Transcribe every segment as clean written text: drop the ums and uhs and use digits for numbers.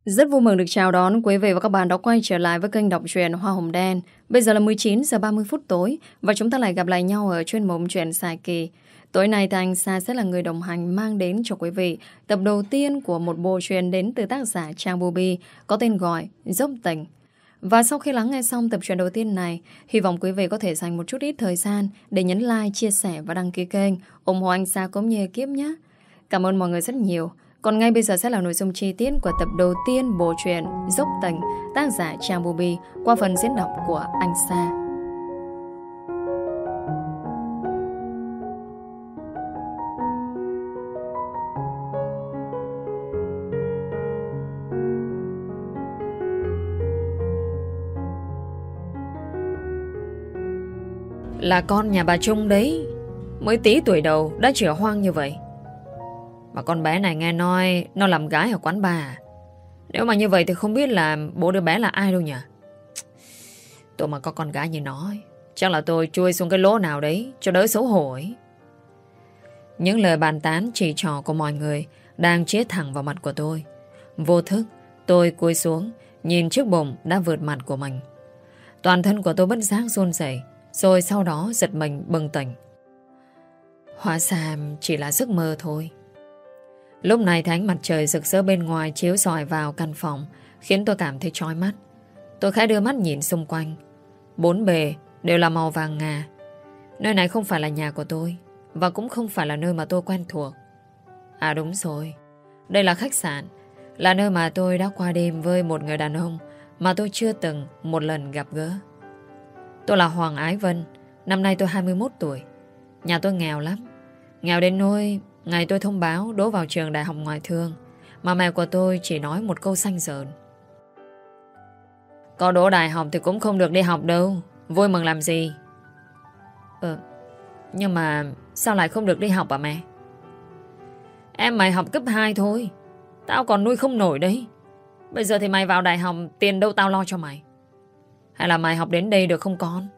Rất vui mừng được chào đón quý vị và các bạn đã quay trở lại với kênh đọc truyện Hoa Hồng Đen. Bây giờ là 19 giờ 30 phút tối và chúng ta lại gặp lại nhau ở chuyên mục truyện dài kỳ. Tối nay thì anh Sa sẽ là người đồng hành mang đến cho quý vị tập đầu tiên của một bộ truyện đến từ tác giả Trang Bubi có tên gọi Dốc Tình. Và sau khi lắng nghe xong tập truyện đầu tiên này, hy vọng quý vị có thể dành một chút ít thời gian để nhấn like, chia sẻ và đăng ký kênh, ủng hộ anh Sa cũng như ekip nhé. Cảm ơn mọi người rất nhiều. Còn ngay bây giờ sẽ là nội dung chi tiết của tập đầu tiên bộ truyện Dốc Tình, tác giả Trang Bubi qua phần diễn đọc của anh Sa. Là con nhà bà Trung đấy. Mới tí tuổi đầu đã chữa hoang như vậy. Mà con bé này nghe nói nó làm gái ở quán bar à? Nếu mà như vậy thì không biết là bố đứa bé là ai đâu nhỉ. Tôi mà có con gái như nó ấy, chắc là tôi chui xuống cái lỗ nào đấy cho đỡ xấu hổ ấy. Những lời bàn tán chỉ trò của mọi người đang chĩa thẳng vào mặt của tôi. Vô thức tôi cúi xuống, nhìn chiếc bụng đã vượt mặt của mình. Toàn thân của tôi bất giác run rẩy, rồi sau đó giật mình bừng tỉnh. Hóa ra chỉ là giấc mơ thôi. Lúc này thì ánh mặt trời rực rỡ bên ngoài chiếu rọi vào căn phòng, khiến tôi cảm thấy chói mắt. Tôi khẽ đưa mắt nhìn xung quanh. Bốn bề đều là màu vàng ngà. Nơi này không phải là nhà của tôi, và cũng không phải là nơi mà tôi quen thuộc. À đúng rồi, đây là khách sạn, là nơi mà tôi đã qua đêm với một người đàn ông mà tôi chưa từng một lần gặp gỡ. Tôi là Hoàng Ái Vân. Năm nay tôi 21 tuổi. Nhà tôi nghèo lắm. Nghèo đến nỗi ngày tôi thông báo đỗ vào trường đại học ngoại thương mà mẹ của tôi chỉ nói một câu xanh sờn: có đỗ đại học thì cũng không được đi học đâu. Vui mừng làm gì? Nhưng mà sao lại không được đi học à mẹ? Em mày học cấp 2 thôi, tao còn nuôi không nổi đấy. Bây giờ thì mày vào đại học, tiền đâu tao lo cho mày. Hay là mày học đến đây được không con?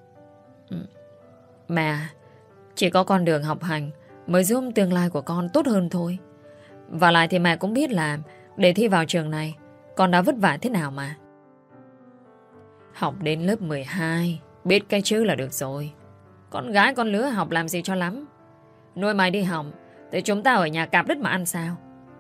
Mẹ, chỉ có con đường học hành mới giúp tương lai của con tốt hơn thôi. Và lại thì mẹ cũng biết là để thi vào trường này con đã vất vả thế nào mà. Học đến lớp 12 biết cái chữ là được rồi. Con gái con lứa học làm gì cho lắm. Nuôi mày đi học thì chúng ta ở nhà cạp đất mà ăn sao?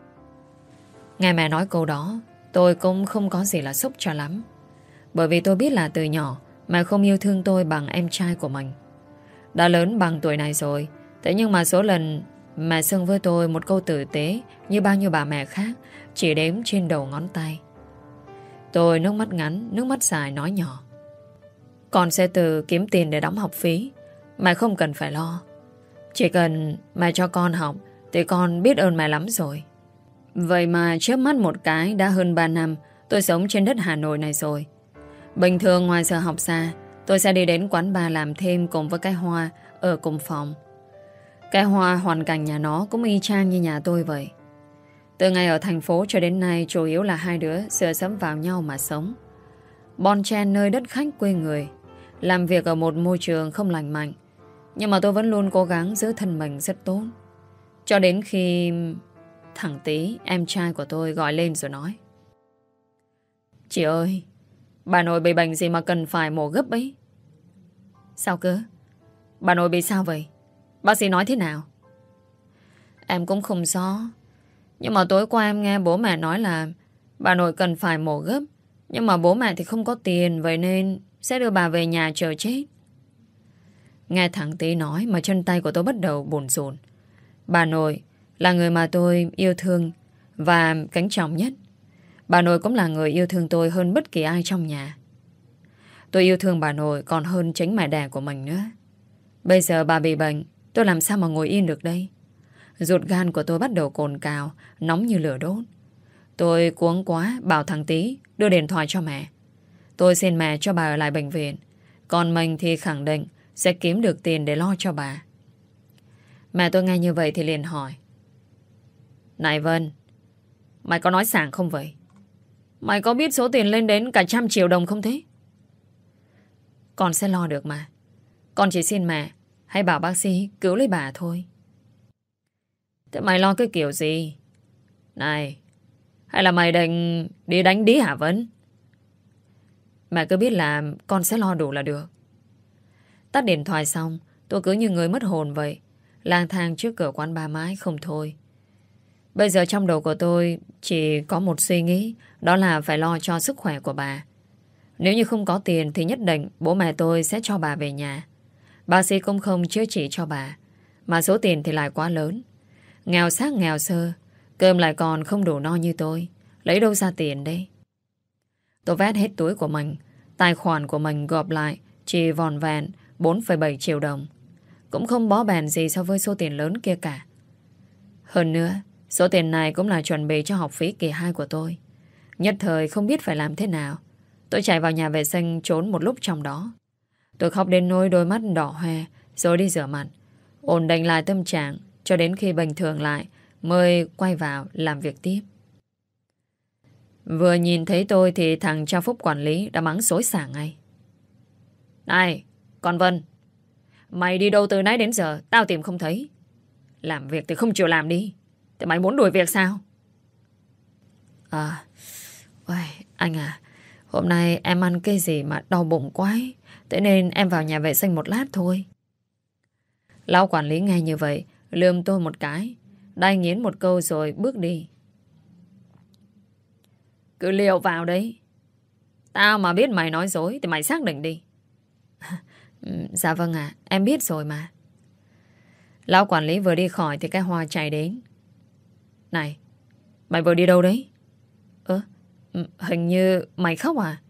Nghe mẹ nói câu đó, tôi cũng không có gì là sốc cho lắm. Bởi vì tôi biết là từ nhỏ mẹ không yêu thương tôi bằng em trai của mình. Đã lớn bằng tuổi này rồi, thế nhưng mà số lần mẹ xưng với tôi một câu tử tế như bao nhiêu bà mẹ khác chỉ đếm trên đầu ngón tay. Tôi nước mắt ngắn, nước mắt dài nói nhỏ: con sẽ tự kiếm tiền để đóng học phí. Mẹ không cần phải lo. Chỉ cần mẹ cho con học thì con biết ơn mẹ lắm rồi. Vậy mà chớp mắt một cái đã hơn 3 năm tôi sống trên đất Hà Nội này rồi. Bình thường ngoài giờ học xa, tôi sẽ đi đến quán bar làm thêm cùng với cái Hoa ở cùng phòng. Cái Hoa hoàn cảnh nhà nó cũng y chang như nhà tôi vậy. Từ ngày ở thành phố cho đến nay chủ yếu là hai đứa dựa dẫm vào nhau mà sống. Bon chen nơi đất khách quê người, làm việc ở một môi trường không lành mạnh. Nhưng mà tôi vẫn luôn cố gắng giữ thân mình rất tốt. Cho đến khi thằng Tý, em trai của tôi gọi lên rồi nói: chị ơi, bà nội bị bệnh gì mà cần phải mổ gấp ấy? Sao cơ? Bà nội bị sao vậy? Bác sĩ nói thế nào? Em cũng không rõ. Nhưng mà tối qua em nghe bố mẹ nói là bà nội cần phải mổ gấp. Nhưng mà bố mẹ thì không có tiền, vậy nên sẽ đưa bà về nhà chờ chết. Nghe thằng Tý nói mà chân tay của tôi bắt đầu bồn rộn. Bà nội là người mà tôi yêu thương và kính trọng nhất. Bà nội cũng là người yêu thương tôi hơn bất kỳ ai trong nhà. Tôi yêu thương bà nội còn hơn chính mẹ đẻ của mình nữa. Bây giờ bà bị bệnh, tôi làm sao mà ngồi yên được đây? Ruột gan của tôi bắt đầu cồn cào, nóng như lửa đốt. Tôi cuống quá bảo thằng Tý đưa điện thoại cho mẹ. Tôi xin mẹ cho bà ở lại bệnh viện, còn mình thì khẳng định sẽ kiếm được tiền để lo cho bà. Mẹ tôi nghe như vậy thì liền hỏi: này Vân, mày có nói sảng không vậy? Mày có biết số tiền lên đến cả 100 triệu đồng không thế? Con sẽ lo được mà. Con chỉ xin mẹ hãy bảo bác sĩ cứu lấy bà thôi. Thế mày lo cái kiểu gì? Này, Hay là mày định đi đánh đĩ hả Vân? Mẹ cứ biết là con sẽ lo đủ là được. Tắt điện thoại xong, tôi cứ như người mất hồn vậy, lang thang trước cửa quán ba mãi không thôi. Bây giờ trong đầu của tôi chỉ có một suy nghĩ, đó là phải lo cho sức khỏe của bà. Nếu như không có tiền thì nhất định bố mẹ tôi sẽ cho bà về nhà. Bác sĩ cũng không chữa trị cho bà, mà số tiền thì lại quá lớn. Nghèo xác nghèo sơ, cơm lại còn không đủ no như tôi, lấy đâu ra tiền đây? Tôi vét hết túi của mình, tài khoản của mình gộp lại chỉ vòn vẹn 4,7 triệu đồng. Cũng không bó bèn gì so với số tiền lớn kia cả. Hơn nữa, số tiền này cũng là chuẩn bị cho học phí kỳ 2 của tôi. Nhất thời không biết phải làm thế nào. Tôi chạy vào nhà vệ sinh trốn một lúc trong đó. Tôi khóc đến nỗi đôi mắt đỏ hoe, rồi đi rửa mặt, ổn định lại tâm trạng cho đến khi bình thường lại mới quay vào làm việc tiếp. Vừa nhìn thấy tôi thì thằng Cha Phúc quản lý đã mắng xối xả ngay. Này, con Vân, mày đi đâu từ nãy đến giờ tao tìm không thấy. Làm việc thì không chịu làm đi. Thì mày muốn đuổi việc sao? Ôi, anh à, hôm nay em ăn cái gì mà đau bụng quá ấy. Thế nên em vào nhà vệ sinh một lát thôi. Lão quản lý nghe như vậy lườm tôi một cái, đay nghiến một câu rồi bước đi. Cứ liều vào đấy. Tao mà biết mày nói dối thì mày xác định đi. Dạ vâng ạ, em biết rồi mà. Lão quản lý vừa đi khỏi thì cái Hoa chạy đến. Này, mày vừa đi đâu đấy? Hình như mày khóc à?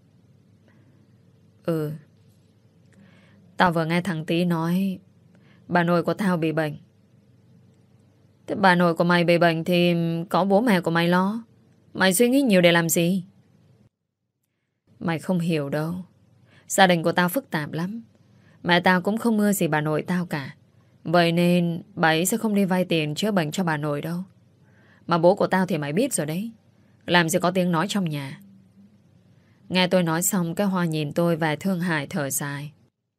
Tao vừa nghe thằng Tý nói bà nội của tao bị bệnh. Thế bà nội của mày bị bệnh thì có bố mẹ của mày lo. Mày suy nghĩ nhiều để làm gì? Mày không hiểu đâu. Gia đình của tao phức tạp lắm. Mẹ tao cũng không ưa gì bà nội tao cả. Vậy nên bà ấy sẽ không đi vay tiền chữa bệnh cho bà nội đâu. Mà bố của tao thì mày biết rồi đấy. Làm gì có tiếng nói trong nhà. Nghe tôi nói xong cái Hoa nhìn tôi và thương hại thở dài.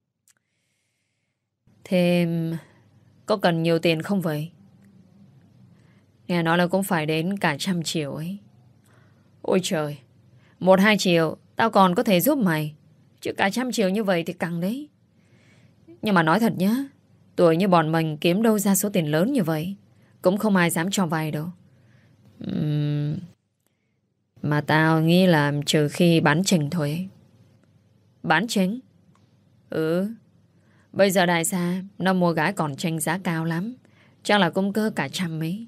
Thế có cần nhiều tiền không vậy? Nghe nói là cũng phải đến cả 100 triệu ấy. Ôi trời, 1-2 triệu tao còn có thể giúp mày. Chứ cả 100 triệu như vậy thì càng đấy. Nhưng mà nói thật nhá, tuổi như bọn mình kiếm đâu ra số tiền lớn như vậy. Cũng không ai dám cho vay đâu. Mà tao nghĩ là trừ khi bán chênh thôi ấy. Bán chênh? Bây giờ đại gia nó mua gái còn chênh giá cao lắm. Chắc là cũng cỡ cả 100 mấy.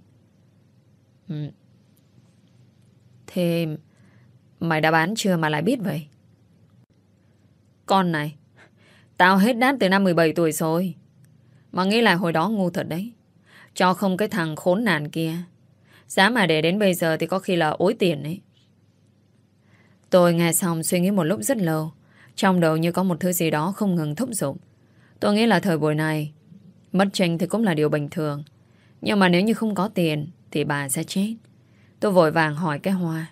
Thế mày đã bán chưa mà lại biết vậy? Con này, tao hết đát từ năm 17 tuổi rồi. Mà nghĩ lại hồi đó ngu thật đấy. Cho không cái thằng khốn nạn kia. Giá mà để đến bây giờ thì có khi là ối tiền ấy. Tôi nghe xong suy nghĩ một lúc rất lâu. Trong đầu như có một thứ gì đó không ngừng thúc giục. Tôi nghĩ là thời buổi này mất chênh thì cũng là điều bình thường. Nhưng mà nếu như không có tiền thì bà sẽ chết. Tôi vội vàng hỏi cái Hoa.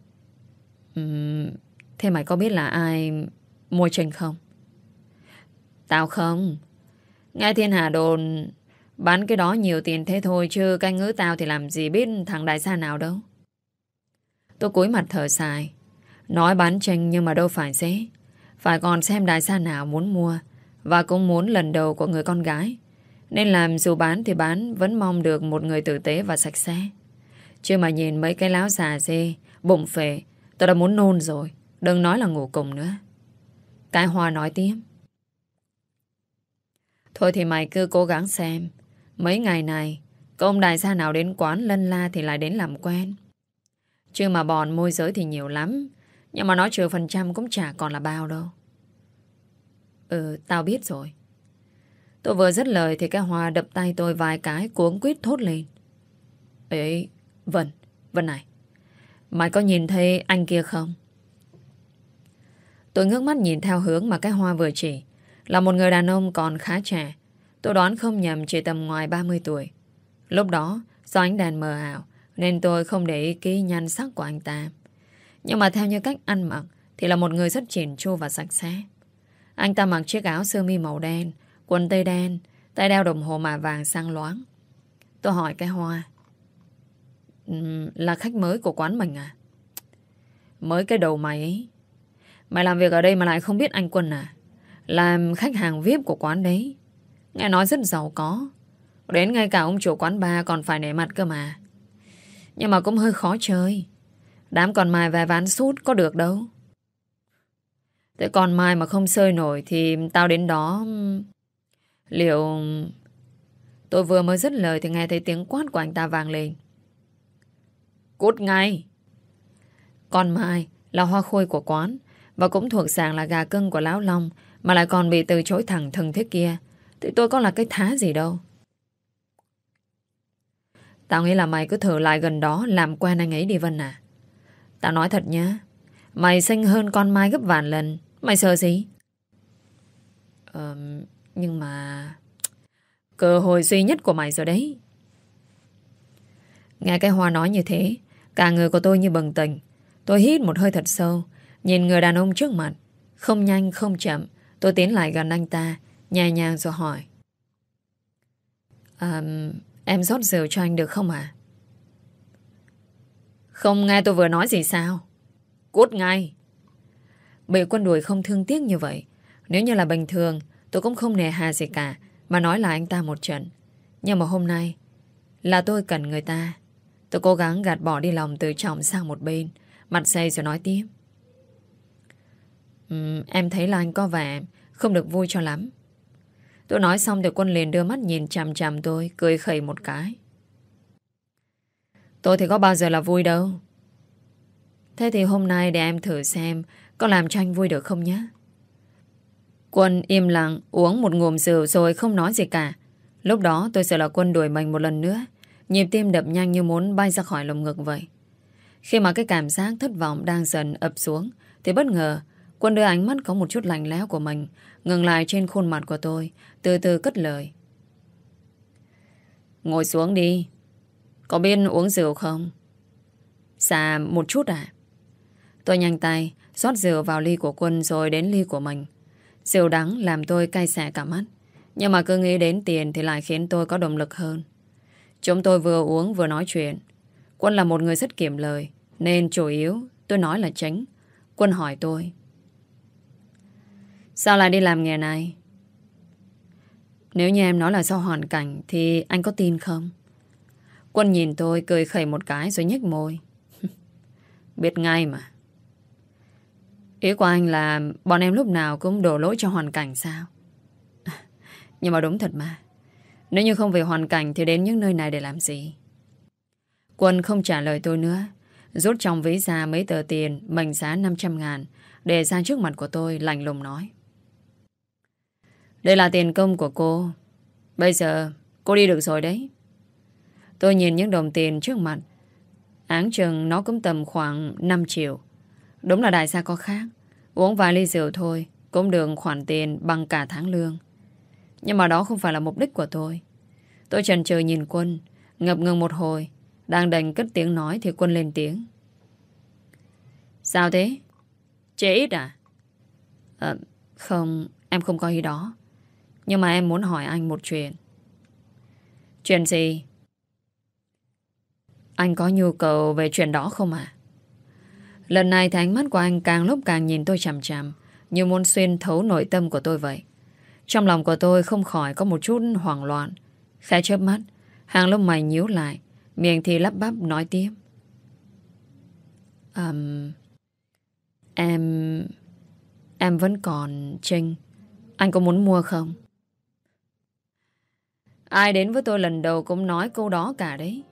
Thế mày có biết là ai mua chênh không? Tao không. Nghe thiên hạ đồn bán cái đó nhiều tiền thế thôi. Chứ cái ngữ tao thì làm gì biết thằng đại gia nào đâu. Tôi cúi mặt thở dài. Nói bán chênh nhưng mà đâu phải dễ. Phải còn xem đại gia nào muốn mua. Và cũng muốn lần đầu của người con gái. Nên làm dù bán thì bán vẫn mong được một người tử tế và sạch sẽ. Chứ mà nhìn mấy cái láo già dê, bụng phệ, tôi đã muốn nôn rồi. Đừng nói là ngủ cùng nữa. Cái Hoa nói tiếp. Thôi thì mày cứ cố gắng xem. Mấy ngày này có ông đại gia nào đến quán lân la thì lại đến làm quen. Chứ mà bọn môi giới thì nhiều lắm. Nhưng mà nói trừ phần trăm cũng chả còn là bao đâu. Tao biết rồi. Tôi vừa dứt lời thì cái Hoa đập tay tôi vài cái, cuống quýt thốt lên. Ê, Vân này, mày có nhìn thấy anh kia không? Tôi ngước mắt nhìn theo hướng mà cái Hoa vừa chỉ. Là một người đàn ông còn khá trẻ. Tôi đoán không nhầm chỉ tầm ngoài 30 tuổi. Lúc đó do ánh đèn mờ ảo nên tôi không để ý kỹ nhan sắc của anh ta. Nhưng mà theo như cách ăn mặc thì là một người rất chỉn chu và sạch sẽ. Anh ta mặc chiếc áo sơ mi màu đen, quần tây đen, tay đeo đồng hồ mạ vàng sang loáng. Tôi hỏi cái Hoa. Là khách mới của quán mình à? Mới cái đầu mày ấy. Mày làm việc ở đây mà lại không biết anh Quân à? Làm khách hàng VIP của quán đấy. Nghe nói rất giàu có. Đến ngay cả ông chủ quán bar còn phải nể mặt cơ mà. Nhưng mà cũng hơi khó chơi. Đám còn mài vài ván sút có được đâu. Thế còn mai mà không sơi nổi thì tao đến đó. Liệu... Tôi vừa mới dứt lời thì nghe thấy tiếng quát của anh ta vang lên. Cút ngay! Con Mai là hoa khôi của quán và cũng thuộc dạng là gà cưng của Lão Long, mà lại còn bị từ chối thẳng thừng thế kia, thì tôi có là cái thá gì đâu. Tao nghĩ là mày cứ thử lại gần đó làm quen anh ấy đi Vân à. Tao nói thật nhá, mày xinh hơn con Mai gấp vạn lần. Mày sợ gì? Nhưng mà cơ hội duy nhất của mày rồi đấy. Nghe cái Hoa nói như thế, cả người của tôi như bừng tỉnh. Tôi hít một hơi thật sâu, nhìn người đàn ông trước mặt. Không nhanh không chậm, tôi tiến lại gần anh ta, nhẹ nhàng rồi hỏi. Em rót rượu cho anh được không ạ? Không nghe tôi vừa nói gì sao? Cút ngay! Bị Quân đuổi không thương tiếc như vậy. Nếu như là bình thường, tôi cũng không nề hà gì cả, mà nói là anh ta một trận. Nhưng mà hôm nay là tôi cần người ta. Tôi cố gắng gạt bỏ đi lòng tự trọng sang một bên, mặt dày rồi nói tiếp. Em thấy là anh có vẻ không được vui cho lắm. Tôi nói xong thì Quân liền đưa mắt nhìn chằm chằm tôi, cười khẩy một cái. Tôi thì có bao giờ là vui đâu. Thế thì hôm nay để em thử xem có làm cho anh vui được không nhé. Quân im lặng uống một ngụm rượu rồi không nói gì cả. Lúc đó tôi sợ là Quân đuổi mình một lần nữa. Nhịp tim đập nhanh như muốn bay ra khỏi lồng ngực vậy. Khi mà cái cảm giác thất vọng đang dần ập xuống thì bất ngờ Quân đưa ánh mắt có một chút lạnh lẽo của mình ngừng lại trên khuôn mặt của tôi, từ từ cất lời. Ngồi xuống đi. Có biết uống rượu không? Dạ một chút à? Tôi nhanh tay rót rượu vào ly của Quân rồi đến ly của mình. Rượu đắng làm tôi cay xè cả mắt, nhưng mà cứ nghĩ đến tiền thì lại khiến tôi có động lực hơn. Chúng tôi vừa uống vừa nói chuyện. Quân là một người rất kiệm lời, nên chủ yếu tôi nói là chính. Quân hỏi tôi. Sao lại đi làm nghề này? Nếu như em nói là do hoàn cảnh thì anh có tin không? Quân nhìn tôi cười khẩy một cái rồi nhếch môi. Biết ngay mà. Ý của anh là bọn em lúc nào cũng đổ lỗi cho hoàn cảnh sao? Nhưng mà đúng thật mà. Nếu như không vì hoàn cảnh thì đến những nơi này để làm gì? Quân không trả lời tôi nữa. Rút trong ví ra mấy tờ tiền mệnh giá 500.000 để ra trước mặt của tôi, lạnh lùng nói. Đây là tiền công của cô. Bây giờ cô đi được rồi đấy. Tôi nhìn những đồng tiền trước mặt. Áng chừng nó cũng tầm khoảng 5 triệu. Đúng là đại gia có khác. Uống vài ly rượu thôi cũng được khoản tiền bằng cả tháng lương. Nhưng mà đó không phải là mục đích của tôi. Tôi chần chừ nhìn Quân, ngập ngừng một hồi. Đang đành cất tiếng nói thì Quân lên tiếng. Sao thế? Chê ít à? Không, em không có ý đó. Nhưng mà em muốn hỏi anh một chuyện. Chuyện gì? Anh có nhu cầu về chuyện đó không à? Lần này thì ánh mắt của anh càng lúc càng nhìn tôi chằm chằm, như muốn xuyên thấu nội tâm của tôi vậy. Trong lòng của tôi không khỏi có một chút hoảng loạn. Khẽ chớp mắt, hàng lông mày nhíu lại, miệng thì lắp bắp nói tiếp. Em vẫn còn Trinh. Anh có muốn mua không? Ai đến với tôi lần đầu cũng nói câu đó cả đấy.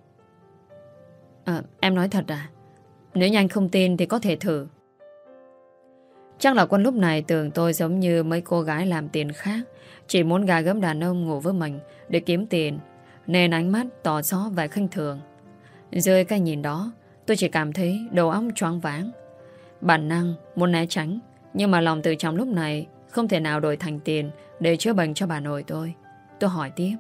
Em nói thật à? Nếu như anh không tin thì có thể thử. Chắc là Quân lúc này tưởng tôi giống như mấy cô gái làm tiền khác, chỉ muốn gà gẫm đàn ông ngủ với mình để kiếm tiền, nên ánh mắt tỏ rõ vẻ khinh thường. Dưới cái nhìn đó, tôi chỉ cảm thấy đầu óc choáng váng. Bản năng muốn né tránh, nhưng mà lòng tự trọng lúc này không thể nào đổi thành tiền để chữa bệnh cho bà nội tôi. Tôi hỏi tiếp.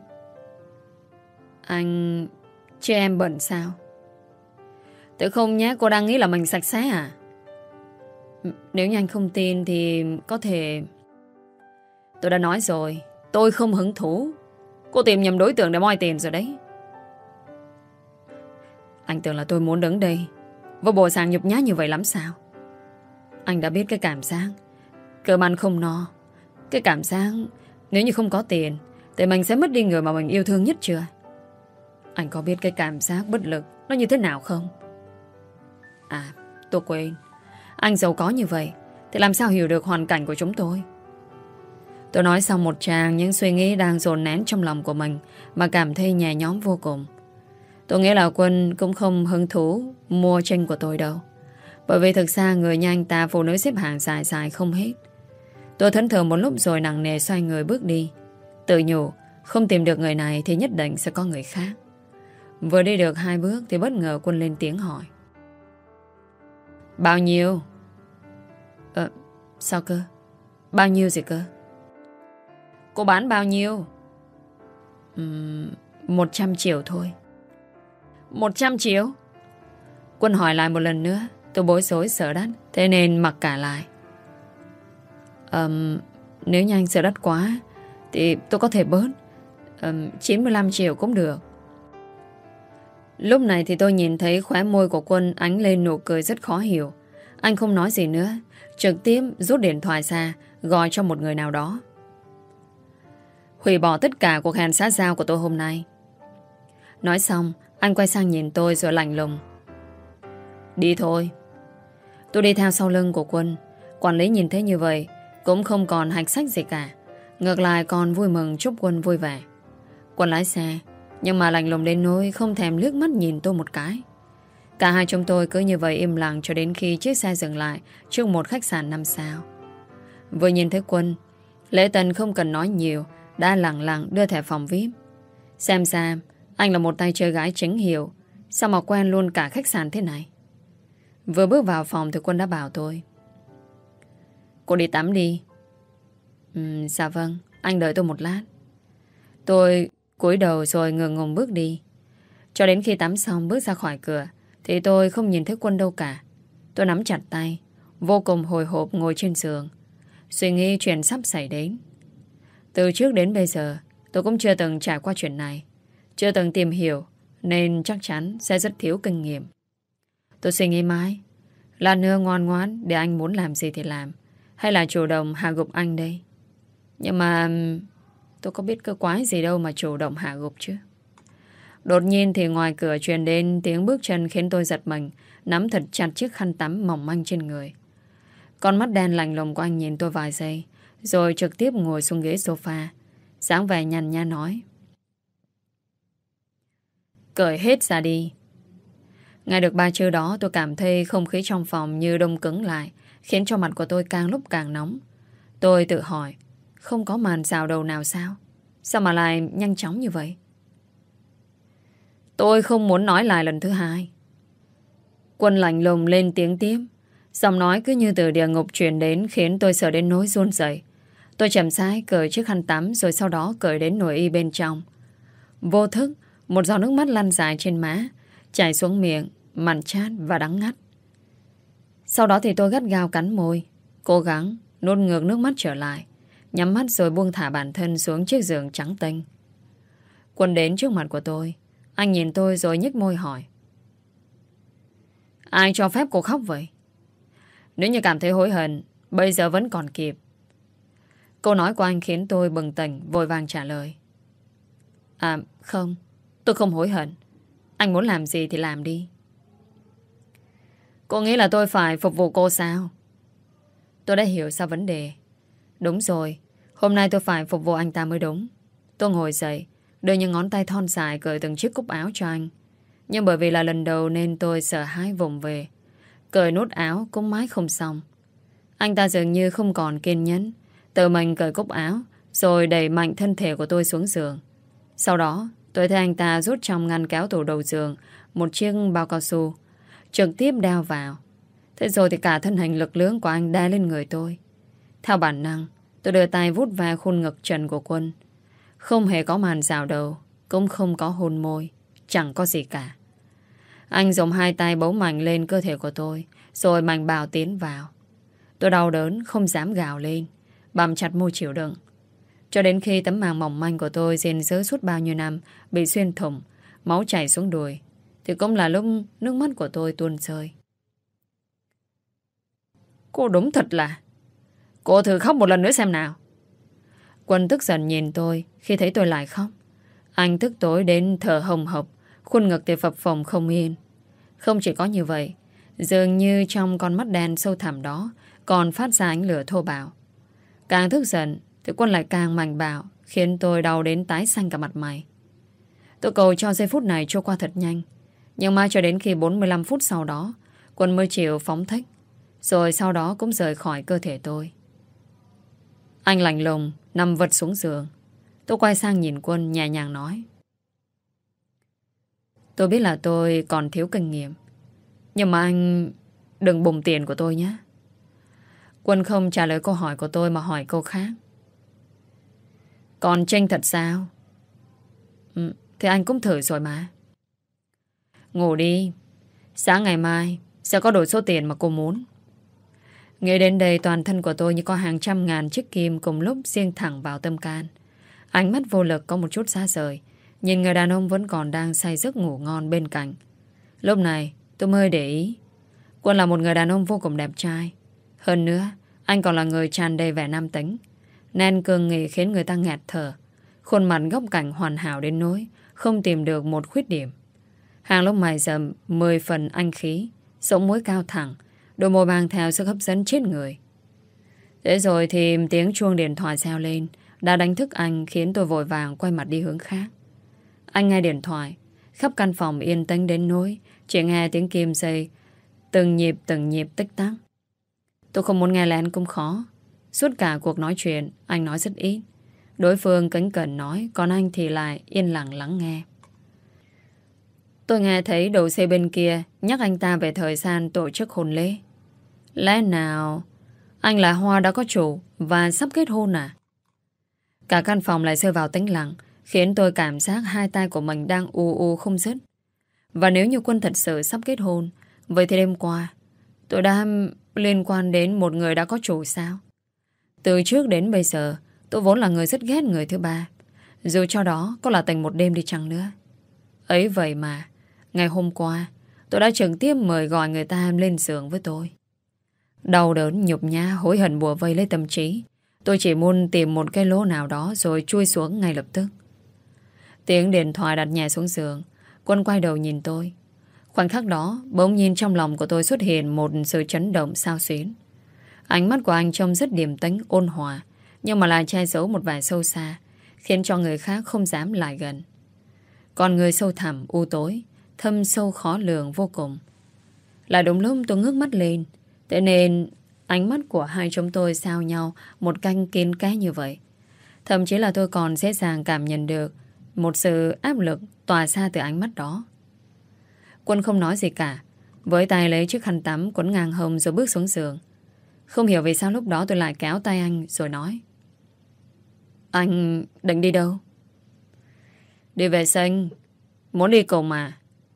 Anh... chứ em bận sao? Tự không nhé, cô đang nghĩ là mình sạch sẽ à? Nếu như anh không tin thì có thể... Tôi đã nói rồi, tôi không hứng thú. Cô tìm nhầm đối tượng để moi tiền rồi đấy. Anh tưởng là tôi muốn đứng đây với bộ dạng nhục nhã như vậy lắm sao? Anh đã biết cái cảm giác cơm ăn không no, cái cảm giác nếu như không có tiền thì mình sẽ mất đi người mà mình yêu thương nhất chưa? Anh có biết cái cảm giác bất lực nó như thế nào không? À, tôi quên. Anh giàu có như vậy thì làm sao hiểu được hoàn cảnh của chúng tôi? Tôi nói xong một tràng những suy nghĩ đang dồn nén trong lòng của mình mà cảm thấy nhẹ nhõm vô cùng. Tôi nghĩ là Quân cũng không hứng thú mua tranh của tôi đâu. Bởi vì thực ra người như anh ta phụ nữ xếp hàng dài dài không hết. Tôi thẫn thờ một lúc rồi nặng nề xoay người bước đi. Tự nhủ không tìm được người này thì nhất định sẽ có người khác. Vừa đi được 2 bước thì bất ngờ Quân lên tiếng hỏi. Bao nhiêu? Sao cơ? Bao nhiêu gì cơ? Cô bán bao nhiêu? 100 triệu thôi. 100 triệu? Quân hỏi lại một lần nữa. Tôi bối rối sợ đắt, thế nên mặc cả lại. Nếu như anh sợ đắt quá thì tôi có thể bớt. 95 triệu cũng được. Lúc này thì tôi nhìn thấy khóe môi của Quân ánh lên nụ cười rất khó hiểu. Anh không nói gì nữa, trực tiếp rút điện thoại ra gọi cho một người nào đó. Hủy bỏ tất cả cuộc hẹn xã giao của tôi hôm nay. Nói xong, anh quay sang nhìn tôi rồi lạnh lùng. Đi thôi. Tôi đi theo sau lưng của Quân. Quản lý nhìn thấy như vậy cũng không còn hạch sách gì cả. Ngược lại còn vui mừng chúc Quân vui vẻ. Quân lái xe, nhưng mà lạnh lùng đến nỗi không thèm liếc mắt nhìn tôi một cái. Cả hai chúng tôi cứ như vậy im lặng cho đến khi chiếc xe dừng lại trước một khách sạn 5 sao. Vừa nhìn thấy Quân, Lễ Tân không cần nói nhiều đã lặng lặng đưa thẻ phòng VIP. Xem ra anh là một tay chơi gái chính hiệu. Sao mà quen luôn cả khách sạn thế này? Vừa bước vào phòng thì Quân đã bảo tôi. Cô đi tắm đi. Dạ vâng, anh đợi tôi một lát. Tôi cúi đầu rồi ngượng ngùng bước đi. Cho đến khi tắm xong bước ra khỏi cửa thì tôi không nhìn thấy Quân đâu cả. Tôi nắm chặt tay, vô cùng hồi hộp ngồi trên giường, suy nghĩ chuyện sắp xảy đến. Từ trước đến bây giờ tôi cũng chưa từng trải qua chuyện này, chưa từng tìm hiểu, nên chắc chắn sẽ rất thiếu kinh nghiệm. Tôi suy nghĩ mãi, là nữa ngoan ngoãn để anh muốn làm gì thì làm, hay là chủ động hạ gục anh đây? Nhưng mà tôi có biết cái quái gì đâu mà chủ động hạ gục chứ. Đột nhiên thì ngoài cửa truyền đến tiếng bước chân khiến tôi giật mình, nắm thật chặt chiếc khăn tắm mỏng manh trên người. Con mắt đen lạnh lùng của anh nhìn tôi vài giây, rồi trực tiếp ngồi xuống ghế sofa, dáng vẻ nhàn nhã nói. Cởi hết ra đi. Nghe được 3 chữ đó tôi cảm thấy không khí trong phòng như đông cứng lại, khiến cho mặt của tôi càng lúc càng nóng. Tôi tự hỏi, không có màn rào đầu nào sao? Sao mà lại nhanh chóng như vậy? Tôi không muốn nói lại lần thứ hai. Quân lạnh lùng lên tiếng tiếp. Giọng nói cứ như từ địa ngục truyền đến khiến tôi sợ đến nỗi run rẩy. Tôi chậm rãi cởi chiếc khăn tắm rồi sau đó cởi đến nội y bên trong. Vô thức, một giọt nước mắt lăn dài trên má, chảy xuống miệng, mặn chát và đắng ngắt. Sau đó thì tôi gắt gao cắn môi, cố gắng nuốt ngược nước mắt trở lại, nhắm mắt rồi buông thả bản thân xuống chiếc giường trắng tinh. Quân đến trước mặt của tôi. Anh nhìn tôi rồi nhếch môi hỏi. Ai cho phép cô khóc vậy? Nếu như cảm thấy hối hận, bây giờ vẫn còn kịp. Câu nói của anh khiến tôi bừng tỉnh, vội vàng trả lời. À không, tôi không hối hận. Anh muốn làm gì thì làm đi. Cô nghĩ là tôi phải phục vụ cô sao? Tôi đã hiểu ra vấn đề. Đúng rồi, hôm nay tôi phải phục vụ anh ta mới đúng. Tôi ngồi dậy, đưa những ngón tay thon dài cởi từng chiếc cúc áo cho anh. Nhưng bởi vì là lần đầu nên tôi sợ hãi vùng về. Cởi nút áo cũng mãi không xong. Anh ta dường như không còn kiên nhẫn, tự mình cởi cúc áo rồi đẩy mạnh thân thể của tôi xuống giường. Sau đó tôi thấy anh ta rút trong ngăn kéo tủ đầu giường một chiếc bao cao su, trực tiếp đeo vào. Thế rồi thì cả thân hình lực lưỡng của anh đè lên người tôi. Theo bản năng, tôi đưa tay vuốt ve khuôn ngực trần của Quân. Không hề có màn rào đầu, cũng không có hôn môi, chẳng có gì cả. Anh dùng 2 tay bấu mạnh lên cơ thể của tôi, rồi mạnh bạo tiến vào. Tôi đau đớn, không dám gào lên, bặm chặt môi chịu đựng. Cho đến khi tấm màng mỏng manh của tôi gìn giữ suốt bao nhiêu năm bị xuyên thủng, máu chảy xuống đùi, thì cũng là lúc nước mắt của tôi tuôn rơi. Cô đúng thật là... Cô thử khóc một lần nữa xem nào. Quân tức giận nhìn tôi khi thấy tôi lại khóc. Anh tức tối đến thở hồng hộc, khuôn ngực thì phập phồng không yên. Không chỉ có như vậy, dường như trong con mắt đen sâu thẳm đó còn phát ra ánh lửa thô bạo. Càng tức giận thì Quân lại càng mạnh bạo, khiến tôi đau đến tái xanh cả mặt mày. Tôi cầu cho giây phút này trôi qua thật nhanh, nhưng mà cho đến khi 45 phút sau đó, Quân mới chịu phóng thích, rồi sau đó cũng rời khỏi cơ thể tôi. Anh lạnh lùng nằm vật xuống giường. Tôi quay sang nhìn Quân nhẹ nhàng nói: Tôi biết là tôi còn thiếu kinh nghiệm, nhưng mà anh đừng bùng tiền của tôi nhé. Quân không trả lời câu hỏi của tôi mà hỏi câu khác: Còn tranh thật sao? Thì anh cũng thử rồi mà. Ngủ đi, sáng ngày mai sẽ có đủ số tiền mà cô muốn. Nghĩ đến đây, toàn thân của tôi như có hàng trăm ngàn chiếc kim cùng lúc xiên thẳng vào tâm can. Ánh mắt vô lực có một chút xa rời, nhìn người đàn ông vẫn còn đang say giấc ngủ ngon bên cạnh. Lúc này tôi mới để ý, Quân là một người đàn ông vô cùng đẹp trai. Hơn nữa, anh còn là người tràn đầy vẻ nam tính. Nên cường nghị khiến người ta nghẹt thở. Khuôn mặt góc cạnh hoàn hảo đến nỗi không tìm được một khuyết điểm. Hàng lông mày rậm 10 phần anh khí, sống mũi cao thẳng, đôi môi mang theo sức hấp dẫn chết người. Thế rồi thì tiếng chuông điện thoại reo lên, đã đánh thức anh, khiến tôi vội vàng quay mặt đi hướng khác. Anh nghe điện thoại, khắp căn phòng yên tĩnh đến nỗi chỉ nghe tiếng kim dây từng nhịp tích tắc. Tôi không muốn nghe lén cũng khó. Suốt cả cuộc nói chuyện anh nói rất ít. Đối phương kính cẩn nói, còn anh thì lại yên lặng lắng nghe. Tôi nghe thấy đầu dây bên kia nhắc anh ta về thời gian tổ chức hôn lễ. Lẽ nào anh là Hoa đã có chủ và sắp kết hôn à? Cả căn phòng lại rơi vào tĩnh lặng, khiến tôi cảm giác hai tay của mình đang u không dứt. Và nếu như Quân thật sự sắp kết hôn, vậy thì đêm qua tôi đã liên quan đến một người đã có chủ sao? Từ trước đến bây giờ, tôi vốn là người rất ghét người thứ ba, dù cho đó có là tình một đêm đi chăng nữa. Ấy vậy mà ngày hôm qua tôi đã trực tiếp mời gọi người ta lên giường với tôi. Đau đớn, nhục nhã, hối hận bủa vây lấy tâm trí. Tôi chỉ muốn tìm một cái lỗ nào đó rồi chui xuống ngay lập tức. Tiếng điện thoại đặt nhẹ xuống giường. Quân quay đầu nhìn tôi. Khoảnh khắc đó, bỗng nhiên trong lòng của tôi xuất hiện một sự chấn động xao xuyến. Ánh mắt của anh trông rất điềm tĩnh, ôn hòa, nhưng mà lại che giấu một vẻ sâu xa, khiến cho người khác không dám lại gần. Con người sâu thẳm, u tối, thâm sâu khó lường vô cùng. Là đúng lúc tôi ngước mắt lên, thế nên ánh mắt của hai chúng tôi sao nhau một canh kín cái như vậy. Thậm chí là tôi còn dễ dàng cảm nhận được một sự áp lực tỏa ra từ ánh mắt đó. Quân không nói gì cả, với tay lấy chiếc khăn tắm quấn ngang hông rồi bước xuống giường. Không hiểu vì sao lúc đó tôi lại kéo tay anh rồi nói: Anh định đi đâu? Đi vệ sinh. Muốn đi cùng mà.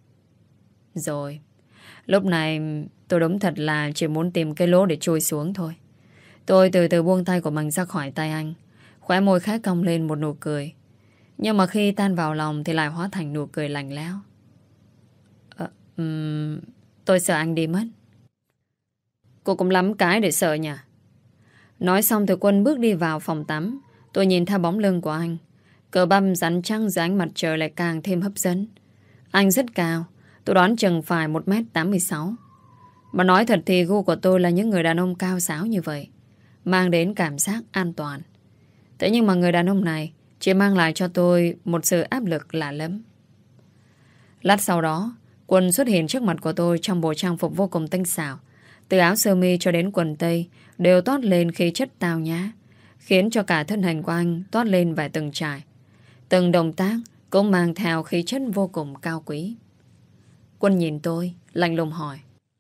Rồi. Lúc này tôi đúng thật là chỉ muốn tìm cái lỗ để chui xuống thôi. Tôi từ từ buông tay của mình ra khỏi tay anh, khóe môi khẽ cong lên một nụ cười. Nhưng mà khi tan vào lòng thì lại hóa thành nụ cười lạnh lẽo. Tôi sợ anh đi mất. Cô cũng lắm cái để sợ nhỉ? Nói xong thì Quân bước đi vào phòng tắm. Tôi nhìn theo bóng lưng của anh. Cờ băm rắn trăng dưới ánh mặt trời lại càng thêm hấp dẫn. Anh rất cao, tôi đoán chừng phải 1m86. Mà nói thật thì gu của tôi là những người đàn ông cao ráo như vậy, mang đến cảm giác an toàn. Thế nhưng mà người đàn ông này chỉ mang lại cho tôi một sự áp lực lạ lắm. Lát sau đó, Quân xuất hiện trước mặt của tôi trong bộ trang phục vô cùng tinh xảo. Từ áo sơ mi cho đến quần tây đều toát lên khí chất tao nhã, khiến cho cả thân hình của anh toát lên vẻ từng trải. Từng động tác cũng mang theo khí chất vô cùng cao quý. Quân nhìn tôi, lạnh lùng hỏi: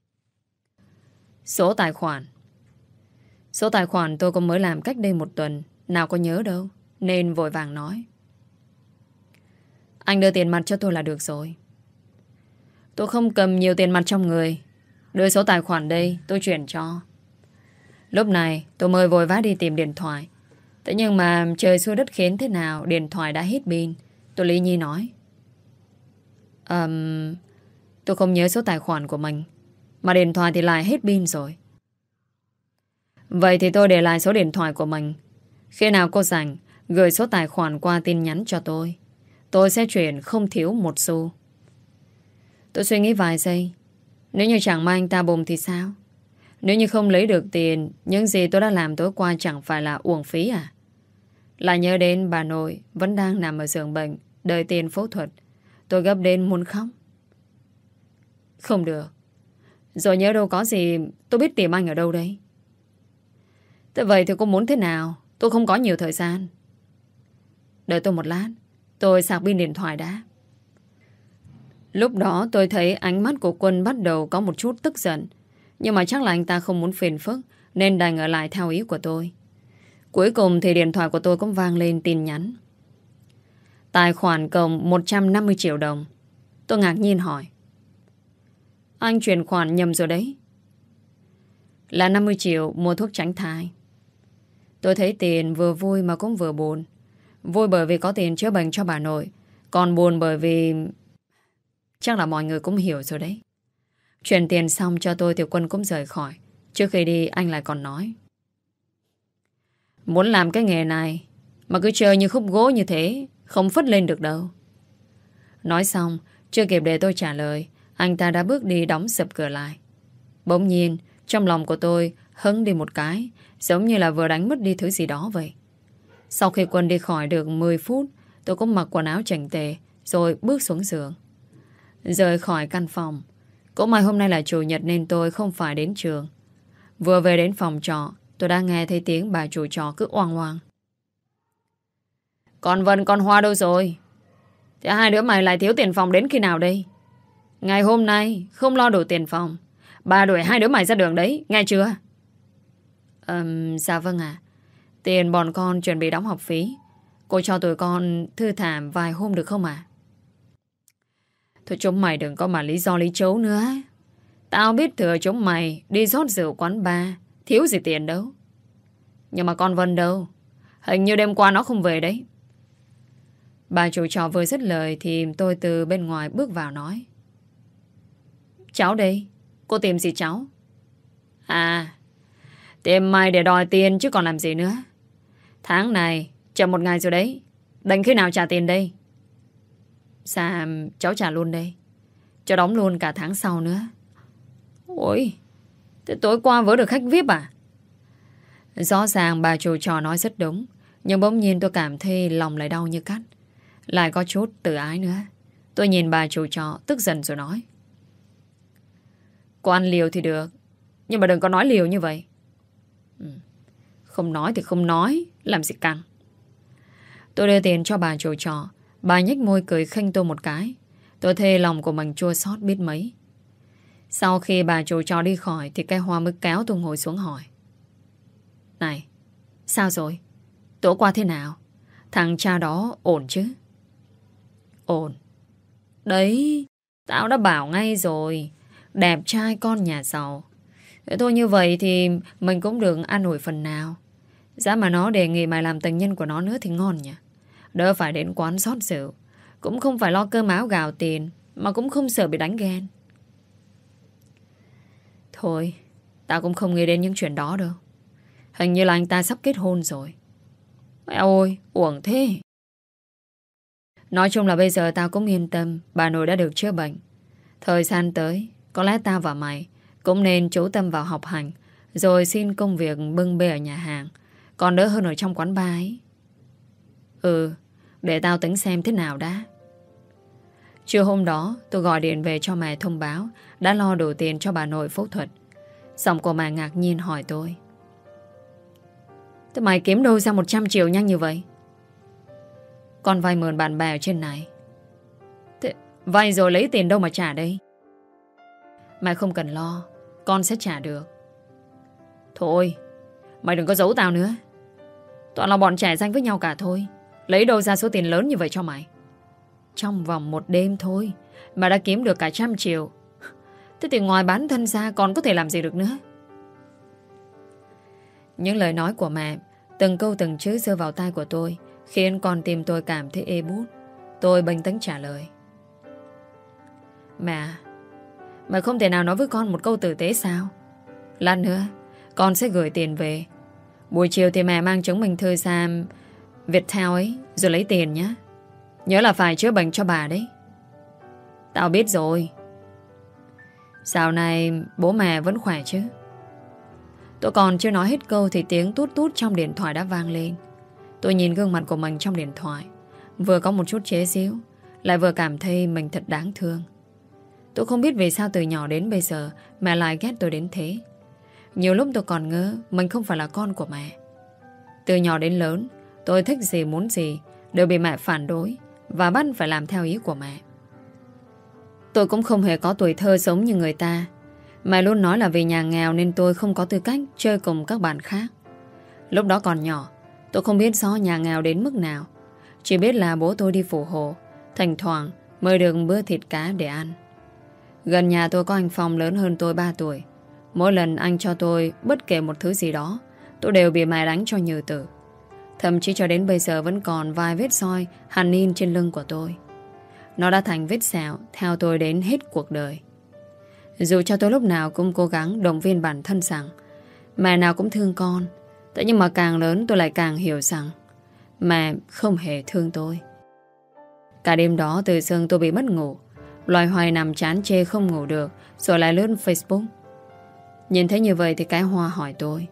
Số tài khoản? Số tài khoản tôi cũng mới làm cách đây 1 tuần, nào có nhớ đâu, nên vội vàng nói: Anh đưa tiền mặt cho tôi là được rồi. Tôi không cầm nhiều tiền mặt trong người. Đưa số tài khoản đây, tôi chuyển cho. Lúc này tôi mới vội vã đi tìm điện thoại. Thế nhưng mà trời xui đất khiến thế nào, điện thoại đã hết pin. Tôi lý nhí nói: Tôi không nhớ số tài khoản của mình, mà điện thoại thì lại hết pin rồi. Vậy thì tôi để lại số điện thoại của mình. Khi nào cô rảnh, gửi số tài khoản qua tin nhắn cho tôi. Tôi sẽ chuyển không thiếu một xu. Tôi suy nghĩ vài giây. Nếu như chẳng may anh ta bùng thì sao? Nếu như không lấy được tiền, những gì tôi đã làm tối qua chẳng phải là uổng phí à? Lại nhớ đến bà nội vẫn đang nằm ở giường bệnh, đợi tiền phẫu thuật. Tôi gấp đến muốn khóc. Không được. Rồi nhớ đâu có gì, tôi biết tìm anh ở đâu đấy. Thế vậy thì cô muốn thế nào? Tôi không có nhiều thời gian. Đợi tôi một lát, tôi sạc pin điện thoại đã. Lúc đó tôi thấy ánh mắt của Quân bắt đầu có một chút tức giận. Nhưng mà chắc là anh ta không muốn phiền phức, nên đành ở lại theo ý của tôi. Cuối cùng thì điện thoại của tôi cũng vang lên tin nhắn. Tài khoản cộng 150 triệu đồng. Tôi ngạc nhiên hỏi. Anh chuyển khoản nhầm rồi đấy. Là 50 triệu mua thuốc tránh thai. Tôi thấy tiền vừa vui mà cũng vừa buồn. Vui bởi vì có tiền chữa bệnh cho bà nội. Còn buồn bởi vì... Chắc là mọi người cũng hiểu rồi đấy. Chuyển tiền xong cho tôi thì Quân cũng rời khỏi. Trước khi đi anh lại còn nói. Muốn làm cái nghề này mà cứ chơi như khúc gỗ như thế, không phất lên được đâu. Nói xong, chưa kịp để tôi trả lời, anh ta đã bước đi đóng sập cửa lại. Bỗng nhiên, trong lòng của tôi hững đi một cái, giống như là vừa đánh mất đi thứ gì đó vậy. Sau khi Quân đi khỏi được 10 phút, tôi cũng mặc quần áo chỉnh tề, rồi bước xuống giường. Rời khỏi căn phòng. Cũng may hôm nay là chủ nhật nên tôi không phải đến trường. Vừa về đến phòng trọ, tôi đã nghe thấy tiếng bà chủ trọ cứ oang oang. Con Vân con Hoa đâu rồi? Thế hai đứa mày lại thiếu tiền phòng đến khi nào đây? Ngày hôm nay không lo đủ tiền phòng, bà đuổi hai đứa mày ra đường đấy, nghe chưa? Dạ vâng ạ. Tiền bọn con chuẩn bị đóng học phí. Cô cho tụi con thư thảm vài hôm được không ạ? Thôi chúng mày đừng có mà lý do lý chấu nữa. Tao biết thừa chúng mày đi rót rượu quán bar, thiếu gì tiền đâu. Nhưng mà con Vân đâu? Hình như đêm qua nó không về đấy. Bà chủ trọ vừa dứt lời thì tôi từ bên ngoài bước vào nói. Cháu đây. Cô tìm gì cháu? À, tìm mày để đòi tiền chứ còn làm gì nữa. Tháng này chậm một ngày rồi đấy. Đành khi nào trả tiền đây? Dạ cháu trả luôn đây. Cháu đóng luôn cả tháng sau nữa. Ôi, thế tối qua vớ được khách VIP à? Rõ ràng bà chủ trò nói rất đúng. Nhưng bỗng nhiên tôi cảm thấy lòng lại đau như cắt. Lại có chút tự ái nữa. Tôi nhìn bà chủ trọ tức giận rồi nói. Cô ăn liều thì được, nhưng mà đừng có nói liều như vậy. Không nói thì không nói, làm gì căng. Tôi đưa tiền cho bà chủ trọ. Bà nhếch môi cười khinh tôi một cái. Tôi thề lòng của mình chua xót biết mấy. Sau khi bà chủ trọ đi khỏi thì cái Hoa mới kéo tôi ngồi xuống hỏi. Này, sao rồi? Tối qua thế nào? Thằng cha đó ổn chứ? Ổn. Đấy, tao đã bảo ngay rồi. Đẹp trai con nhà giàu. Thế thôi như vậy thì mình cũng được an ủi phần nào. Giá mà nó đề nghị mày làm tình nhân của nó nữa thì ngon nhỉ. Đỡ phải đến quán rót rượu. Cũng không phải lo cơm áo gạo tiền, mà cũng không sợ bị đánh ghen. Thôi, tao cũng không nghĩ đến những chuyện đó đâu. Hình như là anh ta sắp kết hôn rồi. Mẹ ơi, uổng thế. Nói chung là bây giờ tao cũng yên tâm bà nội đã được chữa bệnh. Thời gian tới, có lẽ tao và mày cũng nên chú tâm vào học hành, rồi xin công việc bưng bê ở nhà hàng, còn đỡ hơn ở trong quán bar ấy. Để tao tính xem thế nào đã. Trưa hôm đó tôi gọi điện về cho mẹ thông báo đã lo đủ tiền cho bà nội phẫu thuật. Giọng của mẹ ngạc nhiên hỏi tôi. Thế mày kiếm đâu ra 100 triệu nhanh như vậy? Con vay mượn bạn bè ở trên này. Thế vay rồi lấy tiền đâu mà trả đây? Mày không cần lo, con sẽ trả được. Thôi, mày đừng có giấu tao nữa. Toàn là bọn trẻ danh với nhau cả thôi. Lấy đâu ra số tiền lớn như vậy cho mày? Trong vòng một đêm thôi mà đã kiếm được cả 100 triệu. Thế thì ngoài bán thân ra còn có thể làm gì được nữa? Những lời nói của mẹ, từng câu từng chữ rơi vào tai của tôi, khiến con tim tôi cảm thấy ê bút. Tôi bình tĩnh trả lời. Mẹ, Mẹ không thể nào nói với con một câu tử tế sao? Lát nữa con sẽ gửi tiền về. Buổi chiều thì mẹ mang chứng minh thư sang Viettel ấy, rồi lấy tiền nhé. Nhớ là phải chữa bệnh cho bà đấy. Tao biết rồi. Dạo này bố mẹ vẫn khỏe chứ? Tôi còn chưa nói hết câu thì tiếng tút tút trong điện thoại đã vang lên. Tôi nhìn gương mặt của mình trong điện thoại, vừa có một chút chế giễu, lại vừa cảm thấy mình thật đáng thương. Tôi không biết vì sao từ nhỏ đến bây giờ mẹ lại ghét tôi đến thế. Nhiều lúc tôi còn ngỡ mình không phải là con của mẹ. Từ nhỏ đến lớn, tôi thích gì muốn gì đều bị mẹ phản đối và bắt phải làm theo ý của mẹ. Tôi cũng không hề có tuổi thơ sống như người ta. Mẹ luôn nói là vì nhà nghèo nên tôi không có tư cách chơi cùng các bạn khác. Lúc đó còn nhỏ, tôi không biết rõ nhà nghèo đến mức nào. Chỉ biết là bố tôi đi phụ hồ, thỉnh thoảng mới được bữa thịt cá để ăn. Gần nhà tôi có anh Phong lớn hơn tôi 3 tuổi. Mỗi lần anh cho tôi bất kể một thứ gì đó, tôi đều bị mẹ đánh cho nhừ tử. Thậm chí cho đến bây giờ vẫn còn vài vết soi hằn in trên lưng của tôi. Nó đã thành vết sẹo theo tôi đến hết cuộc đời. Dù cho tôi lúc nào cũng cố gắng động viên bản thân rằng mẹ nào cũng thương con. Thế nhưng mà càng lớn tôi lại càng hiểu rằng mẹ không hề thương tôi. Cả đêm đó từ sương tôi bị mất ngủ, loài hoài nằm chán chê không ngủ được, rồi lại lướt Facebook. Nhìn thấy như vậy thì cái Hoa hỏi tôi: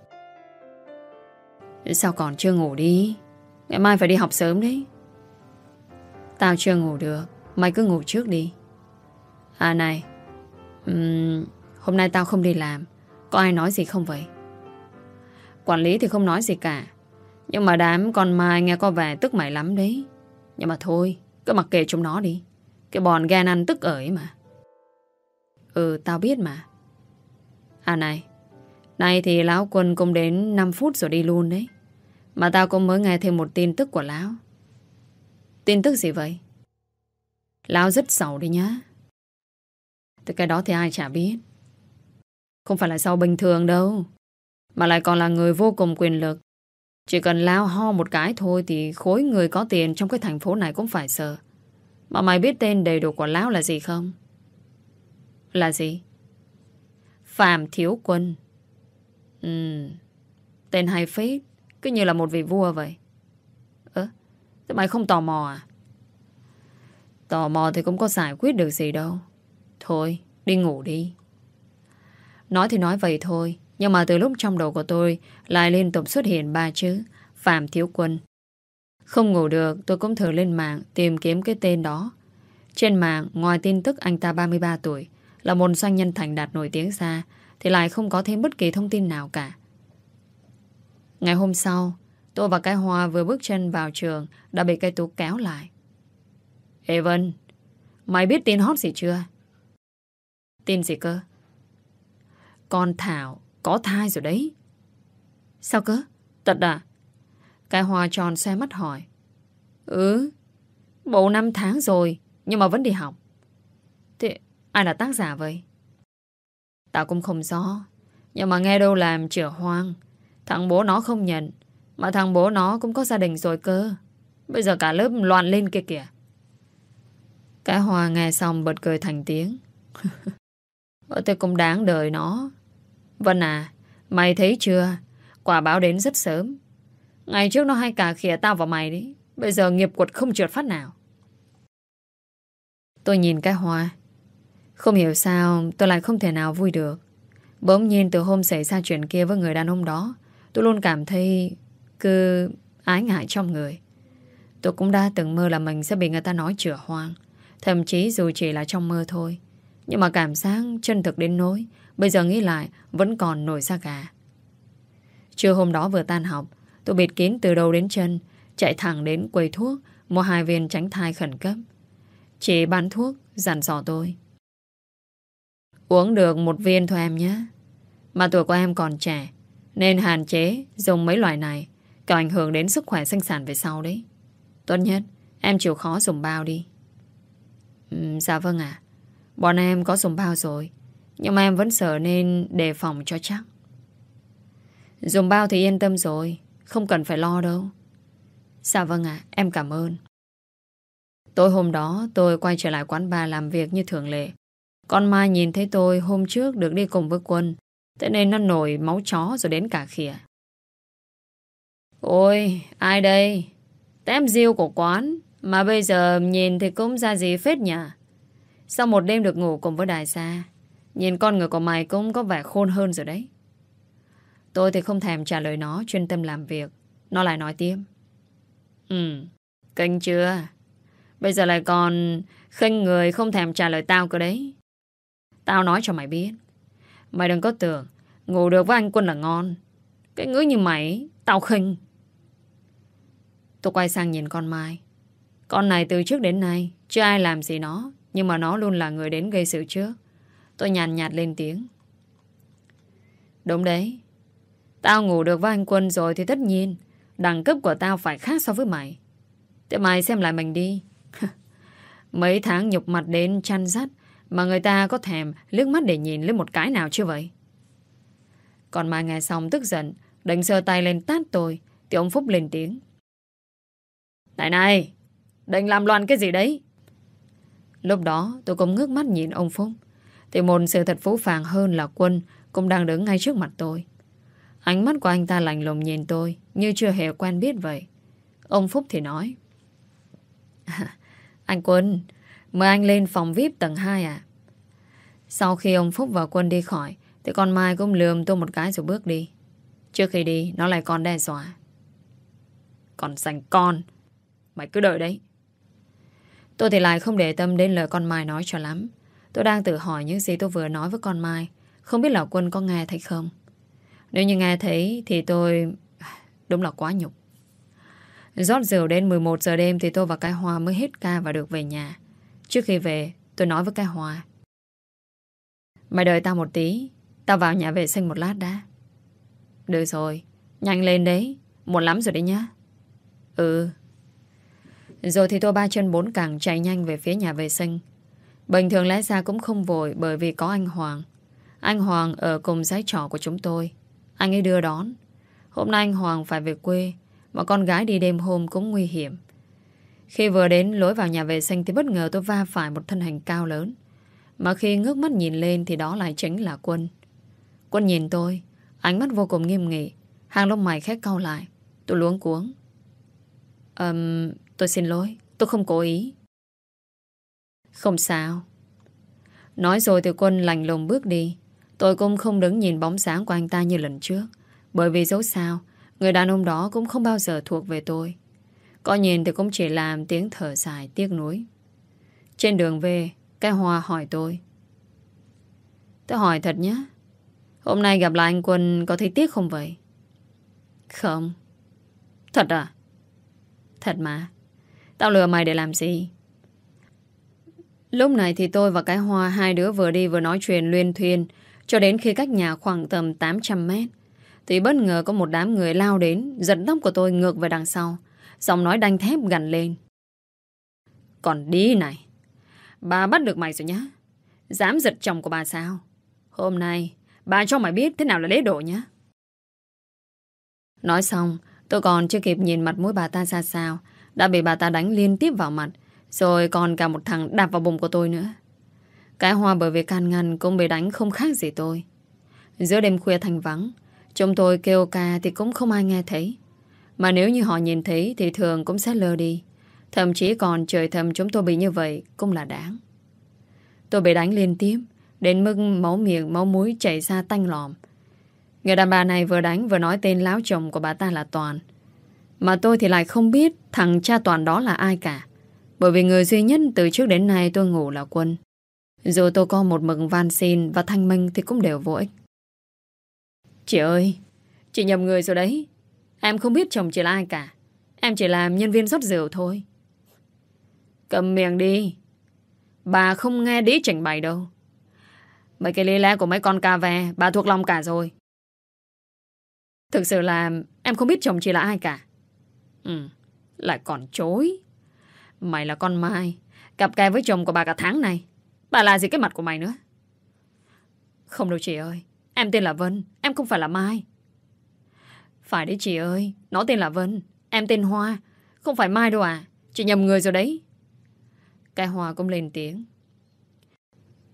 sao còn chưa ngủ đi? Ngày mai phải đi học sớm đấy. Tao chưa ngủ được, mày cứ ngủ trước đi. À này, hôm nay tao không đi làm, có ai nói gì không vậy? Quản lý thì không nói gì cả, nhưng mà đám con Mai nghe có vẻ tức mày lắm đấy. Nhưng mà thôi, cứ mặc kệ chúng nó đi. Cái bọn ghen ăn tức ở ấy mà. Tao biết mà. À này, nay thì Lão Quân cũng đến 5 phút rồi đi luôn đấy. Mà tao cũng mới nghe thêm một tin tức của Lão. Tin tức gì vậy? Lão rất giàu đi nhá. Từ cái đó thì ai chả biết. Không phải là giàu bình thường đâu, mà lại còn là người vô cùng quyền lực. Chỉ cần Lão ho một cái thôi thì khối người có tiền trong cái thành phố này cũng phải sợ. Mà mày biết tên đầy đủ của Lão là gì không? Là gì? Phạm Thiếu Quân. Tên hay phết, cứ như là một vị vua vậy. Thế mày không tò mò à? Tò mò thì cũng có giải quyết được gì đâu. Thôi, đi ngủ đi. Nói thì nói vậy thôi, nhưng mà từ lúc trong đầu của tôi lại liên tục xuất hiện 3 chữ Phạm Thiếu Quân. Không ngủ được, tôi cũng thử lên mạng tìm kiếm cái tên đó. Trên mạng, ngoài tin tức anh ta 33 tuổi, là một doanh nhân thành đạt nổi tiếng ra, thì lại không có thêm bất kỳ thông tin nào cả. Ngày hôm sau, tôi và cái Hoa vừa bước chân vào trường đã bị cái Tú kéo lại. Ê Vân, mày biết tin hot gì chưa? Tin gì cơ? Con Thảo có thai rồi đấy. Sao cơ? Thật à? Cái Hoa tròn xe mắt hỏi. Bầu 5 tháng rồi, nhưng mà vẫn đi học. Thế ai là tác giả vậy? Tao cũng không rõ, nhưng mà nghe đâu làm chửa hoang. Thằng bố nó không nhận, mà thằng bố nó cũng có gia đình rồi cơ. Bây giờ cả lớp loạn lên kia kìa. Cái Hoa nghe xong bật cười thành tiếng. Thế cũng đáng đời nó. Vân à, mày thấy chưa? Quả báo đến rất sớm. Ngày trước nó hay cà khịa tao và mày đấy. Bây giờ nghiệp quật không trượt phát nào. Tôi nhìn cái Hoa. Không hiểu sao tôi lại không thể nào vui được. Bỗng nhiên từ hôm xảy ra chuyện kia với người đàn ông đó, tôi luôn cảm thấy cứ ái ngại trong người. Tôi cũng đã từng mơ là mình sẽ bị người ta nói chửa hoang. Thậm chí dù chỉ là trong mơ thôi. Nhưng mà cảm giác chân thực đến nỗi bây giờ nghĩ lại vẫn còn nổi da gà. Trưa hôm đó vừa tan học, tôi bịt kín từ đầu đến chân, chạy thẳng đến quầy thuốc, mua 2 viên tránh thai khẩn cấp. Chị bán thuốc dặn dò tôi: uống được 1 viên thôi em nhé. Mà tuổi của em còn trẻ, nên hạn chế dùng mấy loại này, có ảnh hưởng đến sức khỏe sinh sản về sau đấy. Tốt nhất em chịu khó dùng bao đi. Dạ vâng ạ. Bọn em có dùng bao rồi, nhưng mà em vẫn sợ nên đề phòng cho chắc. Dùng bao thì yên tâm rồi, không cần phải lo đâu. Dạ vâng ạ, em cảm ơn. Tối hôm đó tôi quay trở lại quán bar làm việc như thường lệ. Con Mai nhìn thấy tôi hôm trước được đi cùng với Quân, thế nên nó nổi máu chó rồi đến cả khỉa. Ôi, ai đây? Tép diêu của quán, mà bây giờ nhìn thì cũng ra gì phết nhỉ? Sau một đêm được ngủ cùng với Đại Sa, nhìn con người của mày cũng có vẻ khôn hơn rồi đấy. Tôi thì không thèm trả lời nó, chuyên tâm làm việc. Nó lại nói tiếp. Kinh chưa? Bây giờ lại còn khinh người không thèm trả lời tao cơ đấy. Tao nói cho mày biết, mày đừng có tưởng ngủ được với anh Quân là ngon. Cái ngữ như mày, tao khinh. Tôi quay sang nhìn con Mai. Con này từ trước đến nay chưa ai làm gì nó, nhưng mà nó luôn là người đến gây sự trước. Tôi nhàn nhạt lên tiếng. Đúng đấy, tao ngủ được với anh Quân rồi thì tất nhiên đẳng cấp của tao phải khác so với mày. Thế mày xem lại mình đi. Mấy tháng nhục mặt đến chăn dắt mà người ta có thèm liếc mắt để nhìn lên một cái nào chưa vậy? Còn Mai nghe xong tức giận, định giơ tay lên tát tôi, thì ông Phúc lên tiếng. Này, định làm loạn cái gì đấy? Lúc đó tôi cũng ngước mắt nhìn ông Phúc, thì một sự thật phũ phàng hơn là Quân cũng đang đứng ngay trước mặt tôi. Ánh mắt của anh ta lạnh lùng nhìn tôi như chưa hề quen biết vậy. Ông Phúc thì nói. Anh Quân, mời anh lên phòng VIP tầng 2 à? Sau khi ông Phúc và Quân đi khỏi, thì con Mai cũng lườm tôi một cái rồi bước đi. Trước khi đi, nó lại còn đe dọa. Còn dành con, mày cứ đợi đấy. Tôi thì lại không để tâm đến lời con Mai nói cho lắm. Tôi đang tự hỏi những gì tôi vừa nói với con Mai. Không biết là Quân có nghe thấy không. Nếu như nghe thấy thì tôi... Đúng là quá nhục. Rót rượu đến 11 giờ đêm thì tôi và cái Hoa mới hết ca và được về nhà. Trước khi về, tôi nói với cái Hoa. Mày đợi tao một tí, tao vào nhà vệ sinh một lát đã. Được rồi, nhanh lên đấy, muộn lắm rồi đấy nhá. Ừ. Rồi thì tôi ba chân bốn cẳng chạy nhanh về phía nhà vệ sinh. Bình thường lẽ ra cũng không vội bởi vì có anh Hoàng. Anh Hoàng ở cùng giấy trọ của chúng tôi. Anh ấy đưa đón. Hôm nay anh Hoàng phải về quê, mà con gái đi đêm hôm cũng nguy hiểm. Khi vừa đến lối vào nhà vệ sinh thì bất ngờ tôi va phải một thân hình cao lớn. Mà khi ngước mắt nhìn lên thì đó lại chính là Quân. Quân nhìn tôi, ánh mắt vô cùng nghiêm nghị, hàng lông mày khẽ cau lại. Tôi luống cuống. Tôi xin lỗi, tôi không cố ý. Không sao. Nói rồi thì Quân lạnh lùng bước đi. Tôi cũng không đứng nhìn bóng dáng của anh ta như lần trước, bởi vì dẫu sao người đàn ông đó cũng không bao giờ thuộc về tôi. Có nhìn thì cũng chỉ làm tiếng thở dài tiếc nuối. Trên đường về, cái Hoa hỏi tôi. Tôi hỏi thật nhé, hôm nay gặp lại anh Quân có thấy tiếc không vậy? Không. Thật à? Thật mà. Tao lừa mày để làm gì? Lúc này thì tôi và cái Hoa, hai đứa vừa đi vừa nói chuyện luyên thuyên, cho đến khi cách nhà khoảng tầm 800 mét thì bất ngờ có một đám người lao đến, giật tóc của tôi ngược về đằng sau, giọng nói đanh thép gằn lên. Còn đi này, bà bắt được mày rồi nhá. Dám giật chồng của bà sao? Hôm nay bà cho mày biết thế nào là lễ độ nhá. Nói xong, tôi còn chưa kịp nhìn mặt mũi bà ta ra sao, đã bị bà ta đánh liên tiếp vào mặt, rồi còn cả một thằng đạp vào bụng của tôi nữa. Cái Hoa bởi vì can ngăn cũng bị đánh không khác gì tôi. Giữa đêm khuya thanh vắng, chúng tôi kêu ca thì cũng không ai nghe thấy. Mà nếu như họ nhìn thấy thì thường cũng sẽ lơ đi. Thậm chí còn trời thầm chúng tôi bị như vậy cũng là đáng. Tôi bị đánh liên tiếp, đến mức máu miệng, máu mũi chảy ra tanh lòm. Người đàn bà này vừa đánh vừa nói tên láo chồng của bà ta là Toàn. Mà tôi thì lại không biết thằng cha Toàn đó là ai cả. Bởi vì người duy nhất từ trước đến nay tôi ngủ là Quân. Dù tôi có một mực van xin và thanh minh thì cũng đều vô ích. Chị ơi, chị nhầm người rồi đấy. Em không biết chồng chị là ai cả. Em chỉ làm nhân viên rót rượu thôi. Cầm miệng đi. Bà không nghe đĩ trình bày đâu. Mấy cái lý lẽ của mấy con cà ve bà thuộc lòng cả rồi. Thực sự là em không biết chồng chị là ai cả. Lại còn chối. Mày là con Mai, cặp kè với chồng của bà cả tháng này. Bà là gì cái mặt của mày nữa? Không đâu chị ơi, em tên là Vân, em không phải là Mai. Phải đấy chị ơi, nó tên là Vân, em tên Hoa, không phải Mai đâu à. Chị nhầm người rồi đấy. Cái Hoa cũng lên tiếng.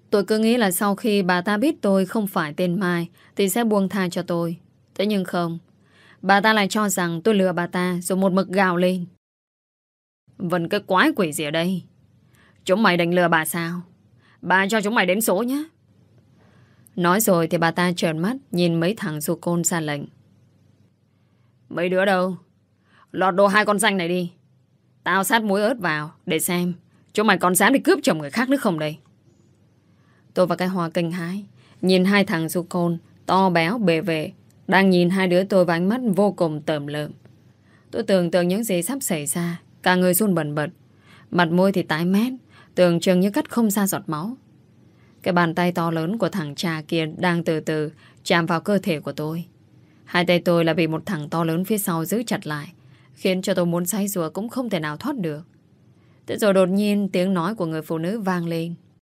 Tôi cứ nghĩ là sau khi bà ta biết tôi không phải tên Mai thì sẽ buông tha cho tôi. Thế nhưng không. Bà ta lại cho rằng tôi lừa bà ta rồi một mực gào lên. Vân, cái quái quỷ gì ở đây? Chúng mày định lừa bà sao? Bà cho chúng mày đến số nhé. Nói rồi thì bà ta trợn mắt nhìn mấy thằng du côn ra lệnh. Mấy đứa đâu? Lọt đồ hai con danh này đi. Tao sát muối ớt vào để xem chúng mày còn dám đi cướp chồng người khác nữa không đây. Tôi và cái Hoa kinh hãi nhìn hai thằng du côn to béo bề vệ đang nhìn hai đứa tôi với ánh mắt vô cùng tởm lợm. Tôi tưởng tượng những gì sắp xảy ra. Cả người run bần bật. Mặt môi thì tái mét, tưởng chừng như cắt không ra giọt máu. Cái bàn tay to lớn của thằng cha kia đang từ từ chạm vào cơ thể của tôi. Hai tay tôi là bị một thằng to lớn phía sau giữ chặt lại, khiến cho tôi muốn giãy giụa cũng không thể nào thoát được. Thế rồi đột nhiên tiếng nói của người phụ nữ vang lên.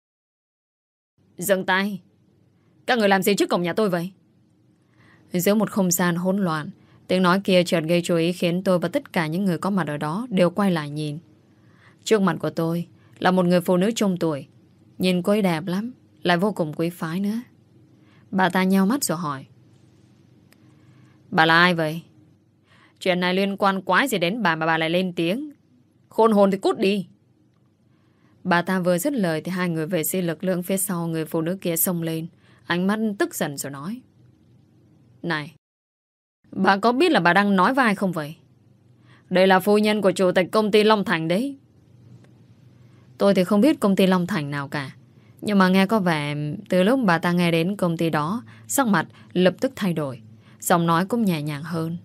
Dừng tay. Các người làm gì trước cổng nhà tôi vậy? Giữa một không gian hỗn loạn, tiếng nói kia chợt gây chú ý khiến tôi và tất cả những người có mặt ở đó đều quay lại nhìn. Trước mặt của tôi là một người phụ nữ trung tuổi. Nhìn cô ấy đẹp lắm, lại vô cùng quý phái nữa. Bà ta nheo mắt rồi hỏi. Bà là ai vậy? Chuyện này liên quan quái gì đến bà mà bà lại lên tiếng? Khôn hồn thì cút đi. Bà ta vừa dứt lời thì hai người vệ sĩ lực lượng phía sau người phụ nữ kia xông lên, ánh mắt tức giận rồi nói. Này, bà có biết là bà đang nói với ai không vậy? Đây là phu nhân của chủ tịch công ty Long Thành đấy. Tôi thì không biết công ty Long Thành nào cả, nhưng mà nghe có vẻ từ lúc bà ta nghe đến công ty đó, sắc mặt lập tức thay đổi, giọng nói cũng nhẹ nhàng hơn.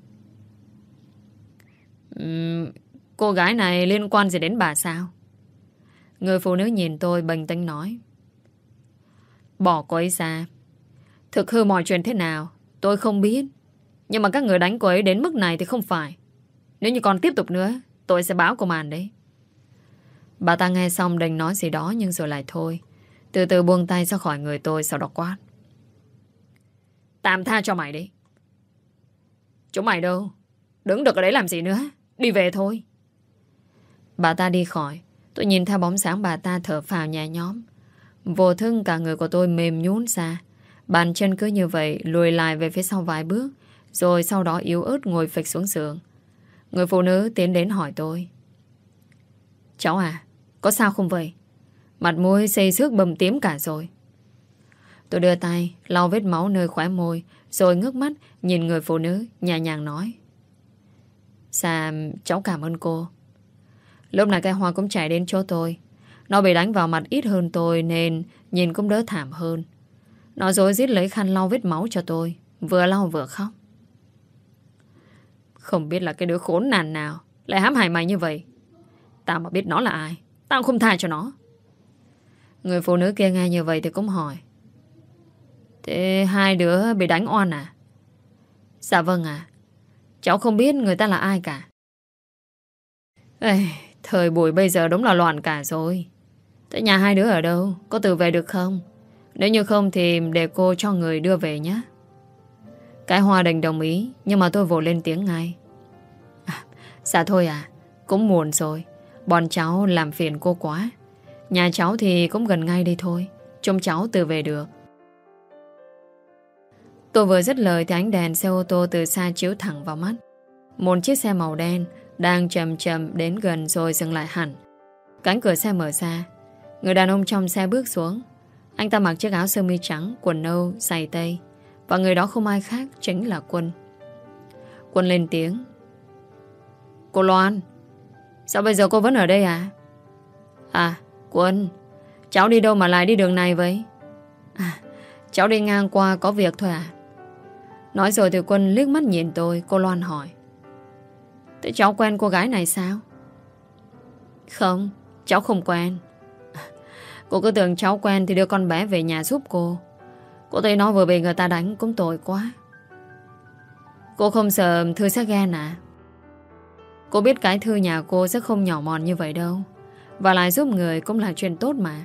Cô gái này liên quan gì đến bà sao? Người phụ nữ nhìn tôi bình tĩnh nói. Bỏ cô ấy ra. Thực hư mọi chuyện thế nào tôi không biết, nhưng mà các người đánh cô ấy đến mức này thì không phải. Nếu như còn tiếp tục nữa tôi sẽ báo công an đấy. Bà ta nghe xong định nói gì đó nhưng rồi lại thôi, từ từ buông tay ra khỏi người tôi, sau đó quát. Tạm tha cho mày đi. Chúng mày đâu? Đứng được ở đấy làm gì nữa? Đi về thôi. Bà ta đi khỏi. Tôi nhìn theo bóng sáng bà ta thở phào nhẹ nhõm. Vô thức cả người của tôi mềm nhũn ra. Bàn chân cứ như vậy lùi lại về phía sau vài bước, rồi sau đó yếu ớt ngồi phịch xuống giường. Người phụ nữ tiến đến hỏi tôi. Cháu à, có sao không vậy? Mặt mũi xây xước bầm tím cả rồi. Tôi đưa tay lau vết máu nơi khóe môi, rồi ngước mắt nhìn người phụ nữ, nhẹ nhàng nói. Dạ, cháu cảm ơn cô. Lúc này cái Hoa cũng chạy đến chỗ tôi. Nó bị đánh vào mặt ít hơn tôi nên nhìn cũng đỡ thảm hơn. Nó rối rít lấy khăn lau vết máu cho tôi, vừa lau vừa khóc. Không biết là cái đứa khốn nạn nào lại hãm hại mày như vậy. Tao mà biết nó là ai, tao không tha cho nó. Người phụ nữ kia nghe như vậy thì cũng hỏi. Thế hai đứa bị đánh oan à? Dạ vâng ạ. Cháu không biết người ta là ai cả. Ê, thời buổi bây giờ đúng là loạn cả rồi. Thế nhà hai đứa ở đâu? Có tự về được không? Nếu như không thì để cô cho người đưa về nhé. Cái Hoa định đồng ý, nhưng mà tôi vội lên tiếng ngay. Dạ thôi à, cũng muộn rồi. Bọn cháu làm phiền cô quá. Nhà cháu thì cũng gần ngay đây thôi, trông cháu tự về được. Tôi vừa dứt lời thì ánh đèn xe ô tô từ xa chiếu thẳng vào mắt. Một chiếc xe màu đen đang chậm chậm đến gần rồi dừng lại hẳn. Cánh cửa xe mở ra. Người đàn ông trong xe bước xuống. Anh ta mặc chiếc áo sơ mi trắng, quần nâu, giày tây. Và người đó không ai khác chính là Quân. Quân lên tiếng. Cô Loan, sao bây giờ cô vẫn ở đây à? À, Quân, cháu đi đâu mà lại đi đường này vậy? À, cháu đi ngang qua có việc thôi à? Nói rồi thì Quân liếc mắt nhìn tôi. Cô Loan hỏi. Thế cháu quen cô gái này sao? Không, cháu không quen. Cô cứ tưởng cháu quen thì đưa con bé về nhà giúp cô. Cô thấy nó vừa bị người ta đánh cũng tội quá. Cô không sợ Thư sẽ ghen à? Cô biết cái Thư nhà cô sẽ không nhỏ mọn như vậy đâu. Và lại giúp người cũng là chuyện tốt mà.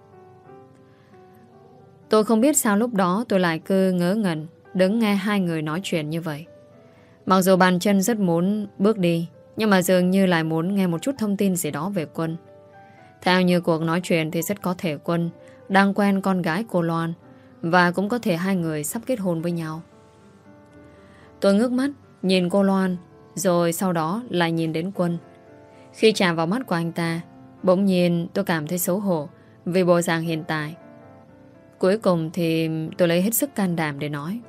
Tôi không biết sao lúc đó tôi lại cứ ngớ ngẩn đứng nghe hai người nói chuyện như vậy. Mặc dù bàn chân rất muốn bước đi, nhưng mà dường như lại muốn nghe một chút thông tin gì đó về Quân. Theo như cuộc nói chuyện thì rất có thể Quân đang quen con gái cô Loan, và cũng có thể hai người sắp kết hôn với nhau. Tôi ngước mắt nhìn cô Loan, rồi sau đó lại nhìn đến Quân. Khi chạm vào mắt của anh ta, bỗng nhiên tôi cảm thấy xấu hổ vì bộ dạng hiện tại. Cuối cùng thì tôi lấy hết sức can đảm để nói: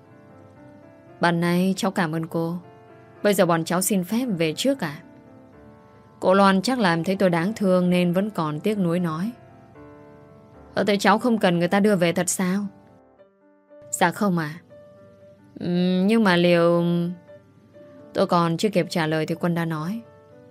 "Bạn này cháu cảm ơn cô. Bây giờ bọn cháu xin phép về trước à?" Cô Loan chắc làm thấy tôi đáng thương nên vẫn còn tiếc nuối nói: Thế cháu không cần người ta đưa về thật sao?" "Dạ không à." Nhưng mà liệu..." Tôi còn chưa kịp trả lời thì Quân đã nói: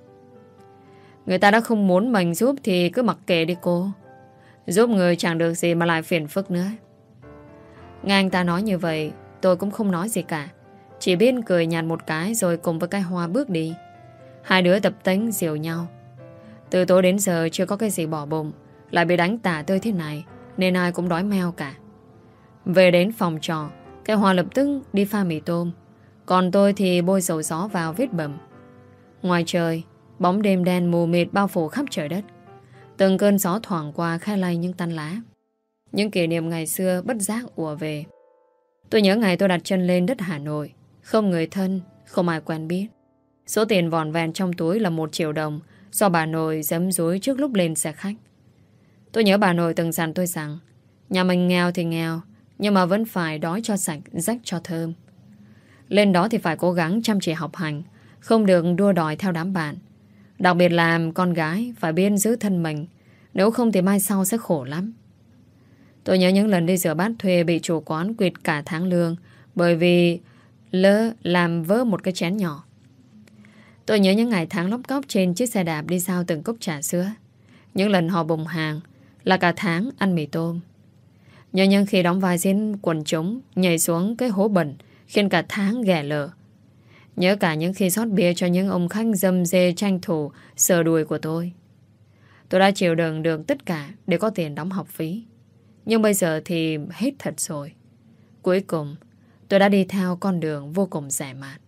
"Người ta đã không muốn mình giúp thì cứ mặc kệ đi cô. Giúp người chẳng được gì mà lại phiền phức nữa." Nghe anh ta nói như vậy, tôi cũng không nói gì cả, chỉ biết cười nhạt một cái rồi cùng với cái Hoa bước đi. Hai đứa tập tễnh dìu nhau. Từ tối đến giờ chưa có cái gì bỏ bụng, lại bị đánh tả tơi thế này nên ai cũng đói meo cả. Về đến phòng trọ, cái Hoa lập tức đi pha mì tôm, còn tôi thì bôi dầu gió vào vết bầm. Ngoài trời, bóng đêm đen mù mịt bao phủ khắp trời đất. Từng cơn gió thoảng qua khai lay những tán lá. Những kỷ niệm ngày xưa bất giác ùa về. Tôi nhớ ngày tôi đặt chân lên đất Hà Nội, không người thân, không ai quen biết. Số tiền vỏn vẹn trong túi là 1 triệu đồng do bà nội giấm dúi trước lúc lên xe khách. Tôi nhớ bà nội từng dặn tôi rằng nhà mình nghèo thì nghèo, nhưng mà vẫn phải đói cho sạch, rách cho thơm. Lên đó thì phải cố gắng chăm chỉ học hành, không được đua đòi theo đám bạn. Đặc biệt là con gái phải biết giữ thân mình, nếu không thì mai sau sẽ khổ lắm. Tôi nhớ những lần đi rửa bát thuê bị chủ quán quỵt cả tháng lương bởi vì lỡ làm vỡ một cái chén nhỏ. Tôi nhớ những ngày tháng lóc cóc trên chiếc xe đạp đi giao từng cốc trà sữa. Những lần họ bùng hàng là cả tháng ăn mì tôm. Nhớ những khi đóng vai diễn quần chúng nhảy xuống cái hố bẩn khiến cả tháng ghẻ lở. Nhớ cả những khi rót bia cho những ông khách dâm dê tranh thủ sờ đùi của tôi. Tôi đã chịu đựng được tất cả để có tiền đóng học phí. Nhưng bây giờ thì hết thật rồi. Cuối cùng tôi đã đi theo con đường vô cùng rẻ mạt.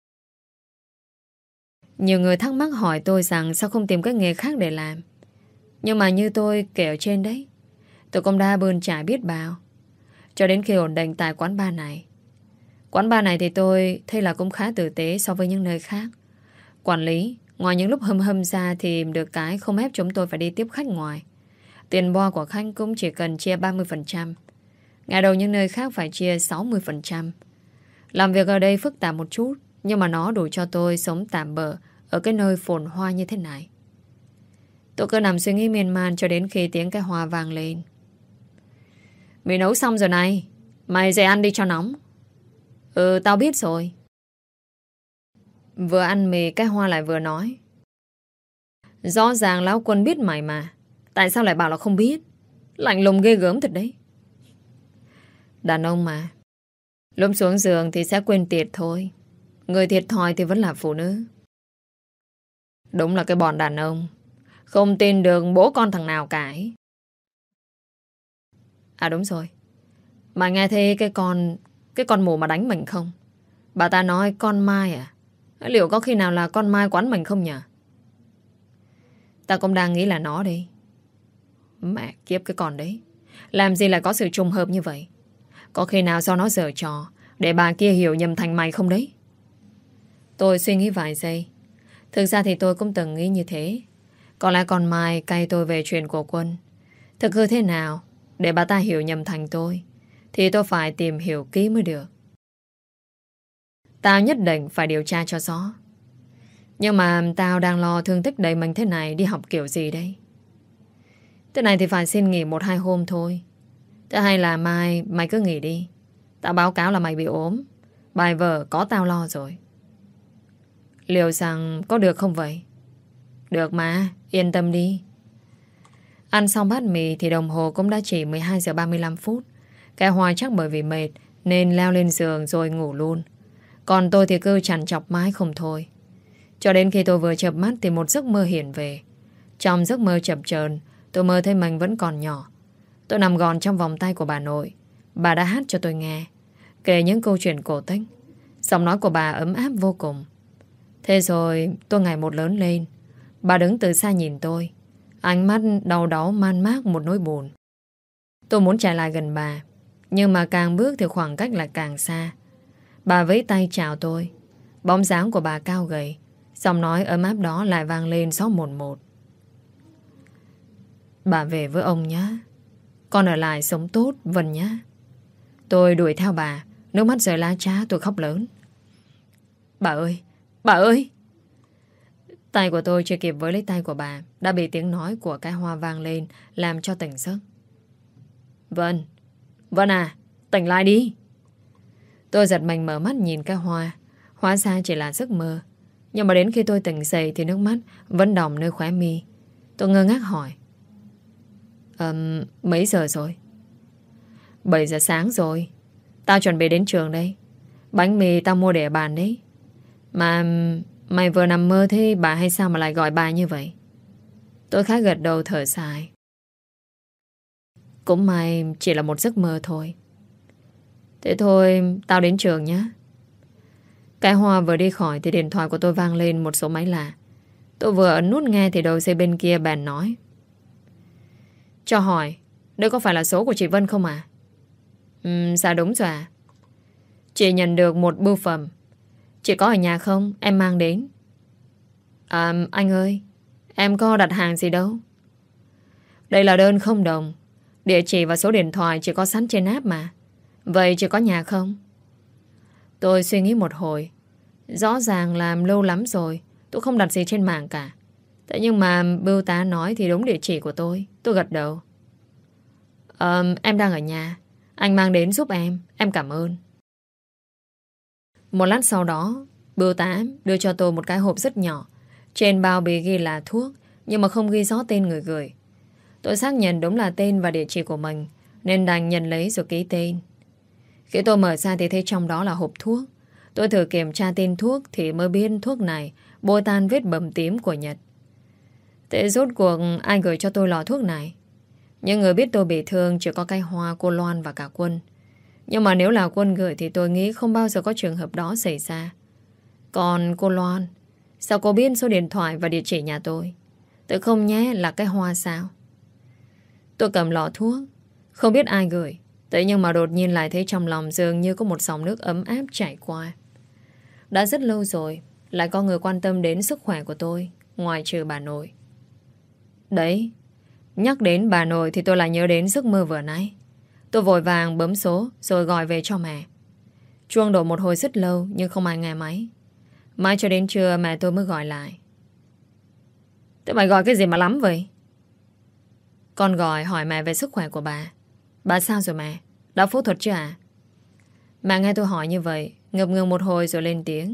Nhiều người thắc mắc hỏi tôi rằng sao không tìm cái nghề khác để làm. Nhưng mà như tôi kể ở trên đấy, tôi cũng đã bươn trải biết bao, cho đến khi ổn định tại quán bar này. Quán bar này thì tôi thấy là cũng khá tử tế so với những nơi khác. Quản lý, ngoài những lúc hâm ra thì được cái không ép chúng tôi phải đi tiếp khách ngoài. Tiền bo của khách cũng chỉ cần chia 30%. Ngày đầu những nơi khác phải chia 60%. Làm việc ở đây phức tạp một chút, nhưng mà nó đủ cho tôi sống tạm bợ ở cái nơi phồn hoa như thế này. Tôi cứ nằm suy nghĩ miên man cho đến khi tiếng cái Hoa vang lên: "Mì nấu xong rồi này, mày dậy ăn đi cho nóng." Tao biết rồi." Vừa ăn mì cái Hoa lại vừa nói: "Rõ ràng lão Quân biết mày mà, tại sao lại bảo là không biết? Lạnh lùng ghê gớm thật đấy." Đàn ông mà, lúc xuống giường thì sẽ quên tiệt thôi. Người thiệt thòi thì vẫn là phụ nữ. Đúng là cái bọn đàn ông không tin được bố con thằng nào cả ấy. À đúng rồi, mày nghe thấy cái con mù mà đánh mình không? Bà ta nói con Mai à? Liệu có khi nào là con Mai quán mình không nhỉ? Ta cũng đang nghĩ là nó đi. Mẹ kiếp cái con đấy, làm gì lại có sự trùng hợp như vậy? Có khi nào do nó giở trò để bà kia hiểu nhầm thành mày không đấy? Tôi suy nghĩ vài giây. Thực ra thì tôi cũng từng nghĩ như thế. Có lẽ con Mai cay tôi về chuyện của Quân. Thực hư thế nào để bà ta hiểu nhầm thành tôi thì tôi phải tìm hiểu kỹ mới được. Tao nhất định phải điều tra cho rõ. Nhưng mà tao đang lo thương tích đầy mình thế này đi học kiểu gì đây? Thế này thì phải xin nghỉ 1-2 hôm thôi. Thế hay là mai mày cứ nghỉ đi. Tao báo cáo là mày bị ốm. Bài vở có tao lo rồi. Liệu rằng có được không vậy? Được mà, yên tâm đi. Ăn xong bát mì thì đồng hồ cũng đã chỉ 12 giờ 35 phút. Cái Hoa chắc bởi vì mệt nên leo lên giường rồi ngủ luôn. Còn tôi thì cứ trằn trọc mãi không thôi. Cho đến khi tôi vừa chợp mắt thì một giấc mơ hiện về. Trong giấc mơ chập chờn, tôi mơ thấy mình vẫn còn nhỏ. Tôi nằm gọn trong vòng tay của bà nội. Bà đã hát cho tôi nghe, kể những câu chuyện cổ tích. Giọng nói của bà ấm áp vô cùng. Thế rồi tôi ngày một lớn lên. Bà đứng từ xa nhìn tôi, ánh mắt đau đáu man mác một nỗi buồn. Tôi muốn chạy lại gần bà, nhưng mà càng bước thì khoảng cách lại càng xa. Bà vẫy tay chào tôi. Bóng dáng của bà cao gầy, giọng nói ấm áp đó lại vang lên xót một một. Bà về với ông nhé. Con ở lại sống tốt Vân nhé. Tôi đuổi theo bà, nước mắt rơi lá trá, tôi khóc lớn. Bà ơi, bà ơi. Tay của tôi chưa kịp với lấy tay của bà đã bị tiếng nói của cái hoa vang lên, làm cho tỉnh giấc. Vân, Vân à, tỉnh lại đi. Tôi giật mình mở mắt nhìn cái hoa. Hóa ra chỉ là giấc mơ. Nhưng mà đến khi tôi tỉnh dậy thì nước mắt vẫn đọng nơi khóe mi. Tôi ngơ ngác hỏi. Mấy giờ rồi? 7 giờ sáng rồi. Tao chuẩn bị đến trường đây. Bánh mì tao mua để ở bàn đấy. Mà mày vừa nằm mơ thế bà hay sao mà lại gọi bà như vậy? Tôi khá gật đầu thở dài. Cũng may chỉ là một giấc mơ thôi. Thế thôi tao đến trường nhé. Cái hoa vừa đi khỏi thì điện thoại của tôi vang lên một số máy lạ. Tôi vừa ấn nút nghe thì đầu dây bên kia bèn nói. Cho hỏi, đây có phải là số của chị Vân không à? Dạ đúng rồi à. Chị nhận được một bưu phẩm. Chị có ở nhà không? Em mang đến. Anh ơi, em có đặt hàng gì đâu. Đây là đơn không đồng. Địa chỉ và số điện thoại chị có sẵn trên app mà. Vậy chị có nhà không? Tôi suy nghĩ một hồi. Rõ ràng làm lâu lắm rồi, tôi không đặt gì trên mạng cả. Thế nhưng mà bưu tá nói thì đúng địa chỉ của tôi. Tôi gật đầu. Em đang ở nhà. Anh mang đến giúp em cảm ơn. Một lát sau đó, bưu tá đưa cho tôi một cái hộp rất nhỏ. Trên bao bì ghi là thuốc, nhưng mà không ghi rõ tên người gửi. Tôi xác nhận đúng là tên và địa chỉ của mình, nên đành nhận lấy rồi ký tên. Khi tôi mở ra thì thấy trong đó là hộp thuốc. Tôi thử kiểm tra tên thuốc thì mới biết thuốc này bôi tan vết bầm tím của Nhật. Thế rốt cuộc ai gửi cho tôi lọ thuốc này? Nhưng người biết tôi bị thương chỉ có cái hoa, cô Loan và cả Quân. Nhưng mà nếu là Quân gửi thì tôi nghĩ không bao giờ có trường hợp đó xảy ra. Còn cô Loan, sao cô biết số điện thoại và địa chỉ nhà tôi? Tự không nhé là cái hoa sao? Tôi cầm lọ thuốc, không biết ai gửi. Thế nhưng mà đột nhiên lại thấy trong lòng dường như có một dòng nước ấm áp chảy qua. Đã rất lâu rồi lại có người quan tâm đến sức khỏe của tôi, ngoài trừ bà nội. Đấy, nhắc đến bà nội thì tôi lại nhớ đến giấc mơ vừa nãy. Tôi vội vàng bấm số rồi gọi về cho mẹ. Chuông đổ một hồi rất lâu nhưng không ai nghe máy. Mãi cho đến trưa mẹ tôi mới gọi lại. Thế mày gọi cái gì mà lắm vậy? Con gọi hỏi mẹ về sức khỏe của bà. Bà sao rồi mẹ? Đã phẫu thuật chưa à? Mẹ nghe tôi hỏi như vậy, ngập ngừng một hồi rồi lên tiếng.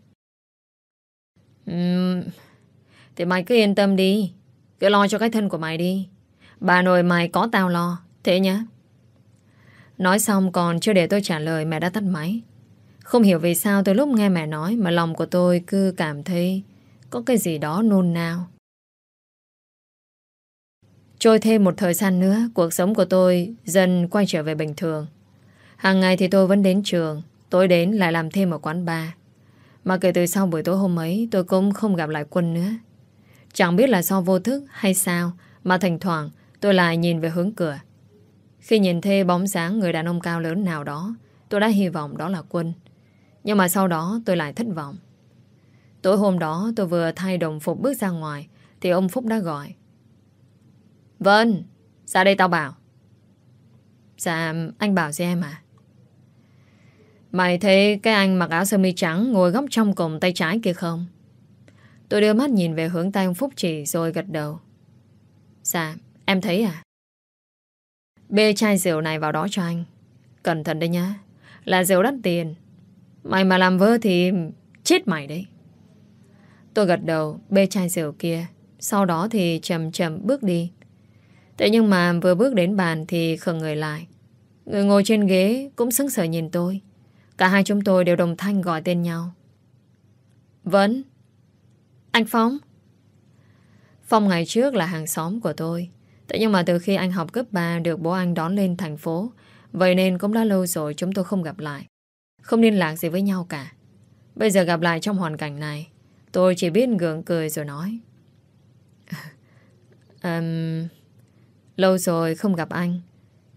Thì mày cứ yên tâm đi. Cứ lo cho cái thân của mày đi. Bà nội mày có tao lo. Thế nhá. Nói xong còn chưa để tôi trả lời mẹ đã tắt máy. Không hiểu vì sao từ lúc nghe mẹ nói mà lòng của tôi cứ cảm thấy có cái gì đó nôn nao. Trôi thêm một thời gian nữa, cuộc sống của tôi dần quay trở về bình thường. Hàng ngày thì tôi vẫn đến trường, tối đến lại làm thêm ở quán bar. Mà kể từ sau buổi tối hôm ấy tôi cũng không gặp lại Quân nữa. Chẳng biết là do vô thức hay sao mà thỉnh thoảng tôi lại nhìn về hướng cửa. Khi nhìn thấy bóng dáng người đàn ông cao lớn nào đó, tôi đã hy vọng đó là Quân. Nhưng mà sau đó tôi lại thất vọng. Tối hôm đó tôi vừa thay đồng phục bước ra ngoài thì ông Phúc đã gọi. Vân, ra đây tao bảo. Dạ, anh bảo gì em à? Mày thấy cái anh mặc áo sơ mi trắng ngồi góc trong cùng tay trái kia không? Tôi đưa mắt nhìn về hướng tay ông Phúc chỉ rồi gật đầu. Dạ, em thấy à? Bê chai rượu này vào đó cho anh. Cẩn thận đấy nhá. Là rượu đắt tiền. Mày mà làm vơ thì chết mày đấy. Tôi gật đầu bê chai rượu kia. Sau đó thì chậm chậm bước đi. Thế nhưng mà vừa bước đến bàn thì khựng người lại. Người ngồi trên ghế cũng sững sờ nhìn tôi. Cả hai chúng tôi đều đồng thanh gọi tên nhau. Vân. Anh Phong. Phong ngày trước là hàng xóm của tôi. Thế nhưng mà từ khi anh học cấp 3 được bố anh đón lên thành phố, vậy nên cũng đã lâu rồi chúng tôi không gặp lại, không liên lạc gì với nhau cả. Bây giờ gặp lại trong hoàn cảnh này, tôi chỉ biết gượng cười rồi nói. Lâu rồi không gặp anh.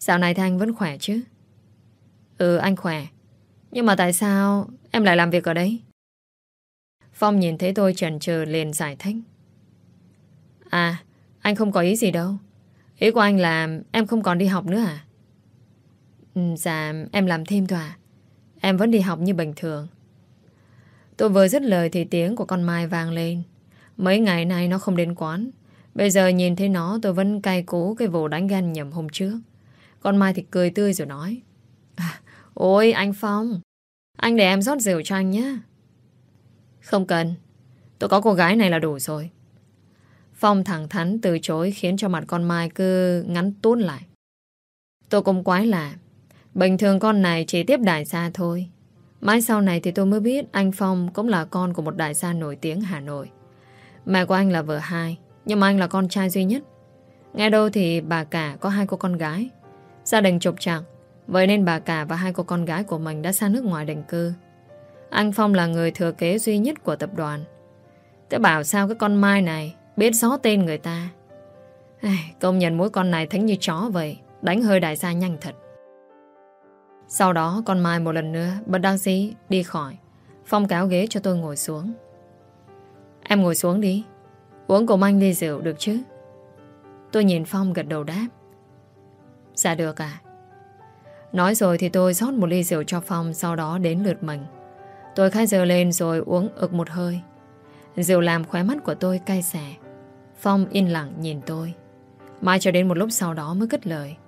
Dạo này thì anh vẫn khỏe chứ? Ừ, anh khỏe. Nhưng mà tại sao em lại làm việc ở đấy? Phong nhìn thấy tôi chần chừ liền giải thích. À, anh không có ý gì đâu. Ý của anh là em không còn đi học nữa à? Dạ, em làm thêm thôi à. Em vẫn đi học như bình thường. Tôi vừa dứt lời thì tiếng của con Mai vang lên. Mấy ngày nay nó không đến quán. Bây giờ nhìn thấy nó tôi vẫn cay cú cái vụ đánh ghen nhầm hôm trước. Con Mai thì cười tươi rồi nói. Ôi anh Phong, anh để em rót rượu cho anh nhé. Không cần, tôi có cô gái này là đủ rồi. Phong thẳng thắn từ chối khiến cho mặt con Mai cứ ngắn tút lại. Tôi cũng quái lạ. Bình thường con này chỉ tiếp đại gia thôi. Mãi sau này thì tôi mới biết anh Phong cũng là con của một đại gia nổi tiếng Hà Nội. Mẹ của anh là vợ hai, nhưng mà anh là con trai duy nhất. Nghe đâu thì bà cả có 2 cô con gái. Gia đình trục trặc, vậy nên bà cả và 2 cô con gái của mình đã sang nước ngoài định cư. Anh Phong là người thừa kế duy nhất của tập đoàn. Thế bảo sao cái con Mai này biết rõ tên người ta. Công nhận mỗi con này thánh như chó vậy, đánh hơi đại gia nhanh thật. Sau đó con Mai một lần nữa bất đắc dĩ đi khỏi. Phong kéo ghế cho tôi ngồi xuống. Em ngồi xuống đi, uống cùng anh ly rượu được chứ? Tôi nhìn Phong gật đầu đáp. Dạ được à. Nói rồi thì tôi rót một ly rượu cho Phong. Sau đó đến lượt mình. Tôi khai giờ lên rồi uống ực một hơi. Rượu làm khóe mắt của tôi cay xè. Phong yên lặng nhìn tôi. Mãi cho đến một lúc sau đó mới cất lời.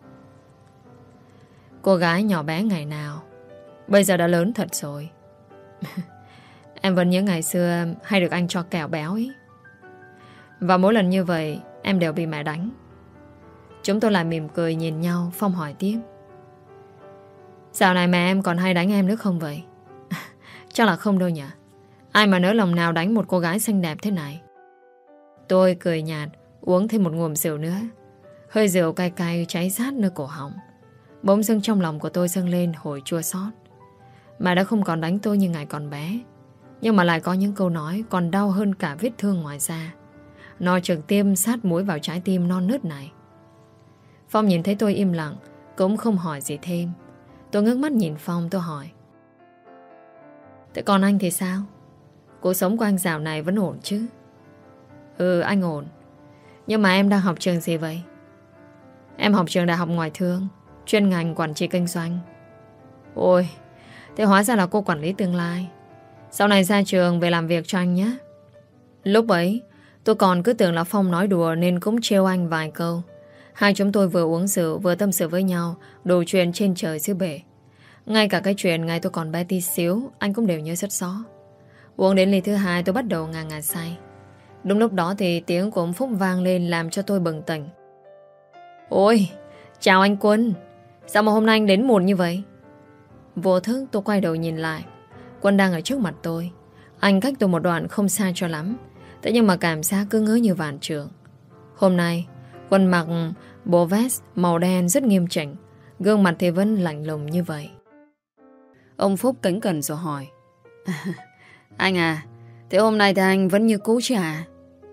Cô gái nhỏ bé ngày nào bây giờ đã lớn thật rồi. Em vẫn nhớ ngày xưa hay được anh cho kẹo béo ấy. Và mỗi lần như vậy em đều bị mẹ đánh. Chúng tôi lại mỉm cười nhìn nhau. Phong hỏi tiếp. Dạo này mẹ em còn hay đánh em nữa không vậy? Chắc là không đâu nhỉ. Ai mà nỡ lòng nào đánh một cô gái xinh đẹp thế này. Tôi cười nhạt, uống thêm một ngụm rượu nữa. Hơi rượu cay cay cháy sát nơi cổ họng. Bỗng dưng trong lòng của tôi dâng lên hồi chua xót. Mẹ đã không còn đánh tôi như ngày còn bé, nhưng mà lại có những câu nói còn đau hơn cả vết thương ngoài da. Nó trực tiếp sát muối vào trái tim non nớt này. Phong nhìn thấy tôi im lặng, cũng không hỏi gì thêm. Tôi ngước mắt nhìn Phong, tôi hỏi. Thế còn anh thì sao? Cuộc sống của anh dạo này vẫn ổn chứ? Ừ, anh ổn. Nhưng mà em đang học trường gì vậy? Em học trường đại học ngoại thương, chuyên ngành quản trị kinh doanh. Ôi, thế hóa ra là cô quản lý tương lai. Sau này ra trường về làm việc cho anh nhé. Lúc ấy tôi còn cứ tưởng là Phong nói đùa nên cũng trêu anh vài câu. Hai chúng tôi vừa uống rượu vừa tâm sự với nhau, đồ chuyện trên trời dưới bể. Ngay cả cái chuyện ngày tôi còn bé tí xíu anh cũng đều nhớ rất rõ. Uống đến ly thứ 2 tôi bắt đầu ngà ngà say. Đúng lúc đó thì tiếng của ông Phúc vang lên làm cho tôi bừng tỉnh. Ôi, chào anh Quân. Sao mà hôm nay anh đến muộn như vậy? Vô thức tôi quay đầu nhìn lại. Quân đang ở trước mặt tôi. Anh cách tôi một đoạn không xa cho lắm. Thế nhưng mà cảm giác cứ ngỡ như vạn trượng. Hôm nay Quân mặc bộ vest màu đen rất nghiêm chỉnh, gương mặt thì vẫn lạnh lùng như vậy. Ông Phúc kính cẩn rồi hỏi. Anh à, thế hôm nay thì anh vẫn như cũ chứ à?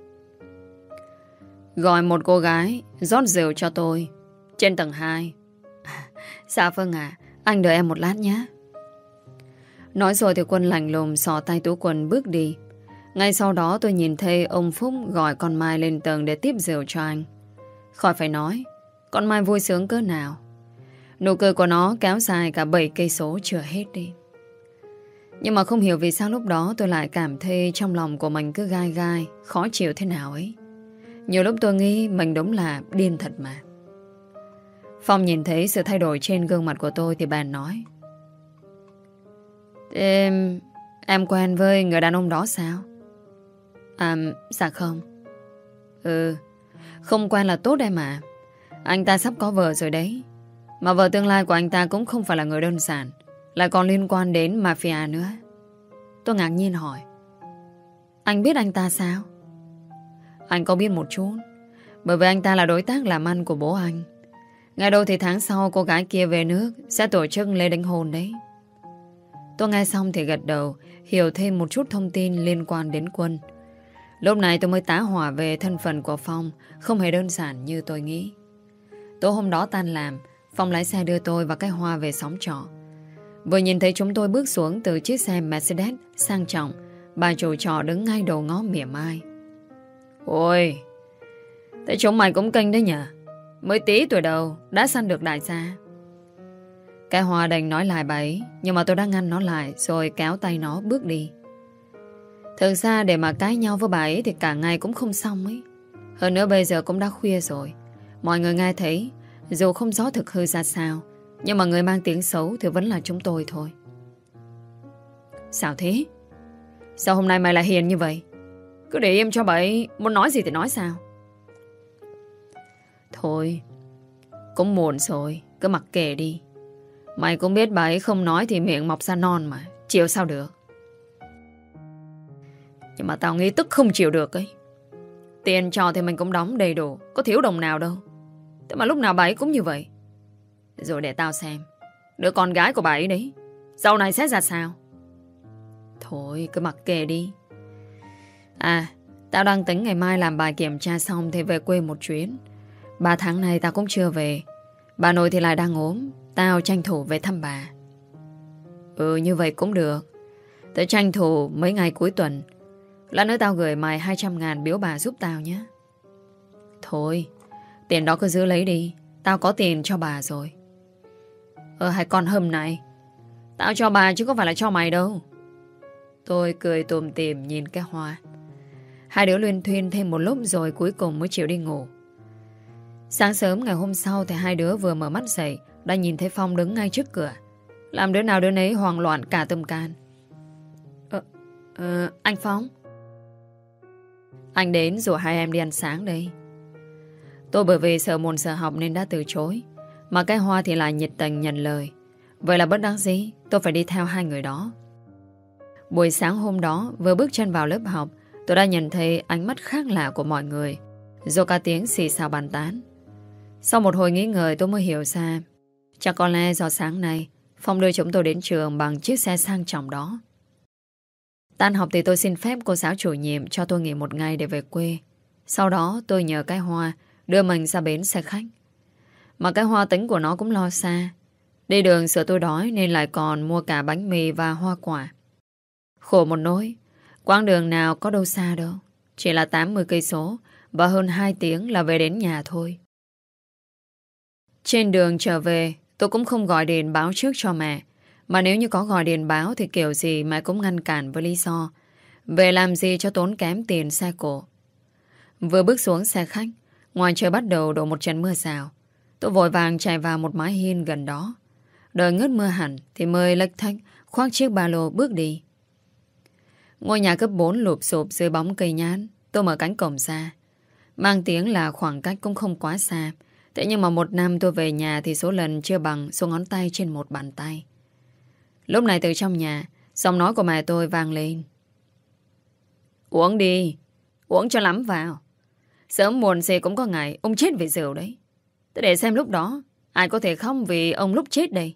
Gọi một cô gái rót rượu cho tôi trên tầng 2. Dạ vâng ạ, anh đợi em một lát nhé. Nói rồi thì Quân lạnh lùng xỏ tay túi quần bước đi. Ngay sau đó tôi nhìn thấy ông Phúc gọi con Mai lên tầng để tiếp rượu cho anh. Khỏi phải nói, con Mai vui sướng cỡ nào. Nụ cười của nó kéo dài cả 7 cây số chưa hết đi. Nhưng mà không hiểu vì sao lúc đó tôi lại cảm thấy trong lòng của mình cứ gai gai, khó chịu thế nào ấy. Nhiều lúc tôi nghĩ mình đúng là điên thật mà. Phong nhìn thấy sự thay đổi trên gương mặt của tôi thì bạn nói. Em quen với người đàn ông đó sao? À, dạ không. Ừ, không quen là tốt em à. Anh ta sắp có vợ rồi đấy. Mà vợ tương lai của anh ta cũng không phải là người đơn giản, lại còn liên quan đến mafia nữa. Tôi ngạc nhiên hỏi. Anh biết anh ta sao? Anh có biết một chút. Bởi vì anh ta là đối tác làm ăn của bố anh. Ngày đâu thì tháng sau cô gái kia về nước sẽ tổ chức lễ đính hôn đấy. Tôi nghe xong thì gật đầu, hiểu thêm một chút thông tin liên quan đến Quân. Lúc này tôi mới tá hỏa về thân phận của Phong không hề đơn giản như tôi nghĩ. Tối hôm đó tan làm, Phong lái xe đưa tôi và cái Hoa về xóm trọ. Vừa nhìn thấy chúng tôi bước xuống từ chiếc xe Mercedes sang trọng, bà chủ trọ đứng ngay đầu ngõ mỉa mai. Ôi, thế chúng mày cũng kinh đấy nhỉ? Mới tí tuổi đầu đã săn được đại gia. Cái Hoa đành nói lại bà ấy, nhưng mà tôi đã ngăn nó lại rồi kéo tay nó bước đi. Thực ra để mà cãi nhau với bà ấy thì cả ngày cũng không xong ấy. Hơn nữa bây giờ cũng đã khuya rồi. Mọi người nghe thấy, dù không rõ thực hư ra sao, nhưng mà người mang tiếng xấu thì vẫn là chúng tôi thôi. Sao thế? Sao hôm nay mày lại hiền như vậy? Cứ để im cho bà ấy muốn nói gì thì nói sao? Thôi, cũng muộn rồi, cứ mặc kệ đi. Mày cũng biết bà ấy không nói thì miệng mọc ra non mà, chịu sao được. Nhưng mà tao nghĩ tức không chịu được ấy. Tiền cho thì mình cũng đóng đầy đủ, có thiếu đồng nào đâu. Thế mà lúc nào bà ấy cũng như vậy. Rồi để tao xem đứa con gái của bà ấy đấy sau này sẽ ra sao. Thôi cứ mặc kệ đi. À, tao đang tính ngày mai làm bài kiểm tra xong thì về quê một chuyến. 3 tháng này tao cũng chưa về. Bà nội thì lại đang ốm, tao tranh thủ về thăm bà. Như vậy cũng được. Tao tranh thủ mấy ngày cuối tuần. Lát nữa tao gửi mày 200.000 biếu bà giúp tao nhé. Thôi, tiền đó cứ giữ lấy đi. Tao có tiền cho bà rồi. Hai con hâm này, tao cho bà chứ có phải là cho mày đâu. Tôi cười tủm tỉm nhìn cái Hoa. Hai đứa luyên thuyên thêm một lúc rồi cuối cùng mới chịu đi ngủ. Sáng sớm ngày hôm sau thì hai đứa vừa mở mắt dậy đã nhìn thấy Phong đứng ngay trước cửa. Làm đứa nào đứa nấy hoang loạn cả tâm can. Anh Phong. Anh đến rồi hai em đi ăn sáng đây. Tôi bởi vì sợ môn sợ học nên đã từ chối. Mà cái Hoa thì lại nhiệt tình nhận lời. Vậy là bất đắc dĩ tôi phải đi theo hai người đó. Buổi sáng hôm đó vừa bước chân vào lớp học, tôi đã nhận thấy ánh mắt khác lạ của mọi người, rồi cả tiếng xì xào bàn tán. Sau một hồi nghĩ ngợi tôi mới hiểu ra, chắc có lẽ do sáng nay Phong đưa chúng tôi đến trường bằng chiếc xe sang trọng đó. Tan học thì tôi xin phép cô giáo chủ nhiệm cho tôi nghỉ một ngày để về quê. Sau đó tôi nhờ cái Hoa đưa mình ra bến xe khách. Mà cái Hoa tính của nó cũng lo xa. Đi đường sợ tôi đói nên lại còn mua cả bánh mì và hoa quả. Khổ một nỗi, quãng đường nào có đâu xa đâu. Chỉ là 80 cây số và hơn 2 tiếng là về đến nhà thôi. Trên đường trở về, tôi cũng không gọi điện báo trước cho mẹ. Mà nếu như có gọi điện báo thì kiểu gì mẹ cũng ngăn cản với lý do về làm gì cho tốn kém tiền xe cộ. Vừa bước xuống xe khách, ngoài trời bắt đầu đổ một trận mưa rào. Tôi vội vàng chạy vào một mái hiên gần đó. Đợi ngớt mưa hẳn thì mới lếch thếch khoác chiếc ba lô bước đi. Ngôi nhà cấp 4 lụp xụp dưới bóng cây nhãn. Tôi mở cánh cổng ra. Mang tiếng là khoảng cách cũng không quá xa. Thế nhưng mà một năm tôi về nhà thì số lần chưa bằng số ngón tay trên một bàn tay. Lúc này từ trong nhà, giọng nói của mẹ tôi vang lên. Uống đi, uống cho lắm vào. Sớm muộn gì cũng có ngày ông chết vì rượu đấy. Thế để xem lúc đó ai có thể khóc vì ông lúc chết đây.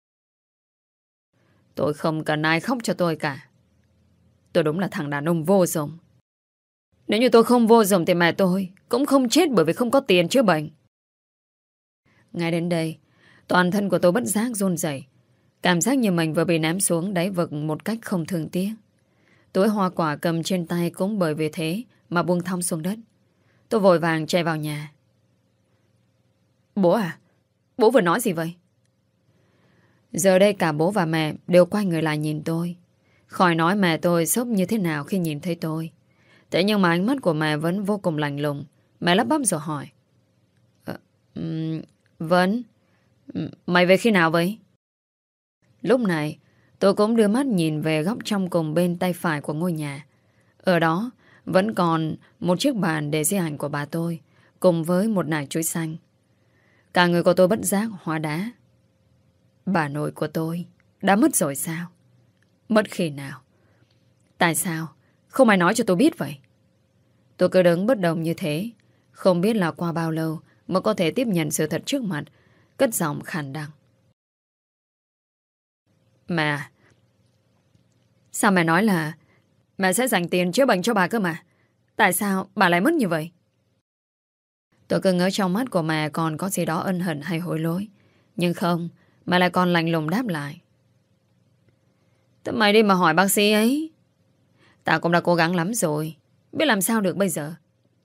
Tôi không cần ai khóc cho tôi cả. Tôi đúng là thằng đàn ông vô dụng. Nếu như tôi không vô dụng thì mẹ tôi cũng không chết bởi vì không có tiền chữa bệnh. Ngay đến đây, toàn thân của tôi bất giác run rẩy. Cảm giác như mình vừa bị ném xuống đáy vực một cách không thương tiếc. Túi hoa quả cầm trên tay cũng bởi vì thế mà buông thõng xuống đất. Tôi vội vàng chạy vào nhà. Bố à? Bố vừa nói gì vậy? Giờ đây cả bố và mẹ đều quay người lại nhìn tôi. Khỏi nói mẹ tôi sốc như thế nào khi nhìn thấy tôi. Thế nhưng mà ánh mắt của mẹ vẫn vô cùng lạnh lùng. Mẹ lắp bắp rồi hỏi. Vẫn. Mày về khi nào vậy? Lúc này tôi cũng đưa mắt nhìn về góc trong cùng bên tay phải của ngôi nhà. Ở đó vẫn còn một chiếc bàn để di ảnh của bà tôi, cùng với một nải chuối xanh. Cả người của tôi bất giác hóa đá. Bà nội của tôi đã mất rồi sao? Mất khi nào? Tại sao không ai nói cho tôi biết vậy? Tôi cứ đứng bất động như thế, không biết là qua bao lâu mới có thể tiếp nhận sự thật trước mặt, cất giọng khàn đặc. Mẹ, sao mẹ nói là mẹ sẽ dành tiền chữa bệnh cho bà cơ mà? Tại sao bà lại mất như vậy? Tôi cứ ngỡ trong mắt của mẹ còn có gì đó ân hận hay hối lỗi. Nhưng không, mà lại còn lạnh lùng đáp lại. Thế mày đi mà hỏi bác sĩ ấy. Tao cũng đã cố gắng lắm rồi, biết làm sao được bây giờ.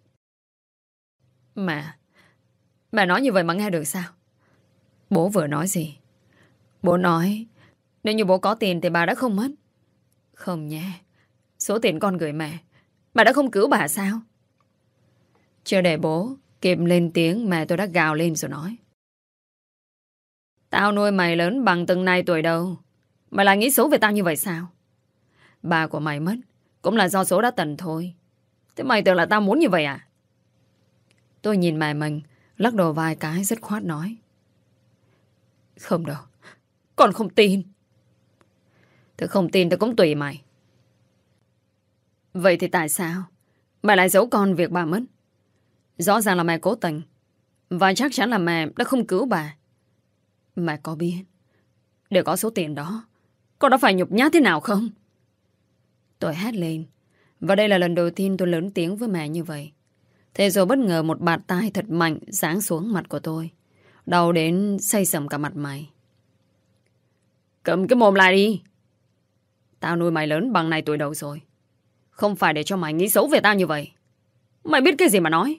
Mẹ nói như vậy mà nghe được sao? Bố vừa nói gì? Bố nói nếu như bố có tiền thì bà đã không mất. Không nhé. Số tiền con gửi mẹ, bà đã không cứu bà sao? Chưa để bố kịp lên tiếng, mẹ tôi đã gào lên rồi nói. Tao nuôi mày lớn bằng từng này tuổi đầu, mày lại nghĩ xấu về tao như vậy sao? Bà của mày mất cũng là do số đã tần thôi. Thế mày tưởng là tao muốn như vậy à? Tôi nhìn mẹ mình, lắc đầu vài cái rất khoát nói. Không đâu, con không tin. Tôi không tin tôi cũng tùy mày. Vậy thì tại sao mẹ lại giấu con việc bà mất? Rõ ràng là mẹ cố tình, và chắc chắn là mẹ đã không cứu bà. Mẹ có biết để có số tiền đó con đã phải nhục nhã thế nào không? Tôi hét lên. Và đây là lần đầu tiên tôi lớn tiếng với mẹ như vậy. Thế rồi bất ngờ một bạt tai thật mạnh giáng xuống mặt của tôi, đau đến xây sầm cả mặt mày. Cầm cái mồm lại đi. Tao nuôi mày lớn bằng này tuổi đầu rồi, không phải để cho mày nghĩ xấu về tao như vậy. Mày biết cái gì mà nói?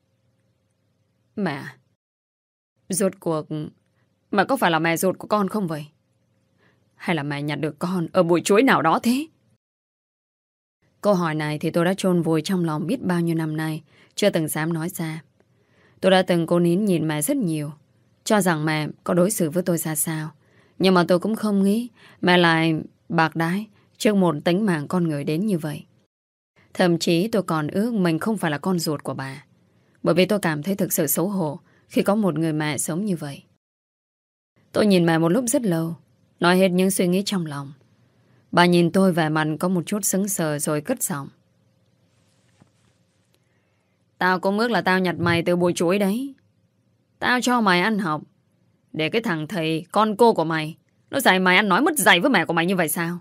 Mẹ, rốt cuộc mẹ có phải là mẹ ruột của con không vậy? Hay là mẹ nhặt được con ở bụi chuối nào đó thế? Câu hỏi này thì tôi đã chôn vùi trong lòng biết bao nhiêu năm nay, chưa từng dám nói ra. Tôi đã từng cố nín nhìn mẹ rất nhiều, cho rằng mẹ có đối xử với tôi ra sao. Nhưng mà tôi cũng không nghĩ mẹ lại bạc đái trước một tính mạng con người đến như vậy. Thậm chí tôi còn ước mình không phải là con ruột của bà, bởi vì tôi cảm thấy thực sự xấu hổ khi có một người mẹ sống như vậy. Tôi nhìn mẹ một lúc rất lâu, nói hết những suy nghĩ trong lòng. Bà nhìn tôi vẻ mặt có một chút sững sờ rồi cất giọng. Tao cũng ước là tao nhặt mày từ bụi chuối đấy. Tao cho mày ăn học, để cái thằng thầy con cô của mày nó dạy mày ăn nói mất dạy với mẹ của mày như vậy sao?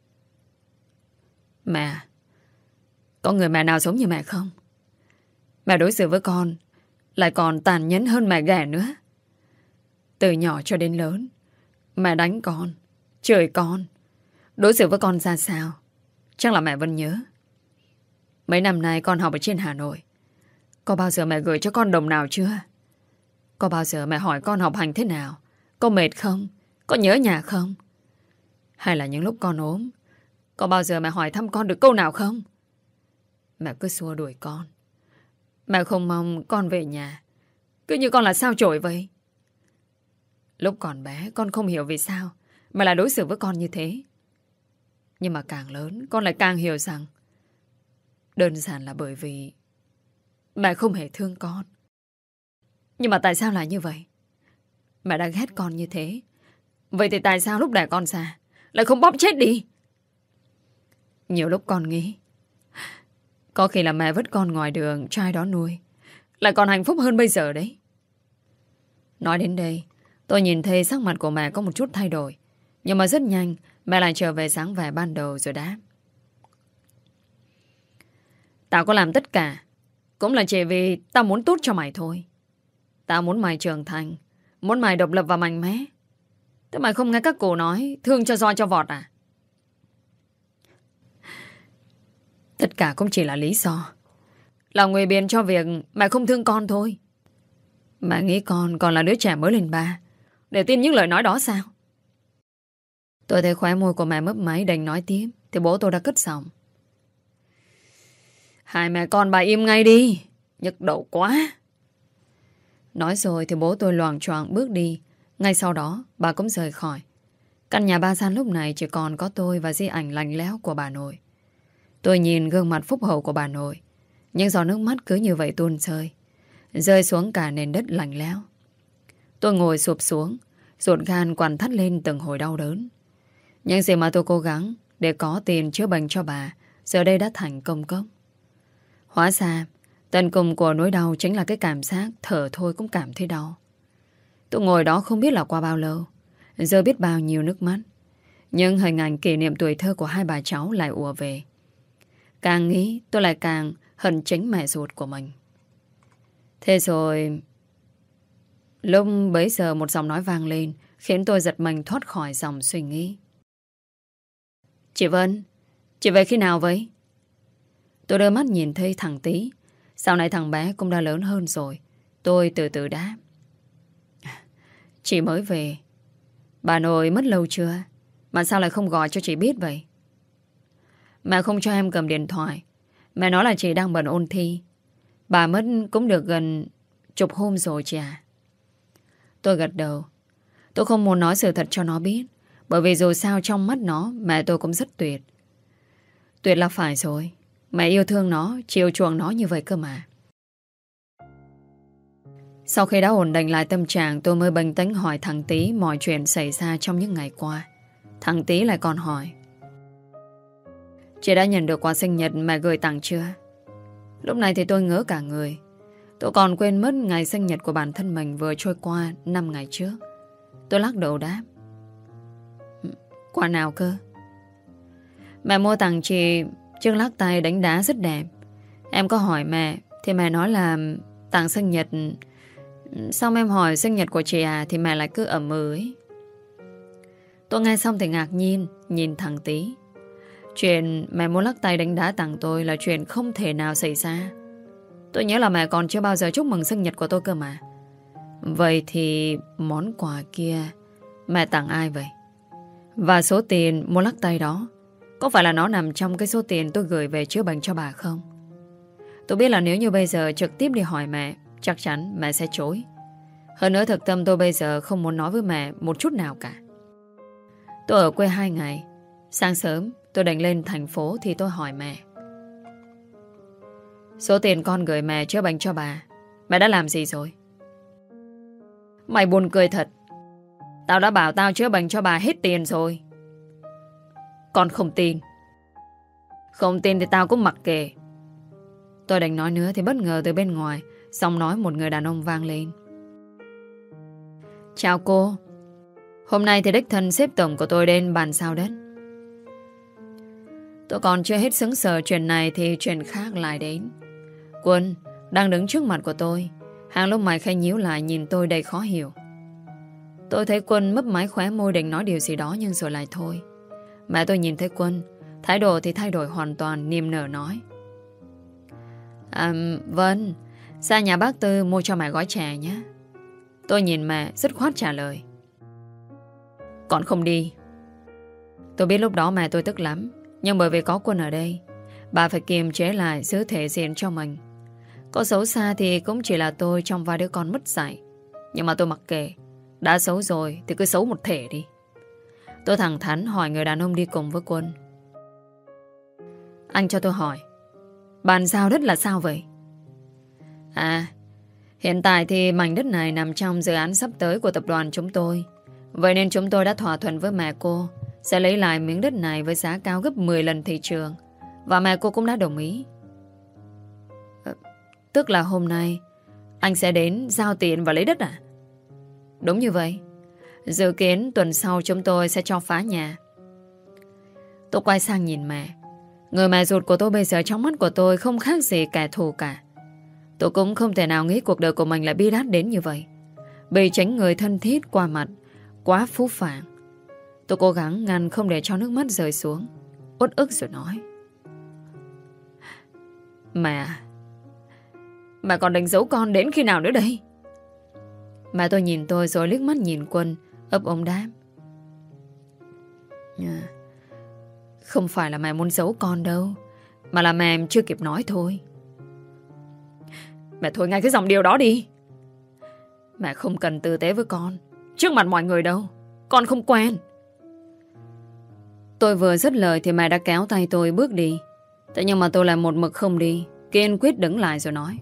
Mẹ, có người mẹ nào giống như mẹ không? Mẹ đối xử với con lại còn tàn nhẫn hơn mẹ ghẻ nữa. Từ nhỏ cho đến lớn, mẹ đánh con, chửi con, đối xử với con ra sao chắc là mẹ vẫn nhớ. Mấy năm nay con học ở trên Hà Nội, có bao giờ mẹ gửi cho con đồng nào chưa? Có bao giờ mẹ hỏi con học hành thế nào? Có mệt không? Có nhớ nhà không? Hay là những lúc con ốm, có bao giờ mẹ hỏi thăm con được câu nào không? Mẹ cứ xua đuổi con. Mẹ không mong con về nhà, cứ như con là sao chổi vậy. Lúc còn bé con không hiểu vì sao mẹ lại đối xử với con như thế. Nhưng mà càng lớn con lại càng hiểu rằng đơn giản là bởi vì mẹ không hề thương con. Nhưng mà tại sao lại như vậy? Mẹ đã ghét con như thế, vậy thì tại sao lúc đẻ con ra lại không bóp chết đi? Nhiều lúc con nghĩ có khi là mẹ vứt con ngoài đường cho ai đó nuôi lại còn hạnh phúc hơn bây giờ đấy. Nói đến đây, tôi nhìn thấy sắc mặt của mẹ có một chút thay đổi. Nhưng mà rất nhanh mẹ lại trở về dáng vẻ ban đầu rồi đáp. Tao có làm tất cả cũng là chỉ vì tao muốn tốt cho mày thôi. Tao muốn mày trưởng thành, muốn mày độc lập và mạnh mẽ. Thế mày không nghe các cô nói thương cho roi cho vọt à? Tất cả cũng chỉ là lý do, là ngụy biện cho việc mày không thương con thôi. Mày nghĩ con còn là đứa trẻ mới lên ba để tin những lời nói đó sao? Tôi thấy khóe môi của mẹ mấp máy đành nói tiếp, thì bố tôi đã cất giọng. Hai mẹ con bà im ngay đi, nhức đầu quá. Nói rồi thì bố tôi loạng choạng bước đi. Ngay sau đó bà cũng rời khỏi. Căn nhà ba gian lúc này chỉ còn có tôi và di ảnh lạnh lẽo của bà nội. Tôi nhìn gương mặt phúc hậu của bà nội, những giọt nước mắt cứ như vậy tuôn rơi xuống cả nền đất lạnh lẽo. Tôi ngồi sụp xuống, ruột gan quặn thắt lên từng hồi đau đớn. Những gì mà tôi cố gắng để có tiền chữa bệnh cho bà giờ đây đã thành công cốc. Hóa ra tận cùng của nỗi đau chính là cái cảm giác thở thôi cũng cảm thấy đau. Tôi ngồi đó không biết là qua bao lâu, giờ biết bao nhiêu nước mắt. Nhưng hình ảnh kỷ niệm tuổi thơ của hai bà cháu lại ùa về. Càng nghĩ tôi lại càng hận chính mẹ ruột của mình. Thế rồi Lúc bấy giờ một giọng nói vang lên, khiến tôi giật mình thoát khỏi dòng suy nghĩ. Chị Vân, chị về khi nào vậy? Tôi đưa mắt nhìn thấy thằng Tý. Sau này thằng bé cũng đã lớn hơn rồi. Tôi từ từ đáp. Chị mới về. Bà nội mất lâu chưa? Mà sao lại không gọi cho chị biết vậy? Mẹ không cho em cầm điện thoại. Mẹ nói là chị đang bận ôn thi. Bà mất cũng được gần chục hôm rồi chị à. Tôi gật đầu. Tôi không muốn nói sự thật cho nó biết. Bởi vì dù sao trong mắt nó, mẹ tôi cũng rất tuyệt. Tuyệt là phải rồi. Mẹ yêu thương nó, chiều chuộng nó như vậy cơ mà. Sau khi đã ổn định lại tâm trạng, tôi mới bình tĩnh hỏi thằng Tý mọi chuyện xảy ra trong những ngày qua. Thằng Tý lại còn hỏi. Chị đã nhận được quà sinh nhật mẹ gửi tặng chưa? Lúc này thì tôi ngỡ cả người. Tôi còn quên mất ngày sinh nhật của bản thân mình vừa trôi qua 5 ngày trước. Tôi lắc đầu đáp. Quà nào cơ? Mẹ mua tặng chị chiếc lắc tay đánh đá rất đẹp. Em có hỏi mẹ thì mẹ nói là tặng sinh nhật. Xong em hỏi sinh nhật của chị à thì mẹ lại cứ ậm ừ ấy. Tôi nghe xong thì ngạc nhiên nhìn thằng Tý. Chuyện mẹ mua lắc tay đánh đá tặng tôi là chuyện không thể nào xảy ra. Tôi nhớ là mẹ còn chưa bao giờ chúc mừng sinh nhật của tôi cơ mà. Vậy thì món quà kia mẹ tặng ai vậy? Và số tiền mua lắc tay đó có phải là nó nằm trong cái số tiền tôi gửi về chữa bệnh cho bà không? Tôi biết là nếu như bây giờ trực tiếp đi hỏi mẹ, chắc chắn mẹ sẽ chối. Hơn nữa thực tâm tôi bây giờ không muốn nói với mẹ một chút nào cả. Tôi ở quê 2 ngày. Sáng sớm tôi định lên thành phố thì tôi hỏi mẹ. Số tiền con gửi mẹ chữa bệnh cho bà, mẹ đã làm gì rồi? Mày buồn cười thật. Tao đã bảo tao chữa bệnh cho bà hết tiền rồi. Con không tin. Không tin thì tao cũng mặc kệ. Tôi định nói nữa thì bất ngờ từ bên ngoài giọng nói một người đàn ông vang lên. Chào cô. Hôm nay thì đích thân sếp tổng của tôi đến bàn giao đất. Tôi còn chưa hết sững sờ chuyện này thì chuyện khác lại đến. Quân đang đứng trước mặt của tôi. Hàng lông mày khẽ nhíu lại nhìn tôi đầy khó hiểu. Tôi thấy Quân mấp máy khóe môi định nói điều gì đó nhưng rồi lại thôi. Mẹ tôi nhìn thấy Quân, thái độ thì thay đổi hoàn toàn, niềm nở nói. Vâng, ra nhà bác Tư mua cho mẹ gói chè nhé. Tôi nhìn mẹ dứt khoát trả lời. Con không đi. Tôi biết lúc đó mẹ tôi tức lắm, nhưng bởi vì có Quân ở đây, bà phải kiềm chế lại giữ thể diện cho mình. Có xấu xa thì cũng chỉ là tôi trong vài đứa con mất dạy. Nhưng mà tôi mặc kệ. Đã xấu rồi thì cứ xấu một thể đi. Tôi thẳng thắn hỏi người đàn ông đi cùng với Quân. Anh cho tôi hỏi, bàn giao đất là sao vậy? À, hiện tại thì mảnh đất này nằm trong dự án sắp tới của tập đoàn chúng tôi. Vậy nên chúng tôi đã thỏa thuận với mẹ cô sẽ lấy lại miếng đất này với giá cao gấp 10 lần thị trường. Và mẹ cô cũng đã đồng ý. Tức là hôm nay anh sẽ đến giao tiền và lấy đất à? Đúng như vậy. Dự kiến tuần sau chúng tôi sẽ cho phá nhà. Tôi quay sang nhìn mẹ. Người mẹ ruột của tôi bây giờ trong mắt của tôi không khác gì kẻ thù cả. Tôi cũng không thể nào nghĩ cuộc đời của mình lại bi đát đến như vậy. Bị tránh người thân thiết qua mặt, quá phũ phàng. Tôi cố gắng ngăn không để cho nước mắt rơi xuống, uất ức rồi nói. Mẹ còn định giấu con đến khi nào nữa đây? Mẹ tôi nhìn tôi rồi liếc mắt nhìn Quân, ấp ống đáp. Không phải là mẹ muốn giấu con đâu, mà là mẹ chưa kịp nói thôi. Mẹ thôi ngay cái dòng điều đó đi. Mẹ không cần tử tế với con trước mặt mọi người đâu. Con không quen. Tôi vừa dứt lời thì mẹ đã kéo tay tôi bước đi. Thế nhưng mà tôi lại một mực không đi, kiên quyết đứng lại rồi nói.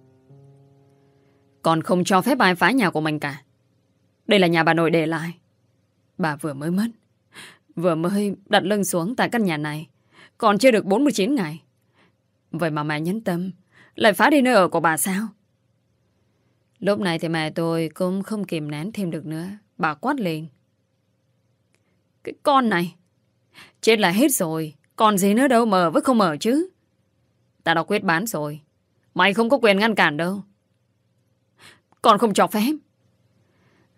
Con không cho phép ai phá nhà của mình cả. Đây là nhà bà nội để lại. Bà vừa mới mất, vừa mới đặt lưng xuống tại căn nhà này, còn chưa được 49 ngày. Vậy mà mẹ nhẫn tâm lại phá đi nơi ở của bà sao? Lúc này thì mẹ tôi cũng không kìm nén thêm được nữa. Bà quát lên. Cái con này, chết là hết rồi, còn gì nữa đâu mà ở với không ở chứ. Ta đã quyết bán rồi, mày không có quyền ngăn cản đâu. Con không cho phép.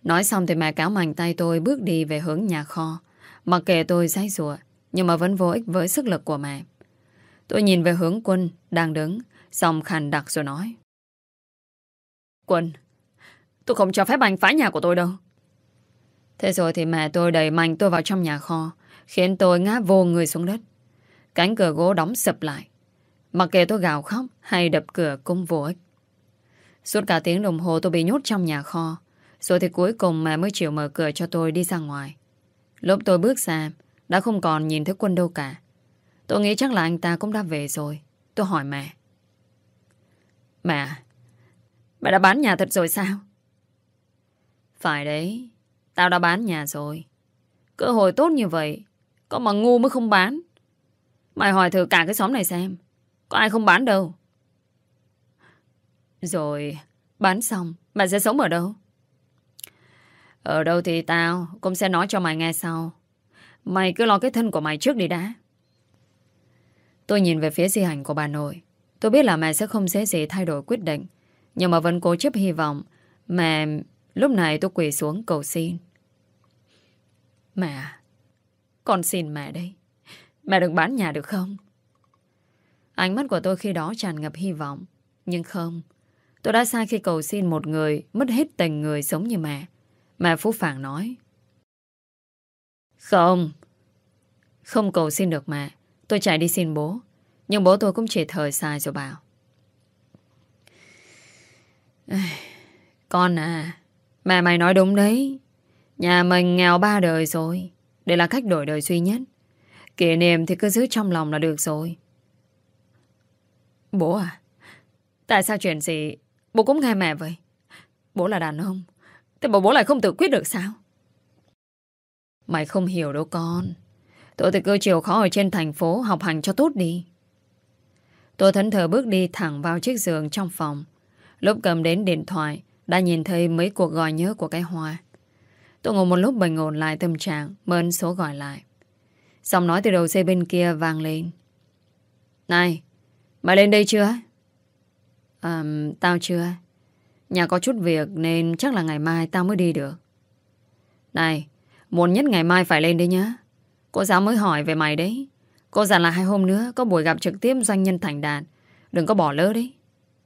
Nói xong thì mẹ kéo mạnh tay tôi bước đi về hướng nhà kho. Mặc kệ tôi giãy giụa, nhưng mà vẫn vô ích với sức lực của mẹ. Tôi nhìn về hướng Quân đang đứng, xong khàn đặc rồi nói: Quân, tôi không cho phép anh phá nhà của tôi đâu. Thế rồi thì mẹ tôi đẩy mạnh tôi vào trong nhà kho, khiến tôi ngã vô người xuống đất. Cánh cửa gỗ đóng sập lại. Mặc kệ tôi gào khóc hay đập cửa cũng vô ích. Suốt cả tiếng đồng hồ tôi bị nhốt trong nhà kho. Rồi thì cuối cùng mẹ mới chịu mở cửa cho tôi đi ra ngoài. Lúc tôi bước ra, đã không còn nhìn thấy Quân đâu cả. Tôi nghĩ chắc là anh ta cũng đã về rồi. Tôi hỏi mẹ: Mẹ đã bán nhà thật rồi sao? Phải đấy, tao đã bán nhà rồi. Cơ hội tốt như vậy, có mà ngu mới không bán. Mày hỏi thử cả cái xóm này xem, có ai không bán đâu. Rồi bán xong mày sẽ sống ở đâu? Ở đâu thì tao cũng sẽ nói cho mày nghe sau. Mày cứ lo cái thân của mày trước đi đã. Tôi nhìn về phía di hành của bà nội. Tôi biết là mẹ sẽ không dễ gì thay đổi quyết định, nhưng mà vẫn cố chấp hy vọng. Mẹ... Lúc này tôi quỳ xuống cầu xin: Mẹ, con xin mẹ đây, mẹ đừng bán nhà được không? Ánh mắt của tôi khi đó tràn ngập hy vọng. Nhưng không, tôi đã sai khi cầu xin một người mất hết tình người giống như mẹ. Mẹ phũ phàng nói: Không, không cầu xin được mẹ. Tôi chạy đi xin bố, nhưng bố tôi cũng chỉ thở dài rồi bảo: Con à, mẹ mày nói đúng đấy. Nhà mình nghèo 3 đời rồi. Đây là cách đổi đời duy nhất. Kỷ niệm thì cứ giữ trong lòng là được rồi. Bố à, tại sao chuyện gì bố cũng nghe mẹ vậy? Bố là đàn ông, thế mà bố lại không tự quyết được sao? Mày không hiểu đâu con. Tôi thì cứ chịu khó ở trên thành phố học hành cho tốt đi. Tôi thẫn thờ bước đi thẳng vào chiếc giường trong phòng. Lúc cầm đến điện thoại, đã nhìn thấy mấy cuộc gọi nhớ của cái Hoa. Tôi ngồi một lúc bình ổn lại tâm trạng, mơn số gọi lại. Giọng nói từ đầu dây bên kia vang lên: Này, mày lên đây chưa? Tao chưa. Nhà có chút việc nên chắc là ngày mai tao mới đi được. Này, muộn nhất ngày mai phải lên đấy nhá. Cô giáo mới hỏi về mày đấy. Cô dặn là 2 hôm nữa có buổi gặp trực tiếp doanh nhân Thành Đạt. Đừng có bỏ lỡ đấy.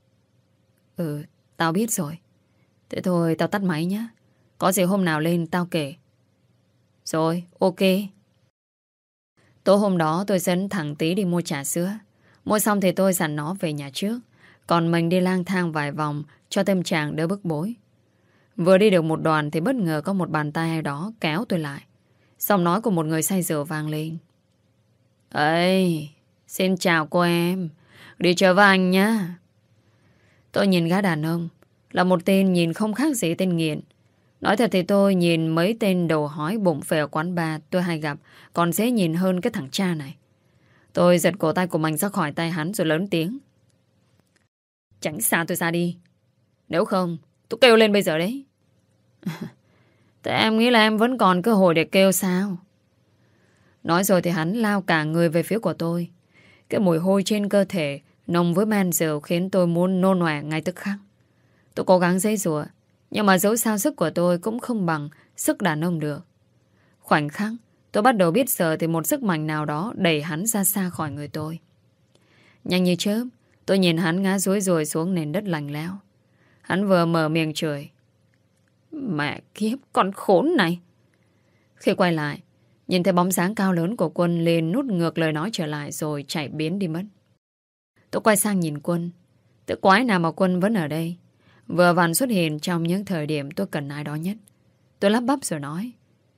Tao biết rồi. Thế thôi tao tắt máy nhá. Có gì hôm nào lên tao kể. Rồi, ok. Tối hôm đó tôi dẫn thằng Tí đi mua trà sữa. Mua xong thì tôi dặn nó về nhà trước, còn mình đi lang thang vài vòng cho tâm trạng đỡ bức bối. Vừa đi được một đoạn thì bất ngờ có một bàn tay ai đó kéo tôi lại. Giọng nói của một người say rượu vang lên: Ê, xin chào cô em. Đi chơi với anh nhá. Tôi nhìn gã đàn ông, là một tên nhìn không khác gì tên nghiện. Nói thật thì tôi nhìn mấy tên đầu hói bụng phệ ở quán bar tôi hay gặp còn dễ nhìn hơn cái thằng cha này. Tôi giật cổ tay của mình ra khỏi tay hắn rồi lớn tiếng: Tránh xa tôi ra đi. Nếu không tôi kêu lên bây giờ đấy. Thế em nghĩ là em vẫn còn cơ hội để kêu sao? Nói rồi thì hắn lao cả người về phía của tôi. Cái mùi hôi trên cơ thể nồng với men rượu khiến tôi muốn nôn ọe ngay tức khắc. Tôi cố gắng giãy giụa, nhưng mà dẫu sao sức của tôi cũng không bằng sức đàn ông được. Khoảnh khắc tôi bắt đầu biết giờ thì một sức mạnh nào đó đẩy hắn ra xa khỏi người tôi. Nhanh như chớp, tôi nhìn hắn ngã rúi rùi xuống nền đất lạnh lẽo. Hắn vừa mở miệng chửi: Mẹ kiếp, con khốn này. Khi quay lại, nhìn thấy bóng dáng cao lớn của Quân liền nút ngược lời nói trở lại rồi chạy biến đi mất. Tôi quay sang nhìn Quân. Tự quái nào mà Quân vẫn ở đây, vừa vặn xuất hiện trong những thời điểm tôi cần ai đó nhất. Tôi lắp bắp rồi nói: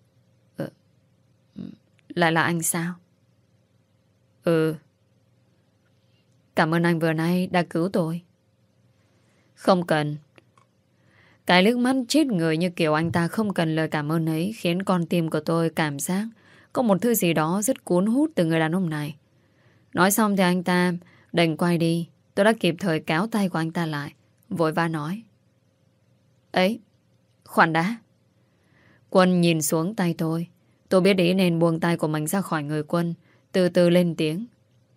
Lại là anh sao? Cảm ơn anh vừa nay đã cứu tôi. Không cần. Cái nước mắt chết người như kiểu anh ta không cần lời cảm ơn ấy khiến con tim của tôi cảm giác có một thứ gì đó rất cuốn hút từ người đàn ông này. Nói xong thì anh ta đành quay đi. Tôi đã kịp thời kéo tay của anh ta lại, vội vã nói: Ấy, khoan đã. Quân nhìn xuống tay tôi. Tôi biết ý nên buông tay của mình ra khỏi người Quân, từ từ lên tiếng: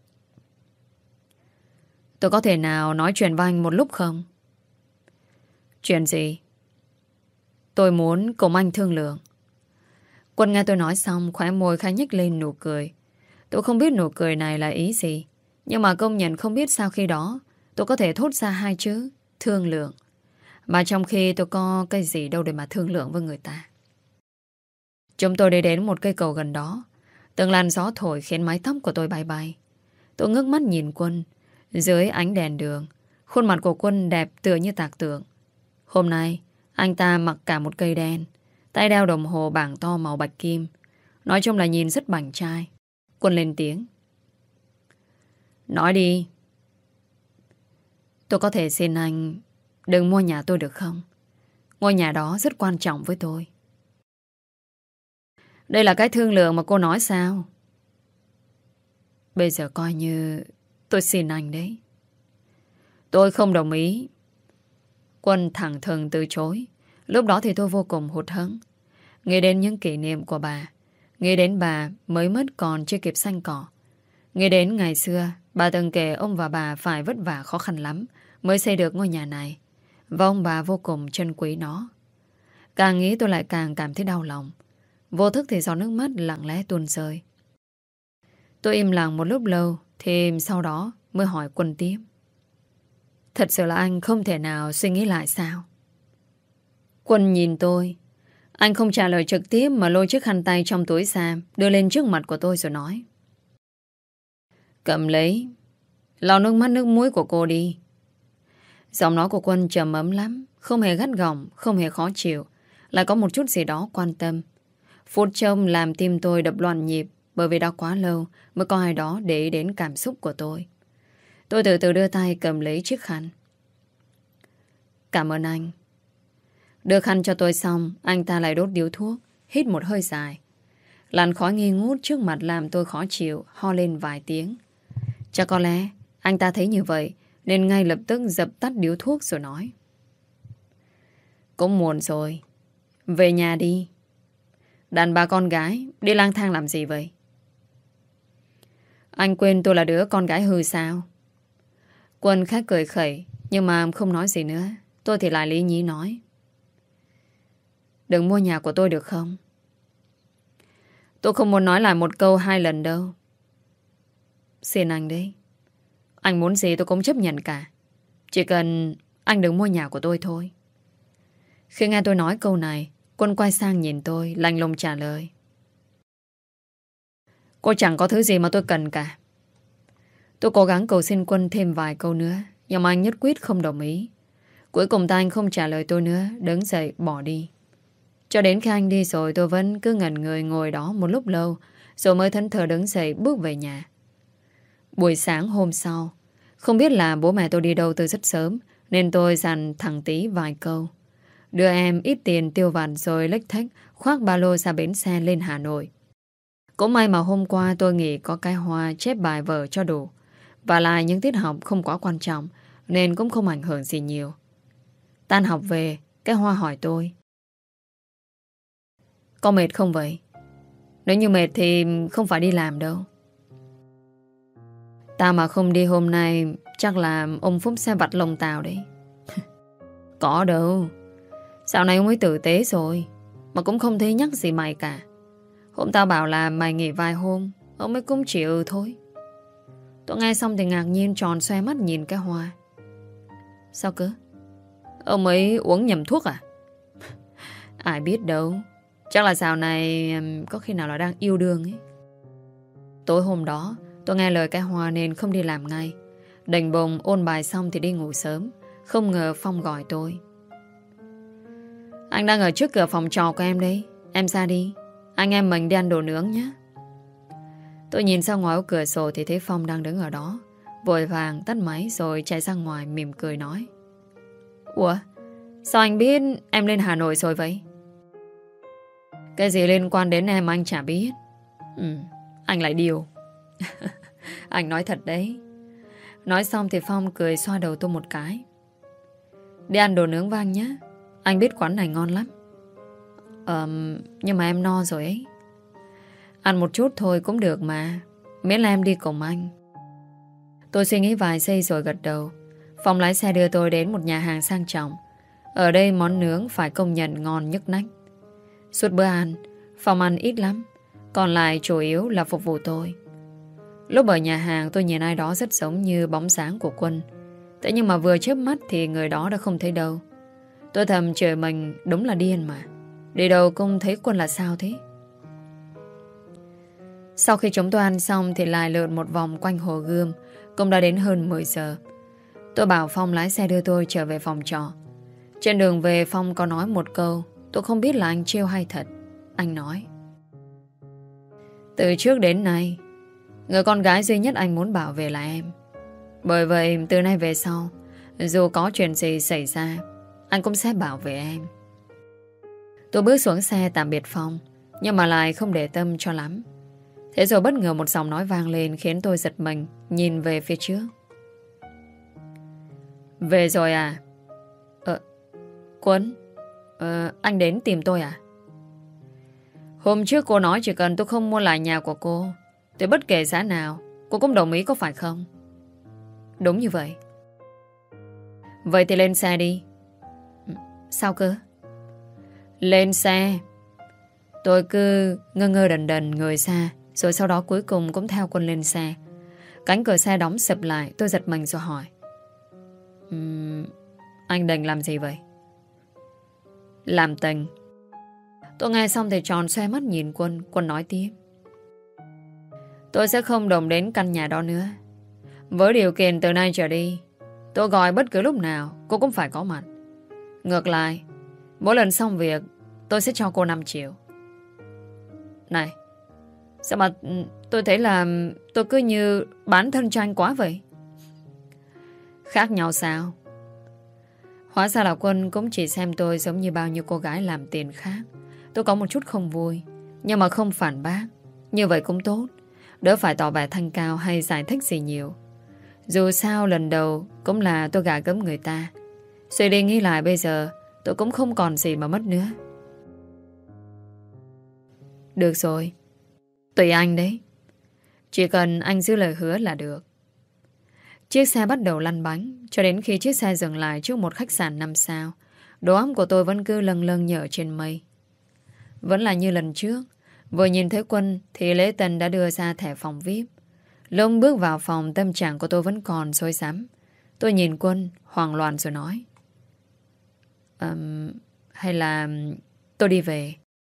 Tôi có thể nào nói chuyện với anh một lúc không? Chuyện gì? Tôi muốn cùng anh thương lượng. Quân nghe tôi nói xong, khóe môi khẽ nhếch lên nụ cười. Tôi không biết nụ cười này là ý gì, nhưng mà công nhận không biết sao khi đó tôi có thể thốt ra hai chữ thương lượng. Mà trong khi tôi có cái gì đâu để mà thương lượng với người ta. Chúng tôi đi đến một cây cầu gần đó. Từng làn gió thổi khiến mái tóc của tôi bay bay. Tôi ngước mắt nhìn Quân. Dưới ánh đèn đường, khuôn mặt của Quân đẹp tựa như tạc tượng. Hôm nay anh ta mặc cả một cây đen, tay đeo đồng hồ bảng to màu bạch kim. Nói chung là nhìn rất bảnh trai. Quân lên tiếng. Nói đi. Tôi có thể xin anh đừng mua nhà tôi được không? Ngôi nhà đó rất quan trọng với tôi. Đây là cái thương lượng mà cô nói sao? Bây giờ coi như tôi xin anh đấy. Tôi không đồng ý. Quân thẳng thừng từ chối. Lúc đó thì tôi vô cùng hụt hẫng. Nghĩ đến những kỷ niệm của bà. Nghĩ đến bà mới mất còn chưa kịp xanh cỏ. Nghĩ đến ngày xưa bà từng kể ông và bà phải vất vả khó khăn lắm mới xây được ngôi nhà này. Và ông bà vô cùng trân quý nó. Càng nghĩ tôi lại càng cảm thấy đau lòng. Vô thức thì giọt nước mắt lặng lẽ tuôn rơi. Tôi im lặng một lúc lâu, thì sau đó mới hỏi Quân tiếp. Thật sự là anh không thể nào suy nghĩ lại sao? Quân nhìn tôi. Anh không trả lời trực tiếp mà lôi chiếc khăn tay trong túi Sam đưa lên trước mặt của tôi rồi nói. Cầm lấy, lau nước mắt nước mũi của cô đi. Giọng nói của Quân trầm ấm lắm, không hề gắt gỏng, không hề khó chịu, lại có một chút gì đó quan tâm. Phút trông làm tim tôi đập loạn nhịp, bởi vì đã quá lâu mới có ai đó để ý đến cảm xúc của tôi. Tôi từ từ đưa tay cầm lấy chiếc khăn. Cảm ơn anh. Đưa khăn cho tôi xong, anh ta lại đốt điếu thuốc, hít một hơi dài. Làn khói nghi ngút trước mặt làm tôi khó chịu, ho lên vài tiếng. Chắc có lẽ anh ta thấy như vậy nên ngay lập tức dập tắt điếu thuốc rồi nói. Cũng muộn rồi, về nhà đi. Đàn bà con gái đi lang thang làm gì vậy? Anh quên tôi là đứa con gái hư sao? Quân khẽ cười khẩy, nhưng mà không nói gì nữa. Tôi thì lại lý nhí nói. Đừng mua nhà của tôi được không? Tôi không muốn nói lại một câu hai lần đâu. Xin anh đấy. Anh muốn gì tôi cũng chấp nhận cả. Chỉ cần anh đừng mua nhà của tôi thôi. Khi nghe tôi nói câu này, Quân quay sang nhìn tôi, lạnh lùng trả lời. Cô chẳng có thứ gì mà tôi cần cả. Tôi cố gắng cầu xin Quân thêm vài câu nữa, nhưng mà anh nhất quyết không đồng ý. Cuối cùng anh không trả lời tôi nữa, đứng dậy bỏ đi. Cho đến khi anh đi rồi tôi vẫn cứ ngẩn người ngồi đó một lúc lâu, rồi mới thẫn thờ đứng dậy bước về nhà. Buổi sáng hôm sau, không biết là bố mẹ tôi đi đâu từ rất sớm, nên tôi dặn thằng Tí vài câu. Đưa em ít tiền tiêu vặt rồi lếch thếch khoác ba lô ra bến xe lên Hà Nội. Cũng may mà hôm qua tôi nghĩ có cái Hoa chép bài vở cho đủ. Và lại những tiết học không quá quan trọng nên cũng không ảnh hưởng gì nhiều. Tan học về, cái Hoa hỏi tôi. Có mệt không vậy? Nếu như mệt thì không phải đi làm đâu. Tao mà không đi hôm nay chắc là ông Phúc sẽ vặt lông tao đấy. Có đâu. Dạo này ông ấy tử tế rồi, mà cũng không thấy nhắc gì mày cả. Hôm tao bảo là mày nghỉ vài hôm, ông ấy cũng chịu thôi. Tôi nghe xong thì ngạc nhiên tròn xoe mắt nhìn cái Hoa. Sao cơ? Ông ấy uống nhầm thuốc à? Ai biết đâu. Chắc là dạo này có khi nào là đang yêu đương ấy. Tối hôm đó tôi nghe lời cái Hoa nên không đi làm ngay. Đành bồng ôn bài xong thì đi ngủ sớm. Không ngờ Phong gọi tôi. Anh đang ở trước cửa phòng trọ của em đấy. Em ra đi. Anh em mình đi ăn đồ nướng nhé. Tôi nhìn ra ngoài cửa sổ thì thấy Phong đang đứng ở đó. Vội vàng tắt máy rồi chạy ra ngoài mỉm cười nói. Ủa? Sao anh biết em lên Hà Nội rồi vậy? Cái gì liên quan đến em anh chả biết. Anh lại điều. Anh nói thật đấy. Nói xong thì Phong cười xoa đầu tôi một cái. Đi ăn đồ nướng với anh nhé. Anh biết quán này ngon lắm. Nhưng mà em no rồi ấy. Ăn một chút thôi cũng được mà. Miễn là em đi cùng anh. Tôi suy nghĩ vài giây rồi gật đầu. Phong lái xe đưa tôi đến một nhà hàng sang trọng. Ở đây món nướng phải công nhận ngon nhức nách. Suốt bữa ăn, Phong ăn ít lắm, còn lại chủ yếu là phục vụ tôi. Lúc ở nhà hàng tôi nhìn ai đó rất giống như bóng dáng của Quân. Thế nhưng mà vừa chớp mắt thì người đó đã không thấy đâu. Tôi thầm chửi mình đúng là điên mà. Đi đâu cũng thấy Quân là sao thế? Sau khi chúng tôi ăn xong thì lại lượn một vòng quanh Hồ Gươm, cũng đã đến hơn 10 giờ. Tôi bảo Phong lái xe đưa tôi trở về phòng trọ. Trên đường về Phong có nói một câu, tôi không biết là anh trêu hay thật. Anh nói: từ trước đến nay, người con gái duy nhất anh muốn bảo vệ là em. Bởi vậy từ nay về sau, dù có chuyện gì xảy ra, anh cũng sẽ bảo vệ em. Tôi bước xuống xe tạm biệt Phong, nhưng mà lại không để tâm cho lắm. Thế rồi bất ngờ một giọng nói vang lên khiến tôi giật mình, nhìn về phía trước. Về rồi à? Quân, anh đến tìm tôi à? Hôm trước cô nói chỉ cần tôi không mua lại nhà của cô thì bất kể giá nào cô cũng đồng ý, có phải không? Đúng như vậy. Vậy thì lên xe đi. Sao cơ? Lên xe. Tôi cứ ngơ ngơ đần đần người xa, rồi sau đó cuối cùng cũng theo Quân lên xe. Cánh cửa xe đóng sập lại. Tôi giật mình rồi hỏi: anh định làm gì vậy? Làm tình. Tôi nghe xong thì tròn xoe mắt nhìn Quân. Quân nói tiếp: tôi sẽ không đồng đến căn nhà đó nữa. Với điều kiện từ nay trở đi, tôi gọi bất cứ lúc nào cô cũng phải có mặt. Ngược lại, mỗi lần xong việc tôi sẽ cho cô 5 triệu. Này, sao mà tôi thấy là tôi cứ như bán thân cho anh quá vậy? Khác nhau sao? Hóa ra là Quân cũng chỉ xem tôi giống như bao nhiêu cô gái làm tiền khác. Tôi có một chút không vui, nhưng mà không phản bác. Như vậy cũng tốt, đỡ phải tỏ vẻ thanh cao hay giải thích gì nhiều. Dù sao lần đầu cũng là tôi gạ gẫm người ta. Suy đi nghĩ lại bây giờ tôi cũng không còn gì mà mất nữa. Được rồi, tùy anh đấy. Chỉ cần anh giữ lời hứa là được. Chiếc xe bắt đầu lăn bánh cho đến khi chiếc xe dừng lại trước một khách sạn 5 sao. Đầu óc của tôi vẫn cứ lâng lâng nhở trên mây. Vẫn là như lần trước, vừa nhìn thấy Quân thì lễ tân đã đưa ra thẻ phòng VIP. Lúc bước vào phòng, tâm trạng của tôi vẫn còn rối rắm. Tôi nhìn Quân hoảng loạn rồi nói: hay là tôi đi về?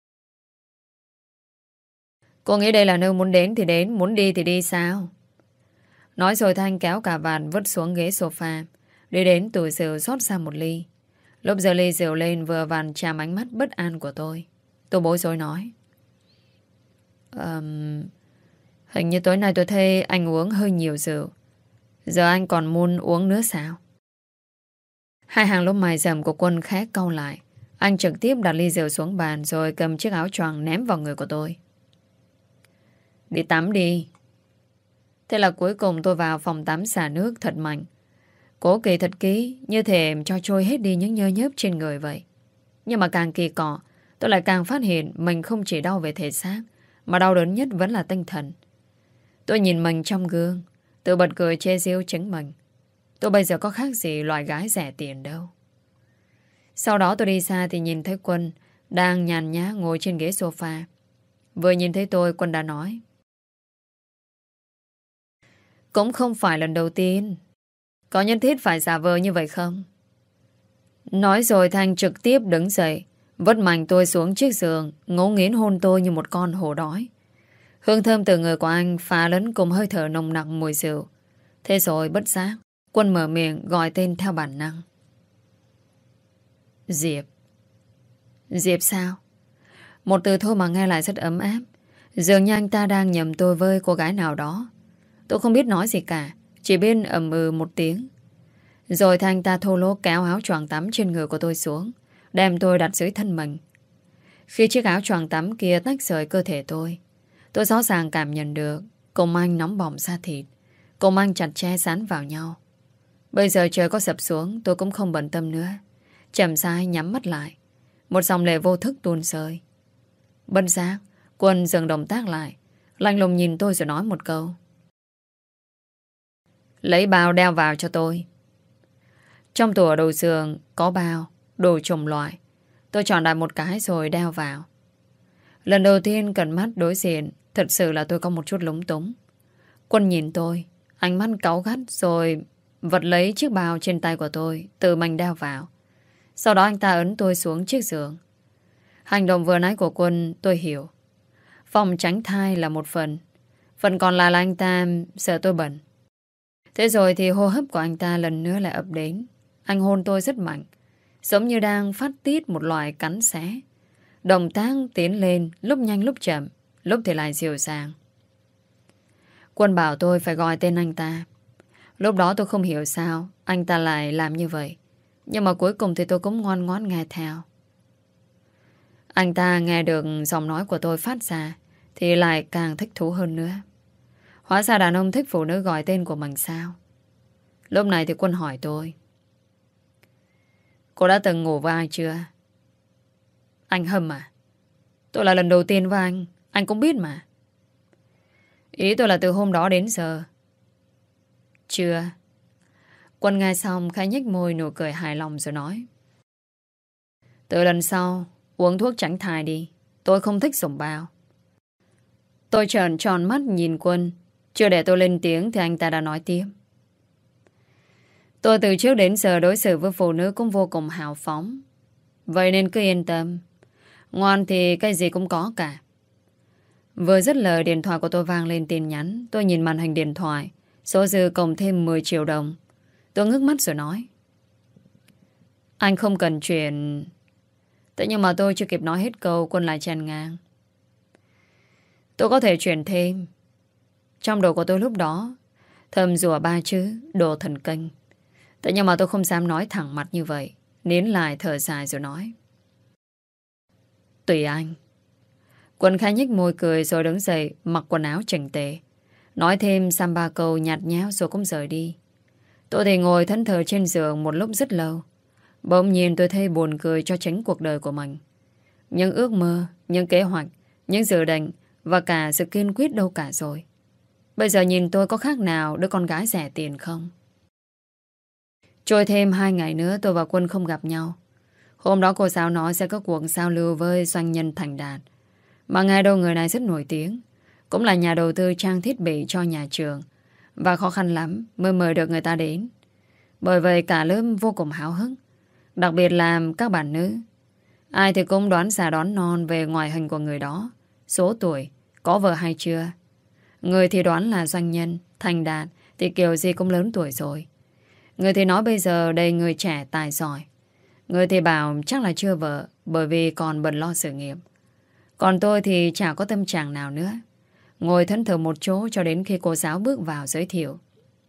Cô nghĩ đây là nơi muốn đến thì đến, muốn đi thì đi sao? Nói rồi Thanh kéo cà vạt vứt xuống ghế sofa, đi đến tủ rượu rót ra một ly. Lúc giơ ly rượu lên vừa vặn chạm ánh mắt bất an của tôi. Tôi bối rối nói: hình như tối nay tôi thấy anh uống hơi nhiều rượu. Giờ anh còn muốn uống nữa sao? Hai hàng lông mày rậm của Quân khẽ cau lại. Anh trực tiếp đặt ly rượu xuống bàn rồi cầm chiếc áo choàng ném vào người của tôi. Đi tắm đi. Thế là cuối cùng tôi vào phòng tắm xả nước thật mạnh. Cố kỳ thật kỹ, như thể cho trôi hết đi những nhơ nhớp trên người vậy. Nhưng mà càng kỳ cọ, tôi lại càng phát hiện mình không chỉ đau về thể xác, mà đau đớn nhất vẫn là tinh thần. Tôi nhìn mình trong gương, tự bật cười chê giễu chính mình. Tôi bây giờ có khác gì loại gái rẻ tiền đâu. Sau đó tôi đi xa thì nhìn thấy Quân đang nhàn nhã ngồi trên ghế sofa. Vừa nhìn thấy tôi, Quân đã nói: cũng không phải lần đầu tiên. Có nhất thiết phải giả vờ như vậy không? Nói rồi Thanh trực tiếp đứng dậy, vứt mạnh tôi xuống chiếc giường, ngấu nghiến hôn tôi như một con hổ đói. Hương thơm từ người của anh pha lẫn cùng hơi thở nồng nặc mùi rượu. Thế rồi bất giác, Quân mở miệng gọi tên theo bản năng. Diệp. Diệp sao? Một từ thôi mà nghe lại rất ấm áp. Dường như anh ta đang nhầm tôi với cô gái nào đó. Tôi không biết nói gì cả, chỉ biết ầm ừ một tiếng. Rồi thì anh ta thô lỗ kéo áo choàng tắm trên người của tôi xuống, đem tôi đặt dưới thân mình. Khi chiếc áo choàng tắm kia tách rời cơ thể tôi rõ ràng cảm nhận được cùng anh nóng bỏng da thịt, cùng anh chặt chẽ dán vào nhau. Bây giờ trời có sập xuống tôi cũng không bận tâm nữa. Chậm rãi nhắm mắt lại, một dòng lệ vô thức tuôn rơi. Bất giác Quân dừng động tác lại, lạnh lùng nhìn tôi rồi nói một câu: lấy bao đeo vào cho tôi. Trong tủ ở đầu giường có bao, đủ chủng loại. Tôi chọn đại một cái rồi đeo vào. Lần đầu tiên cận mắt đối diện, thật sự là tôi có một chút lúng túng. Quân nhìn tôi, ánh mắt cáu gắt rồi vật lấy chiếc bao trên tay của tôi, tự mình đeo vào. Sau đó anh ta ấn tôi xuống chiếc giường. Hành động vừa nãy của Quân tôi hiểu. Phòng tránh thai là một phần, phần còn lại là anh ta sợ tôi bẩn. Thế rồi thì hô hấp của anh ta lần nữa lại ập đến. Anh hôn tôi rất mạnh, giống như đang phát tiết một loại cắn xé. Động tác tiến lên, lúc nhanh lúc chậm, lúc thì lại dịu dàng. Quân bảo tôi phải gọi tên anh ta. Lúc đó tôi không hiểu sao anh ta lại làm như vậy, nhưng mà cuối cùng thì tôi cũng ngoan ngoãn nghe theo. Anh ta nghe được giọng nói của tôi phát ra thì lại càng thích thú hơn nữa. Hóa ra đàn ông thích phụ nữ gọi tên của mình sao? Lúc này thì Quân hỏi tôi: cô đã từng ngủ với ai chưa? Anh Hâm à? Tôi là lần đầu tiên với anh cũng biết mà. Ý tôi là từ hôm đó đến giờ. Chưa. Quân nghe xong khẽ nhếch môi nụ cười hài lòng rồi nói: từ lần sau uống thuốc tránh thai đi. Tôi không thích sủng bao. Tôi trợn tròn mắt nhìn Quân. Chưa để tôi lên tiếng thì anh ta đã nói tiếp: tôi từ trước đến giờ đối xử với phụ nữ cũng vô cùng hào phóng. Vậy nên cứ yên tâm. Ngoan thì cái gì cũng có cả. Vừa dứt lời, điện thoại của tôi vang lên tin nhắn. Tôi nhìn màn hình điện thoại, số dư cộng thêm 10 triệu đồng. Tôi ngước mắt rồi nói: anh không cần chuyển. Thế nhưng mà tôi chưa kịp nói hết câu, Quân lại chèn ngang: tôi có thể chuyển thêm. Trong đầu của tôi lúc đó thầm rủa ba chữ đồ thần kinh. Thế nhưng mà tôi không dám nói thẳng mặt như vậy, nín lại thở dài rồi nói: tùy anh. Quân khẽ nhếch môi cười rồi đứng dậy, mặc quần áo chỉnh tề, nói thêm xăm ba câu nhạt nhẽo rồi cũng rời đi. Tôi thì ngồi thẫn thờ trên giường một lúc rất lâu. Bỗng nhiên tôi thấy buồn cười cho chính cuộc đời của mình. Những ước mơ, những kế hoạch, những dự định và cả sự kiên quyết đâu cả rồi. Bây giờ nhìn tôi có khác nào đứa con gái rẻ tiền không? Trôi thêm 2 ngày nữa tôi và Quân không gặp nhau. Hôm đó cô giáo nói sẽ có cuộc giao lưu với doanh nhân Thành Đạt. Mà nghe đâu người này rất nổi tiếng, cũng là nhà đầu tư trang thiết bị cho nhà trường, và khó khăn lắm mới mời được người ta đến. Bởi vậy cả lớp vô cùng háo hức, đặc biệt là các bạn nữ. Ai thì cũng đoán già đoán non về ngoại hình của người đó, số tuổi, có vợ hay chưa. Người thì đoán là doanh nhân Thành Đạt thì kiểu gì cũng lớn tuổi rồi. Người thì nói bây giờ đầy người trẻ tài giỏi. Người thì bảo chắc là chưa vợ, bởi vì còn bận lo sự nghiệp. Còn tôi thì chả có tâm trạng nào nữa, ngồi thẫn thờ một chỗ cho đến khi cô giáo bước vào giới thiệu: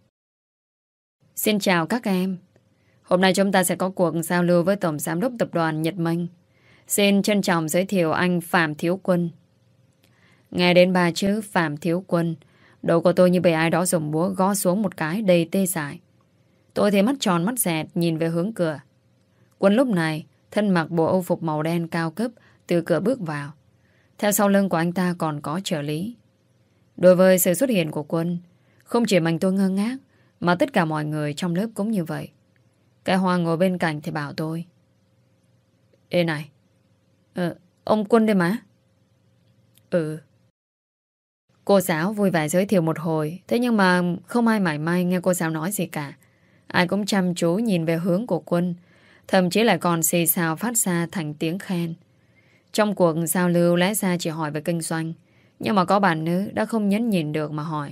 xin chào các em. Hôm nay chúng ta sẽ có cuộc giao lưu với Tổng Giám đốc Tập đoàn Nhật Minh. Xin trân trọng giới thiệu anh Phạm Thiếu Quân. Nghe đến ba chữ Phạm Thiếu Quân, đầu của tôi như bị ai đó dùng búa gõ xuống một cái đầy tê dại. Tôi thì mắt tròn mắt dẹt nhìn về hướng cửa. Quân lúc này thân mặc bộ âu phục màu đen cao cấp từ cửa bước vào. Theo sau lưng của anh ta còn có trợ lý. Đối với sự xuất hiện của Quân, không chỉ mình tôi ngơ ngác, mà tất cả mọi người trong lớp cũng như vậy. Cái Hoa ngồi bên cạnh thì bảo tôi: ê này, ông Quân đây mà. Ừ. Cô giáo vui vẻ giới thiệu một hồi, thế nhưng mà không ai mảy may nghe cô giáo nói gì cả. Ai cũng chăm chú nhìn về hướng của Quân, thậm chí lại còn xì xào phát ra thành tiếng khen. Trong cuộc giao lưu lẽ ra chỉ hỏi về kinh doanh, nhưng mà có bạn nữ đã không nhẫn nhìn được mà hỏi: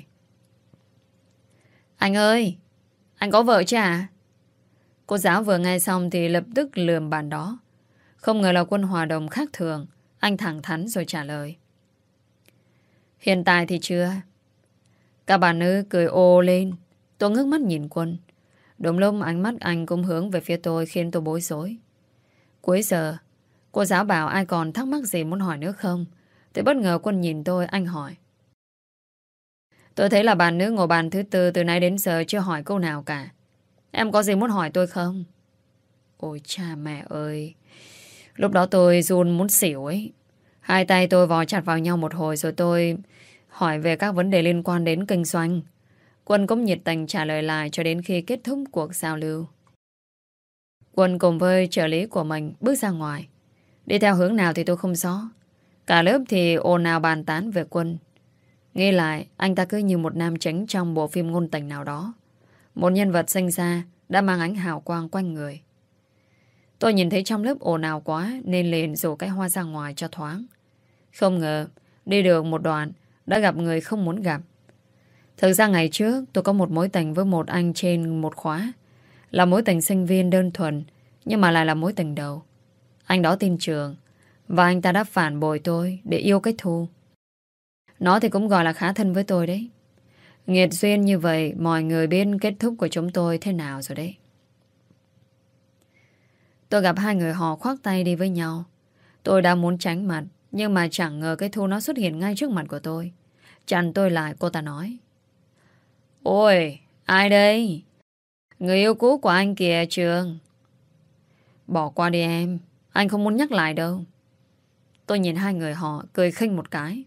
anh ơi, anh có vợ chứ à? Cô giáo vừa nghe xong thì lập tức lườm bạn đó. Không ngờ là Quân hòa đồng khác thường. Anh thẳng thắn rồi trả lời: hiện tại thì chưa. Các bạn nữ cười ồ lên. Tôi ngước mắt nhìn Quân. Đúng lúc ánh mắt anh cũng hướng về phía tôi, khiến tôi bối rối. Cuối giờ cô giáo bảo ai còn thắc mắc gì muốn hỏi nữa không, thì bất ngờ Quân nhìn tôi, anh hỏi: tôi thấy là bạn nữ ngồi bàn thứ tư từ nay đến giờ chưa hỏi câu nào cả. Em có gì muốn hỏi tôi không? Ôi cha mẹ ơi. Lúc đó tôi run muốn xỉu ấy. Hai tay tôi vò chặt vào nhau một hồi rồi tôi hỏi về các vấn đề liên quan đến kinh doanh. Quân cũng nhiệt tình trả lời lại cho đến khi kết thúc cuộc giao lưu. Quân cùng với trợ lý của mình bước ra ngoài. Đi theo hướng nào thì tôi không rõ. Cả lớp thì ồn ào bàn tán về Quân. Nghĩ lại, anh ta cứ như một nam chính trong bộ phim ngôn tình nào đó. Một nhân vật sinh ra đã mang ánh hào quang quanh người. Tôi nhìn thấy trong lớp ồn ào quá nên liền rủ cái Hoa ra ngoài cho thoáng. Không ngờ, đi được một đoạn đã gặp người không muốn gặp. Thực ra ngày trước tôi có một mối tình với một anh trên một khóa. Là mối tình sinh viên đơn thuần, nhưng mà lại là mối tình đầu. Anh đó tin Trường, và anh ta đã phản bội tôi để yêu cái Thu. Nó thì cũng gọi là khá thân với tôi đấy. Nghiệt duyên như vậy, mọi người biết kết thúc của chúng tôi thế nào rồi đấy. Tôi gặp hai người họ khoác tay đi với nhau. Tôi đã muốn tránh mặt, nhưng mà chẳng ngờ cái Thu nó xuất hiện ngay trước mặt của tôi. Chặn tôi lại, cô ta nói: Ôi, ai đây? Người yêu cũ của anh kìa Trường. Bỏ qua đi em, anh không muốn nhắc lại đâu. Tôi nhìn hai người họ cười khinh một cái.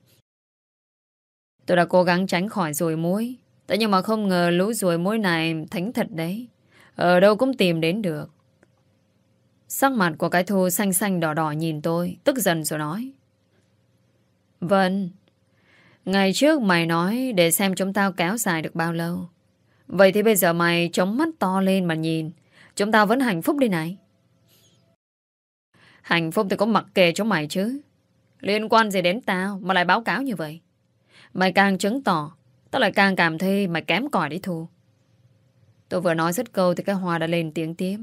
Tôi đã cố gắng tránh khỏi ruồi muối, thế nhưng mà không ngờ lũ ruồi muối này thánh thật đấy. Ở đâu cũng tìm đến được. Sắc mặt của cái Thu xanh xanh đỏ đỏ nhìn tôi, tức giận rồi nói: Vâng, ngày trước mày nói để xem chúng tao kéo dài được bao lâu. Vậy thì bây giờ mày chống mắt to lên mà nhìn, chúng tao vẫn hạnh phúc đi này. Hạnh phúc thì có mặc kệ cho mày chứ. Liên quan gì đến tao mà lại báo cáo như vậy? Mày càng chứng tỏ, tao lại càng cảm thấy mày kém cỏi đấy Thu. Tôi vừa nói dứt câu thì cái Hoa đã lên tiếng tiếp.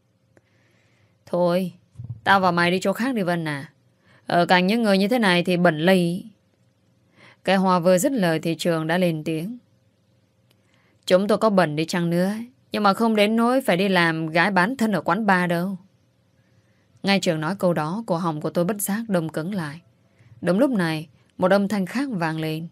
Thôi, tao và mày đi chỗ khác đi Vân à. Ở cạnh những người như thế này thì bẩn lây. Cái Hoa vừa dứt lời thì Trường đã lên tiếng. Chúng tôi có bẩn đi chăng nữa, nhưng mà không đến nỗi phải đi làm gái bán thân ở quán bar đâu. Ngay Trường nói câu đó, cổ họng của tôi bất giác đông cứng lại. Đúng lúc này, một âm thanh khác vang lên.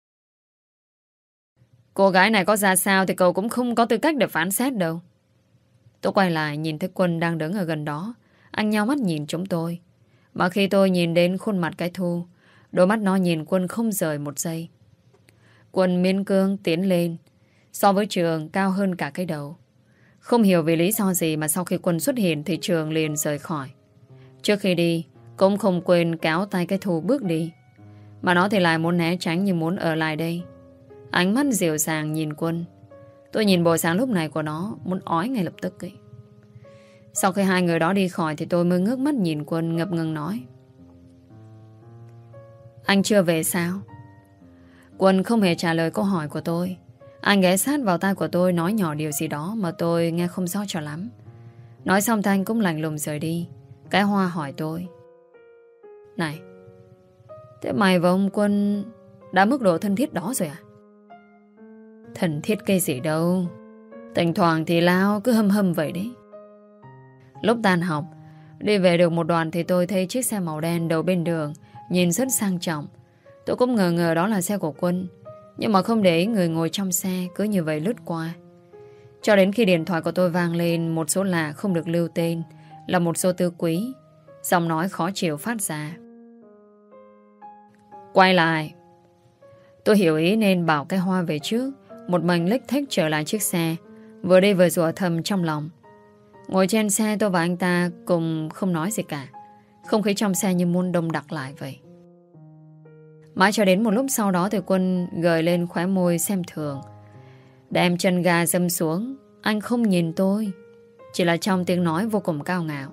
Cô gái này có ra sao thì cậu cũng không có tư cách để phán xét đâu. Tôi quay lại nhìn thấy Quân đang đứng ở gần đó. Anh nhao mắt nhìn chúng tôi. Mà khi tôi nhìn đến khuôn mặt cái Thu, đôi mắt nó nhìn Quân không rời một giây. Quân miễn cưỡng tiến lên. So với Trường cao hơn cả cái đầu. Không hiểu vì lý do gì mà sau khi Quân xuất hiện thì Trường liền rời khỏi. Trước khi đi, cũng không quên kéo tay cái Thu bước đi. Mà nó thì lại muốn né tránh như muốn ở lại đây. Ánh mắt dịu dàng nhìn Quân. Tôi nhìn bộ sáng lúc này của nó muốn ói ngay lập tức ấy. Sau khi hai người đó đi khỏi thì tôi mới ngước mắt nhìn Quân ngập ngừng nói: Anh chưa về sao? Quân không hề trả lời câu hỏi của tôi. Anh ghé sát vào tai của tôi nói nhỏ điều gì đó mà tôi nghe không rõ cho lắm. Nói xong thì anh cũng lạnh lùng rời đi. Cái Hoa hỏi tôi: Này, thế mày và ông Quân đã mức độ thân thiết đó rồi à? Thân thiết cái gì đâu, thỉnh thoảng thì lao cứ hâm hâm vậy đấy. Lúc tan học, đi về được một đoạn thì tôi thấy chiếc xe màu đen đậu bên đường, nhìn rất sang trọng. Tôi cũng ngờ ngờ đó là xe của Quân, nhưng mà không để ý người ngồi trong xe, cứ như vậy lướt qua. Cho đến khi điện thoại của tôi vang lên một số lạ không được lưu tên, là một số tư quý. Giọng nói khó chịu phát ra: Quay lại. Tôi hiểu ý nên bảo cái Hoa về trước. Một mình lếch thếch trở lại chiếc xe, vừa đi vừa rủa thầm trong lòng. Ngồi trên xe tôi và anh ta cùng không nói gì cả. Không khí trong xe như muốn đông đặc lại vậy. Mãi cho đến một lúc sau đó thì Quân gợi lên khóe môi xem thường, đem chân ga dâm xuống. Anh không nhìn tôi, chỉ là trong tiếng nói vô cùng cao ngạo: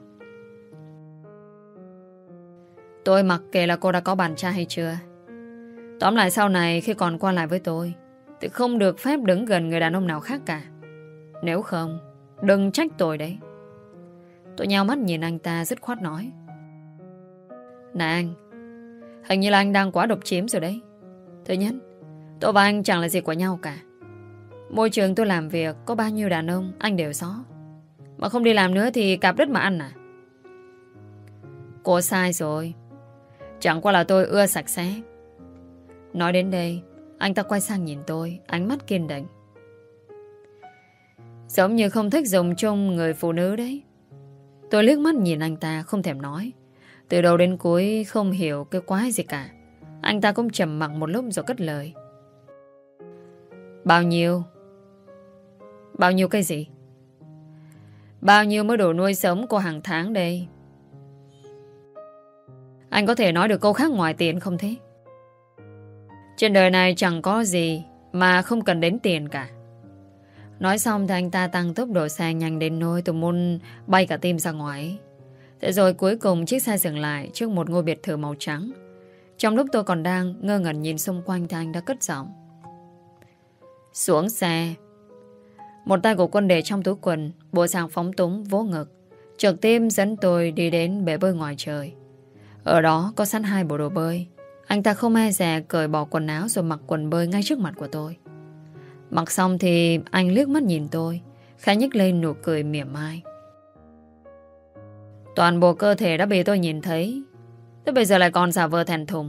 Tôi mặc kệ là cô đã có bạn trai hay chưa. Tóm lại sau này khi còn qua lại với tôi thì không được phép đứng gần người đàn ông nào khác cả. Nếu không, đừng trách tôi đấy. Tôi nhao mắt nhìn anh ta dứt khoát nói: Này anh, hình như là anh đang quá độc chiếm rồi đấy. Thứ nhất, tôi và anh chẳng là gì của nhau cả. Môi trường tôi làm việc có bao nhiêu đàn ông anh đều rõ. Mà không đi làm nữa thì cạp đất mà ăn à? Cô sai rồi. Chẳng qua là tôi ưa sạch sẽ. Nói đến đây, anh ta quay sang nhìn tôi, ánh mắt kiên định. Giống như không thích dùng chung người phụ nữ đấy. Tôi liếc mắt nhìn anh ta không thèm nói. Từ đầu đến cuối không hiểu cái quái gì cả. Anh ta cũng trầm mặc một lúc rồi cất lời: Bao nhiêu? Bao nhiêu cái gì? Bao nhiêu mới đủ nuôi sống cô hàng tháng đây? Anh có thể nói được câu khác ngoài tiền không thế? Trên đời này chẳng có gì mà không cần đến tiền cả. Nói xong thì anh ta tăng tốc độ xe nhanh đến nỗi tôi muốn bay cả tim ra ngoài. Thế rồi cuối cùng chiếc xe dừng lại trước một ngôi biệt thự màu trắng. Trong lúc tôi còn đang ngơ ngẩn nhìn xung quanh thì anh đã cất giọng: xuống xe. Một tay của Quân để trong túi quần, bộ dạng phóng túng vỗ ngực, trực tiếp dẫn tôi đi đến bể bơi ngoài trời. Ở đó có sẵn 2 bộ đồ bơi. Anh ta không e dè cởi bỏ quần áo rồi mặc quần bơi ngay trước mặt của tôi. Mặc xong thì anh liếc mắt nhìn tôi, khẽ nhếch lên nụ cười mỉa mai. Toàn bộ cơ thể đã bị tôi nhìn thấy, thế bây giờ lại còn giả vờ thẹn thùng.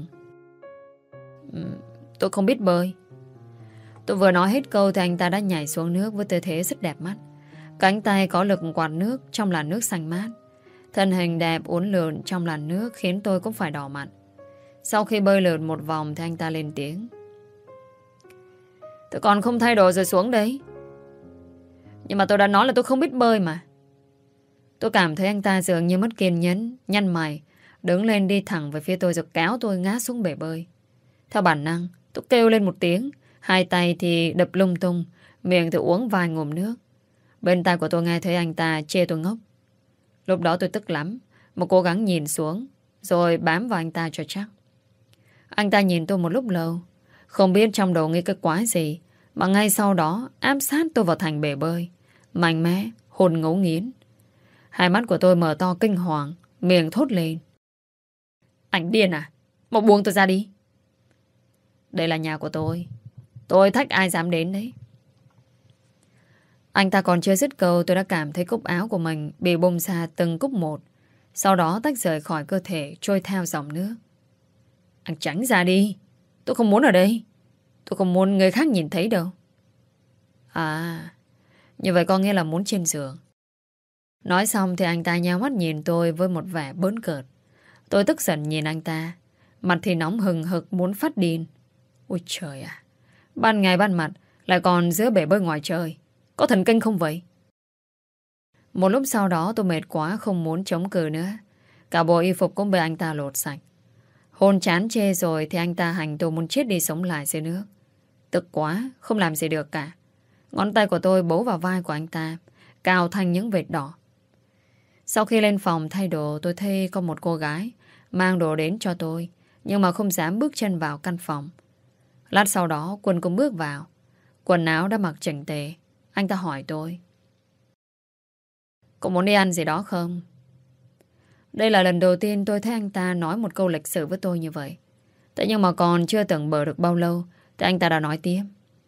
Tôi không biết bơi. Tôi vừa nói hết câu thì anh ta đã nhảy xuống nước với tư thế rất đẹp mắt. Cánh tay có lực quạt nước trong làn nước xanh mát. Thân hình đẹp uốn lượn trong làn nước khiến tôi cũng phải đỏ mặt. Sau khi bơi lượn một vòng thì anh ta lên tiếng: tôi còn không thay đồ rồi xuống đấy. Nhưng mà tôi đã nói là tôi không biết bơi mà. Tôi cảm thấy anh ta dường như mất kiên nhẫn, nhăn mày, đứng lên đi thẳng về phía tôi rồi kéo tôi ngã xuống bể bơi. Theo bản năng, tôi kêu lên một tiếng, hai tay thì đập lung tung, miệng thì uống vài ngụm nước. Bên tai của tôi nghe thấy anh ta chê tôi ngốc. Lúc đó tôi tức lắm, mà cố gắng nhìn xuống, rồi bám vào anh ta cho chắc. Anh ta nhìn tôi một lúc lâu, không biết trong đầu nghĩ cái quái gì, mà ngay sau đó áp sát tôi vào thành bể bơi, mạnh mẽ, hồn ngấu nghiến. Hai mắt của tôi mở to kinh hoàng, miệng thốt lên: anh điên à? Mau buông tôi ra đi. Đây là nhà của tôi thách ai dám đến đấy. Anh ta còn chưa dứt câu, tôi đã cảm thấy cúc áo của mình bị bung ra từng cúc một, sau đó tách rời khỏi cơ thể, trôi theo dòng nước. Anh tránh ra đi. Tôi không muốn ở đây. Tôi không muốn người khác nhìn thấy đâu. À, như vậy có nghĩa là muốn trên giường. Nói xong thì anh ta nheo mắt nhìn tôi với một vẻ bỡn cợt. Tôi tức giận nhìn anh ta, mặt thì nóng hừng hực muốn phát điên. Ôi trời à, ban ngày ban mặt lại còn giữa bể bơi ngoài trời. Có thần kinh không vậy? Một lúc sau đó tôi mệt quá, không muốn chống cự nữa. Cả bộ y phục cũng bị anh ta lột sạch. Hôn chán chê rồi thì anh ta hành tôi muốn chết đi sống lại dưới nước. Tức quá, không làm gì được cả. Ngón tay của tôi bấu vào vai của anh ta, cào thành những vệt đỏ. Sau khi lên phòng thay đồ, tôi thấy có một cô gái mang đồ đến cho tôi, nhưng mà không dám bước chân vào căn phòng. Lát sau đó Quân cũng bước vào. Quần áo đã mặc chỉnh tề. Anh ta hỏi tôi: có muốn đi ăn gì đó không? Đây là lần đầu tiên tôi thấy anh ta nói một câu lịch sự với tôi như vậy. Thế nhưng mà còn chưa tưởng bờ được bao lâu thì anh ta đã nói tiếp: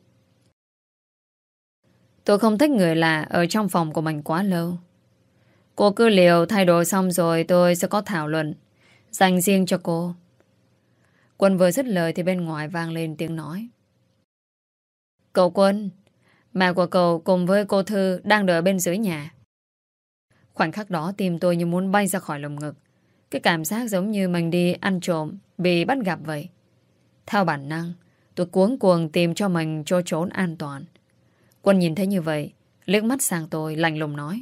tôi không thích người lạ ở trong phòng của mình quá lâu. Cô cứ liều thay đồ xong rồi tôi sẽ có thảo luận dành riêng cho cô. Quân vừa dứt lời thì bên ngoài vang lên tiếng nói: cậu Quân, mẹ của cậu cùng với cô Thư đang đợi bên dưới nhà. Khoảnh khắc đó tim tôi như muốn bay ra khỏi lồng ngực. Cái cảm giác giống như mình đi ăn trộm bị bắt gặp vậy. Theo bản năng, tôi cuống cuồng tìm cho mình chỗ trốn an toàn. Quân nhìn thấy như vậy, liếc mắt sang tôi lạnh lùng nói: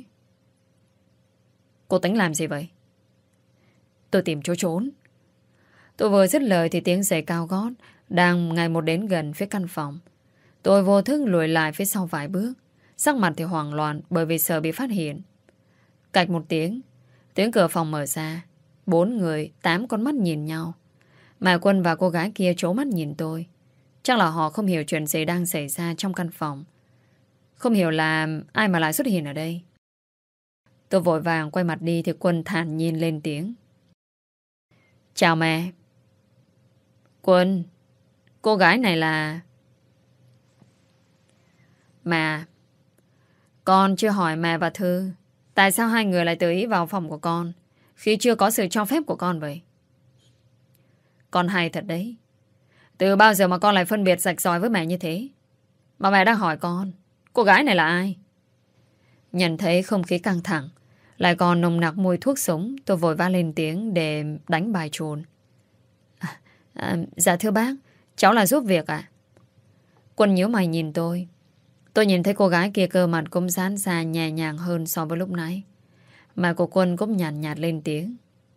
cô tính làm gì vậy? Tôi tìm chỗ trốn. Tôi vừa dứt lời thì tiếng giày cao gót đang ngày một đến gần phía căn phòng. Tôi vô thức lùi lại phía sau vài bước, sắc mặt thì hoảng loạn bởi vì sợ bị phát hiện. Cạch một tiếng, tiếng cửa phòng mở ra. 4 người, 8 con mắt nhìn nhau. Mà Quân và cô gái kia trố mắt nhìn tôi. Chắc là họ không hiểu chuyện gì đang xảy ra trong căn phòng. Không hiểu là ai mà lại xuất hiện ở đây. Tôi vội vàng quay mặt đi thì Quân thản nhiên lên tiếng: chào mẹ. Quân, cô gái này là... Mà con chưa hỏi mẹ và Thư tại sao hai người lại tự ý vào phòng của con khi chưa có sự cho phép của con vậy? Con hay thật đấy. Từ bao giờ mà con lại phân biệt rạch ròi với mẹ như thế? Mà mẹ đang hỏi con, cô gái này là ai? Nhận thấy không khí căng thẳng, lại còn nồng nặc mùi thuốc súng, tôi vội vã lên tiếng để đánh bài trốn. Dạ thưa bác, cháu là giúp việc ạ. Quân nhíu mày nhìn tôi. Tôi nhìn thấy cô gái kia cơ mặt cũng giãn ra nhẹ nhàng hơn so với lúc nãy. Mà cô Quân cũng nhàn nhạt lên tiếng.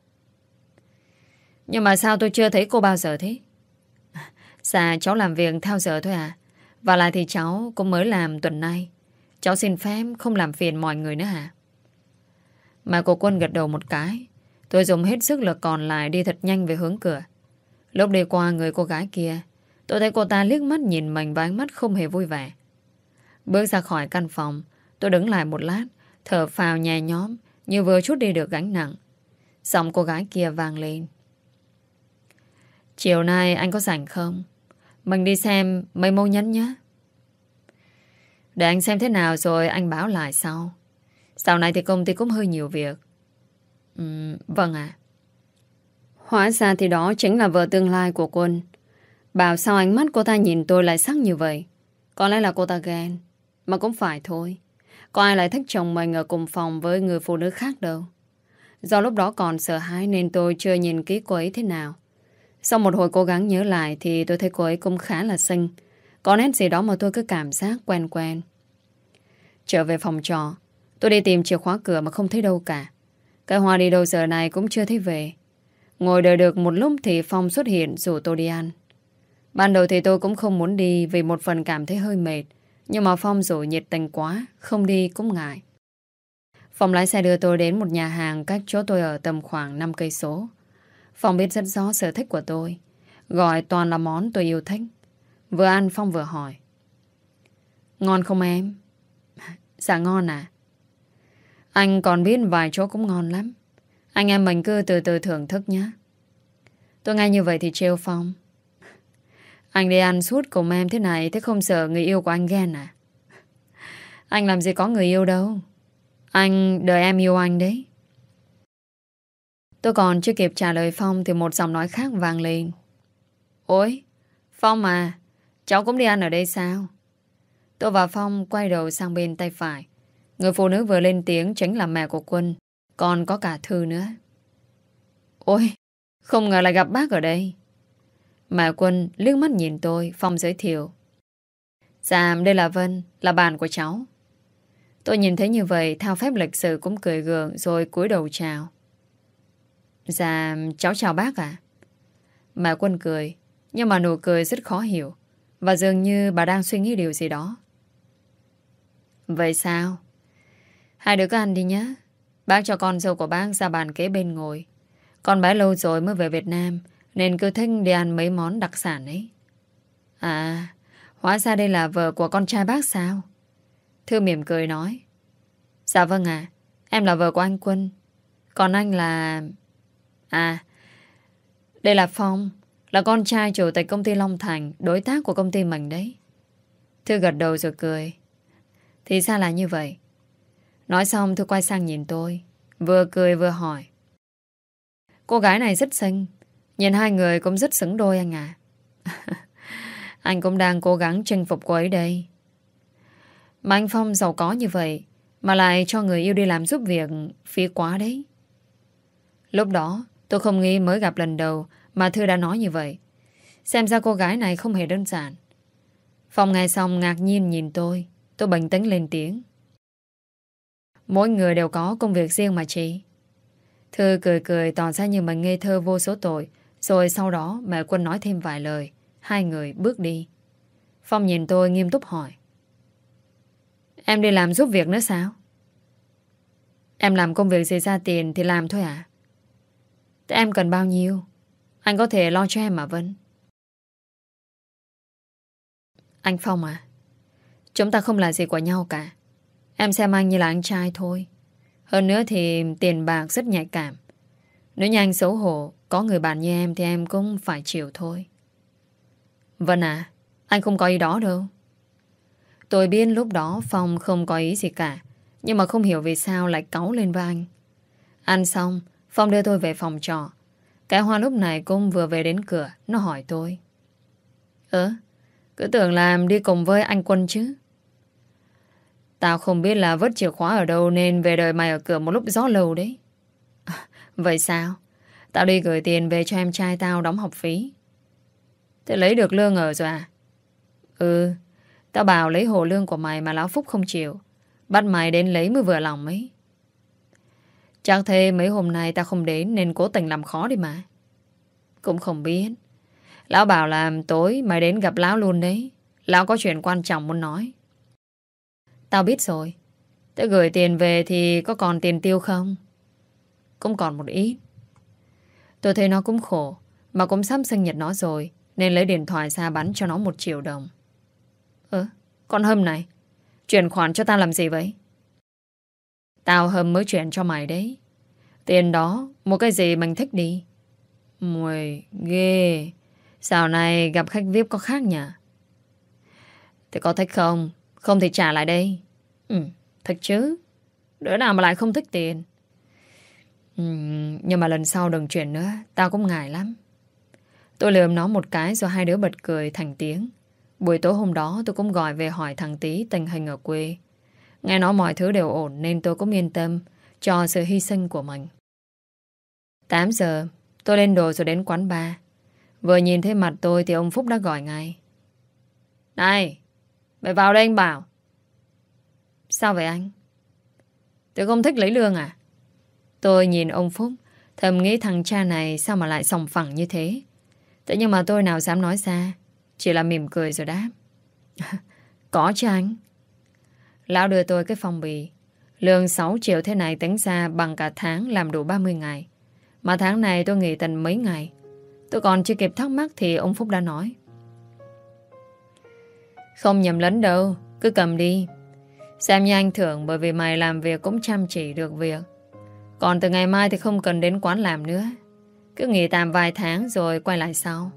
Nhưng mà sao tôi chưa thấy cô bao giờ thế? Dạ cháu làm việc theo giờ thôi à. Và lại thì cháu cũng mới làm tuần nay. Cháu xin phép không làm phiền mọi người nữa hả? Mà cô Quân gật đầu một cái. Tôi dùng hết sức lực còn lại đi thật nhanh về hướng cửa. Lúc đi qua người cô gái kia, tôi thấy cô ta liếc mắt nhìn mình với ánh mắt không hề vui vẻ. Bước ra khỏi căn phòng, tôi đứng lại một lát, thở phào nhẹ nhõm như vừa chút đi được gánh nặng. Giọng cô gái kia vang lên. Chiều nay anh có rảnh không? Mình đi xem mấy mẫu nhẫn nhé. Để anh xem thế nào rồi anh báo lại sau. Dạo này thì công ty cũng hơi nhiều việc. Vâng ạ. Hóa ra thì đó chính là vợ tương lai của Quân. Bảo sao ánh mắt cô ta nhìn tôi lại sắc như vậy? Có lẽ là cô ta ghen. Mà cũng phải thôi. Có ai lại thích chồng mình ở cùng phòng với người phụ nữ khác đâu. Do lúc đó còn sợ hãi nên tôi chưa nhìn kỹ cô ấy thế nào. Sau một hồi cố gắng nhớ lại thì tôi thấy cô ấy cũng khá là xinh. Có nét gì đó mà tôi cứ cảm giác quen quen. Trở về phòng trọ, tôi đi tìm chìa khóa cửa mà không thấy đâu cả. Cái Hoa đi đâu giờ này cũng chưa thấy về. Ngồi đợi được một lúc thì Phong xuất hiện rủ tôi đi ăn. Ban đầu thì tôi cũng không muốn đi vì một phần cảm thấy hơi mệt. Nhưng mà Phong rủ nhiệt tình quá, không đi cũng ngại. Phong lái xe đưa tôi đến một nhà hàng cách chỗ tôi ở tầm khoảng 5 cây số. Phong biết rất rõ sở thích của tôi. Gọi toàn là món tôi yêu thích. Vừa ăn Phong vừa hỏi. Ngon không em? Dạ ngon à. Anh còn biết vài chỗ cũng ngon lắm. Anh em mình cứ từ từ thưởng thức nhé. Tôi nghe như vậy thì trêu Phong. Anh đi ăn suốt cùng em thế này, thế không sợ người yêu của anh ghen à? Anh làm gì có người yêu đâu. Anh đợi em yêu anh đấy. Tôi còn chưa kịp trả lời Phong thì một giọng nói khác vang lên. Ôi, Phong à, cháu cũng đi ăn ở đây sao? Tôi và Phong quay đầu sang bên tay phải. Người phụ nữ vừa lên tiếng chính là mẹ của Quân. Còn có cả Thư nữa. Ôi, không ngờ lại gặp bác ở đây. Mẹ Quân liếc mắt nhìn tôi. Phong giới thiệu. Dạ, đây là Vân, là bạn của cháu. Tôi nhìn thấy như vậy, theo phép lịch sự cũng cười gượng rồi cúi đầu chào. Dạ, cháu chào bác ạ. Mẹ Quân cười, nhưng mà nụ cười rất khó hiểu. Và dường như bà đang suy nghĩ điều gì đó. Vậy sao? Hai đứa cứ ăn đi nhé. Bác cho con dâu của bác ra bàn kế bên ngồi. Con bé lâu rồi mới về Việt Nam nên cứ thích đi ăn mấy món đặc sản ấy. À, hóa ra đây là vợ của con trai bác sao? Thư mỉm cười nói. Dạ vâng ạ. Em là vợ của anh Quân. Còn anh là... À, đây là Phong, là con trai chủ tịch công ty Long Thành, đối tác của công ty mình đấy. Thư gật đầu rồi cười. Thì ra là như vậy. Nói xong Thư quay sang nhìn tôi, vừa cười vừa hỏi. Cô gái này rất xinh, nhìn hai người cũng rất xứng đôi anh à. Anh cũng đang cố gắng chinh phục cô ấy đây. Mà anh Phong giàu có như vậy mà lại cho người yêu đi làm giúp việc, phí quá đấy. Lúc đó tôi không nghĩ mới gặp lần đầu mà Thư đã nói như vậy. Xem ra cô gái này không hề đơn giản. Phong nghe xong ngạc nhiên nhìn tôi. Tôi bình tĩnh lên tiếng. Mỗi người đều có công việc riêng mà chị. Thư cười cười tỏ ra như mình ngây thơ vô số tội. Rồi sau đó mẹ Quân nói thêm vài lời. Hai người bước đi. Phong nhìn tôi nghiêm túc hỏi. Em đi làm giúp việc nữa sao? Em làm công việc gì ra tiền thì làm thôi à? Thế em cần bao nhiêu? Anh có thể lo cho em mà Vân. Anh Phong à, chúng ta không là gì của nhau cả. Em xem anh như là anh trai thôi. Hơn nữa thì tiền bạc rất nhạy cảm. Nếu như anh xấu hổ có người bạn như em thì em cũng phải chịu thôi. Vân à, anh không có ý đó đâu. Tôi biết lúc đó Phong không có ý gì cả. Nhưng mà không hiểu vì sao lại cáu lên với anh. Ăn xong Phong đưa tôi về phòng trọ. Cái Hoa lúc này cũng vừa về đến cửa. Nó hỏi tôi. Cứ tưởng là đi cùng với anh Quân chứ. Tao không biết là vứt chìa khóa ở đâu nên về đợi mày ở cửa một lúc gió lầu đấy. Vậy sao? Tao đi gửi tiền về cho em trai tao đóng học phí. Thế lấy được lương ở rồi à? Ừ, Tao bảo lấy hồ lương của mày mà lão Phúc không chịu. Bắt mày đến lấy mới vừa lòng ấy. Chắc thế mấy hôm nay tao không đến nên cố tình làm khó đi mà. Cũng không biết. Lão bảo là tối mày đến gặp lão luôn đấy. Lão có chuyện quan trọng muốn nói. Tao biết rồi. Thế gửi tiền về thì có còn tiền tiêu không? Cũng còn một ít. Tôi thấy nó cũng khổ, mà cũng sắp sinh nhật nó rồi, nên lấy điện thoại ra bắn cho nó 1 triệu đồng. Con Hâm này, chuyển khoản cho tao làm gì vậy? Tao Hâm mới chuyển cho mày đấy. Tiền đó, mua cái gì mình thích đi. Mùi, ghê. Dạo này gặp khách VIP có khác nhỉ? Thì có thích không? Không thì trả lại đây. Thích chứ. Đứa nào mà lại không thích tiền. Nhưng mà lần sau đừng chuyển nữa. Tao cũng ngại lắm. Tôi lườm nó một cái rồi hai đứa bật cười thành tiếng. Buổi tối hôm đó tôi cũng gọi về hỏi thằng Tý tình hình ở quê. Nghe nói mọi thứ đều ổn nên tôi cũng yên tâm cho sự hy sinh của mình. 8 giờ tôi lên đồ rồi đến quán bar. Vừa nhìn thấy mặt tôi thì ông Phúc đã gọi ngay. Này, mày vào đây anh bảo. Sao vậy anh? Tôi không thích lấy lương à? Tôi nhìn ông Phúc, thầm nghĩ thằng cha này sao mà lại sòng phẳng như thế. Thế nhưng mà tôi nào dám nói ra, chỉ là mỉm cười rồi đáp. Có chứ anh. Lão đưa tôi cái phong bì. Lương 6 triệu thế này tính ra bằng cả tháng làm đủ 30 ngày. Mà tháng này tôi nghỉ tận mấy ngày. Tôi còn chưa kịp thắc mắc thì ông Phúc đã nói. Không nhầm lẫn đâu, cứ cầm đi. Xem như anh thưởng bởi vì mày làm việc cũng chăm chỉ được việc. Còn từ ngày mai thì không cần đến quán làm nữa. Cứ nghỉ tạm vài tháng rồi quay lại sau.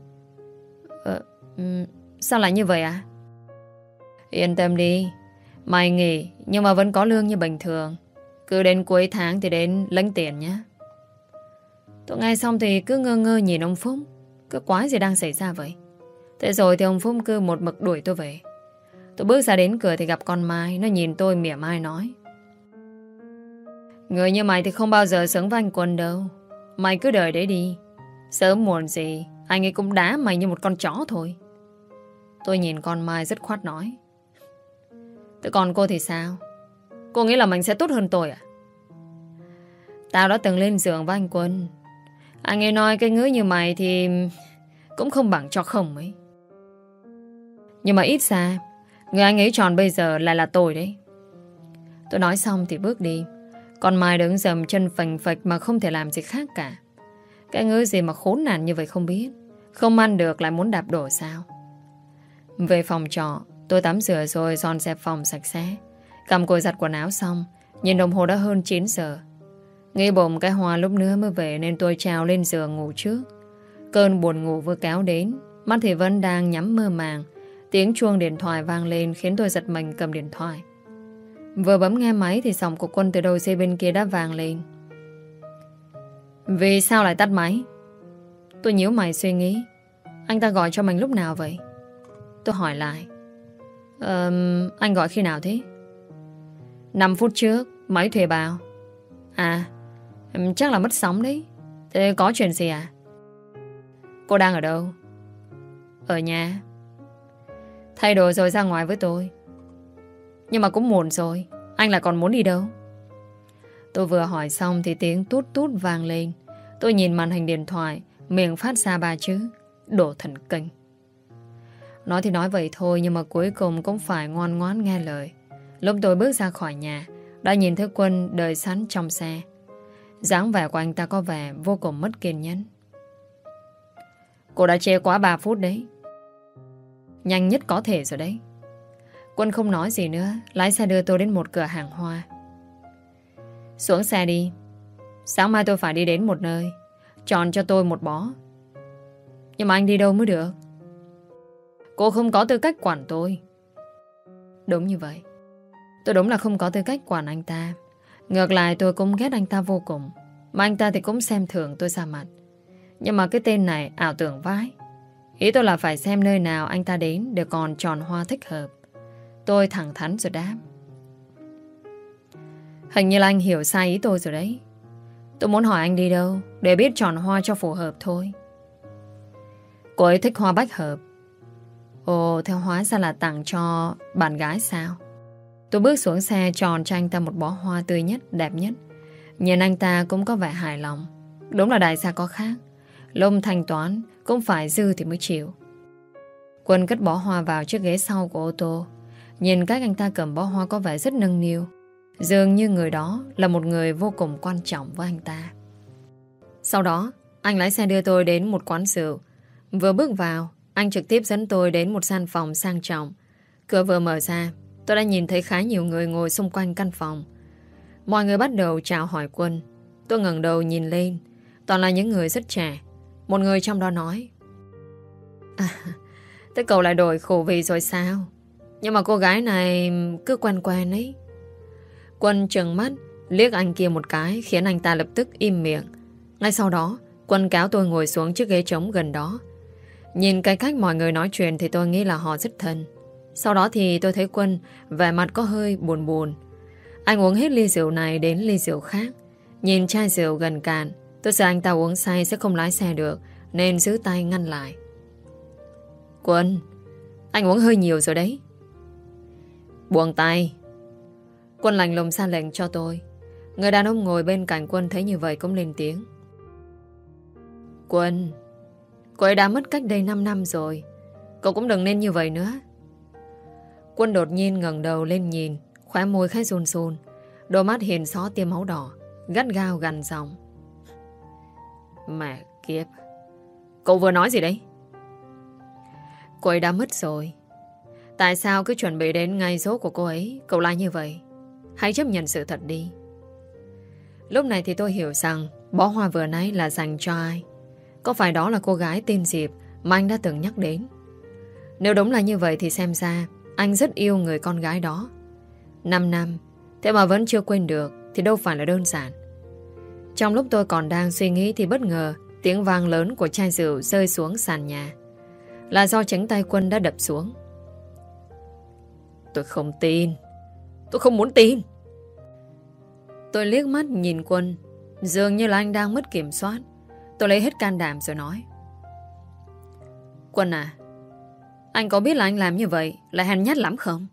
Sao lại như vậy à? Yên tâm đi. Mày nghỉ nhưng mà vẫn có lương như bình thường. Cứ đến cuối tháng thì đến lấy tiền nhé. Tôi nghe xong thì cứ ngơ ngơ nhìn ông Phúc. Cứ quái gì đang xảy ra vậy? Thế rồi thì ông Phúc cứ một mực đuổi tôi về. Tôi bước ra đến cửa thì gặp con Mai. Nó nhìn tôi mỉa mai nói. Người như mày thì không bao giờ xứng với anh Quân đâu. Mày cứ đợi đấy đi. Sớm muộn gì anh ấy cũng đá mày như một con chó thôi. Tôi nhìn con Mai rất khoát nói. Thế còn cô thì sao? Cô nghĩ là mình sẽ tốt hơn tôi à? Tao đã từng lên giường với anh Quân. Anh ấy nói cái ngứa như mày thì cũng không bằng cho không ấy. Nhưng mà ít ra người anh ấy chọn bây giờ lại là tôi đấy. Tôi nói xong thì bước đi. Còn Mai đứng dầm chân phành phạch mà không thể làm gì khác cả. Cái ngứa gì mà khốn nạn như vậy không biết. Không ăn được lại muốn đạp đổ sao? Về phòng trọ, tôi tắm rửa rồi dọn dẹp phòng sạch sẽ. Cầm cùi giặt quần áo xong, nhìn đồng hồ đã hơn 9 giờ. Nghĩ bụng cái Hoa lúc nữa mới về nên tôi trèo lên giường ngủ trước. Cơn buồn ngủ vừa kéo đến, mắt thì vẫn đang nhắm mơ màng. Tiếng chuông điện thoại vang lên khiến tôi giật mình cầm điện thoại. Vừa bấm nghe máy thì giọng của Quân từ đầu dây bên kia đã vang lên. Vì sao lại tắt máy? Tôi nhíu mày suy nghĩ. Anh ta gọi cho mình lúc nào vậy? Tôi hỏi lại. Anh gọi khi nào thế? 5 phút trước, máy thuê bao. À, chắc là mất sóng đấy. Thế có chuyện gì à? Cô đang ở đâu? Ở nhà. Thay đồ rồi ra ngoài với tôi. Nhưng mà cũng muộn rồi. Anh lại còn muốn đi đâu? Tôi vừa hỏi xong thì tiếng tút tút vang lên. Tôi nhìn màn hình điện thoại, miệng phát ra 3 chữ: đồ thần kinh. Nói thì nói vậy thôi, nhưng mà cuối cùng cũng phải ngoan ngoãn nghe lời. Lúc tôi bước ra khỏi nhà, đã nhìn thấy Quân đợi sẵn trong xe. Dáng vẻ của anh ta có vẻ vô cùng mất kiên nhẫn. Cô đã trễ quá 3 phút đấy. Nhanh nhất có thể rồi đấy. Quân không nói gì nữa, lái xe đưa tôi đến một cửa hàng hoa. Xuống xe đi. Sáng mai tôi phải đi đến một nơi. Chọn cho tôi một bó. Nhưng mà anh đi đâu mới được? Cô không có tư cách quản tôi. Đúng như vậy. Tôi đúng là không có tư cách quản anh ta. Ngược lại tôi cũng ghét anh ta vô cùng. Mà anh ta thì cũng xem thường tôi ra mặt. Nhưng mà cái tên này ảo tưởng vãi. Ý tôi là phải xem nơi nào anh ta đến để còn chọn hoa thích hợp. Tôi thẳng thắn rồi đáp. Hình như là anh hiểu sai ý tôi rồi đấy. Tôi muốn hỏi anh đi đâu để biết chọn hoa cho phù hợp thôi. Cô ấy thích hoa bách hợp. Ồ, theo hóa ra là tặng cho bạn gái sao? Tôi bước xuống xe tròn cho anh ta một bó hoa tươi nhất, đẹp nhất. Nhìn anh ta cũng có vẻ hài lòng. Đúng là đại gia có khác. Lông thanh toán cũng phải dư thì mới chịu. Quân cất bó hoa vào chiếc ghế sau của ô tô. Nhìn cách anh ta cầm bó hoa có vẻ rất nâng niu. Dường như người đó là một người vô cùng quan trọng với anh ta. Sau đó, anh lái xe đưa tôi đến một quán rượu. Vừa bước vào, anh trực tiếp dẫn tôi đến một gian phòng sang trọng. Cửa vừa mở ra, tôi đã nhìn thấy khá nhiều người ngồi xung quanh căn phòng. Mọi người bắt đầu chào hỏi Quân. Tôi ngẩng đầu nhìn lên, toàn là những người rất trẻ. Một người trong đó nói: thế cậu lại đổi khẩu vị rồi sao? Nhưng mà cô gái này cứ quen quen ấy. Quân trừng mắt liếc anh kia một cái, khiến anh ta lập tức im miệng. Ngay sau đó, Quân kéo tôi ngồi xuống chiếc ghế trống gần đó. Nhìn cái cách mọi người nói chuyện thì tôi nghĩ là họ rất thân. Sau đó thì tôi thấy Quân vẻ mặt có hơi buồn buồn. Anh uống hết ly rượu này đến ly rượu khác. Nhìn chai rượu gần cạn, tôi sợ anh ta uống say sẽ không lái xe được, nên giữ tay ngăn lại. Quân, anh uống hơi nhiều rồi đấy. Buông tay. Quân lạnh lùng ra lệnh cho tôi. Người đàn ông ngồi bên cạnh Quân thấy như vậy cũng lên tiếng: Quân, cô ấy đã mất cách đây 5 năm rồi. Cậu cũng đừng nên như vậy nữa. Quân đột nhiên ngẩng đầu lên nhìn, khóe môi khẽ run run, đôi mắt hiện xó tia máu đỏ, gắt gao gằn giọng: Mẹ kiếp, cậu vừa nói gì đấy? Cô ấy đã mất rồi. Tại sao cứ chuẩn bị đến ngày số của cô ấy cậu lại như vậy? Hãy chấp nhận sự thật đi. Lúc này thì tôi hiểu rằng bó hoa vừa nãy là dành cho ai. Có phải đó là cô gái tên Diệp mà anh đã từng nhắc đến? Nếu đúng là như vậy thì xem ra anh rất yêu người con gái đó. 5 năm, thế mà vẫn chưa quên được thì đâu phải là đơn giản. Trong lúc tôi còn đang suy nghĩ thì bất ngờ tiếng vang lớn của chai rượu rơi xuống sàn nhà. Là do cánh tay Quân đã đập xuống. Tôi không tin. Tôi không muốn tin. Tôi liếc mắt nhìn Quân, dường như là anh đang mất kiểm soát. Tôi lấy hết can đảm rồi nói: Quân à, anh có biết là anh làm như vậy là hèn nhát lắm không?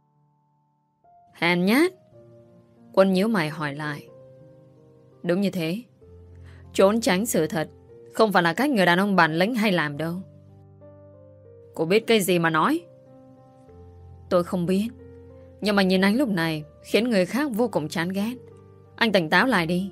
Hèn nhát? Quân nhíu mày hỏi lại. Đúng như thế. Trốn tránh sự thật không phải là cách người đàn ông bản lĩnh hay làm đâu. Cô biết cái gì mà nói? Tôi không biết. Nhưng mà nhìn anh lúc này khiến người khác vô cùng chán ghét. Anh tỉnh táo lại đi.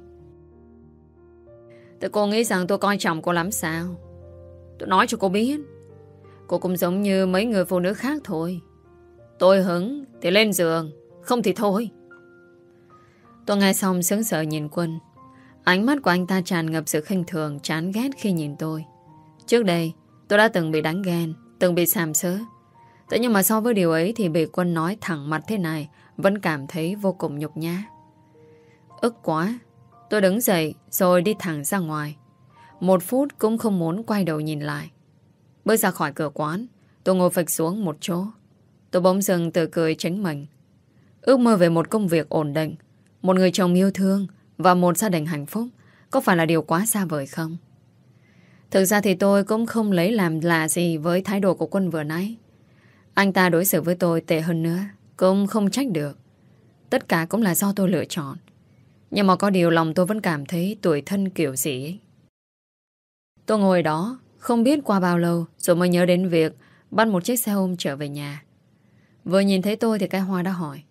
Tôi cô nghĩ rằng tôi coi trọng cô lắm sao? Tôi nói cho cô biết, cô cũng giống như mấy người phụ nữ khác thôi. Tôi hứng thì lên giường, không thì thôi. Tôi nghe xong sững sờ nhìn Quân. Ánh mắt của anh ta tràn ngập sự khinh thường, chán ghét khi nhìn tôi. Trước đây tôi đã từng bị đánh ghen, từng bị sàm sỡ. Thế nhưng mà so với điều ấy thì bị Quân nói thẳng mặt thế này vẫn cảm thấy vô cùng nhục nhã. Ức quá. Tôi đứng dậy rồi đi thẳng ra ngoài. 1 phút cũng không muốn quay đầu nhìn lại. Bước ra khỏi cửa quán, tôi ngồi phịch xuống một chỗ. Tôi bỗng dưng tự cười chính mình. Ước mơ về một công việc ổn định, một người chồng yêu thương và một gia đình hạnh phúc có phải là điều quá xa vời không? Thực ra thì tôi cũng không lấy làm lạ gì với thái độ của Quân vừa nãy. Anh ta đối xử với tôi tệ hơn nữa cũng không trách được. Tất cả cũng là do tôi lựa chọn. Nhưng mà có điều lòng tôi vẫn cảm thấy tủi thân kiểu gì ấy. Tôi ngồi đó không biết qua bao lâu rồi mới nhớ đến việc bắt một chiếc xe ôm trở về nhà. Vừa nhìn thấy tôi thì cái Hoa đã hỏi: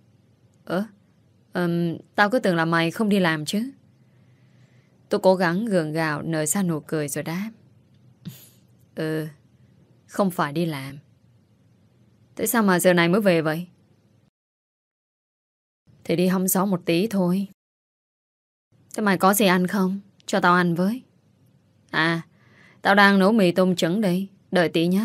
tao cứ tưởng là mày không đi làm chứ. Tôi cố gắng gượng gạo nở ra nụ cười rồi đáp: không phải đi làm. Thế sao mà giờ này mới về vậy? Thì đi hóng gió một tí thôi. Thế mày có gì ăn không? Cho tao ăn với. À, tao đang nấu mì tôm trứng đây. Đợi tí nhé.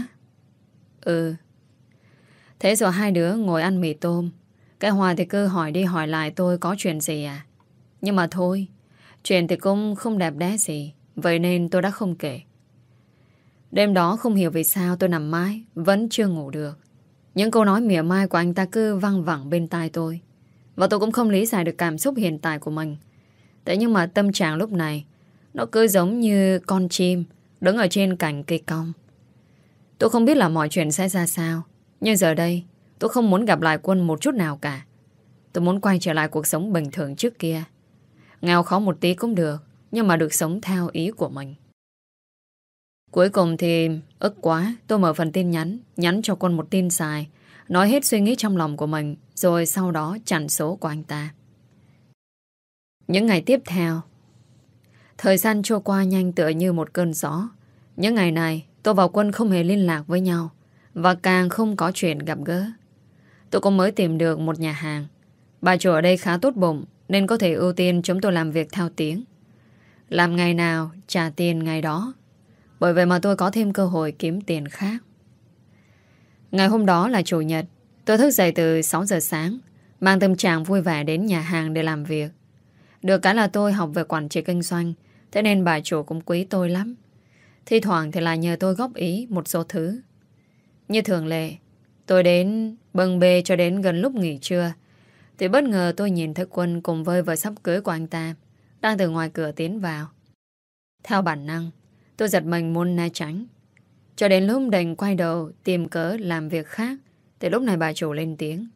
Thế rồi hai đứa ngồi ăn mì tôm. Cái Hoa thì cứ hỏi đi hỏi lại tôi có chuyện gì à. Nhưng mà thôi, chuyện thì cũng không đẹp đẽ gì. Vậy nên tôi đã không kể. Đêm đó không hiểu vì sao tôi nằm mãi vẫn chưa ngủ được. Những câu nói mỉa mai của anh ta cứ văng vẳng bên tai tôi. Và tôi cũng không lý giải được cảm xúc hiện tại của mình. Thế nhưng mà tâm trạng lúc này nó cứ giống như con chim đứng ở trên cành cây cong. Tôi không biết là mọi chuyện sẽ ra sao, nhưng giờ đây tôi không muốn gặp lại Quân một chút nào cả. Tôi muốn quay trở lại cuộc sống bình thường trước kia. Nghèo khó một tí cũng được, nhưng mà được sống theo ý của mình. Cuối cùng thì ức quá, tôi mở phần tin nhắn, nhắn cho Quân một tin dài, nói hết suy nghĩ trong lòng của mình, rồi sau đó chặn số của anh ta. Những ngày tiếp theo, thời gian trôi qua nhanh tựa như một cơn gió. Những ngày này, tôi và Quân không hề liên lạc với nhau, và càng không có chuyện gặp gỡ. Tôi cũng mới tìm được một nhà hàng. Bà chủ ở đây khá tốt bụng, nên có thể ưu tiên chúng tôi làm việc theo tiếng. Làm ngày nào, trả tiền ngày đó. Bởi vậy mà tôi có thêm cơ hội kiếm tiền khác. Ngày hôm đó là Chủ nhật. Tôi thức dậy từ 6 giờ sáng, mang tâm trạng vui vẻ đến nhà hàng để làm việc. Được cái là tôi học về quản trị kinh doanh, thế nên bà chủ cũng quý tôi lắm. Thi thoảng thì lại nhờ tôi góp ý một số thứ. Như thường lệ, tôi đến bưng bê cho đến gần lúc nghỉ trưa, thì bất ngờ tôi nhìn thấy Quân cùng với vợ sắp cưới của anh ta đang từ ngoài cửa tiến vào. Theo bản năng, tôi giật mình muốn né tránh. Cho đến lúc đành quay đầu tìm cớ làm việc khác, thì lúc này bà chủ lên tiếng.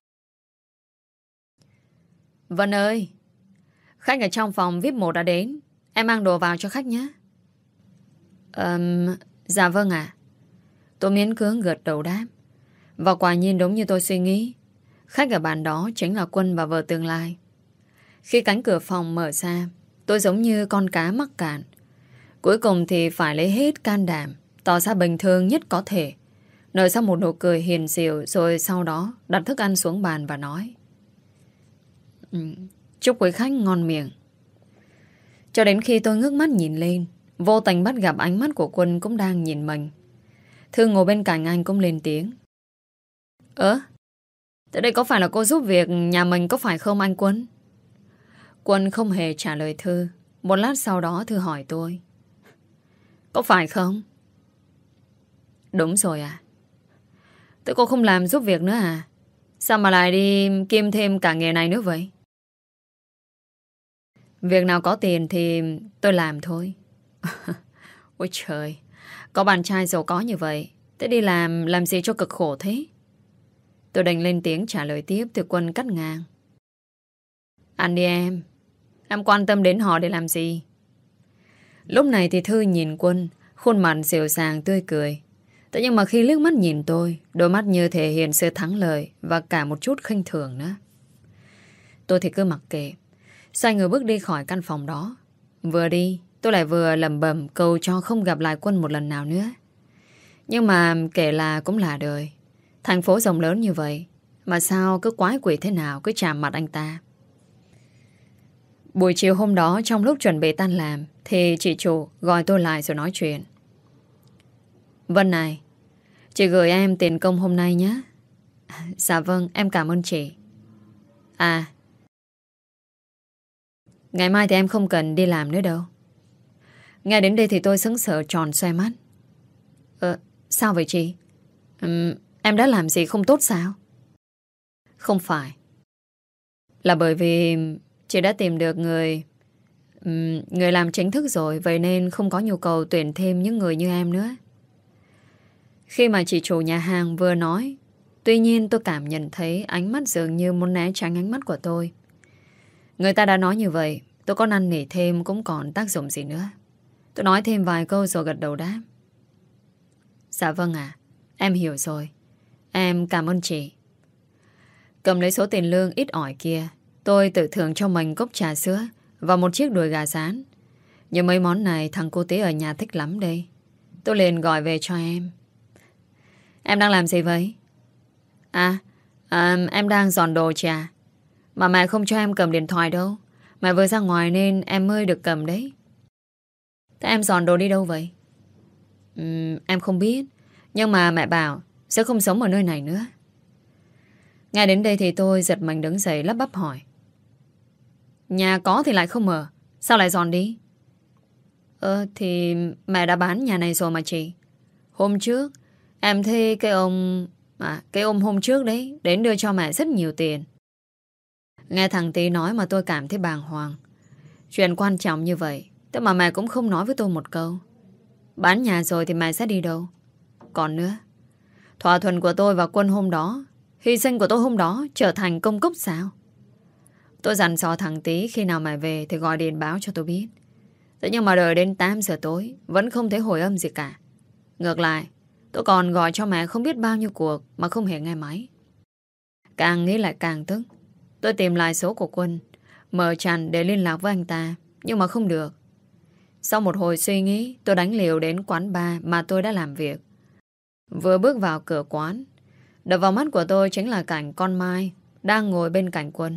Vân ơi, khách ở trong phòng VIP 1 đã đến. Em mang đồ vào cho khách nhé. Dạ vâng ạ. Tôi miễn cưỡng gật đầu đáp. Và quả nhiên đúng như tôi suy nghĩ, khách ở bàn đó chính là Quân và vợ tương lai. Khi cánh cửa phòng mở ra, tôi giống như con cá mắc cạn. Cuối cùng thì phải lấy hết can đảm, tỏ ra bình thường nhất có thể, nở ra một nụ cười hiền dịu, rồi sau đó đặt thức ăn xuống bàn và nói: chúc quý khách ngon miệng. Cho đến khi tôi ngước mắt nhìn lên, vô tình bắt gặp ánh mắt của Quân cũng đang nhìn mình. Thư ngồi bên cạnh anh cũng lên tiếng. Thế đây có phải là cô giúp việc nhà mình có phải không anh Quân? Quân không hề trả lời Thư. Một lát sau đó Thư hỏi tôi: có phải không? Đúng rồi à. Thế cô không làm giúp việc nữa à? Sao mà lại đi kiêm thêm cả nghề này nữa vậy? Việc nào có tiền thì tôi làm thôi. Ôi trời, có bạn trai giàu có như vậy, thế đi làm gì cho cực khổ thế? Tôi đành lên tiếng trả lời tiếp, thì Quân cắt ngang. Ăn đi em quan tâm đến họ để làm gì? Lúc này thì Thư nhìn Quân, khuôn mặt dịu dàng tươi cười. Thế nhưng mà khi liếc mắt nhìn tôi, đôi mắt như thể hiện sự thắng lợi và cả một chút khinh thường nữa. Tôi thì cứ mặc kệ, xoay người bước đi khỏi căn phòng đó. Vừa đi, tôi lại vừa lẩm bẩm cầu cho không gặp lại Quân một lần nào nữa. Nhưng mà kể là cũng là đời. Thành phố rộng lớn như vậy, mà sao cứ quái quỷ thế nào cứ chạm mặt anh ta. Buổi chiều hôm đó, trong lúc chuẩn bị tan làm, thì chị chủ gọi tôi lại rồi nói chuyện. Vân này, chị gửi em tiền công hôm nay nhé. Dạ vâng, em cảm ơn chị. À, ngày mai thì em không cần đi làm nữa đâu. Nghe đến đây thì tôi sững sờ tròn xoe mắt. Sao vậy chị? Em đã làm gì không tốt sao? Không phải. Là bởi vì chị đã tìm được người làm chính thức rồi, vậy nên không có nhu cầu tuyển thêm những người như em nữa. Khi mà chị chủ nhà hàng vừa nói, tuy nhiên tôi cảm nhận thấy ánh mắt dường như muốn né tránh ánh mắt của tôi. Người ta đã nói như vậy, tôi có năn nỉ thêm cũng còn tác dụng gì nữa. Tôi nói thêm vài câu rồi gật đầu đáp. Dạ vâng ạ, em hiểu rồi. Em cảm ơn chị. Cầm lấy số tiền lương ít ỏi kia, tôi tự thưởng cho mình cốc trà sữa và một chiếc đùi gà rán. Nhưng mấy món này thằng cô Tế ở nhà thích lắm đây. Tôi liền gọi về cho em. Em đang làm gì vậy? Em đang dọn đồ chị à. Mà mẹ không cho em cầm điện thoại đâu. Mẹ vừa ra ngoài nên em mới được cầm đấy. Thế em dọn đồ đi đâu vậy? Em không biết. Nhưng mà mẹ bảo sẽ không sống ở nơi này nữa. Nghe đến đây thì tôi giật mình đứng dậy lắp bắp hỏi. Nhà có thì lại không ở, sao lại dọn đi? Thì mẹ đã bán nhà này rồi mà chị. Hôm trước em thuê cái ông hôm trước đấy đến đưa cho mẹ rất nhiều tiền. Nghe thằng Tí nói mà tôi cảm thấy bàng hoàng. Chuyện quan trọng như vậy, thế mà mẹ cũng không nói với tôi một câu. Bán nhà rồi thì mẹ sẽ đi đâu? Còn nữa, Thỏa thuận của tôi và Quân hôm đó, hy sinh của tôi hôm đó trở thành công cốc sao? Tôi dặn dò thằng Tý khi nào mày về thì gọi điện báo cho tôi biết. Thế nhưng mà đợi đến 8 giờ tối vẫn không thấy hồi âm gì cả. Ngược lại, tôi còn gọi cho mẹ không biết bao nhiêu cuộc mà không hề nghe máy. Càng nghĩ lại càng tức. Tôi tìm lại số của Quân, mở chặn để liên lạc với anh ta, nhưng mà không được. Sau một hồi suy nghĩ, tôi đánh liều đến quán bar mà tôi đã làm việc. Vừa bước vào cửa quán, đập vào mắt của tôi chính là cảnh con Mai đang ngồi bên cạnh Quân.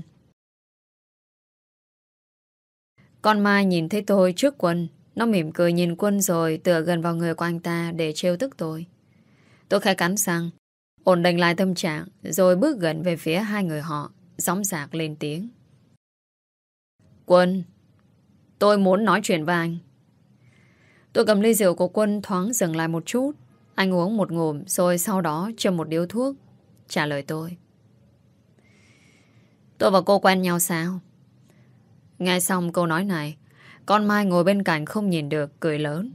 Con Mai nhìn thấy tôi trước Quân, nó mỉm cười nhìn Quân rồi tựa gần vào người của anh ta để trêu tức tôi. Tôi khẽ cắn răng, ổn định lại tâm trạng, rồi bước gần về phía hai người họ, dõng dạc lên tiếng. Quân, tôi muốn nói chuyện với anh. Tôi cầm ly rượu của Quân thoáng dừng lại một chút. Anh uống một ngụm rồi sau đó châm một điếu thuốc, trả lời tôi. Tôi và cô quen nhau sao? Nghe xong câu nói này, con Mai ngồi bên cạnh không nhìn được, cười lớn.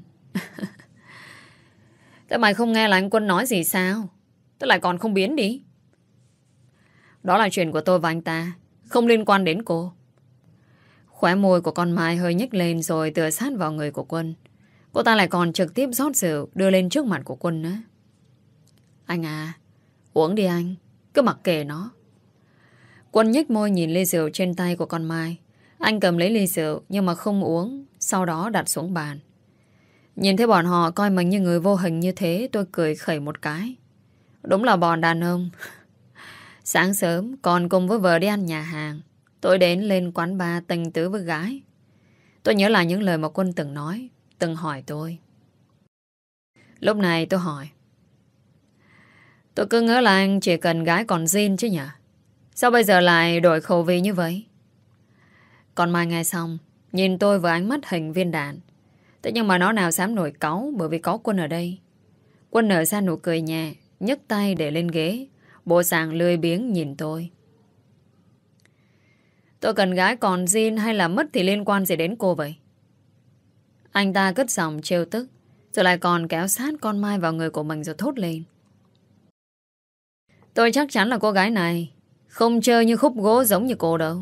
Thế mày không nghe là anh Quân nói gì sao? Thế lại còn không biến đi. Đó là chuyện của tôi và anh ta, không liên quan đến cô. Khóe môi của con Mai hơi nhếch lên rồi tựa sát vào người của Quân. Cô ta lại còn trực tiếp rót rượu đưa lên trước mặt của Quân nữa. Anh à, uống đi anh, cứ mặc kệ nó. Quân nhếch môi nhìn ly rượu trên tay của con Mai. Anh cầm lấy ly rượu nhưng mà không uống, sau đó đặt xuống bàn. Nhìn thấy bọn họ coi mình như người vô hình như thế, tôi cười khẩy một cái. Đúng là bọn đàn ông. Sáng sớm còn cùng với vợ đi ăn nhà hàng, tôi đến lên quán bar tình tứ với gái. Tôi nhớ lại những lời mà Quân từng nói, từng hỏi tôi. Lúc này tôi hỏi. Tôi cứ ngỡ là anh chỉ cần gái còn zin chứ nhỉ? Sao bây giờ lại đổi khẩu vị như vậy? Còn Mai nghe xong, nhìn tôi với ánh mắt hình viên đạn. Thế nhưng mà nó nào dám nổi cáu bởi vì có Quân ở đây. Quân nở ra nụ cười nhẹ, nhấc tay để lên ghế, bộ dạng lười biếng nhìn tôi. Tôi cần gái còn zin hay là mất thì liên quan gì đến cô vậy? Anh ta cất giọng trêu tức, rồi lại còn kéo sát con Mai vào người của mình rồi thốt lên. Tôi chắc chắn là cô gái này không chơi như khúc gỗ giống như cô đâu.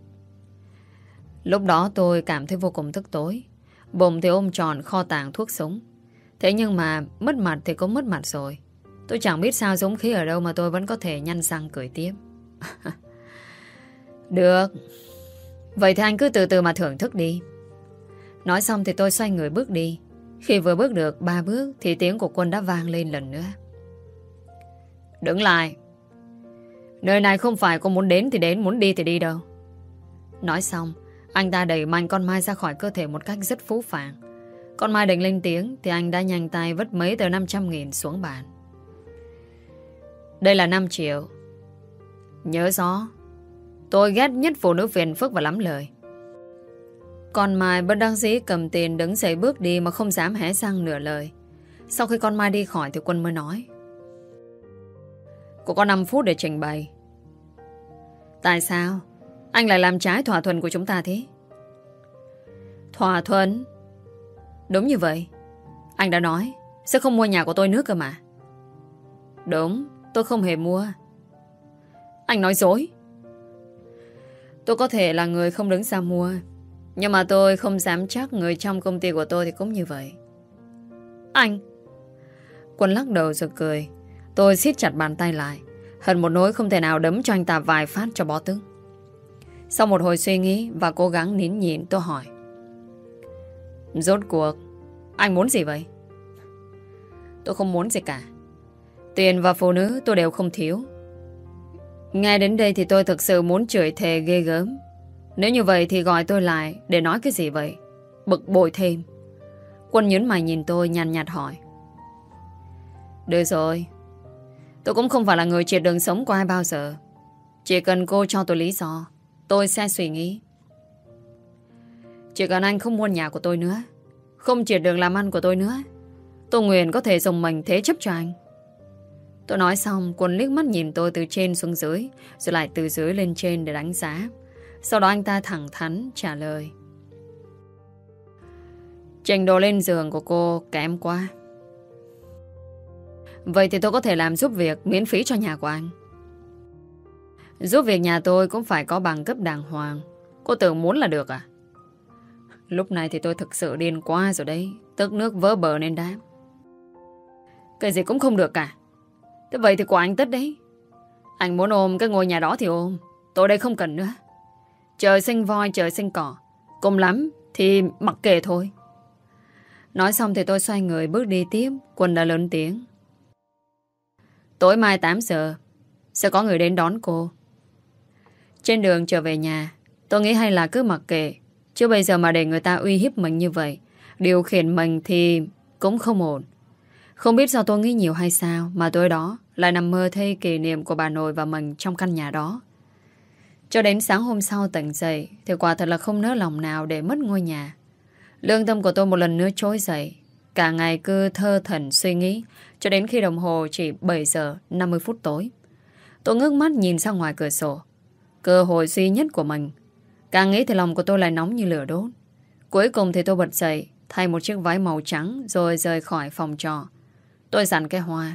Lúc đó tôi cảm thấy vô cùng tức tối. Bụng thì ôm tròn kho tàng thuốc súng. Thế nhưng mà mất mặt thì cũng mất mặt rồi. Tôi chẳng biết sao dũng khí ở đâu mà tôi vẫn có thể nhăn răng cười tiếp. Được. Vậy thì anh cứ từ từ mà thưởng thức đi. Nói xong thì tôi xoay người bước đi. Khi vừa bước được 3 bước thì tiếng của Quân đã vang lên lần nữa. Đứng lại. Nơi này không phải cô muốn đến thì đến, muốn đi thì đi đâu. Nói xong, anh ta đẩy mạnh con Mai ra khỏi cơ thể một cách rất phũ phàng. Con Mai định lên tiếng thì anh đã nhanh tay vứt mấy tờ 500.000 xuống bàn. Đây là 5 triệu. Nhớ rõ, tôi ghét nhất phụ nữ phiền phức và lắm lời. Con Mai bất đắc dĩ cầm tiền đứng dậy bước đi mà không dám hé răng nửa lời. Sau khi con Mai đi khỏi thì Quân mới nói. Cô có 5 phút để trình bày. Tại sao anh lại làm trái thỏa thuận của chúng ta thế? Thỏa thuận? Đúng như vậy. Anh đã nói sẽ không mua nhà của tôi nữa cơ mà. Đúng, tôi không hề mua. Anh nói dối. Tôi có thể là người không đứng ra mua, nhưng mà tôi không dám chắc người trong công ty của tôi thì cũng như vậy. Anh. Quân lắc đầu rồi cười. Tôi siết chặt bàn tay lại, hận một nỗi không thể nào đấm cho anh ta vài phát cho bó tức. Sau một hồi suy nghĩ và cố gắng nín nhịn, tôi hỏi. Rốt cuộc anh muốn gì vậy? Tôi không muốn gì cả. Tiền và phụ nữ tôi đều không thiếu. Nghe đến đây thì tôi thực sự muốn chửi thề ghê gớm. Nếu như vậy thì gọi tôi lại để nói cái gì vậy? Bực bội thêm. Quân nhấn mày nhìn tôi nhàn nhạt hỏi. Được rồi, tôi cũng không phải là người triệt đường sống của ai bao giờ. Chỉ cần cô cho tôi lý do, tôi sẽ suy nghĩ. Chỉ cần anh không mua nhà của tôi nữa, không triệt đường làm ăn của tôi nữa, tôi nguyện có thể dùng mình thế chấp cho anh. Tôi nói xong, Quân liếc mắt nhìn tôi từ trên xuống dưới, rồi lại từ dưới lên trên để đánh giá. Sau đó anh ta thẳng thắn trả lời. Trình độ lên giường của cô kém quá. Vậy thì tôi có thể làm giúp việc miễn phí cho nhà của anh. Giúp việc nhà tôi cũng phải có bằng cấp đàng hoàng. Cô tưởng muốn là được à? Lúc này thì tôi thực sự điên quá rồi đấy. Tức nước vỡ bờ nên đáp. Cái gì cũng không được cả. Thế vậy thì của anh tất đấy. Anh muốn ôm cái ngôi nhà đó thì ôm. Tôi đây không cần nữa. Trời sinh voi trời sinh cỏ. Cùng lắm thì mặc kệ thôi. Nói xong thì tôi xoay người bước đi tiếp. Quân đã lớn tiếng. Tối mai 8 giờ sẽ có người đến đón cô. Trên đường trở về nhà, tôi nghĩ hay là cứ mặc kệ. Chứ bây giờ mà để người ta uy hiếp mình như vậy, điều khiển mình thì cũng không ổn. Không biết do tôi nghĩ nhiều hay sao mà tối đó lại nằm mơ thấy kỷ niệm của bà nội và mình trong căn nhà đó. Cho đến sáng hôm sau tỉnh dậy thì quả thật là không nỡ lòng nào để mất ngôi nhà. Lương tâm của tôi một lần nữa trỗi dậy. Cả ngày cứ thơ thẩn suy nghĩ cho đến khi đồng hồ chỉ 7 giờ 50 phút tối. Tôi ngước mắt nhìn ra ngoài cửa sổ. Cơ hội duy nhất của mình. Càng nghĩ thì lòng của tôi lại nóng như lửa đốt. Cuối cùng thì tôi bật dậy, thay một chiếc váy màu trắng rồi rời khỏi phòng trọ. Tôi dặn cái Hoa.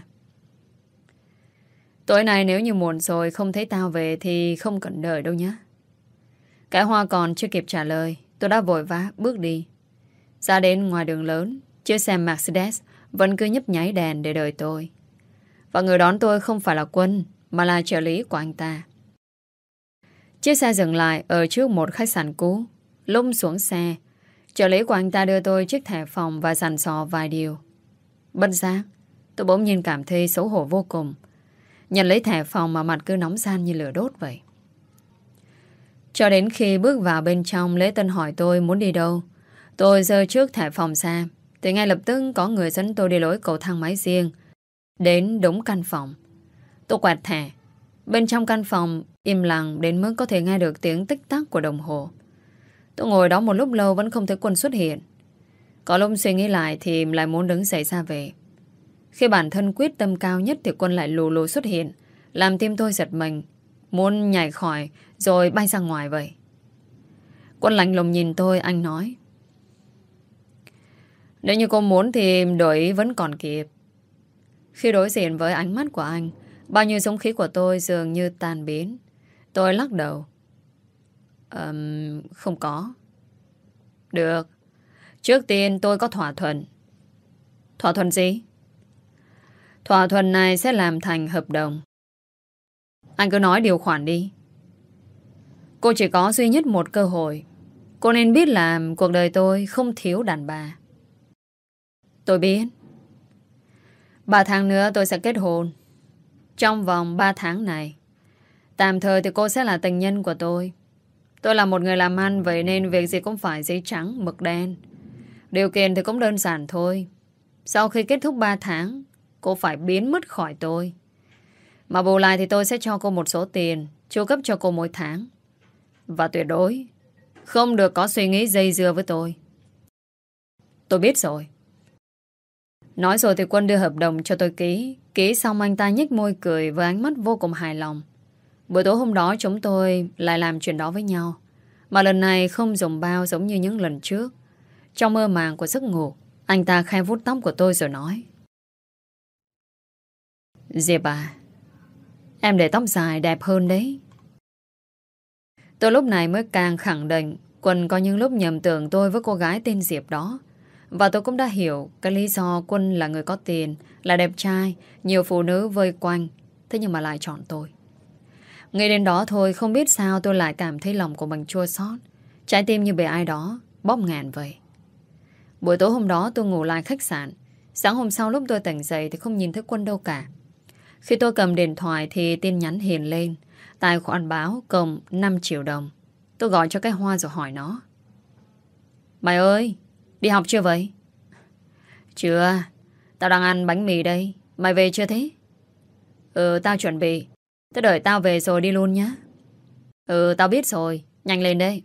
Tối nay nếu như muộn rồi không thấy tao về thì không cần đợi đâu nhé. Cái Hoa còn chưa kịp trả lời, tôi đã vội vã bước đi. Ra đến ngoài đường lớn, chiếc xe Mercedes vẫn cứ nhấp nháy đèn để đợi tôi. Và người đón tôi không phải là Quân, mà là trợ lý của anh ta. Chiếc xe dừng lại ở trước một khách sạn cũ. Lúc xuống xe, trợ lý của anh ta đưa tôi chiếc thẻ phòng và dặn dò vài điều. Bất giác, tôi bỗng nhiên cảm thấy xấu hổ vô cùng. Nhận lấy thẻ phòng mà mặt cứ nóng ran như lửa đốt vậy. Cho đến khi bước vào bên trong, lễ tân hỏi tôi muốn đi đâu. Tôi giơ trước thẻ phòng ra, thì ngay lập tức có người dẫn tôi đi lối cầu thang máy riêng đến đúng căn phòng. Tôi quẹt thẻ. Bên trong căn phòng im lặng đến mức có thể nghe được tiếng tích tắc của đồng hồ. Tôi ngồi đó một lúc lâu vẫn không thấy Quân xuất hiện. Có lúc suy nghĩ lại thì lại muốn đứng dậy ra về. Khi bản thân quyết tâm cao nhất thì Quân lại lù lù xuất hiện, làm tim tôi giật mình, muốn nhảy khỏi rồi bay ra ngoài vậy. Quân lạnh lùng nhìn tôi, anh nói. Nếu như cô muốn thì đổi ý vẫn còn kịp. Khi đối diện với ánh mắt của anh, bao nhiêu dũng khí của tôi dường như tan biến. Tôi lắc đầu. Không có. Được. Trước tiên tôi có thỏa thuận. Thỏa thuận gì? Thỏa thuận này sẽ làm thành hợp đồng. Anh cứ nói điều khoản đi. Cô chỉ có duy nhất một cơ hội. Cô nên biết là cuộc đời tôi không thiếu đàn bà. Tôi biết. 3 tháng nữa tôi sẽ kết hôn. Trong vòng 3 tháng này, tạm thời thì cô sẽ là tình nhân của tôi. Tôi là một người làm ăn, vậy nên việc gì cũng phải giấy trắng, mực đen. Điều kiện thì cũng đơn giản thôi. Sau khi kết thúc 3 tháng, cô phải biến mất khỏi tôi. Mà bù lại thì tôi sẽ cho cô một số tiền chu cấp cho cô mỗi tháng. Và tuyệt đối không được có suy nghĩ dây dưa với tôi. Tôi biết rồi. Nói rồi thì Quân đưa hợp đồng cho tôi ký. Ký xong anh ta nhếch môi cười với ánh mắt vô cùng hài lòng. Buổi tối hôm đó chúng tôi lại làm chuyện đó với nhau. Mà lần này không dùng bao giống như những lần trước. Trong mơ màng của giấc ngủ, anh ta khẽ vuốt tóc của tôi rồi nói. Diệp à, em để tóc dài đẹp hơn đấy. Tôi lúc này mới càng khẳng định Quân có những lúc nhầm tưởng tôi với cô gái tên Diệp đó. Và tôi cũng đã hiểu cái lý do Quân là người có tiền, là đẹp trai, nhiều phụ nữ vây quanh, thế nhưng mà lại chọn tôi. Ngay đến đó thôi, không biết sao tôi lại cảm thấy lòng của mình chua xót, trái tim như bị ai đó bóp nghẹn vậy. Buổi tối hôm đó tôi ngủ lại khách sạn. Sáng hôm sau lúc tôi tỉnh dậy thì không nhìn thấy Quân đâu cả. Khi tôi cầm điện thoại thì tin nhắn hiện lên, tài khoản báo cộng 5 triệu đồng. Tôi gọi cho cái Hoa rồi hỏi nó. Mày ơi, đi học chưa vậy? Chưa, tao đang ăn bánh mì đây. Mày về chưa thế? Tao chuẩn bị. Tao đợi tao về rồi đi luôn nhá. Tao biết rồi, nhanh lên đây.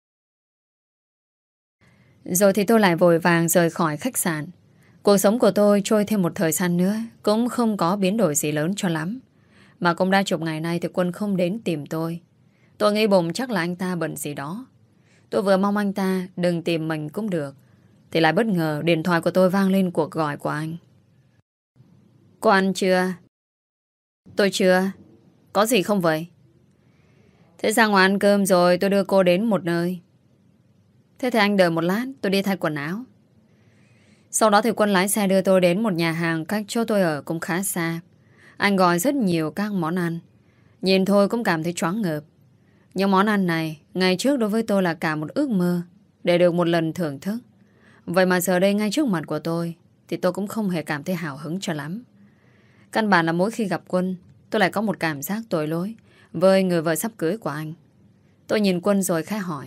Rồi thì tôi lại vội vàng rời khỏi khách sạn. Cuộc sống của tôi trôi thêm một thời gian nữa cũng không có biến đổi gì lớn cho lắm. Mà cũng đã chục ngày nay thì Quân không đến tìm tôi. Tôi nghĩ bụng chắc là anh ta bận gì đó. Tôi vừa mong anh ta đừng tìm mình cũng được, thì lại bất ngờ điện thoại của tôi vang lên cuộc gọi của anh. Cô ăn chưa? Tôi chưa. Có gì không vậy? Thế ra ngoài ăn cơm rồi tôi đưa cô đến một nơi. Thế thì anh đợi một lát, tôi đi thay quần áo. Sau đó thì Quân lái xe đưa tôi đến một nhà hàng cách chỗ tôi ở cũng khá xa. Anh gọi rất nhiều các món ăn. Nhìn thôi cũng cảm thấy choáng ngợp. Những món ăn này ngày trước đối với tôi là cả một ước mơ để được một lần thưởng thức. Vậy mà giờ đây ngay trước mặt của tôi thì tôi cũng không hề cảm thấy hào hứng cho lắm. Căn bản là mỗi khi gặp Quân, tôi lại có một cảm giác tội lỗi với người vợ sắp cưới của anh. Tôi nhìn Quân rồi khẽ hỏi: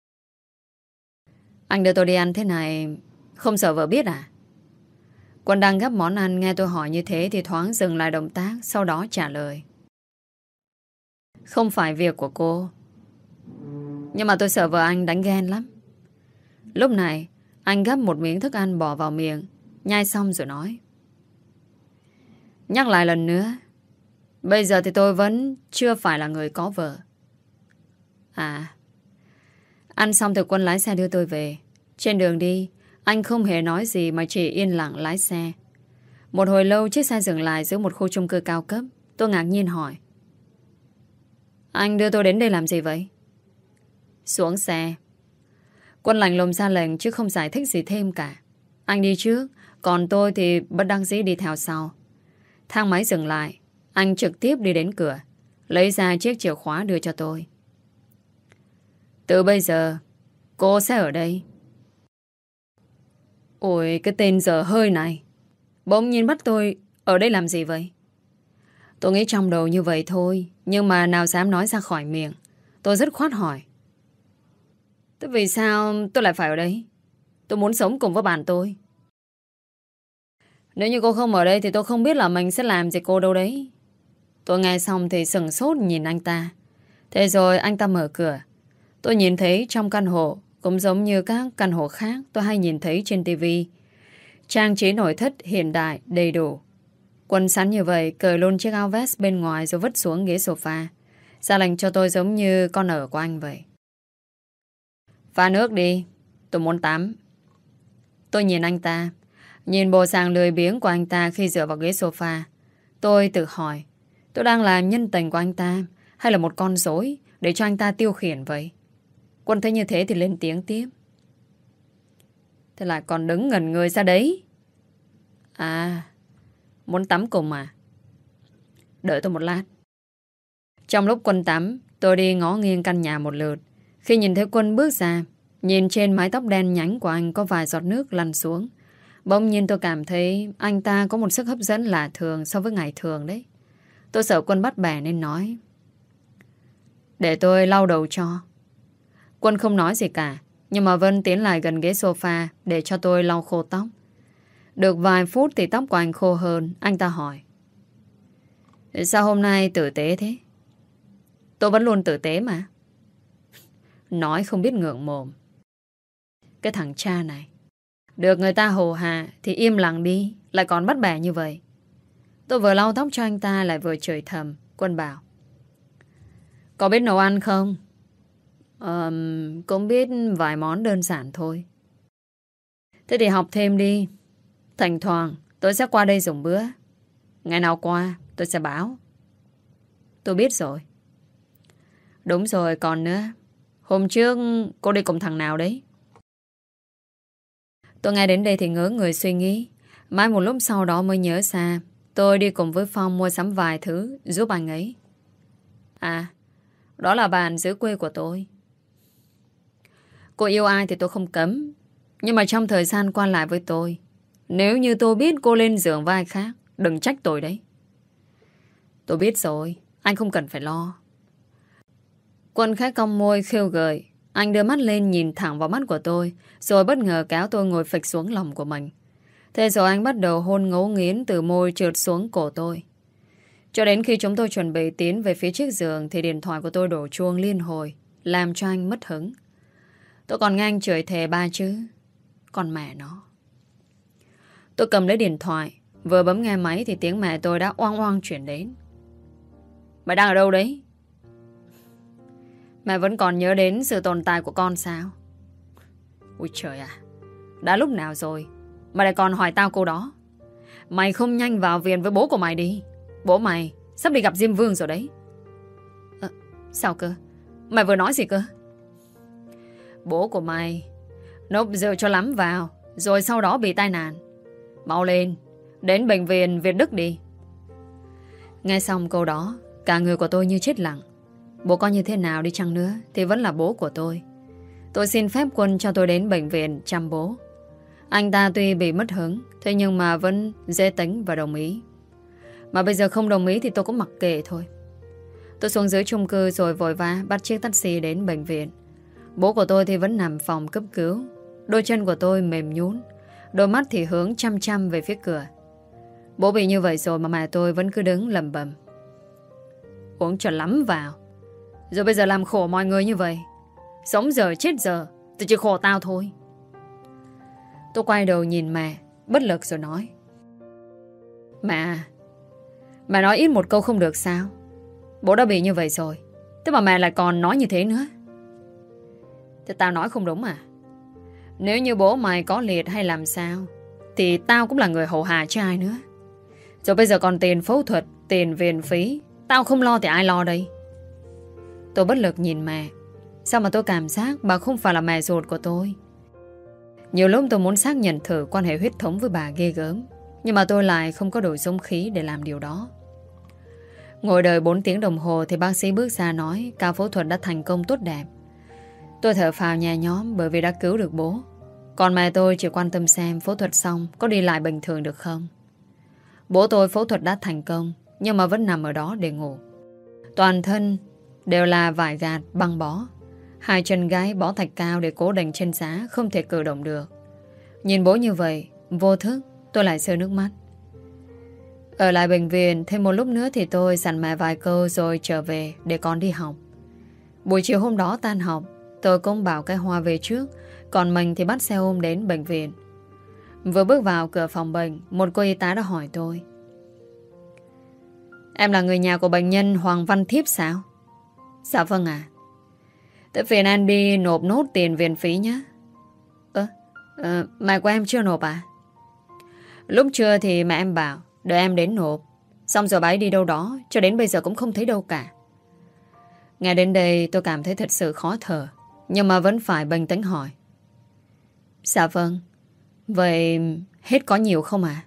anh đưa tôi đi ăn thế này không sợ vợ biết à? Quân đang gắp món ăn, nghe tôi hỏi như thế thì thoáng dừng lại động tác, sau đó trả lời: không phải việc của cô, nhưng mà tôi sợ vợ anh đánh ghen lắm. Lúc này anh gắp một miếng thức ăn bỏ vào miệng, nhai xong rồi nói: nhắc lại lần nữa, bây giờ thì tôi vẫn chưa phải là người có vợ. À. Ăn xong thì Quân lái xe đưa tôi về. Trên đường đi, anh không hề nói gì mà chỉ yên lặng lái xe. Một hồi lâu chiếc xe dừng lại giữa một khu chung cư cao cấp. Tôi ngạc nhiên hỏi: anh đưa tôi đến đây làm gì vậy? Xuống xe. Quân lạnh lùng ra lệnh chứ không giải thích gì thêm cả. Anh đi trước, còn tôi thì bất đắc dĩ đi theo sau. Thang máy dừng lại, anh trực tiếp đi đến cửa, lấy ra chiếc chìa khóa đưa cho tôi. Từ bây giờ cô sẽ ở đây. Ôi, cái tên dở hơi này bỗng nhiên bắt tôi ở đây làm gì vậy? Tôi nghĩ trong đầu như vậy thôi, nhưng mà nào dám nói ra khỏi miệng. Tôi rất khoát hỏi: thế vì sao tôi lại phải ở đây? Tôi muốn sống cùng với bạn tôi. Nếu như cô không ở đây thì tôi không biết là mình sẽ làm gì cô đâu đấy. Tôi nghe xong thì sửng sốt nhìn anh ta. Thế rồi anh ta mở cửa. Tôi nhìn thấy trong căn hộ cũng giống như các căn hộ khác tôi hay nhìn thấy trên tivi. Trang trí nội thất hiện đại đầy đủ. Quân sắn như vậy, cởi luôn chiếc áo vest bên ngoài rồi vứt xuống ghế sofa. Ra lệnh cho tôi giống như con ở của anh vậy. Pha nước đi, tôi muốn tắm. Tôi nhìn anh ta, nhìn bộ dạng lười biếng của anh ta khi dựa vào ghế sofa. Tôi tự hỏi, tôi đang làm nhân tình của anh ta hay là một con rối để cho anh ta tiêu khiển vậy? Quân thấy như thế thì lên tiếng tiếp: thế lại còn đứng ngẩn người ra đấy? À, muốn tắm cùng à? Đợi tôi một lát. Trong lúc Quân tắm, tôi đi ngó nghiêng căn nhà một lượt. Khi nhìn thấy Quân bước ra, nhìn trên mái tóc đen nhánh của anh có vài giọt nước lăn xuống, bỗng nhiên tôi cảm thấy anh ta có một sức hấp dẫn lạ thường so với ngày thường đấy. Tôi sợ Quân bắt bẻ nên nói: để tôi lau đầu cho. Quân không nói gì cả, nhưng mà Vân tiến lại gần ghế sofa để cho tôi lau khô tóc. Được vài phút thì tóc của anh khô hơn. Anh ta hỏi: sao hôm nay tử tế thế? Tôi vẫn luôn tử tế mà. Nói không biết ngượng mồm. Cái thằng cha này, được người ta hồ hạ thì im lặng đi, lại còn bắt bẻ như vậy. Tôi vừa lau tóc cho anh ta lại vừa chửi thầm. Quân bảo: có biết nấu ăn không? Cũng biết vài món đơn giản thôi. Thế thì học thêm đi. Thỉnh thoảng tôi sẽ qua đây dùng bữa. Ngày nào qua tôi sẽ báo. Tôi biết rồi. Đúng rồi, còn nữa, hôm trước cô đi cùng thằng nào đấy? Tôi nghe đến đây thì ngớ người suy nghĩ. Mãi một lúc sau đó mới nhớ ra tôi đi cùng với Phong mua sắm vài thứ giúp anh ấy. À, đó là bạn dưới quê của tôi. Cô yêu ai thì tôi không cấm, nhưng mà trong thời gian qua lại với tôi, nếu như tôi biết cô lên giường với ai khác, đừng trách tôi đấy. Tôi biết rồi, anh không cần phải lo. Quân khẽ cong môi khêu gợi. Anh đưa mắt lên nhìn thẳng vào mắt của tôi, rồi bất ngờ kéo tôi ngồi phịch xuống lòng của mình. Thế rồi anh bắt đầu hôn ngấu nghiến từ môi trượt xuống cổ tôi. Cho đến khi chúng tôi chuẩn bị tiến về phía chiếc giường thì điện thoại của tôi đổ chuông liên hồi, làm cho anh mất hứng. Tôi còn nghe anh chửi thề ba chữ: con mẹ nó. Tôi cầm lấy điện thoại, vừa bấm nghe máy thì tiếng mẹ tôi đã oang oang chuyển đến. Mày đang ở đâu đấy? Mẹ vẫn còn nhớ đến sự tồn tại của con sao? Ui trời à, đã lúc nào rồi mà lại còn hỏi tao câu đó? Mày không nhanh vào viện với bố của mày đi. Bố mày sắp đi gặp Diêm Vương rồi đấy. Sao cơ? Mày vừa nói gì cơ? Bố của mày nộp rượu cho lắm vào, rồi sau đó bị tai nạn. Mau lên, đến bệnh viện Việt Đức đi. Nghe xong câu đó, cả người của tôi như chết lặng. Bố có như thế nào đi chăng nữa thì vẫn là bố của tôi. Tôi xin phép Quân cho tôi đến bệnh viện chăm bố. Anh ta tuy bị mất hứng, thế nhưng mà vẫn dễ tính và đồng ý. Mà bây giờ không đồng ý thì tôi cũng mặc kệ thôi. Tôi xuống dưới chung cư rồi vội vã bắt chiếc taxi đến bệnh viện. Bố của tôi thì vẫn nằm phòng cấp cứu. Đôi chân của tôi mềm nhũn, đôi mắt thì hướng chăm chăm về phía cửa. Bố bị như vậy rồi mà mẹ tôi vẫn cứ đứng lẩm bẩm: uống cho lắm vào, rồi bây giờ làm khổ mọi người như vậy. Sống giờ chết giờ thì chỉ khổ tao thôi. Tôi quay đầu nhìn mẹ, bất lực rồi nói: Mẹ nói ít một câu không được sao? Bố đã bị như vậy rồi, thế mà mẹ lại còn nói như thế nữa. Thế tao nói không đúng à? Nếu như bố mày có liệt hay làm sao thì tao cũng là người hầu hạ chứ ai nữa. Rồi bây giờ còn tiền phẫu thuật, tiền viện phí, tao không lo thì ai lo đây? Tôi bất lực nhìn mẹ. Sao mà tôi cảm giác bà không phải là mẹ ruột của tôi? Nhiều lúc tôi muốn xác nhận thử quan hệ huyết thống với bà ghê gớm, nhưng mà tôi lại không có đủ dũng khí để làm điều đó. Ngồi đợi 4 tiếng đồng hồ thì bác sĩ bước ra nói ca phẫu thuật đã thành công tốt đẹp. Tôi thở phào nhẹ nhõm bởi vì đã cứu được bố. Còn mẹ tôi chỉ quan tâm xem phẫu thuật xong có đi lại bình thường được không. Bố tôi phẫu thuật đã thành công, nhưng mà vẫn nằm ở đó để ngủ. Toàn thân đều là vải gạt băng bó. 2 chân gái bó thạch cao để cố định trên giá, không thể cử động được. Nhìn bố như vậy, vô thức tôi lại rơi nước mắt. Ở lại bệnh viện thêm một lúc nữa thì tôi dặn mẹ vài câu rồi trở về để con đi học. Buổi chiều hôm đó tan học, tôi cũng bảo cái Hoa về trước, còn mình thì bắt xe ôm đến bệnh viện. Vừa bước vào cửa phòng bệnh, một cô y tá đã hỏi tôi: em là người nhà của bệnh nhân Hoàng Văn Thiếp sao? Dạ vâng ạ. Thế phiền anh đi nộp nốt tiền viện phí nhé. Mẹ của em chưa nộp à? Lúc trưa thì mẹ em bảo đợi em đến nộp. Xong rồi bà ấy đi đâu đó, cho đến bây giờ cũng không thấy đâu cả. Nghe đến đây tôi cảm thấy thật sự khó thở, nhưng mà vẫn phải bình tĩnh hỏi: dạ vâng. Vậy hết có nhiều không ạ?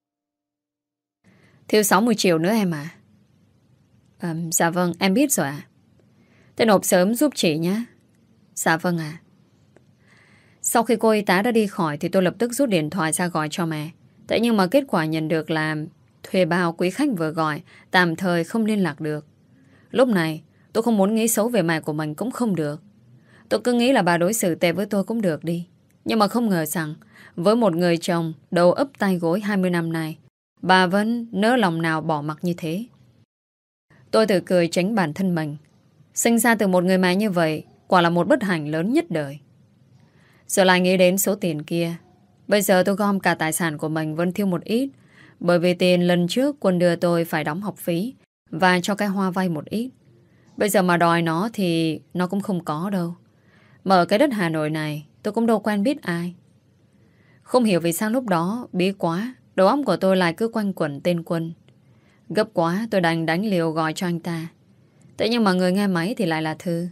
Thiếu 60 triệu nữa em ạ. Dạ vâng, em biết rồi ạ. Thế nộp sớm giúp chị nhé. Dạ vâng ạ. Sau khi cô y tá đã đi khỏi thì tôi lập tức rút điện thoại ra gọi cho mẹ. Thế nhưng mà kết quả nhận được là thuê bao quý khách vừa gọi tạm thời không liên lạc được. Lúc này tôi không muốn nghĩ xấu về mẹ của mình cũng không được. Tôi cứ nghĩ là bà đối xử tệ với tôi cũng được đi. Nhưng mà không ngờ rằng với một người chồng đầu ấp tay gối 20 năm nay, bà vẫn nỡ lòng nào bỏ mặc như thế. Tôi tự cười tránh bản thân mình. Sinh ra từ một người mẹ như vậy quả là một bất hạnh lớn nhất đời. Rồi lại nghĩ đến số tiền kia. Bây giờ tôi gom cả tài sản của mình vẫn thiếu một ít, bởi vì tiền lần trước Quân đưa tôi phải đóng học phí và cho cái Hoa vay một ít. Bây giờ mà đòi nó thì nó cũng không có đâu. Mà ở cái đất Hà Nội này tôi cũng đâu quen biết ai. Không hiểu vì sao lúc đó bí quá, đầu óc của tôi lại cứ quanh quẩn tên Quân. Gấp quá tôi đành đánh liều gọi cho anh ta. Thế nhưng mà người nghe máy thì lại là Thư.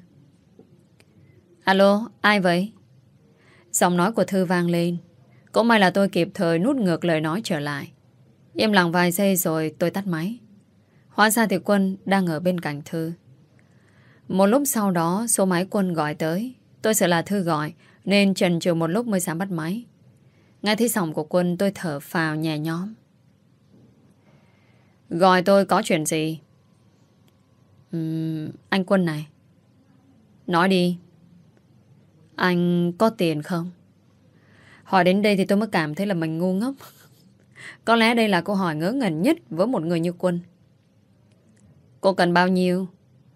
Alo, ai vậy? Giọng nói của Thư vang lên. Cũng may là tôi kịp thời nút ngược lời nói trở lại. Im lặng vài giây rồi tôi tắt máy. Hóa ra thì Quân đang ở bên cạnh Thư. Một lúc sau đó số máy Quân gọi tới. Tôi sợ là Thư gọi nên chần chừ một lúc mới dám bắt máy. Nghe thấy giọng của Quân tôi thở phào nhẹ nhõm. Gọi tôi có chuyện gì? Anh Quân này. Nói đi. Anh có tiền không? Hỏi đến đây thì tôi mới cảm thấy là mình ngu ngốc. Có lẽ đây là câu hỏi ngớ ngẩn nhất với một người như Quân. Cô cần bao nhiêu?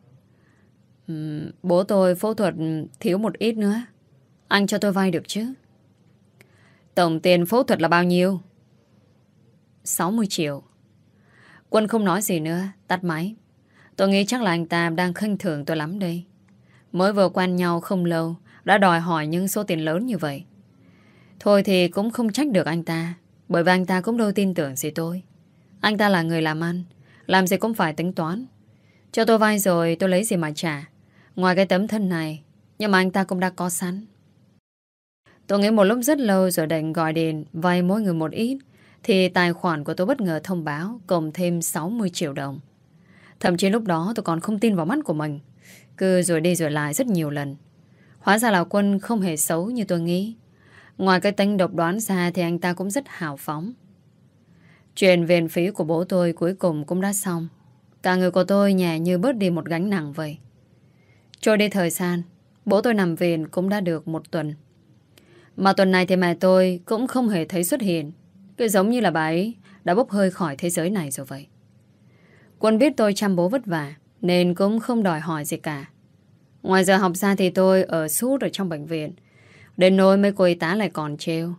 Bố tôi phẫu thuật thiếu một ít nữa. Anh cho tôi vay được chứ? Tổng tiền phẫu thuật là bao nhiêu? 60 triệu. Quân không nói gì nữa, tắt máy. Tôi nghĩ chắc là anh ta đang khinh thường tôi lắm đây. Mới vừa quen nhau không lâu đã đòi hỏi những số tiền lớn như vậy. Thôi thì cũng không trách được anh ta. Bởi vì anh ta cũng đâu tin tưởng gì tôi. Anh ta là người làm ăn, làm gì cũng phải tính toán. Cho tôi vay rồi tôi lấy gì mà trả. Ngoài cái tấm thân này, nhưng mà anh ta cũng đã có sẵn. Tôi nghĩ một lúc rất lâu rồi định gọi điện vay mỗi người một ít, thì tài khoản của tôi bất ngờ thông báo cộng thêm 60 triệu đồng. Thậm chí lúc đó tôi còn không tin vào mắt của mình. Cứ rồi đi rồi lại rất nhiều lần. Hóa ra là Quân không hề xấu như tôi nghĩ. Ngoài cái tính độc đoán ra thì anh ta cũng rất hào phóng. Chuyện viện phí của bố tôi cuối cùng cũng đã xong. Cả người của tôi nhẹ như bớt đi một gánh nặng vậy. Trôi đi thời gian, bố tôi nằm viện cũng đã được một tuần. Mà tuần này thì mẹ tôi cũng không hề thấy xuất hiện. Cứ giống như là bà ấy đã bốc hơi khỏi thế giới này rồi vậy. Quân biết tôi chăm bố vất vả nên cũng không đòi hỏi gì cả. Ngoài giờ học ra thì tôi ở suốt ở trong bệnh viện. Đến nỗi mấy cô y tá lại còn trêu.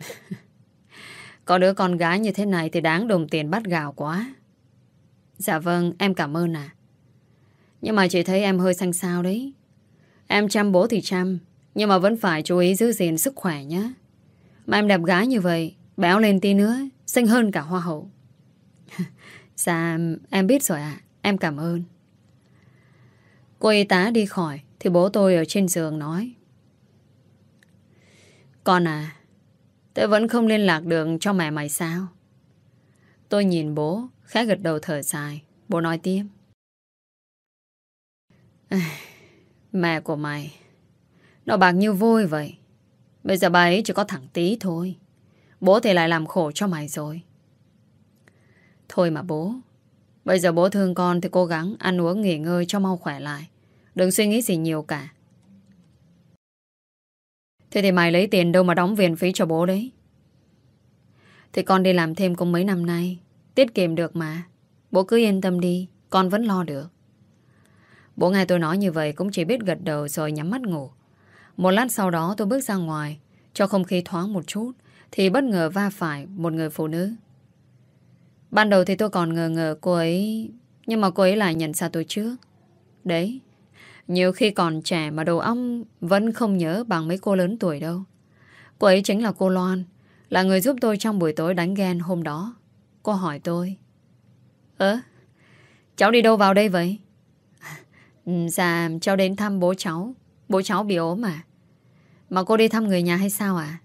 Có đứa con gái như thế này thì đáng đồng tiền bát gạo quá. Dạ vâng, em cảm ơn ạ. Nhưng mà chị thấy em hơi xanh xao đấy. Em chăm bố thì chăm, nhưng mà vẫn phải chú ý giữ gìn sức khỏe nhé. Mà em đẹp gái như vậy, béo lên tí nữa, xinh hơn cả hoa hậu. Dạ, em biết rồi ạ. Em cảm ơn. Cô y tá đi khỏi thì bố tôi ở trên giường nói: Con à, tôi vẫn không liên lạc được cho mẹ mày sao? Tôi nhìn bố, khẽ gật đầu thở dài. Bố nói tiếp: Mẹ của mày nó bạc như vôi vậy. Bây giờ bà ấy chỉ có thằng tí thôi. Bố thì lại làm khổ cho mày rồi. Thôi mà bố, bây giờ bố thương con thì cố gắng ăn uống nghỉ ngơi cho mau khỏe lại. Đừng suy nghĩ gì nhiều cả. Thế thì mày lấy tiền đâu mà đóng viện phí cho bố đấy? Thì con đi làm thêm cũng mấy năm nay, tiết kiệm được mà. Bố cứ yên tâm đi, con vẫn lo được. Bố nghe tôi nói như vậy cũng chỉ biết gật đầu rồi nhắm mắt ngủ. Một lát sau đó tôi bước ra ngoài, cho không khí thoáng một chút, thì bất ngờ va phải một người phụ nữ. Ban đầu thì tôi còn ngờ ngờ cô ấy, nhưng mà cô ấy lại nhận ra tôi trước. Đấy, nhiều khi còn trẻ mà đầu óc vẫn không nhớ bằng mấy cô lớn tuổi đâu. Cô ấy chính là cô Loan, là người giúp tôi trong buổi tối đánh ghen hôm đó. Cô hỏi tôi: cháu đi đâu vào đây vậy? Dạ, cháu đến thăm bố cháu. Bố cháu bị ốm à? Mà cô đi thăm người nhà hay sao à?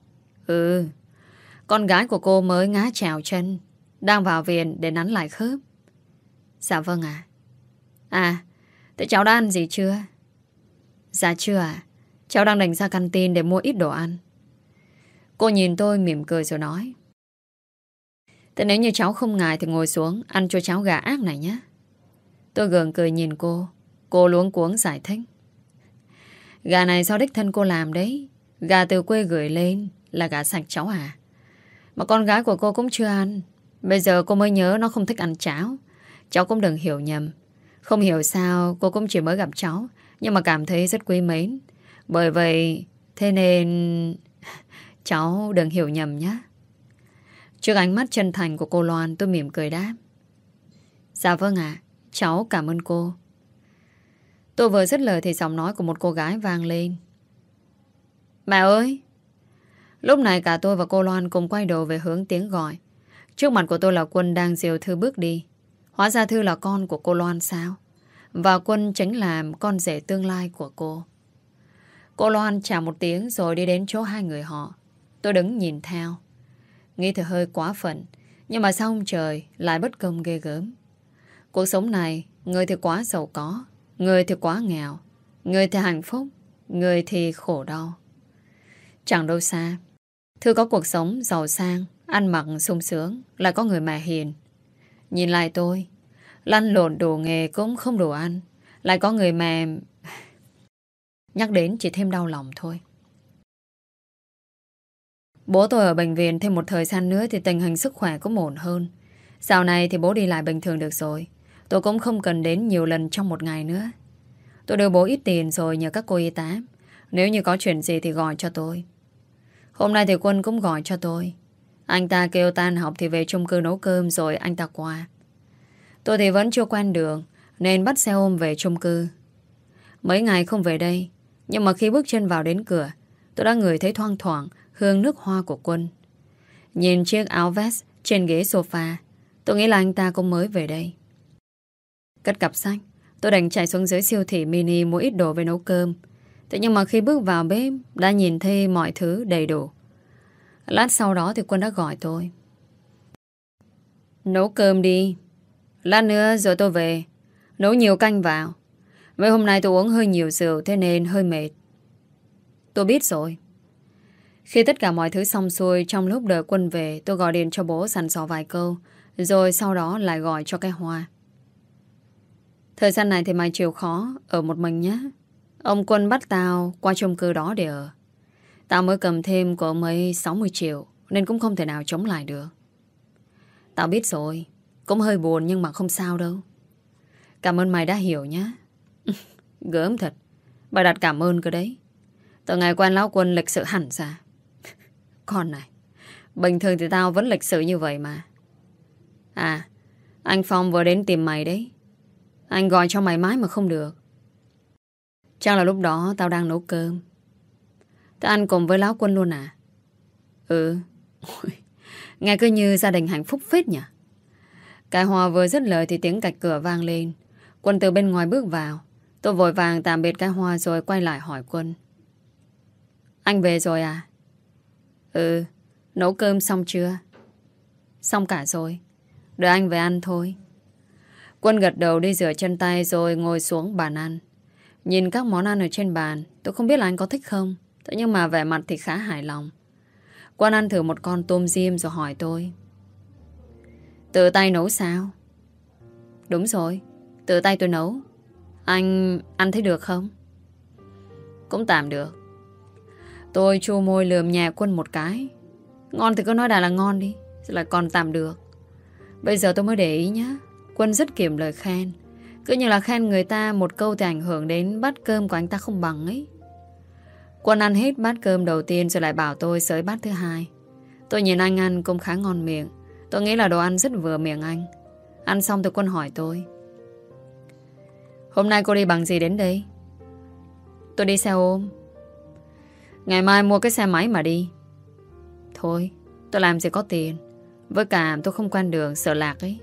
Con gái của cô mới ngã trèo chân, đang vào viện để nắn lại khớp. Dạ vâng ạ. Thế cháu đã ăn gì chưa? Dạ chưa ạ. Cháu đang định ra canteen để mua ít đồ ăn. Cô nhìn tôi mỉm cười rồi nói: Thế nếu như cháu không ngại thì ngồi xuống ăn cho cháu gà ác này nhé. Tôi gượng cười nhìn cô. Cô luống cuống giải thích: Gà này do đích thân cô làm đấy. Gà từ quê gửi lên là gà sạch cháu à. Mà con gái của cô cũng chưa ăn. Bây giờ cô mới nhớ nó không thích ăn cháo. Cháu cũng đừng hiểu nhầm. Không hiểu sao cô cũng chỉ mới gặp cháu, nhưng mà cảm thấy rất quý mến. Bởi vậy thế nên cháu đừng hiểu nhầm nhé. Trước ánh mắt chân thành của cô Loan, tôi mỉm cười đáp: Dạ vâng ạ. Cháu cảm ơn cô. Tôi vừa dứt lời thì giọng nói của một cô gái vang lên: Mẹ ơi! Lúc này cả tôi và cô Loan cùng quay đầu về hướng tiếng gọi. Trước mặt của tôi là Quân đang dìu Thư bước đi. Hóa ra Thư là con của cô Loan sao? Và Quân chính là con rể tương lai của cô. Cô Loan chào một tiếng rồi đi đến chỗ hai người họ. Tôi đứng nhìn theo. Nghĩ thì hơi quá phận, nhưng mà sao ông trời lại bất công ghê gớm. Cuộc sống này, người thì quá giàu có, người thì quá nghèo, người thì hạnh phúc, người thì khổ đau. Chẳng đâu xa, Thư có cuộc sống giàu sang, ăn mặc sung sướng, lại có người mẹ hiền. Nhìn lại tôi, lăn lộn đồ nghề cũng không đồ ăn, lại có người mẹ... Nhắc đến chỉ thêm đau lòng thôi. Bố tôi ở bệnh viện thêm một thời gian nữa thì tình hình sức khỏe cũng ổn hơn. Dạo này thì bố đi lại bình thường được rồi. Tôi cũng không cần đến nhiều lần trong một ngày nữa. Tôi đưa bố ít tiền rồi nhờ các cô y tá. Nếu như có chuyện gì thì gọi cho tôi. Hôm nay thì Quân cũng gọi cho tôi. Anh ta kêu tan học thì về chung cư nấu cơm rồi anh ta qua. Tôi thì vẫn chưa quen đường nên bắt xe ôm về chung cư. Mấy ngày không về đây, nhưng mà khi bước chân vào đến cửa, tôi đã ngửi thấy thoang thoảng hương nước hoa của Quân. Nhìn chiếc áo vest trên ghế sofa, tôi nghĩ là anh ta cũng mới về đây. Cất cặp sách, tôi đành chạy xuống dưới siêu thị mini mua ít đồ về nấu cơm. Thế nhưng mà khi bước vào bếp đã nhìn thấy mọi thứ đầy đủ. Lát sau đó thì Quân đã gọi tôi. Nấu cơm đi. Lát nữa rồi tôi về. Nấu nhiều canh vào. Vậy hôm nay tôi uống hơi nhiều rượu, thế nên hơi mệt. Tôi biết rồi. Khi tất cả mọi thứ xong xuôi, trong lúc đợi Quân về, tôi gọi điện cho bố sẵn sò vài câu, rồi sau đó lại gọi cho cái Hoa. Thời gian này thì mày chịu khó ở một mình nhé. Ông Quân bắt tao qua chung cư đó để ở. Tao mới cầm thêm của ông ấy 60 triệu, nên cũng không thể nào chống lại được. Tao biết rồi. Cũng hơi buồn nhưng mà không sao đâu. Cảm ơn mày đã hiểu nhé. Gớm thật. Bà đặt cảm ơn cơ đấy. Từ ngày quen lão Quân lịch sự hẳn ra. Con này, bình thường thì tao vẫn lịch sự như vậy mà. À, anh Phong vừa đến tìm mày đấy. Anh gọi cho mày mãi mà không được. Chắc là lúc đó tao đang nấu cơm. Tao ăn cùng với lão Quân luôn à? Ừ. Nghe cứ như gia đình hạnh phúc phết nhỉ. Cái Hoa vừa dứt lời thì tiếng cạch cửa vang lên. Quân từ bên ngoài bước vào. Tôi vội vàng tạm biệt cái Hoa rồi quay lại hỏi Quân. Anh về rồi à? Ừ. Nấu cơm xong chưa? Xong cả rồi. Đợi anh về ăn thôi. Quân gật đầu đi rửa chân tay rồi ngồi xuống bàn ăn. Nhìn các món ăn ở trên bàn, tôi không biết là anh có thích không. Thế nhưng mà vẻ mặt thì khá hài lòng. Quân ăn thử một con tôm diêm rồi hỏi tôi. Tự tay nấu sao? Đúng rồi, tự tay tôi nấu. Anh ăn thấy được không? Cũng tạm được. Tôi chu môi lườm nhẹ Quân một cái. Ngon thì cứ nói đã là ngon đi, rồi lại còn tạm được. Bây giờ tôi mới để ý nhá. Quân rất kiệm lời khen. Cứ như là khen người ta một câu thì ảnh hưởng đến bát cơm của anh ta không bằng ấy. Quân ăn hết bát cơm đầu tiên rồi lại bảo tôi xới bát thứ hai. Tôi nhìn anh ăn cũng khá ngon miệng. Tôi nghĩ là đồ ăn rất vừa miệng anh. Ăn xong thì Quân hỏi tôi. Hôm nay cô đi bằng gì đến đây? Tôi đi xe ôm. Ngày mai mua cái xe máy mà đi. Thôi, tôi làm gì có tiền. Với cả tôi không quen đường, sợ lạc ấy.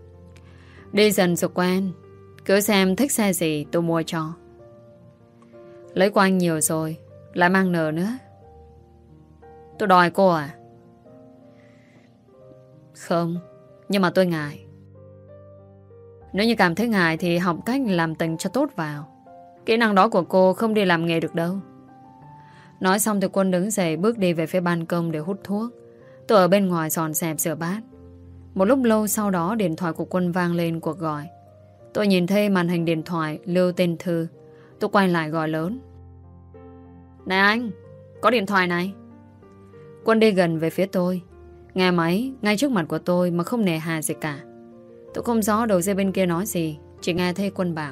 Đi dần rồi quen. Cứ xem thích xe gì tôi mua cho. Lấy của anh nhiều rồi, lại mang nợ nữa. Tôi đòi cô à? Không, nhưng mà tôi ngại. Nếu như cảm thấy ngại thì học cách làm tình cho tốt vào. Kỹ năng đó của cô không đi làm nghề được đâu. Nói xong thì Quân đứng dậy bước đi về phía ban công để hút thuốc. Tôi ở bên ngoài dọn dẹp rửa bát. Một lúc lâu sau đó điện thoại của Quân vang lên cuộc gọi. Tôi nhìn thấy màn hình điện thoại lưu tên Thư. Tôi quay lại gọi lớn. Này anh, có điện thoại này. Quân đi gần về phía tôi. Nghe máy ngay trước mặt của tôi mà không nề hà gì cả. Tôi không rõ đầu dây bên kia nói gì. Chỉ nghe thấy Quân bảo.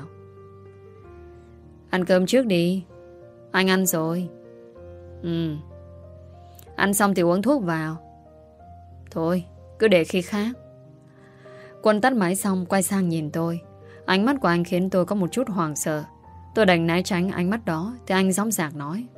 Ăn cơm trước đi. Anh ăn rồi. Ừ. Ăn xong thì uống thuốc vào. Thôi, cứ để khi khác. Quân tắt máy xong quay sang nhìn tôi. Ánh mắt của anh khiến tôi có một chút hoảng sợ. Tôi đành né tránh ánh mắt đó. Thì anh dõng dạc nói.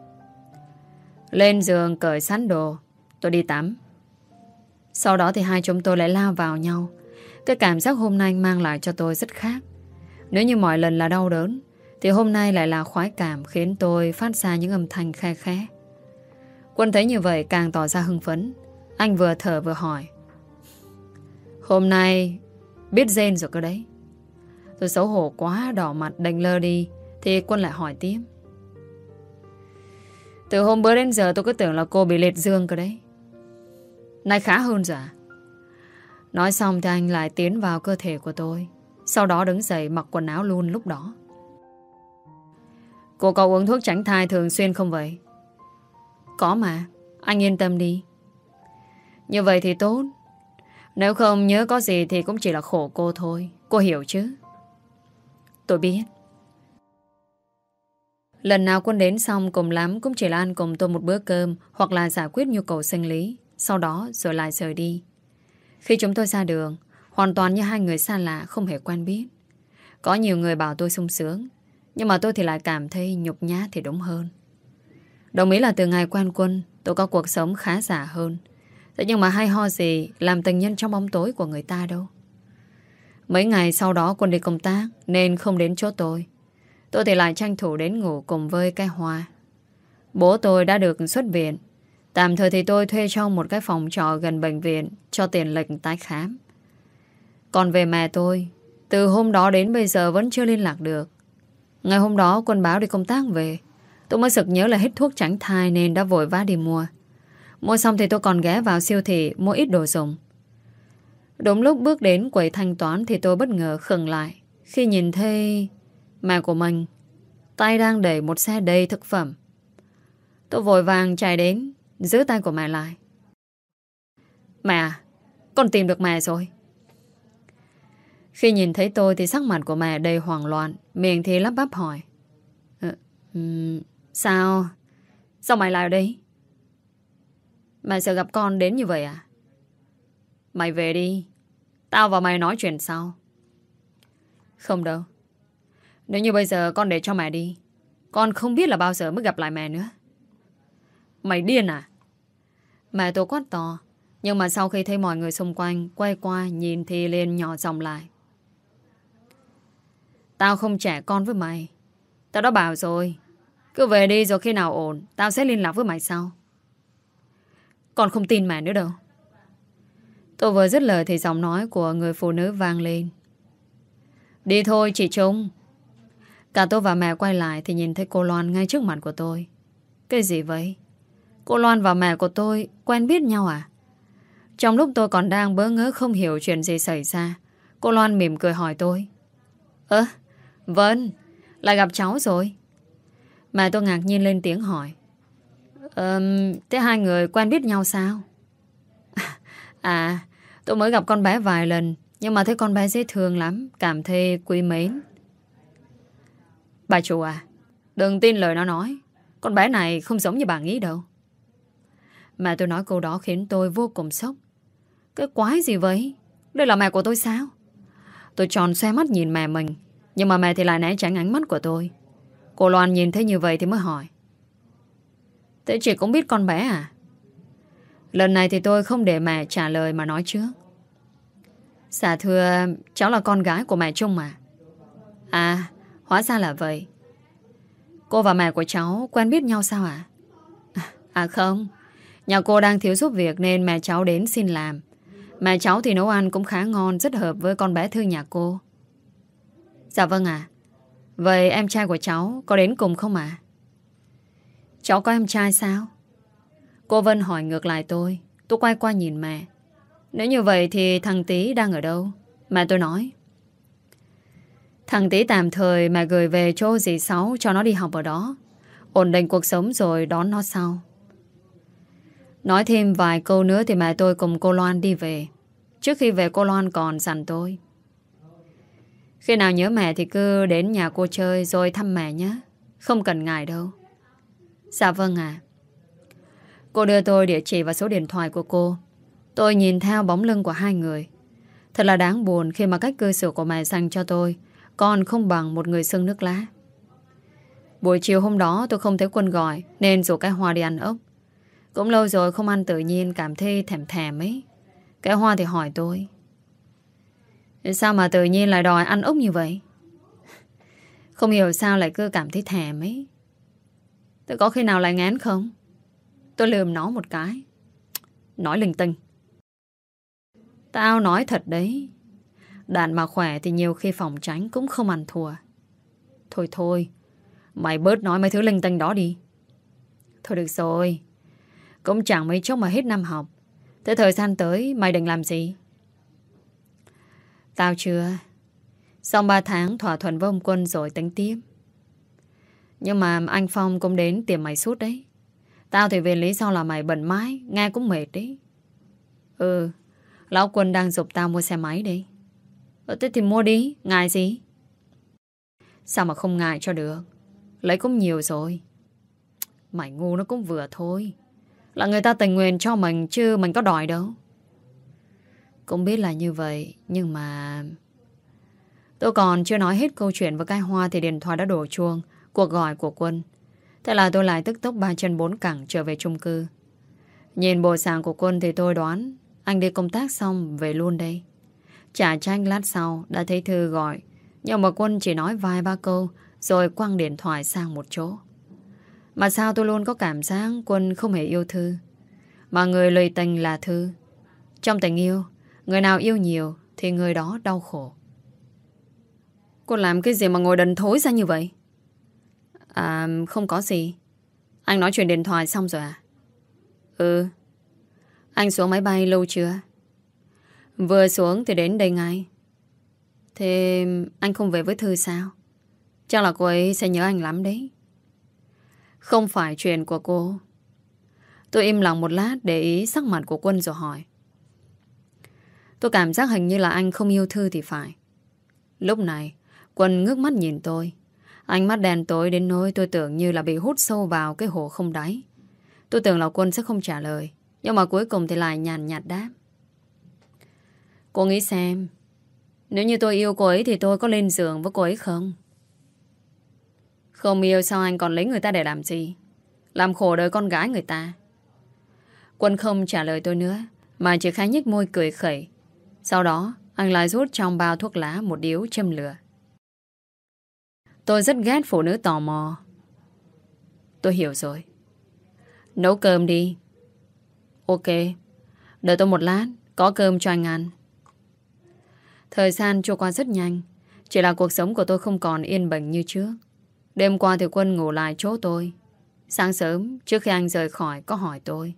Lên giường cởi sẵn đồ, tôi đi tắm. Sau đó thì hai chúng tôi lại lao vào nhau. Cái cảm giác hôm nay mang lại cho tôi rất khác. Nếu như mọi lần là đau đớn thì hôm nay lại là khoái cảm, khiến tôi phát ra những âm thanh khe khẽ. Quân thấy như vậy càng tỏ ra hưng phấn. Anh vừa thở vừa hỏi. Hôm nay biết rên rồi cơ đấy. Tôi xấu hổ quá đỏ mặt đành lơ đi. Thì Quân lại hỏi tiếp. Từ hôm bữa đến giờ tôi cứ tưởng là cô bị liệt dương cơ đấy. Nay khá hơn rồi à? Nói xong thì anh lại tiến vào cơ thể của tôi. Sau đó đứng dậy mặc quần áo luôn lúc đó. Cô có uống thuốc tránh thai thường xuyên không vậy? Có mà, anh yên tâm đi. Như vậy thì tốt. Nếu không nhớ có gì thì cũng chỉ là khổ cô thôi. Cô hiểu chứ? Tôi biết. Lần nào Quân đến xong cùng lắm cũng chỉ là ăn cùng tôi một bữa cơm hoặc là giải quyết nhu cầu sinh lý. Sau đó rồi lại rời đi. Khi chúng tôi ra đường, hoàn toàn như hai người xa lạ không hề quen biết. Có nhiều người bảo tôi sung sướng, nhưng mà tôi thì lại cảm thấy nhục nhã thì đúng hơn. Đồng ý là từ ngày quen Quân, tôi có cuộc sống khá giả hơn. Thế nhưng mà hay ho gì làm tình nhân trong bóng tối của người ta đâu. Mấy ngày sau đó Quân đi công tác nên không đến chỗ tôi. Tôi thì lại tranh thủ đến ngủ cùng với cái Hoa. Bố tôi đã được xuất viện. Tạm thời thì tôi thuê cho một cái phòng trọ gần bệnh viện cho tiền lệch tái khám. Còn về mẹ tôi, từ hôm đó đến bây giờ vẫn chưa liên lạc được. Ngày hôm đó Quân báo đi công tác về, tôi mới sực nhớ là hết thuốc tránh thai nên đã vội vã đi mua. Mua xong thì tôi còn ghé vào siêu thị mua ít đồ dùng. Đúng lúc bước đến quầy thanh toán thì tôi bất ngờ khựng lại khi nhìn thấy mẹ của mình tay đang đẩy một xe đầy thực phẩm. Tôi vội vàng chạy đến giữ tay của mẹ lại. Mẹ à, con tìm được mẹ rồi. Khi nhìn thấy tôi thì sắc mặt của mẹ đầy hoảng loạn, miệng thì lắp bắp hỏi. Sao? Sao mày lại ở đây? Mẹ sợ gặp con đến như vậy à? Mày về đi, tao và mày nói chuyện sau. Không đâu. Nếu như bây giờ con để cho mẹ đi, con không biết là bao giờ mới gặp lại mẹ nữa. Mày điên à? Mẹ tôi quát to. Nhưng mà sau khi thấy mọi người xung quanh quay qua nhìn thì liền nhỏ giọng lại. Tao không trẻ con với mày. Tao đã bảo rồi, cứ về đi rồi khi nào ổn tao sẽ liên lạc với mày sau. Con không tin mẹ nữa đâu. Tôi vừa dứt lời thì giọng nói của người phụ nữ vang lên. Đi thôi chị Trung. Cả tôi và mẹ quay lại thì nhìn thấy cô Loan ngay trước mặt của tôi. Cái gì vậy? Cô Loan và mẹ của tôi quen biết nhau à? Trong lúc tôi còn đang bỡ ngỡ không hiểu chuyện gì xảy ra, cô Loan mỉm cười hỏi tôi. Vâng, lại gặp cháu rồi. Mẹ tôi ngạc nhiên lên tiếng hỏi. Thế hai người quen biết nhau sao? À, tôi mới gặp con bé vài lần, nhưng mà thấy con bé dễ thương lắm, cảm thấy quý mến. Bà chủ à, đừng tin lời nó nói. Con bé này không giống như bà nghĩ đâu. Mẹ tôi nói câu đó khiến tôi vô cùng sốc. Cái quái gì vậy? Đây là mẹ của tôi sao? Tôi tròn xoe mắt nhìn mẹ mình, nhưng mà mẹ thì lại né tránh ánh mắt của tôi. Cô Loan nhìn thấy như vậy thì mới hỏi. Thế chị cũng biết con bé à? Lần này thì tôi không để mẹ trả lời mà nói trước. Dạ thưa, cháu là con gái của mẹ Trung mà. À, hóa ra là vậy. Cô và mẹ của cháu quen biết nhau sao ạ? À không, nhà cô đang thiếu giúp việc nên mẹ cháu đến xin làm. Mẹ cháu thì nấu ăn cũng khá ngon, rất hợp với con bé Thư nhà cô. Dạ vâng ạ. Vậy em trai của cháu có đến cùng không ạ? Cháu có em trai sao? Cô Vân hỏi ngược lại tôi. Tôi quay qua nhìn mẹ. Nếu như vậy thì thằng Tý đang ở đâu? Mẹ tôi nói. Thằng Tý tạm thời mẹ gửi về chỗ dì Sáu cho nó đi học ở đó. Ổn định cuộc sống rồi đón nó sau. Nói thêm vài câu nữa thì mẹ tôi cùng cô Loan đi về. Trước khi về cô Loan còn dặn tôi. Khi nào nhớ mẹ thì cứ đến nhà cô chơi rồi thăm mẹ nhé. Không cần ngại đâu. Dạ vâng ạ. Cô đưa tôi địa chỉ và số điện thoại của cô. Tôi nhìn theo bóng lưng của hai người. Thật là đáng buồn khi mà cách cư xử của mẹ dành cho tôi còn không bằng một người xưng nước lá. Buổi chiều hôm đó tôi không thấy Quân gọi nên rủ cái Hoa đi ăn ốc. Cũng lâu rồi không ăn tự nhiên cảm thấy thèm thèm ấy. Cái Hoa thì hỏi tôi. Sao mà tự nhiên lại đòi ăn ốc như vậy? Không hiểu sao lại cứ cảm thấy thèm ấy. Tôi có khi nào lại ngán không? Tôi lườm nó một cái. Nói linh tinh. Tao nói thật đấy. Đàn mà khỏe thì nhiều khi phòng tránh cũng không ăn thua. Thôi thôi, mày bớt nói mấy thứ linh tinh đó đi. Thôi được rồi. Cũng chẳng mấy chốc mà hết năm học. Thế thời gian tới mày định làm gì? Tao chưa. Xong 3 tháng thỏa thuận với ông Quân rồi tính tiếp. Nhưng mà anh Phong cũng đến tìm mày suốt đấy. Tao thì vì lý do là mày bận mãi, nghe cũng mệt đấy. Lão Quân đang giục tao mua xe máy đấy. Thế thì mua đi, ngại gì? Sao mà không ngại cho được? Lấy cũng nhiều rồi. Mày ngu nó cũng vừa thôi. Là người ta tình nguyện cho mình chứ mình có đòi đâu. Cũng biết là như vậy, nhưng mà... Tôi còn chưa nói hết câu chuyện với cái Hoa thì điện thoại đã đổ chuông, cuộc gọi của Quân. Thế là tôi lại tức tốc 3 chân 4 cẳng trở về chung cư. Nhìn bộ dạng của Quân thì tôi đoán anh đi công tác xong về luôn đây. Chả trách lát sau đã thấy Thư gọi, nhưng mà Quân chỉ nói vài ba câu rồi quăng điện thoại sang một chỗ. Mà sao tôi luôn có cảm giác Quân không hề yêu Thư, mà người lụy tình là Thư. Trong tình yêu, người nào yêu nhiều thì người đó đau khổ. Cô làm cái gì mà ngồi đần thối ra như vậy? À, không có gì. Anh nói chuyện điện thoại xong rồi à? Ừ. Anh xuống máy bay lâu chưa? Vừa xuống thì đến đây ngay. Thế anh không về với Thư sao? Chắc là cô ấy sẽ nhớ anh lắm đấy. Không phải chuyện của cô. Tôi im lặng một lát để ý sắc mặt của Quân rồi hỏi. Tôi cảm giác hình như là anh không yêu Thư thì phải. Lúc này Quân ngước mắt nhìn tôi. Ánh mắt đen tối đến nỗi tôi tưởng như là bị hút sâu vào cái hồ không đáy. Tôi tưởng là Quân sẽ không trả lời, nhưng mà cuối cùng thì lại nhàn nhạt đáp. Cô nghĩ xem, nếu như tôi yêu cô ấy thì tôi có lên giường với cô ấy không? Không yêu sao anh còn lấy người ta để làm gì? Làm khổ đời con gái người ta. Quân không trả lời tôi nữa, mà chỉ khẽ nhếch môi cười khẩy. Sau đó anh lại rút trong bao thuốc lá một điếu châm lửa. Tôi rất ghét phụ nữ tò mò. Tôi hiểu rồi. Nấu cơm đi. Ok. Đợi tôi một lát, có cơm cho anh ăn. Thời gian trôi qua rất nhanh. Chỉ là cuộc sống của tôi không còn yên bình như trước. Đêm qua thì Quân ngủ lại chỗ tôi. Sáng sớm trước khi anh rời khỏi có hỏi tôi.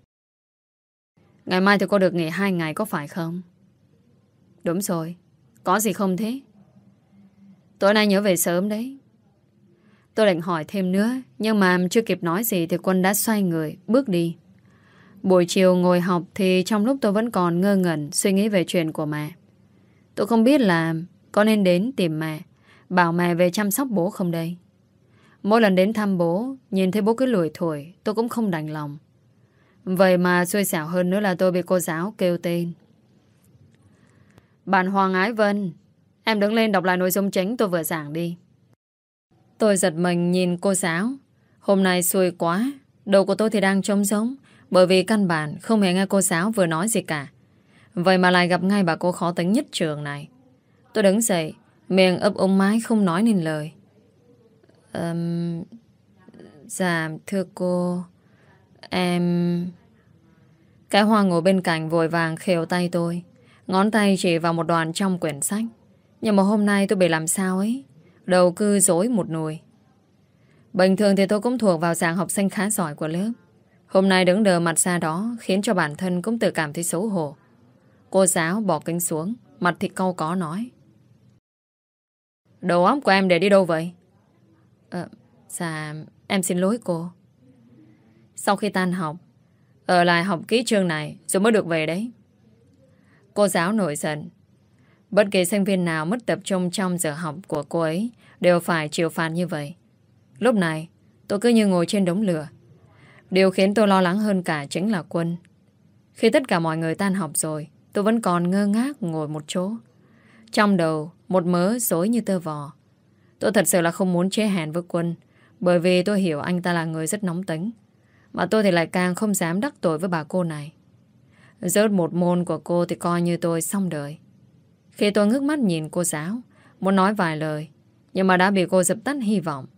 Ngày mai thì cô được nghỉ 2 ngày có phải không? Đúng rồi. Có gì không thế? Tối nay nhớ về sớm đấy. Tôi định hỏi thêm nữa, nhưng mà chưa kịp nói gì thì Quân đã xoay người bước đi. Buổi chiều ngồi học thì trong lúc tôi vẫn còn ngơ ngẩn suy nghĩ về chuyện của mẹ. Tôi không biết là có nên đến tìm mẹ, bảo mẹ về chăm sóc bố không đây. Mỗi lần đến thăm bố, nhìn thấy bố cứ lủi thủi, tôi cũng không đành lòng. Vậy mà xui xẻo hơn nữa là tôi bị cô giáo kêu tên. Bạn Hoàng Ái Vân, em đứng lên đọc lại nội dung chính tôi vừa giảng đi. Tôi giật mình nhìn cô giáo. Hôm nay xui quá, đầu của tôi thì đang trống rỗng, bởi vì căn bản không hề nghe cô giáo vừa nói gì cả. Vậy mà lại gặp ngay bà cô khó tính nhất trường này. Tôi đứng dậy, miệng ấp úng mái không nói nên lời. Dạ thưa cô, em... Cái Hoa ngồi bên cạnh vội vàng khều tay tôi, ngón tay chỉ vào một đoạn trong quyển sách. Nhưng mà hôm nay tôi bị làm sao ấy, đầu cứ rối một nùi. Bình thường thì tôi cũng thuộc vào dạng học sinh khá giỏi của lớp. Hôm nay đứng đờ mặt ra đó khiến cho bản thân cũng tự cảm thấy xấu hổ. Cô giáo bỏ kính xuống, mặt thì cau có nói. Đầu óc của em để đi đâu vậy? Dạ, em xin lỗi cô. Sau khi tan học, ở lại học kỹ chương này rồi mới được về đấy. Cô giáo nổi giận. Bất kỳ sinh viên nào mất tập trung trong giờ học của cô ấy đều phải chịu phạt như vậy. Lúc này, tôi cứ như ngồi trên đống lửa. Điều khiến tôi lo lắng hơn cả chính là Quân. Khi tất cả mọi người tan học rồi, tôi vẫn còn ngơ ngác ngồi một chỗ. Trong đầu, một mớ rối như tơ vò. Tôi thật sự là không muốn chế hèn với Quân, bởi vì tôi hiểu anh ta là người rất nóng tính. Mà tôi thì lại càng không dám đắc tội với bà cô này. Rớt một môn của cô thì coi như tôi xong đời. Khi tôi ngước mắt nhìn cô giáo, muốn nói vài lời, nhưng mà đã bị cô dập tắt hy vọng.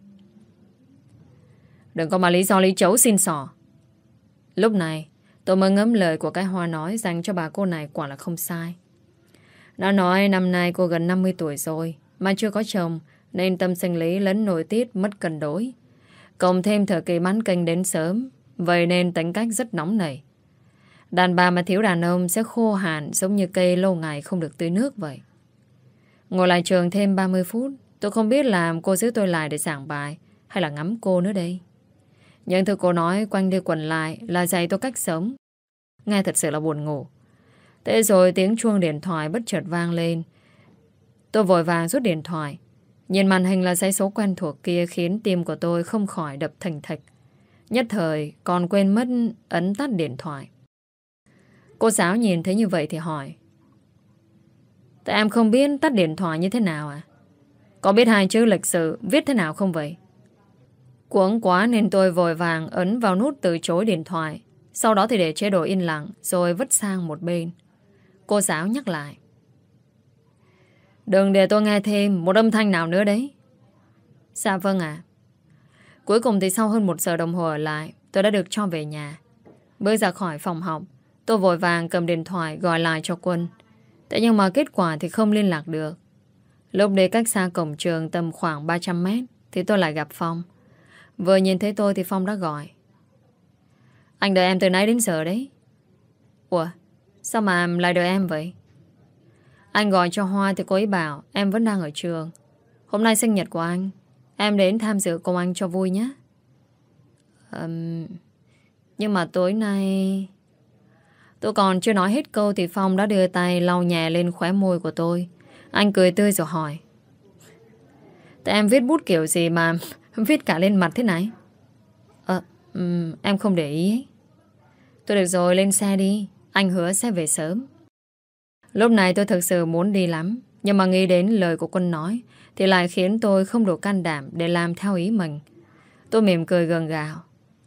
Đừng có mà lý do lý chấu xin xỏ. Lúc này, tôi mới ngấm lời của cái Hoa nói dành cho bà cô này quả là không sai. Nó nói năm nay cô gần 50 tuổi rồi, mà chưa có chồng, nên tâm sinh lý lẫn nội tiết mất cân đối. Cộng thêm thời kỳ mãn kinh đến sớm, vậy nên tính cách rất nóng nảy. Đàn bà mà thiếu đàn ông sẽ khô hạn giống như cây lâu ngày không được tưới nước vậy. Ngồi lại trường thêm 30 phút, tôi không biết là cô giữ tôi lại để giảng bài hay là ngắm cô nữa đây. Nhưng thứ cô nói quanh đi quẩn lại là dạy tôi cách sống. Nghe thật sự là buồn ngủ. Thế rồi tiếng chuông điện thoại bất chợt vang lên. Tôi vội vàng rút điện thoại. Nhìn màn hình là dãy số quen thuộc kia khiến tim của tôi không khỏi đập thình thịch. Nhất thời còn quên mất ấn tắt điện thoại. Cô giáo nhìn thấy như vậy thì hỏi. Tại em không biết tắt điện thoại như thế nào à? Có biết hai chữ lịch sự viết thế nào không vậy? Cuống quá nên tôi vội vàng ấn vào nút từ chối điện thoại. Sau đó thì để chế độ yên lặng rồi vứt sang một bên. Cô giáo nhắc lại: đừng để tôi nghe thêm một âm thanh nào nữa đấy. Dạ vâng ạ. Cuối cùng thì sau hơn 1 giờ đồng hồ ở lại, tôi đã được cho về nhà. Bước ra khỏi phòng học, tôi vội vàng cầm điện thoại gọi lại cho Quân. Thế nhưng mà kết quả thì không liên lạc được. Lúc đi cách xa cổng trường tầm khoảng 300 mét thì tôi lại gặp Phong. Vừa nhìn thấy tôi thì Phong đã gọi: anh đợi em từ nãy đến giờ đấy. Ủa, sao mà lại đợi em vậy? Anh gọi cho Hoa thì cô ấy bảo em vẫn đang ở trường. Hôm nay sinh nhật của anh, em đến tham dự cùng anh cho vui nhé. Nhưng mà tối nay... Tôi còn chưa nói hết câu thì Phong đã đưa tay lau nhẹ lên khóe môi của tôi. Anh cười tươi rồi hỏi: tại em viết bút kiểu gì mà viết cả lên mặt thế này? Em không để ý ấy. Tôi được rồi, lên xe đi. Anh hứa sẽ về sớm. Lúc này tôi thực sự muốn đi lắm, nhưng mà nghĩ đến lời của Quân nói thì lại khiến tôi không đủ can đảm để làm theo ý mình. Tôi mỉm cười gượng gạo: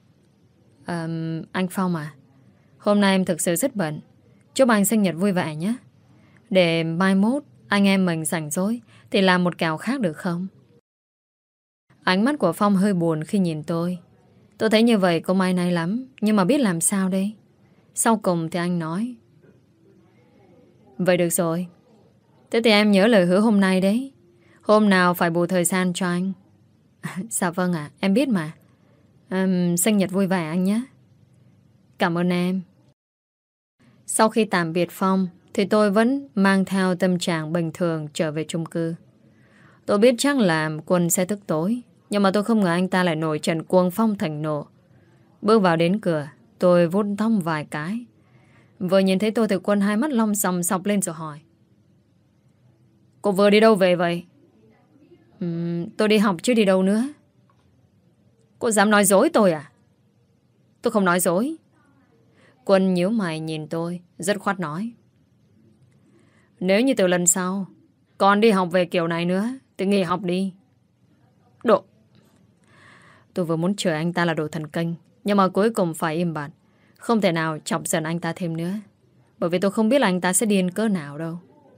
anh Phong à, hôm nay em thực sự rất bận. Chúc anh sinh nhật vui vẻ nhé. Để mai mốt anh em mình rảnh rỗi thì làm một kèo khác được không? Ánh mắt của Phong hơi buồn khi nhìn tôi. Tôi thấy như vậy cũng may nay lắm, nhưng mà biết làm sao đây? Sau cùng thì anh nói: vậy được rồi. Thế thì em nhớ lời hứa hôm nay đấy. Hôm nào phải bù thời gian cho anh. Dạ vâng ạ, em biết mà. Sinh nhật vui vẻ anh nhé. Cảm ơn em. Sau khi tạm biệt Phong thì tôi vẫn mang theo tâm trạng bình thường trở về chung cư. Tôi biết chắc là Quân sẽ tức tối, nhưng mà tôi không ngờ anh ta lại nổi trận cuồng phong thành nộ. Bước vào đến cửa, tôi vuốt tóc vài cái. Vừa nhìn thấy tôi thì Quân hai mắt long sòng sọc lên rồi hỏi: cô vừa đi đâu về vậy? Tôi đi học chứ đi đâu nữa. Cô dám nói dối tôi à? Tôi không nói dối. Quân nhíu mày nhìn tôi, rất khoát nói: nếu như từ lần sau còn đi học về kiểu này nữa thì nghỉ học đi. Đồ... Tôi vừa muốn chửi anh ta là đồ thần kinh, nhưng mà cuối cùng phải im bặt. Không thể nào chọc giận anh ta thêm nữa, bởi vì tôi không biết là anh ta sẽ điên cỡ nào đâu.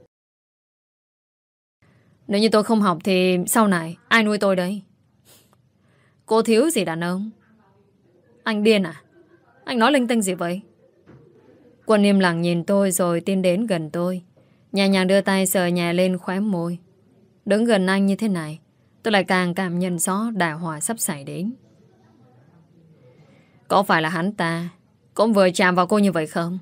Nếu như tôi không học thì sau này ai nuôi tôi đây? Cô thiếu gì đàn ông? Anh điên à? Anh nói linh tinh gì vậy? Quân im lặng nhìn tôi rồi tiến đến gần tôi, nhẹ nhàng đưa tay sờ nhẹ lên khóe môi. Đứng gần anh như thế này, tôi lại càng cảm nhận rõ đại họa sắp xảy đến. Có phải là hắn ta cũng vừa chạm vào cô như vậy không?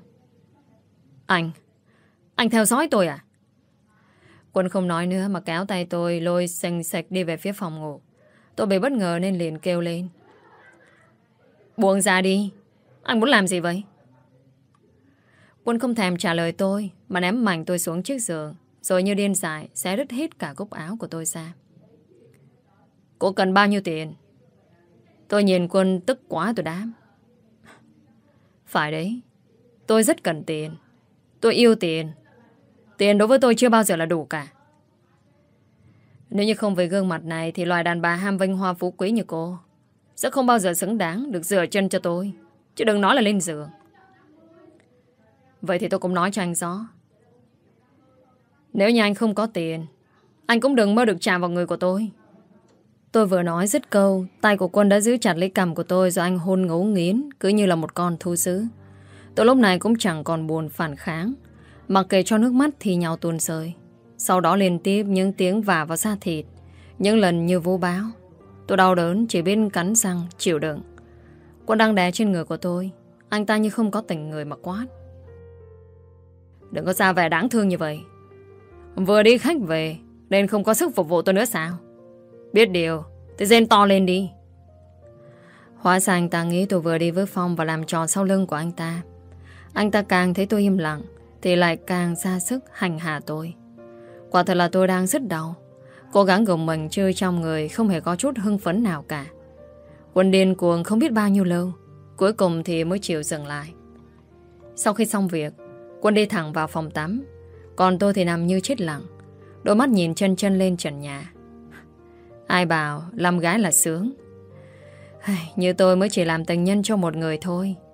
Anh theo dõi tôi à? Quân không nói nữa mà kéo tay tôi lôi xanh sạch đi về phía phòng ngủ. Tôi bị bất ngờ nên liền kêu lên: buông ra đi. Anh muốn làm gì vậy? Quân không thèm trả lời tôi mà ném mạnh tôi xuống chiếc giường, rồi như điên dại xé đứt hết cả cúc áo của tôi ra. Cô cần bao nhiêu tiền? Tôi nhìn Quân tức quá tôi đáp: phải đấy, tôi rất cần tiền. Tôi yêu tiền. Tiền đối với tôi chưa bao giờ là đủ cả. Nếu như không về gương mặt này thì loài đàn bà ham vinh hoa phú quý như cô sẽ không bao giờ xứng đáng được dựa chân cho tôi, chứ đừng nói là lên giường. Vậy thì tôi cũng nói cho anh rõ: nếu như anh không có tiền, anh cũng đừng mơ được chạm vào người của tôi. Tôi vừa nói dứt câu, tay của Quân đã giữ chặt lấy cằm của tôi, rồi anh hôn ngấu nghiến cứ như là một con thú dữ. Tôi lúc này cũng chẳng còn buồn phản kháng, mặc kệ cho nước mắt thì nhau tuôn rơi. Sau đó liên tiếp những tiếng vả vào da thịt, những lần như vô báo. Tôi đau đớn chỉ biết cắn răng chịu đựng. Quân đang đè trên người của tôi, anh ta như không có tình người mà quát: đừng có ra vẻ đáng thương như vậy. Vừa đi khách về nên không có sức phục vụ tôi nữa sao? Biết điều thì rên to lên đi. Hóa ra anh ta nghĩ tôi vừa đi với Phong và làm trò sau lưng của anh ta. Anh ta càng thấy tôi im lặng thì lại càng ra sức hành hạ tôi. Quả thật là tôi đang rất đau, cố gắng gồng mình chơi trong người, không hề có chút hưng phấn nào cả. Quân điên cuồng không biết bao nhiêu lâu, cuối cùng thì mới chịu dừng lại. Sau khi xong việc, Quân đi thẳng vào phòng tắm, còn tôi thì nằm như chết lặng, đôi mắt nhìn chân chân lên trần nhà. Ai bảo làm gái là sướng. Như tôi mới chỉ làm tình nhân cho một người thôi,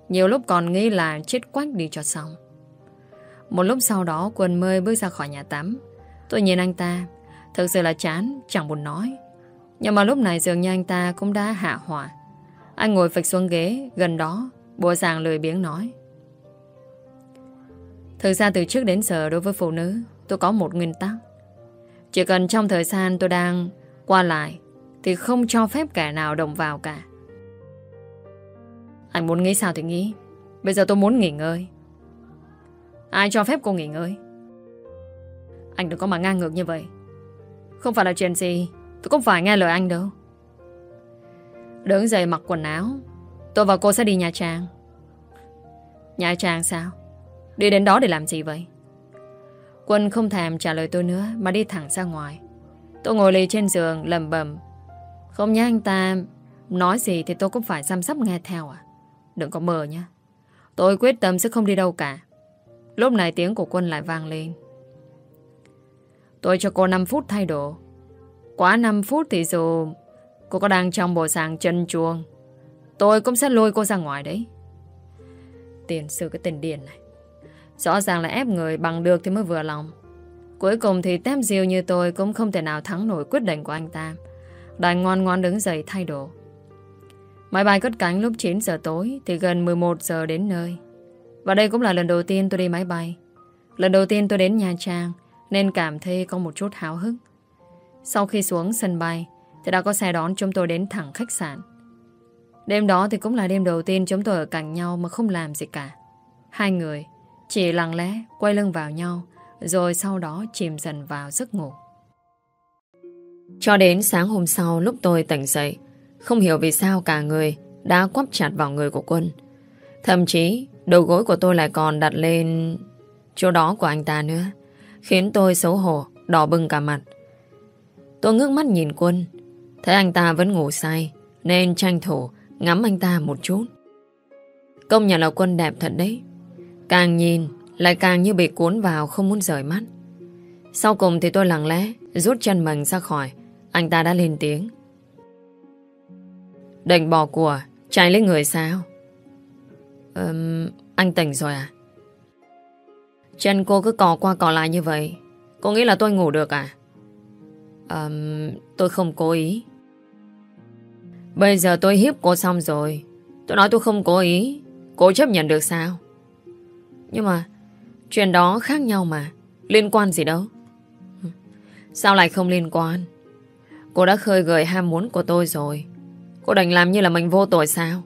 Nhiều lúc còn nghĩ là chết quách đi cho xong. Một lúc sau đó Quân mới bước ra khỏi nhà tắm. Tôi nhìn anh ta, thực sự là chán, chẳng buồn nói. Nhưng mà lúc này dường như anh ta cũng đã hạ hỏa. Anh ngồi phịch xuống ghế gần đó, bộ dạng lười biếng nói: thực ra từ trước đến giờ đối với phụ nữ, tôi có một nguyên tắc. Chỉ cần trong thời gian tôi đang qua lại thì không cho phép kẻ nào động vào cả. Anh muốn nghĩ sao thì nghĩ. Bây giờ tôi muốn nghỉ ngơi. Ai cho phép cô nghỉ ngơi? Anh đừng có mà ngang ngược như vậy. Không phải là chuyện gì tôi cũng phải nghe lời anh đâu. Đứng dậy mặc quần áo. Tôi và cô sẽ đi Nha Trang. Nha Trang sao? Đi đến đó để làm gì vậy? Quân không thèm trả lời tôi nữa mà đi thẳng ra ngoài. Tôi ngồi lì trên giường lầm bầm. Không nhớ anh ta nói gì thì tôi cũng phải chăm sóc nghe theo à? Đừng có mơ nhé. Tôi quyết tâm sẽ không đi đâu cả. Lúc này tiếng của Quân lại vang lên: tôi cho cô 5 phút thay đồ. Quá 5 phút thì dù cô có đang trong bộ dạng chân chuông, tôi cũng sẽ lôi cô ra ngoài đấy. Tiền sư cái tên điên này. Rõ ràng là ép người bằng được thì mới vừa lòng. Cuối cùng thì tép diêu như tôi cũng không thể nào thắng nổi quyết định của anh ta. Đành ngoan ngoan đứng dậy thay đồ. Máy bay cất cánh lúc 9 giờ tối thì gần 11 giờ đến nơi. Và đây cũng là lần đầu tiên tôi đi máy bay. Lần đầu tiên tôi đến Nha Trang nên cảm thấy có một chút háo hức. Sau khi xuống sân bay thì đã có xe đón chúng tôi đến thẳng khách sạn. Đêm đó thì cũng là đêm đầu tiên chúng tôi ở cạnh nhau mà không làm gì cả. Hai người chỉ lặng lẽ quay lưng vào nhau, rồi sau đó chìm dần vào giấc ngủ. Cho đến sáng hôm sau lúc tôi tỉnh dậy, không hiểu vì sao cả người đã quắp chặt vào người của Quân. Thậm chí đầu gối của tôi lại còn đặt lên chỗ đó của anh ta nữa, khiến tôi xấu hổ, đỏ bừng cả mặt. Tôi ngước mắt nhìn Quân, thấy anh ta vẫn ngủ say nên tranh thủ ngắm anh ta một chút. Công nhận là Quân đẹp thật đấy. Càng nhìn lại càng như bị cuốn vào, không muốn rời mắt. Sau cùng thì tôi lặng lẽ rút chân mình ra khỏi. Anh ta đã lên tiếng: định bỏ của chạy lấy người sao? Anh tỉnh rồi à? Chân cô cứ cò qua cò lại như vậy, cô nghĩ là tôi ngủ được à? Tôi không cố ý. Bây giờ tôi hiếp cô xong rồi. Tôi nói tôi không cố ý, cô chấp nhận được sao? Nhưng mà chuyện đó khác nhau mà, liên quan gì đâu. Sao lại không liên quan? Cô đã khơi gợi ham muốn của tôi rồi. Cô đành làm như là mình vô tội sao?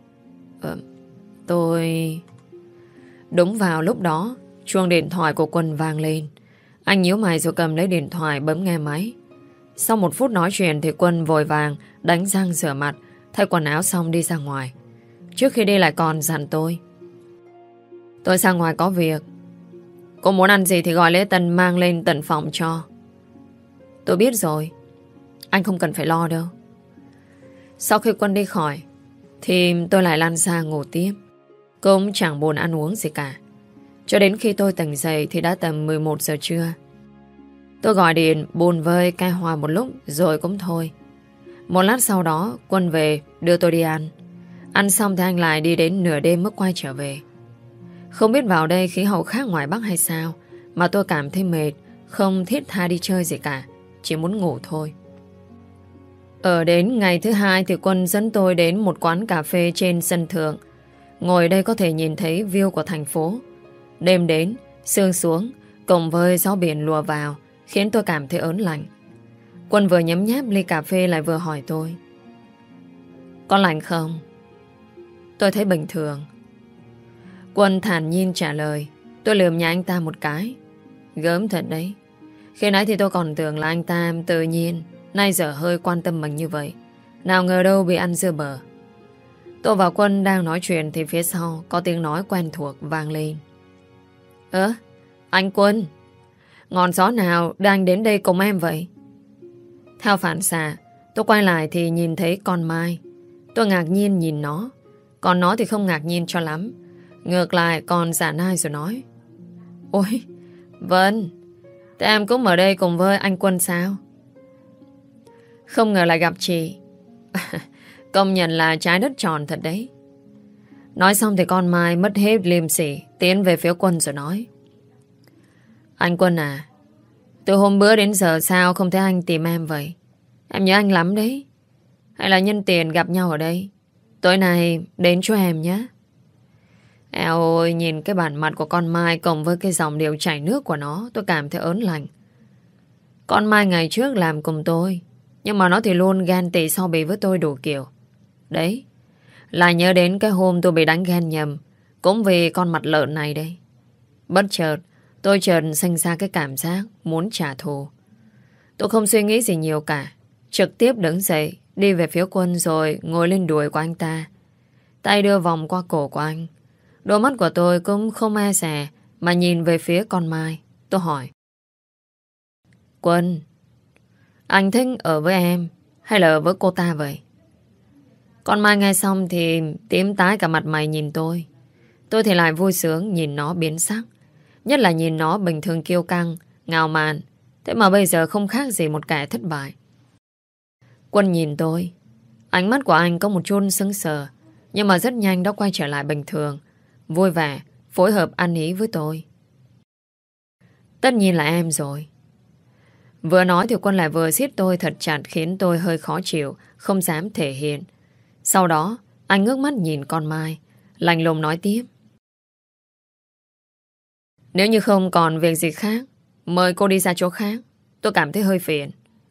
Tôi... Đúng vào lúc đó, chuông điện thoại của Quân vang lên. Anh nhíu mày rồi cầm lấy điện thoại bấm nghe máy. Sau 1 phút nói chuyện thì Quân vội vàng đánh răng rửa mặt, thay quần áo xong đi ra ngoài. Trước khi đi lại còn dặn tôi ra ngoài có việc. Cô muốn ăn gì thì gọi Lễ Tân mang lên tận phòng cho. Tôi biết rồi, anh không cần phải lo đâu. Sau khi Quân đi khỏi thì tôi lại lăn ra ngủ tiếp. Cũng chẳng buồn ăn uống gì cả. Cho đến khi tôi tỉnh dậy thì đã tầm 11 giờ trưa. Tôi gọi điện buồn vơi cai hòa một lúc rồi cũng thôi. Một lát sau đó Quân về đưa tôi đi ăn. Ăn xong thì anh lại đi đến nửa đêm mới quay trở về. Không biết vào đây khí hậu khác ngoài Bắc hay sao mà tôi cảm thấy mệt, không thiết tha đi chơi gì cả, chỉ muốn ngủ thôi. Ở đến ngày thứ hai thì Quân dẫn tôi đến một quán cà phê trên sân thượng. Ngồi đây có thể nhìn thấy view của thành phố. Đêm đến, sương xuống, cộng với gió biển lùa vào, khiến tôi cảm thấy ớn lạnh. Quân vừa nhấm nháp ly cà phê lại vừa hỏi tôi: có lạnh không? Tôi thấy bình thường. Quân thản nhiên trả lời. Tôi lườm nhà anh ta một cái. Gớm thật đấy. Khi nãy thì tôi còn tưởng là anh ta tự nhiên nay giờ hơi quan tâm mình như vậy. Nào ngờ đâu bị ăn dưa bờ. Tôi và Quân đang nói chuyện thì phía sau có tiếng nói quen thuộc vang lên. Anh Quân, ngọn gió nào đang đến đây cùng em vậy? Theo phản xạ, tôi quay lại thì nhìn thấy con Mai. Tôi ngạc nhiên nhìn nó. Còn nó thì không ngạc nhiên cho lắm. Ngược lại còn giả nai rồi nói: ôi, Vân, thế em cũng ở đây cùng với anh Quân sao? Không ngờ lại gặp chị. Công nhận là trái đất tròn thật đấy. Nói xong thì con Mai mất hết liêm sỉ, tiến về phía Quân rồi nói: Anh Quân à, từ hôm bữa đến giờ sao không thấy anh tìm em vậy? Em nhớ anh lắm đấy. Hay là nhân tiền gặp nhau ở đây? Tối nay đến cho em nhé. Eo ơi, nhìn cái bản mặt của con Mai cộng với cái dòng điệu chảy nước của nó, tôi cảm thấy ớn lạnh. Con Mai ngày trước làm cùng tôi, nhưng mà nó thì luôn ghen tị so bì với tôi đủ kiểu. Đấy, lại nhớ đến cái hôm tôi bị đánh ghen nhầm, cũng vì con mặt lợn này đây. Bất chợt, tôi chợt sinh ra cái cảm giác muốn trả thù. Tôi không suy nghĩ gì nhiều cả, trực tiếp đứng dậy, đi về phía Quân rồi ngồi lên đùi của anh ta. Tay đưa vòng qua cổ của anh. Đôi mắt của tôi cũng không e dè mà nhìn về phía con Mai. Tôi hỏi: Quân, anh thích ở với em hay là ở với cô ta vậy? Con Mai nghe xong thì tím tái cả mặt mày nhìn tôi. Tôi thì lại vui sướng nhìn nó biến sắc. Nhất là nhìn nó bình thường kiêu căng, ngạo mạn. Thế mà bây giờ không khác gì một kẻ thất bại. Quân nhìn tôi. Ánh mắt của anh có một chút sững sờ, nhưng mà rất nhanh đã quay trở lại bình thường, vui vẻ, phối hợp ăn ý với tôi. Tất nhiên là em rồi. Vừa nói thì Quân lại vừa siết tôi thật chặt, khiến tôi hơi khó chịu, không dám thể hiện. Sau đó anh ngước mắt nhìn con Mai, lạnh lùng nói tiếp: Nếu như không còn việc gì khác, mời cô đi ra chỗ khác. Tôi cảm thấy hơi phiền.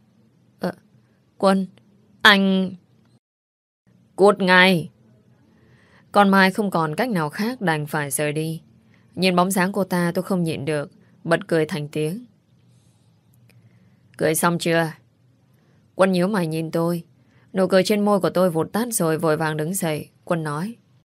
Quân, anh... Cút ngay! Con Mai không còn cách nào khác đành phải rời đi. Nhìn bóng dáng cô ta tôi không nhịn được, bật cười thành tiếng. Cười xong chưa? Quân nhíu mày nhìn tôi. Nụ cười trên môi của tôi vụt tắt rồi vội vàng đứng dậy. Quân nói: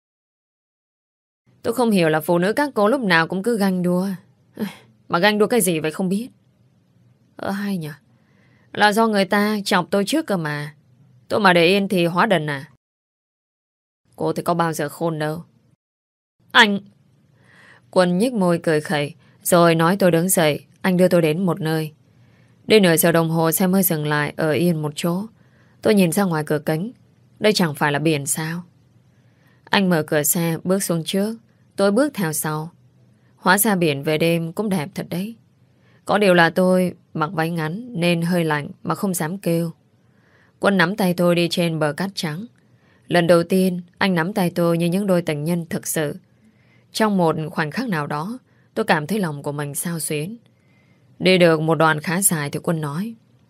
Tôi không hiểu là phụ nữ các cô lúc nào cũng cứ ganh đua. Mà ganh đua cái gì vậy không biết. Hay nhỉ? Là do người ta chọc tôi trước cơ mà. Tôi mà để yên thì hóa đần à? Cô thì có bao giờ khôn đâu. Anh... Quân nhếch môi cười khẩy rồi nói tôi đứng dậy. Anh đưa tôi đến một nơi. Đi nửa giờ đồng hồ xe mới dừng lại ở yên một chỗ. Tôi nhìn ra ngoài cửa kính. Đây chẳng phải là biển sao? Anh mở cửa xe bước xuống trước. Tôi bước theo sau. Hóa ra biển về đêm cũng đẹp thật đấy. Có điều là tôi mặc váy ngắn nên hơi lạnh mà không dám kêu. Quân nắm tay tôi đi trên bờ cát trắng. Lần đầu tiên anh nắm tay tôi như những đôi tình nhân thực sự. Trong một khoảnh khắc nào đó tôi cảm thấy lòng của mình xao xuyến. Đi được một đoạn khá dài thì Quân nói: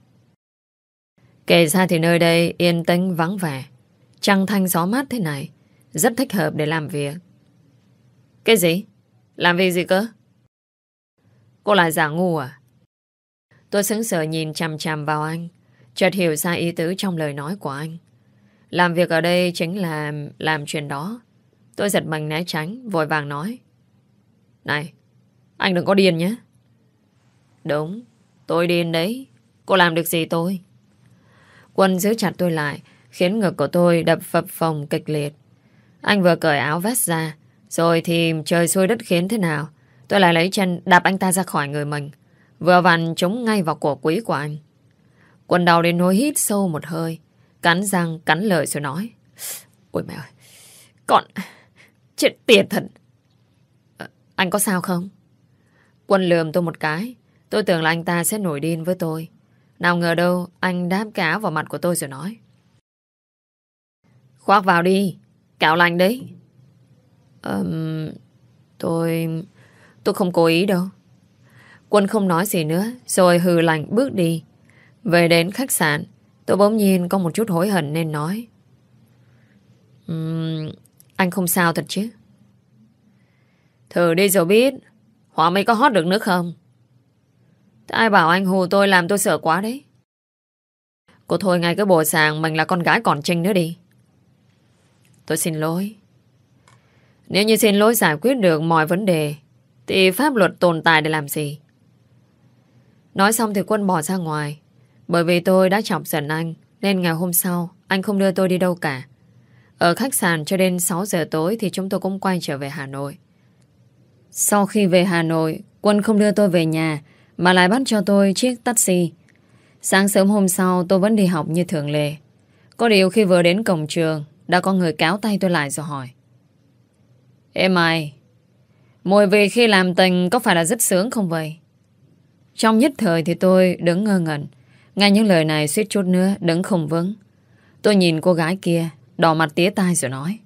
Kể ra thì nơi đây yên tĩnh vắng vẻ, trăng thanh gió mát thế này rất thích hợp để làm việc. Cái gì? Làm việc gì cơ? Cô lại giả ngu à? Tôi sững sờ nhìn chằm chằm vào anh, chợt hiểu ra ý tứ trong lời nói của anh. Làm việc ở đây chính là làm chuyện đó. Tôi giật mình né tránh, vội vàng nói: Này, anh đừng có điên nhé. Đúng, tôi điên đấy. Cô làm được gì tôi? Quân giữ chặt tôi lại, khiến ngực của tôi đập phập phồng kịch liệt. Anh vừa cởi áo vest ra, rồi thì trời xuôi đất khiến thế nào, tôi lại lấy chân đạp anh ta ra khỏi người mình, vừa vặn trúng ngay vào cổ quý của anh. Quân đau đến nỗi hít sâu một hơi, cắn răng cắn lợi rồi nói: Ôi mẹ ơi, còn chết tiệt thật. Anh có sao không? Quân lườm tôi một cái. Tôi tưởng là anh ta sẽ nổi điên với tôi. Nào ngờ đâu anh đáp cái áo vào mặt của tôi rồi nói: Khoác vào đi, cạo lành đấy. Tôi không cố ý đâu. Quân không nói gì nữa, rồi hừ lạnh bước đi. Về đến khách sạn, tôi bỗng nhiên có một chút hối hận nên nói: Anh không sao thật chứ? Thử đi rồi biết. Hóa mấy có hót được nữa không? Thế ai bảo anh hù tôi làm tôi sợ quá đấy. Cô thôi ngay cái bộ sàng mình là con gái còn trinh nữa đi. Tôi xin lỗi. Nếu như xin lỗi giải quyết được mọi vấn đề thì pháp luật tồn tại để làm gì? Nói xong thì Quân bỏ ra ngoài. Bởi vì tôi đã chọc giận anh nên ngày hôm sau anh không đưa tôi đi đâu cả. Ở khách sạn cho đến 6 giờ tối thì chúng tôi cũng quay trở về Hà Nội. Sau khi về Hà Nội, Quân không đưa tôi về nhà mà lại bắt cho tôi chiếc taxi. Sáng sớm hôm sau tôi vẫn đi học như thường lệ. Có điều khi vừa đến cổng trường đã có người kéo tay tôi lại rồi hỏi: Ê mày, mùi vị khi làm tình có phải là rất sướng không vậy? Trong nhất thời thì tôi đứng ngơ ngẩn. Nghe những lời này suýt chút nữa đứng không vững. Tôi nhìn cô gái kia, đỏ mặt tía tai rồi nói.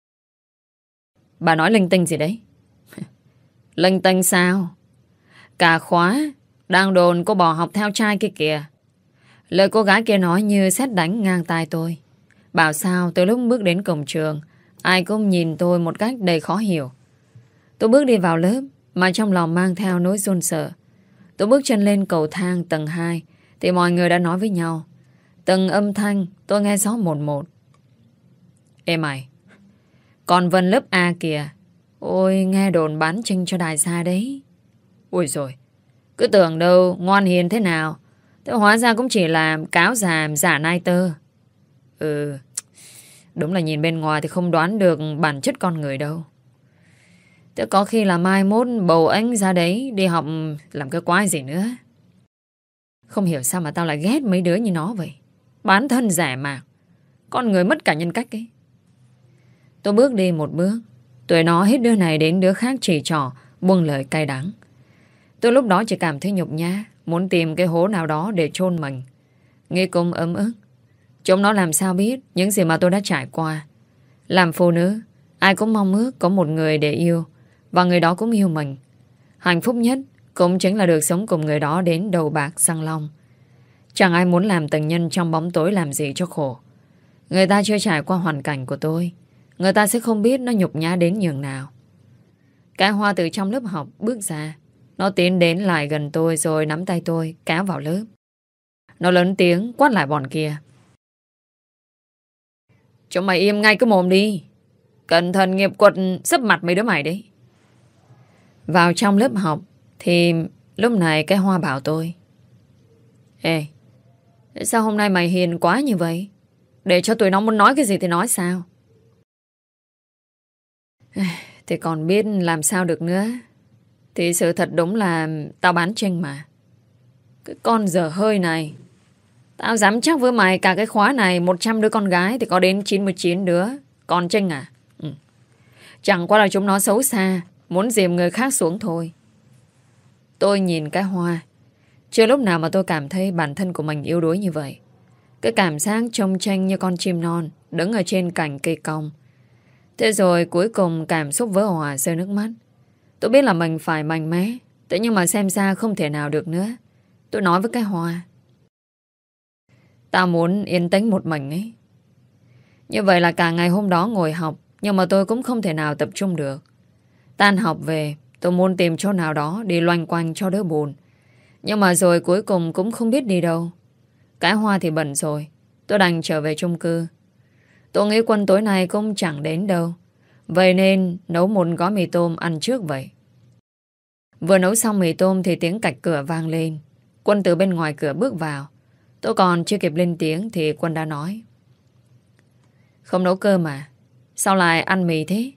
Bà nói linh tinh gì đấy? Linh tinh sao? Cả khóa đang đồn cô bỏ học theo trai kia kìa. Lời cô gái kia nói như sét đánh ngang tai tôi. Bảo sao từ lúc bước đến cổng trường, ai cũng nhìn tôi một cách đầy khó hiểu. Tôi bước đi vào lớp mà trong lòng mang theo nỗi run sợ. Tôi bước chân lên cầu thang tầng 2 thì mọi người đã nói với nhau. Từng âm thanh tôi nghe rõ một một. Ê mày, còn Vân lớp A kìa. Ôi, nghe đồn bán trinh cho đài xa đấy. Ôi rồi, cứ tưởng đâu ngoan hiền thế nào. Thế hóa ra cũng chỉ là cáo già giả nai tơ. Ừ, đúng là nhìn bên ngoài thì không đoán được bản chất con người đâu. Thế có khi là mai mốt bầu anh ra đấy đi học làm cái quái gì nữa. Không hiểu sao mà tao lại ghét mấy đứa như nó vậy. Bán thân rẻ mạt, con người mất cả nhân cách ấy. Tôi bước đi một bước, tụi nó hết đứa này đến đứa khác chỉ trỏ, buông lời cay đắng. Tôi lúc đó chỉ cảm thấy nhục nhã, muốn tìm cái hố nào đó để chôn mình. Nghĩ cũng ấm ức. Chúng nó làm sao biết những gì mà tôi đã trải qua. Làm phụ nữ, ai cũng mong ước có một người để yêu, và người đó cũng yêu mình. Hạnh phúc nhất cũng chính là được sống cùng người đó đến đầu bạc răng long. Chẳng ai muốn làm tình nhân trong bóng tối làm gì cho khổ. Người ta chưa trải qua hoàn cảnh của tôi, người ta sẽ không biết nó nhục nhã đến nhường nào. Cái Hoa từ trong lớp học bước ra. Nó tiến đến lại gần tôi rồi nắm tay tôi kéo vào lớp. Nó lớn tiếng quát lại bọn kia. Chúng mày im ngay cái mồm đi. Cẩn thận nghiệp quật sấp mặt mấy đứa mày đấy. Vào trong lớp học thì lúc này cái Hoa bảo tôi. Ê, sao hôm nay mày hiền quá như vậy? Để cho tụi nó muốn nói cái gì thì nói sao? Thì còn biết làm sao được nữa. Thì sự thật đúng là tao bán trinh mà. Cái con dở hơi này. Tao dám chắc với mày cả cái khóa này 100 đứa con gái thì có đến 99 đứa con trinh à? Ừ. Chẳng qua là chúng nó xấu xa, muốn dìm người khác xuống thôi. Tôi nhìn cái Hoa. Chưa lúc nào mà tôi cảm thấy bản thân của mình yếu đuối như vậy. Cái cảm giác trông tranh như con chim non đứng ở trên cành cây cong. Thế rồi cuối cùng cảm xúc vỡ hòa rơi nước mắt. Tôi biết là mình phải mạnh mẽ. Thế nhưng mà xem ra không thể nào được nữa. Tôi nói với cái Hoa. Tao muốn yên tĩnh một mình ấy. Như vậy là cả ngày hôm đó ngồi học, nhưng mà tôi cũng không thể nào tập trung được. Tan học về, tôi muốn tìm chỗ nào đó đi loanh quanh cho đỡ buồn. Nhưng mà rồi cuối cùng cũng không biết đi đâu. Cái Hoa thì bận rồi. Tôi đành trở về chung cư. Tôi nghĩ Quân tối nay cũng chẳng đến đâu. Vậy nên nấu một gói mì tôm ăn trước vậy. Vừa nấu xong mì tôm thì tiếng cạch cửa vang lên. Quân từ bên ngoài cửa bước vào. Tôi còn chưa kịp lên tiếng thì Quân đã nói. Không nấu cơm à? Sao lại ăn mì thế?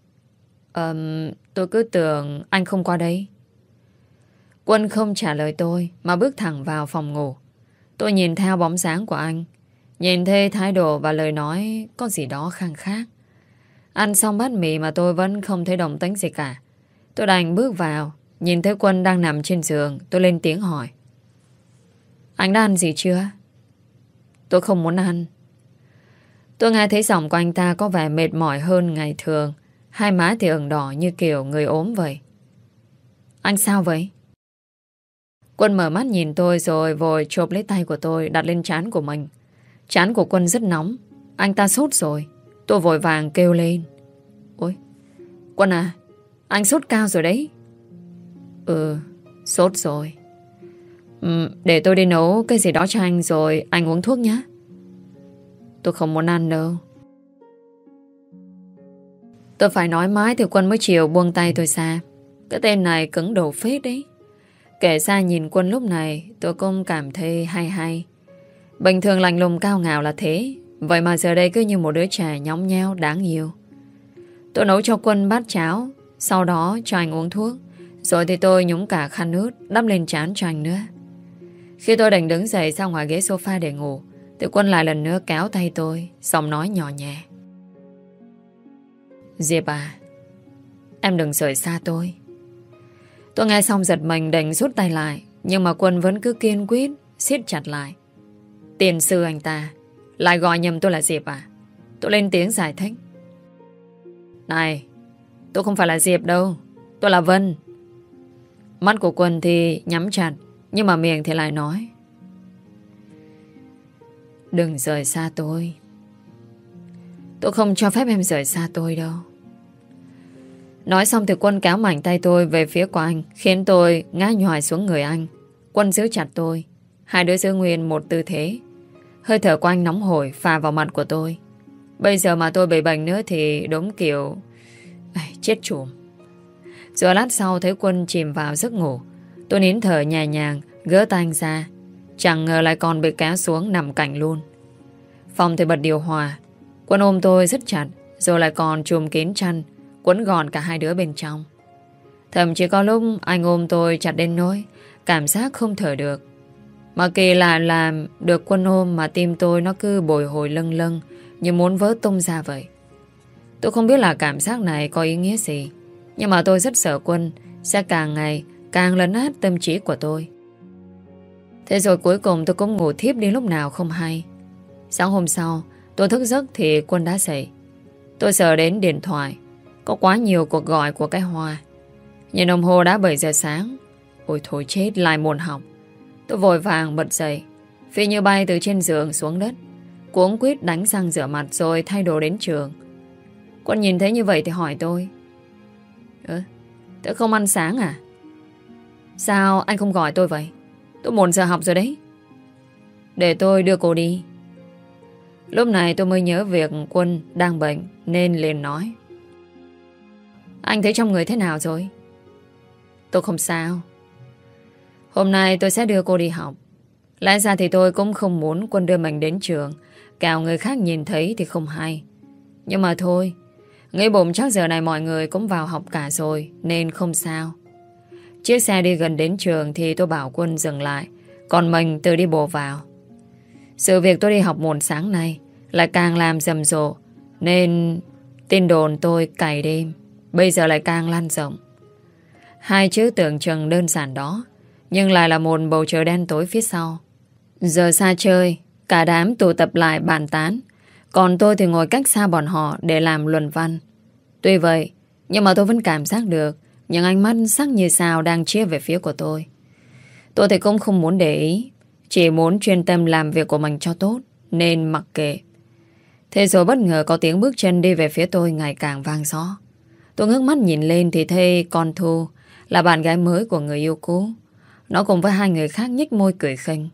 Tôi cứ tưởng anh không qua đây. Quân không trả lời tôi mà bước thẳng vào phòng ngủ. Tôi nhìn theo bóng dáng của anh. Nhìn thấy thái độ và lời nói có gì đó khang khác. Ăn xong bát mì mà tôi vẫn không thấy động tĩnh gì cả. Tôi đành bước vào. Nhìn thấy Quân đang nằm trên giường. Tôi lên tiếng hỏi. Anh đã ăn gì chưa? Tôi không muốn ăn. Tôi nghe thấy giọng của anh ta có vẻ mệt mỏi hơn ngày thường. Hai má thì ửng đỏ như kiểu người ốm vậy. Anh sao vậy? Quân mở mắt nhìn tôi rồi vội chộp lấy tay của tôi đặt lên trán của mình. Trán của Quân rất nóng. Anh ta sốt rồi. Tôi vội vàng kêu lên. Ôi, Quân à, anh sốt cao rồi đấy. Ừ, sốt rồi. Để tôi đi nấu cái gì đó cho anh rồi anh uống thuốc nhé. Tôi không muốn ăn đâu. Tôi phải nói mãi thì Quân mới chịu buông tay tôi ra. Cái tên này cứng đầu phết đấy. Kể ra nhìn Quân lúc này tôi cũng cảm thấy hay hay. Bình thường lạnh lùng cao ngạo là thế. Vậy mà giờ đây cứ như một đứa trẻ nhõng nhẽo đáng yêu. Tôi nấu cho Quân bát cháo. Sau đó cho anh uống thuốc. Rồi thì tôi nhúng cả khăn nước đắp lên trán cho anh nữa. Khi tôi định đứng dậy ra ngoài ghế sofa để ngủ thì Quân lại lần nữa kéo tay tôi, giọng nói nhỏ nhẹ. Diệp à, Em đừng rời xa tôi. Tôi nghe xong giật mình định rút tay lại, nhưng mà Quân vẫn cứ kiên quyết siết chặt lại. Tiền sư anh ta lại gọi nhầm tôi là Diệp à? Tôi lên tiếng giải thích. Này, tôi không phải là Diệp đâu, tôi là Vân. Mắt của Quân thì nhắm chặt, nhưng mà miệng thì lại nói: đừng rời xa tôi. Tôi không cho phép em rời xa tôi đâu. Nói xong thì Quân kéo mạnh tay tôi về phía của anh, khiến tôi ngã nhòi xuống người anh. Quân giữ chặt tôi. Hai đứa giữ nguyên một tư thế. Hơi thở của anh nóng hổi phà vào mặt của tôi. Bây giờ mà tôi bị bệnh nữa thì đúng kiểu chết chùm. Rồi lát sau thấy Quân chìm vào giấc ngủ. Tôi nín thở nhẹ nhàng gỡ tay anh ra. Chẳng ngờ lại còn bị kéo xuống nằm cạnh luôn. Phòng thì bật điều hòa. Quân ôm tôi rất chặt, rồi lại còn chùm kín chăn, quấn gọn cả hai đứa bên trong. Thậm chí có lúc anh ôm tôi chặt đến nỗi cảm giác không thở được. Mà kỳ lạ là được Quân ôm mà tim tôi nó cứ bồi hồi lâng lâng, như muốn vỡ tung ra vậy. Tôi không biết là cảm giác này có ý nghĩa gì, nhưng mà tôi rất sợ Quân sẽ càng ngày càng lấn át tâm trí của tôi. Thế rồi cuối cùng tôi cũng ngủ thiếp đi lúc nào không hay. Sáng hôm sau tôi thức giấc thì Quân đã dậy. Tôi sờ đến điện thoại, có quá nhiều cuộc gọi của cái Hoa. Nhìn đồng hồ đã 7 giờ sáng. Ôi thôi chết, lại môn học. Tôi vội vàng bật dậy, phi như bay từ trên giường xuống đất, cuống quýt đánh răng rửa mặt rồi thay đồ đến trường. Quân nhìn thấy như vậy thì hỏi tôi: Tôi không ăn sáng à? Sao anh không gọi tôi vậy? Tôi muộn giờ học rồi đấy. Để tôi đưa cô đi. Lúc này tôi mới nhớ việc Quân đang bệnh nên liền nói: anh thấy trong người thế nào rồi? Tôi không sao. Hôm nay tôi sẽ đưa cô đi học. Lẽ ra thì tôi cũng không muốn Quân đưa mình đến trường, kẻo người khác nhìn thấy thì không hay. Nhưng mà thôi, nghĩ bụng chắc giờ này mọi người cũng vào học cả rồi nên không sao. Chiếc xe đi gần đến trường thì tôi bảo Quân dừng lại, còn mình tự đi bộ vào. Sự việc tôi đi học muộn sáng nay lại càng làm rầm rộ, nên tin đồn tôi cày đêm bây giờ lại càng lan rộng. Hai chữ tưởng chừng đơn giản đó, nhưng lại là một bầu trời đen tối phía sau. Giờ xa chơi, cả đám tụ tập lại bàn tán, còn tôi thì ngồi cách xa bọn họ để làm luận văn. Tuy vậy, nhưng mà tôi vẫn cảm giác được những ánh mắt sắc như sao đang chia về phía của tôi. Tôi thì cũng không muốn để ý, chỉ muốn chuyên tâm làm việc của mình cho tốt, nên mặc kệ. Thế rồi bất ngờ có tiếng bước chân đi về phía tôi ngày càng vang rõ. Tôi ngước mắt nhìn lên thì thấy con Thu là bạn gái mới của người yêu cũ. Nó cùng với hai người khác nhếch môi cười khinh.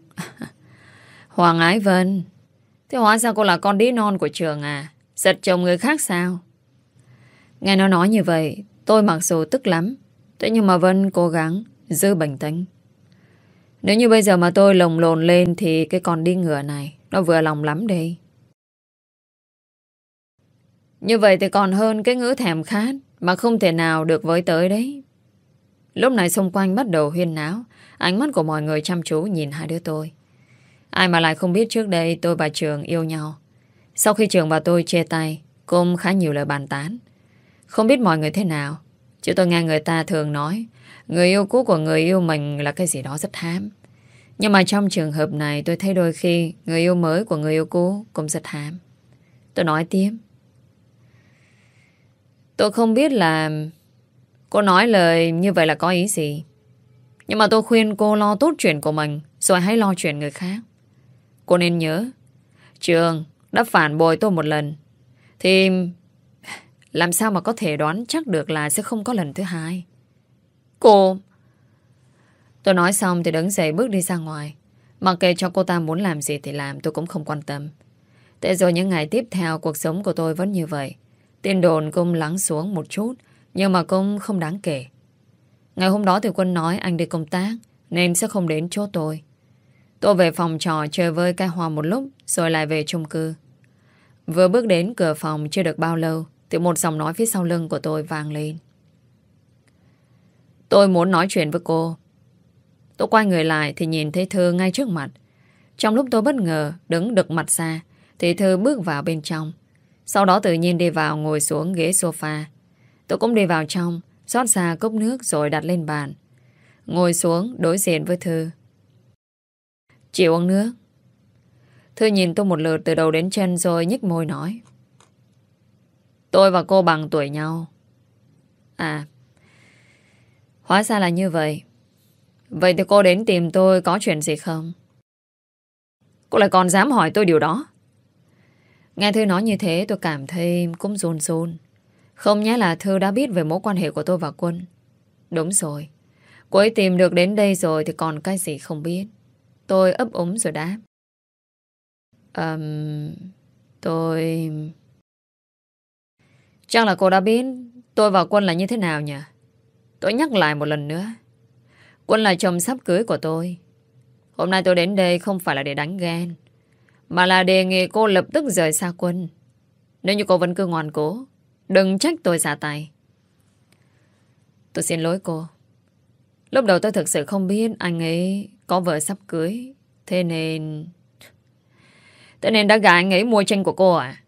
Hoàng Ái Vân, thế hóa ra cô là con đĩ non của trường à? Giật chồng người khác sao? Nghe nó nói như vậy, tôi mặc dù tức lắm, thế nhưng mà Vân cố gắng giữ bình tĩnh. Nếu như bây giờ mà tôi lồng lồn lên thì cái con đi ngựa này nó vừa lòng lắm đây. Như vậy thì còn hơn cái ngữ thèm khát mà không thể nào được với tới đấy. Lúc này xung quanh bắt đầu huyên náo, ánh mắt của mọi người chăm chú nhìn hai đứa tôi. Ai mà lại không biết trước đây tôi và Trường yêu nhau. Sau khi Trường và tôi chia tay, cũng khá nhiều lời bàn tán. Không biết mọi người thế nào, chứ tôi nghe người ta thường nói người yêu cũ của người yêu mình là cái gì đó rất hám. Nhưng mà trong trường hợp này tôi thấy đôi khi người yêu mới của người yêu cũ cũng rất hám. Tôi nói tiếp: tôi không biết là cô nói lời như vậy là có ý gì, nhưng mà tôi khuyên cô lo tốt chuyện của mình, rồi hãy lo chuyện người khác. Cô nên nhớ, Trường đã phản bội tôi một lần, thì làm sao mà có thể đoán chắc được là sẽ không có lần thứ hai. Cô... Tôi nói xong thì đứng dậy bước đi ra ngoài. Mặc kệ cho cô ta muốn làm gì thì làm, tôi cũng không quan tâm. Thế rồi những ngày tiếp theo cuộc sống của tôi vẫn như vậy. Tin đồn cũng lắng xuống một chút, nhưng mà cũng không đáng kể. Ngày hôm đó thì Quân nói anh đi công tác nên sẽ không đến chỗ tôi. Tôi về phòng trò chơi với cái Hoa một lúc, rồi lại về chung cư. Vừa bước đến cửa phòng chưa được bao lâu thì một giọng nói phía sau lưng của tôi vang lên: tôi muốn nói chuyện với cô. Tôi quay người lại thì nhìn thấy Thư ngay trước mặt. Trong lúc tôi bất ngờ đứng đực mặt ra thì Thư bước vào bên trong. Sau đó tự nhiên đi vào ngồi xuống ghế sofa. Tôi cũng đi vào trong, rót ra cốc nước rồi đặt lên bàn. Ngồi xuống đối diện với Thư. Chị uống nước. Thư nhìn tôi một lượt từ đầu đến chân rồi nhếch môi nói. Tôi và cô bằng tuổi nhau. À, hóa ra là như vậy. Vậy thì cô đến tìm tôi có chuyện gì không? Cô lại còn dám hỏi tôi điều đó? Nghe Thư nói như thế tôi cảm thấy cũng run run. Không nhẽ là Thư đã biết về mối quan hệ của tôi và Quân. Đúng rồi. Cô ấy tìm được đến đây rồi thì còn cái gì không biết. Tôi ấp úng rồi đáp. Tôi... Chắc là cô đã biết tôi và Quân là như thế nào nhỉ? Tôi nhắc lại một lần nữa. Quân là chồng sắp cưới của tôi. Hôm nay tôi đến đây không phải là để đánh ghen, mà là đề nghị cô lập tức rời xa Quân. Nếu như cô vẫn cứ ngoan cố, đừng trách tôi ra tay. Tôi xin lỗi cô. Lúc đầu tôi thực sự không biết anh ấy có vợ sắp cưới. Thế nên đã gả anh ấy mua tranh của cô à?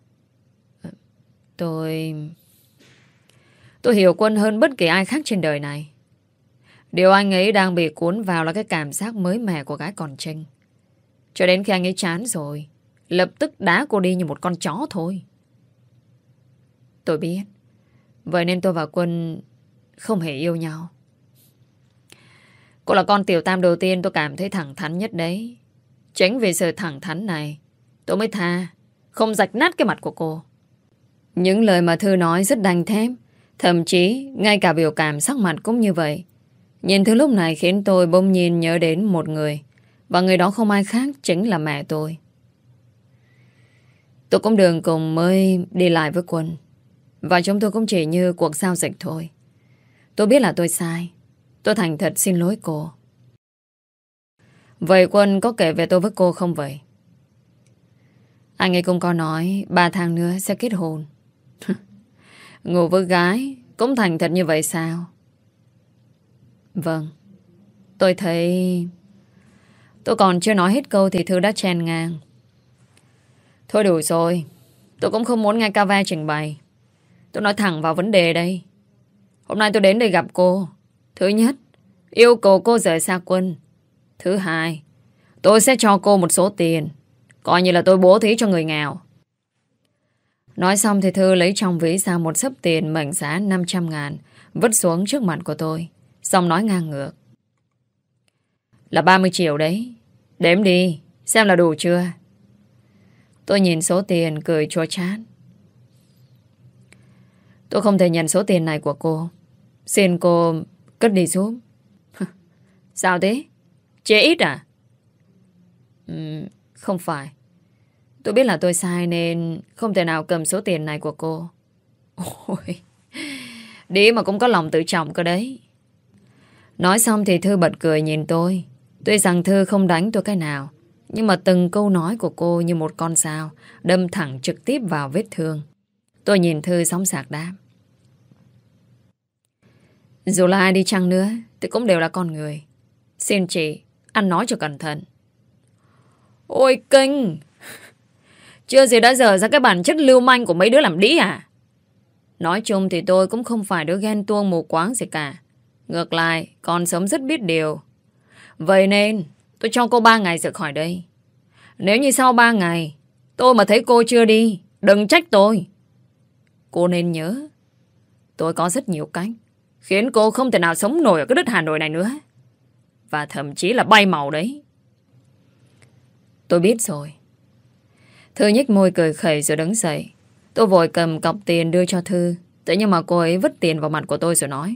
Tôi hiểu Quân hơn bất kỳ ai khác trên đời này. Điều anh ấy đang bị cuốn vào là cái cảm giác mới mẻ của gái còn trinh. Cho đến khi anh ấy chán rồi, lập tức đá cô đi như một con chó thôi. Tôi biết. Vậy nên tôi và Quân không hề yêu nhau. Cô là con tiểu tam đầu tiên tôi cảm thấy thẳng thắn nhất đấy. Chính vì sự thẳng thắn này tôi mới tha, không rạch nát cái mặt của cô. Những lời mà Thư nói rất đanh thép. Thậm chí ngay cả biểu cảm sắc mặt cũng như vậy. Nhìn Thư lúc này khiến tôi bỗng nhiên nhớ đến một người. Và người đó không ai khác chính là mẹ tôi. Tôi cũng đường cùng mới đi lại với Quân. Và chúng tôi cũng chỉ như cuộc giao dịch thôi. Tôi biết là tôi sai. Tôi thành thật xin lỗi cô. Vậy Quân có kể về tôi với cô không vậy? Anh ấy cũng có nói 3 tháng nữa sẽ kết hôn. Ngủ với gái cũng thành thật như vậy sao? Vâng. Tôi thấy... Tôi còn chưa nói hết câu thì Thư đã chen ngang. Thôi đủ rồi. Tôi cũng không muốn nghe ca ve trình bày. Tôi nói thẳng vào vấn đề đây. Hôm nay tôi đến đây gặp cô. Thứ nhất, yêu cầu cô rời xa Quân. Thứ hai, tôi sẽ cho cô một số tiền, coi như là tôi bố thí cho người nghèo. Nói xong thì Thư lấy trong ví ra một xấp tiền mệnh giá 500.000 vứt xuống trước mặt của tôi. Xong nói ngang ngược. Là 30 triệu đấy. Đếm đi, xem là đủ chưa. Tôi nhìn số tiền cười chua chát. Tôi không thể nhận số tiền này của cô. Xin cô cất đi giúp. Sao thế? Chê ít à? Không phải. Tôi biết là tôi sai nên không thể nào cầm số tiền này của cô. Ôi, đi mà cũng có lòng tự trọng cơ đấy. Nói xong thì Thư bật cười nhìn tôi. Tuy rằng Thư không đánh tôi cái nào, nhưng mà từng câu nói của cô như một con dao đâm thẳng trực tiếp vào vết thương. Tôi nhìn Thư sóng sạc đáp. Dù là ai đi chăng nữa thì cũng đều là con người. Xin chị ăn nói cho cẩn thận. Ôi kinh! Chưa gì đã dở ra cái bản chất lưu manh của mấy đứa làm đĩ à? Nói chung thì tôi cũng không phải đứa ghen tuông mù quáng gì cả. Ngược lại còn sống rất biết điều. Vậy nên tôi cho cô 3 ngày rời khỏi đây. Nếu như sau 3 ngày tôi mà thấy cô chưa đi, đừng trách tôi. Cô nên nhớ, tôi có rất nhiều cách khiến cô không thể nào sống nổi ở cái đất Hà Nội này nữa. Và thậm chí là bay màu đấy. Tôi biết rồi. Thư nhếch môi cười khẩy rồi đứng dậy. Tôi vội cầm cọc tiền đưa cho Thư. Thế nhưng mà cô ấy vứt tiền vào mặt của tôi rồi nói.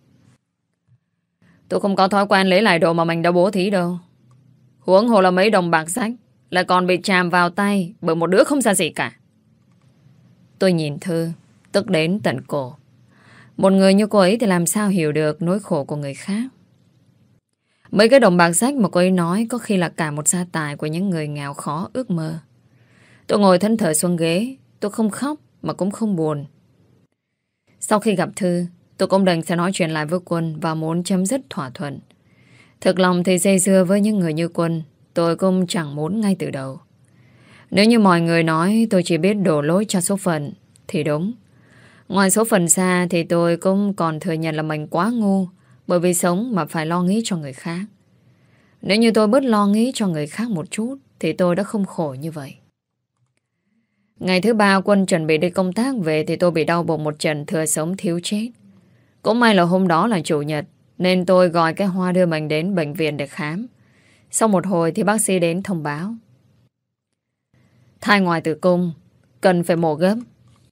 Tôi không có thói quen lấy lại đồ mà mình đã bố thí đâu. Huống hồ là mấy đồng bạc rách lại còn bị chàm vào tay bởi một đứa không ra gì cả. Tôi nhìn Thư, tức đến tận cổ. Một người như cô ấy thì làm sao hiểu được nỗi khổ của người khác. Mấy cái đồng bạc rách mà cô ấy nói có khi là cả một gia tài của những người nghèo khó ước mơ. Tôi ngồi thẫn thờ xuống ghế. Tôi không khóc mà cũng không buồn. Sau khi gặp Thư, tôi cũng đành sẽ nói chuyện lại với Quân và muốn chấm dứt thỏa thuận. Thực lòng thì dây dưa với những người như Quân, tôi cũng chẳng muốn ngay từ đầu. Nếu như mọi người nói tôi chỉ biết đổ lỗi cho số phận thì đúng. Ngoài số phần xa thì tôi cũng còn thừa nhận là mình quá ngu, bởi vì sống mà phải lo nghĩ cho người khác. Nếu như tôi bớt lo nghĩ cho người khác một chút thì tôi đã không khổ như vậy. Ngày thứ 3 Quân chuẩn bị đi công tác về thì tôi bị đau bụng một trận thừa sống thiếu chết. Cũng may là hôm đó là chủ nhật nên tôi gọi cái Hoa đưa mình đến bệnh viện để khám. Sau một hồi thì bác sĩ đến thông báo thai ngoài tử cung, cần phải mổ gấp.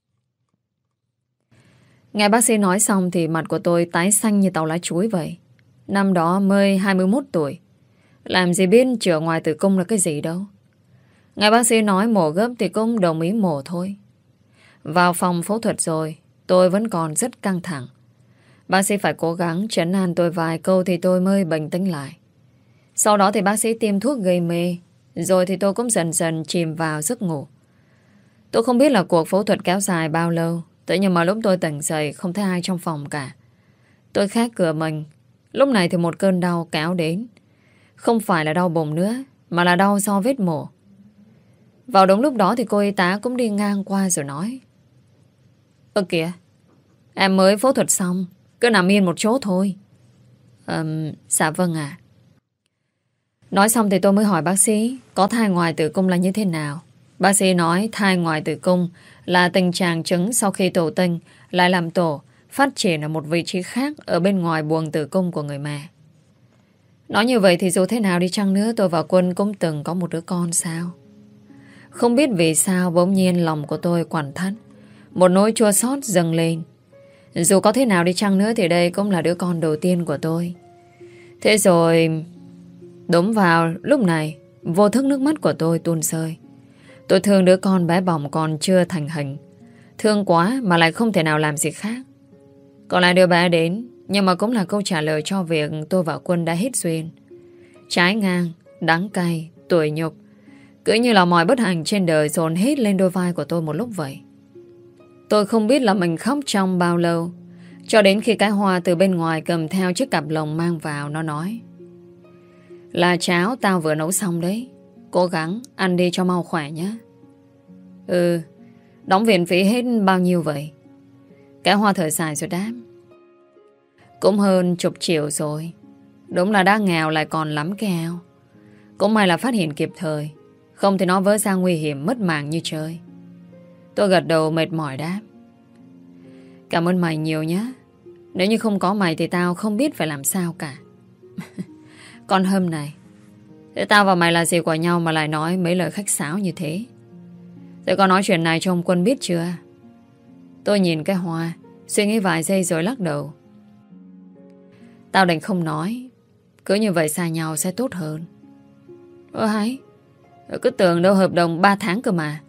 Nghe bác sĩ nói xong thì mặt của tôi tái xanh như tàu lá chuối vậy. Năm đó mới 21 tuổi, làm gì biết chữa ngoài tử cung là cái gì đâu. Nghe bác sĩ nói mổ gấp thì cũng đồng ý mổ thôi. Vào phòng phẫu thuật rồi, tôi vẫn còn rất căng thẳng. Bác sĩ phải cố gắng trấn an tôi vài câu thì tôi mới bình tĩnh lại. Sau đó thì bác sĩ tiêm thuốc gây mê, rồi thì tôi cũng dần dần chìm vào giấc ngủ. Tôi không biết là cuộc phẫu thuật kéo dài bao lâu, tự nhiên mà lúc tôi tỉnh dậy không thấy ai trong phòng cả. Tôi khép cửa mình. Lúc này thì một cơn đau kéo đến. Không phải là đau bụng nữa, mà là đau do vết mổ. Vào đúng lúc đó thì cô y tá cũng đi ngang qua rồi nói: Ơ kìa, em mới phẫu thuật xong, cứ nằm yên một chỗ thôi. Dạ vâng ạ. Nói xong thì tôi mới hỏi bác sĩ có thai ngoài tử cung là như thế nào. Bác sĩ nói thai ngoài tử cung là tình trạng trứng sau khi tổ tinh lại làm tổ, phát triển ở một vị trí khác ở bên ngoài buồng tử cung của người mẹ. Nói như vậy thì dù thế nào đi chăng nữa tôi và Quân cũng từng có một đứa con sao. Không biết vì sao bỗng nhiên lòng của tôi quặn thắt, một nỗi chua xót dâng lên. Dù có thế nào đi chăng nữa thì đây cũng là đứa con đầu tiên của tôi. Thế rồi đúng vào lúc này vô thức nước mắt của tôi tuôn rơi. Tôi thương đứa con bé bỏng còn chưa thành hình. Thương quá mà lại không thể nào làm gì khác. Còn lại đứa bé đến, nhưng mà cũng là câu trả lời cho việc tôi và Quân đã hết duyên. Trái ngang, đắng cay, tủi nhục, cứ như là mọi bất hạnh trên đời dồn hết lên đôi vai của tôi một lúc vậy. Tôi không biết là mình khóc trong bao lâu, cho đến khi cái Hoa từ bên ngoài cầm theo chiếc cặp lồng mang vào. Nó nói: Là cháo tao vừa nấu xong đấy, cố gắng ăn đi cho mau khỏe nhé. Đóng viện phí hết bao nhiêu vậy? Cái Hoa thở dài rồi đáp: Cũng hơn 10 triệu rồi. Đúng là đã nghèo lại còn lắm keo. Cũng may là phát hiện kịp thời, không thì nó vỡ ra nguy hiểm mất mạng như trời. Tôi gật đầu mệt mỏi đáp: Cảm ơn mày nhiều nhé. Nếu như không có mày thì tao không biết phải làm sao cả. Con Hâm này, thế tao và mày là gì của nhau mà lại nói mấy lời khách sáo như thế? Thế con nói chuyện này cho ông Quân biết chưa? Tôi nhìn cái Hoa, suy nghĩ vài giây rồi lắc đầu. Tao định không nói, cứ như vậy xa nhau sẽ tốt hơn. Hay, cứ tưởng đâu hợp đồng 3 tháng cơ mà.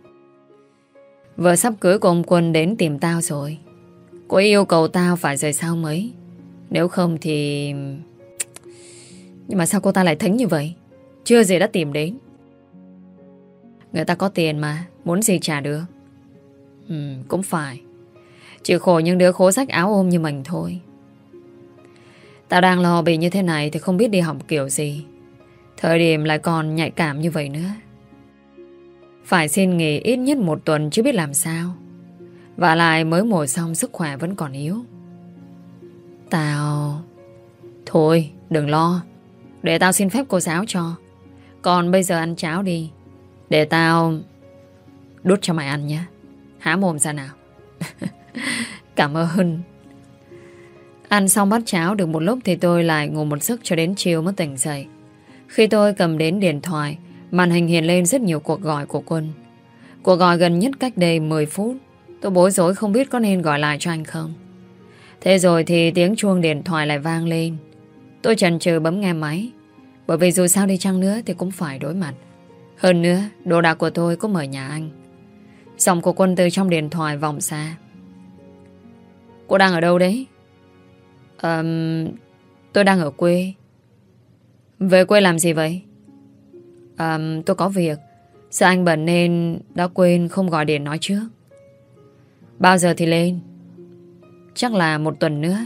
Vợ sắp cưới của ông Quân đến tìm tao rồi. Cô ấy yêu cầu tao phải rời xa ông ấy. Nếu không thì... Nhưng mà sao cô ta lại thính như vậy? Chưa gì đã tìm đến. Người ta có tiền mà, muốn gì trả được. Cũng phải. Chỉ khổ những đứa khố sách áo ôm như mình thôi. Tao đang lo bị như thế này thì không biết đi học kiểu gì. Thời điểm lại còn nhạy cảm như vậy nữa. Phải xin nghỉ ít nhất 1 tuần chứ biết làm sao. Và lại mới mổ xong sức khỏe vẫn còn yếu. Tao... Thôi đừng lo, để tao xin phép cô giáo cho. Còn bây giờ ăn cháo đi, để tao đút cho mày ăn nhé. Há mồm ra nào. Cảm ơn. Ăn xong bát cháo được một lúc thì tôi lại ngủ một giấc cho đến chiều mới tỉnh dậy. Khi tôi cầm đến điện thoại, màn hình hiện lên rất nhiều cuộc gọi của Quân. Cuộc gọi gần nhất cách đây 10 phút. Tôi bối rối không biết có nên gọi lại cho anh không. Thế rồi thì tiếng chuông điện thoại lại vang lên. Tôi chần chừ bấm nghe máy, bởi vì dù sao đi chăng nữa thì cũng phải đối mặt. Hơn nữa, đồ đạc của tôi cũng ở nhà anh. Giọng của Quân từ trong điện thoại vọng xa. Cô đang ở đâu đấy? Tôi đang ở quê. Về quê làm gì vậy? Tôi có việc. Sợ anh bận nên đã quên không gọi điện nói trước. Bao giờ thì lên? Chắc là 1 tuần nữa.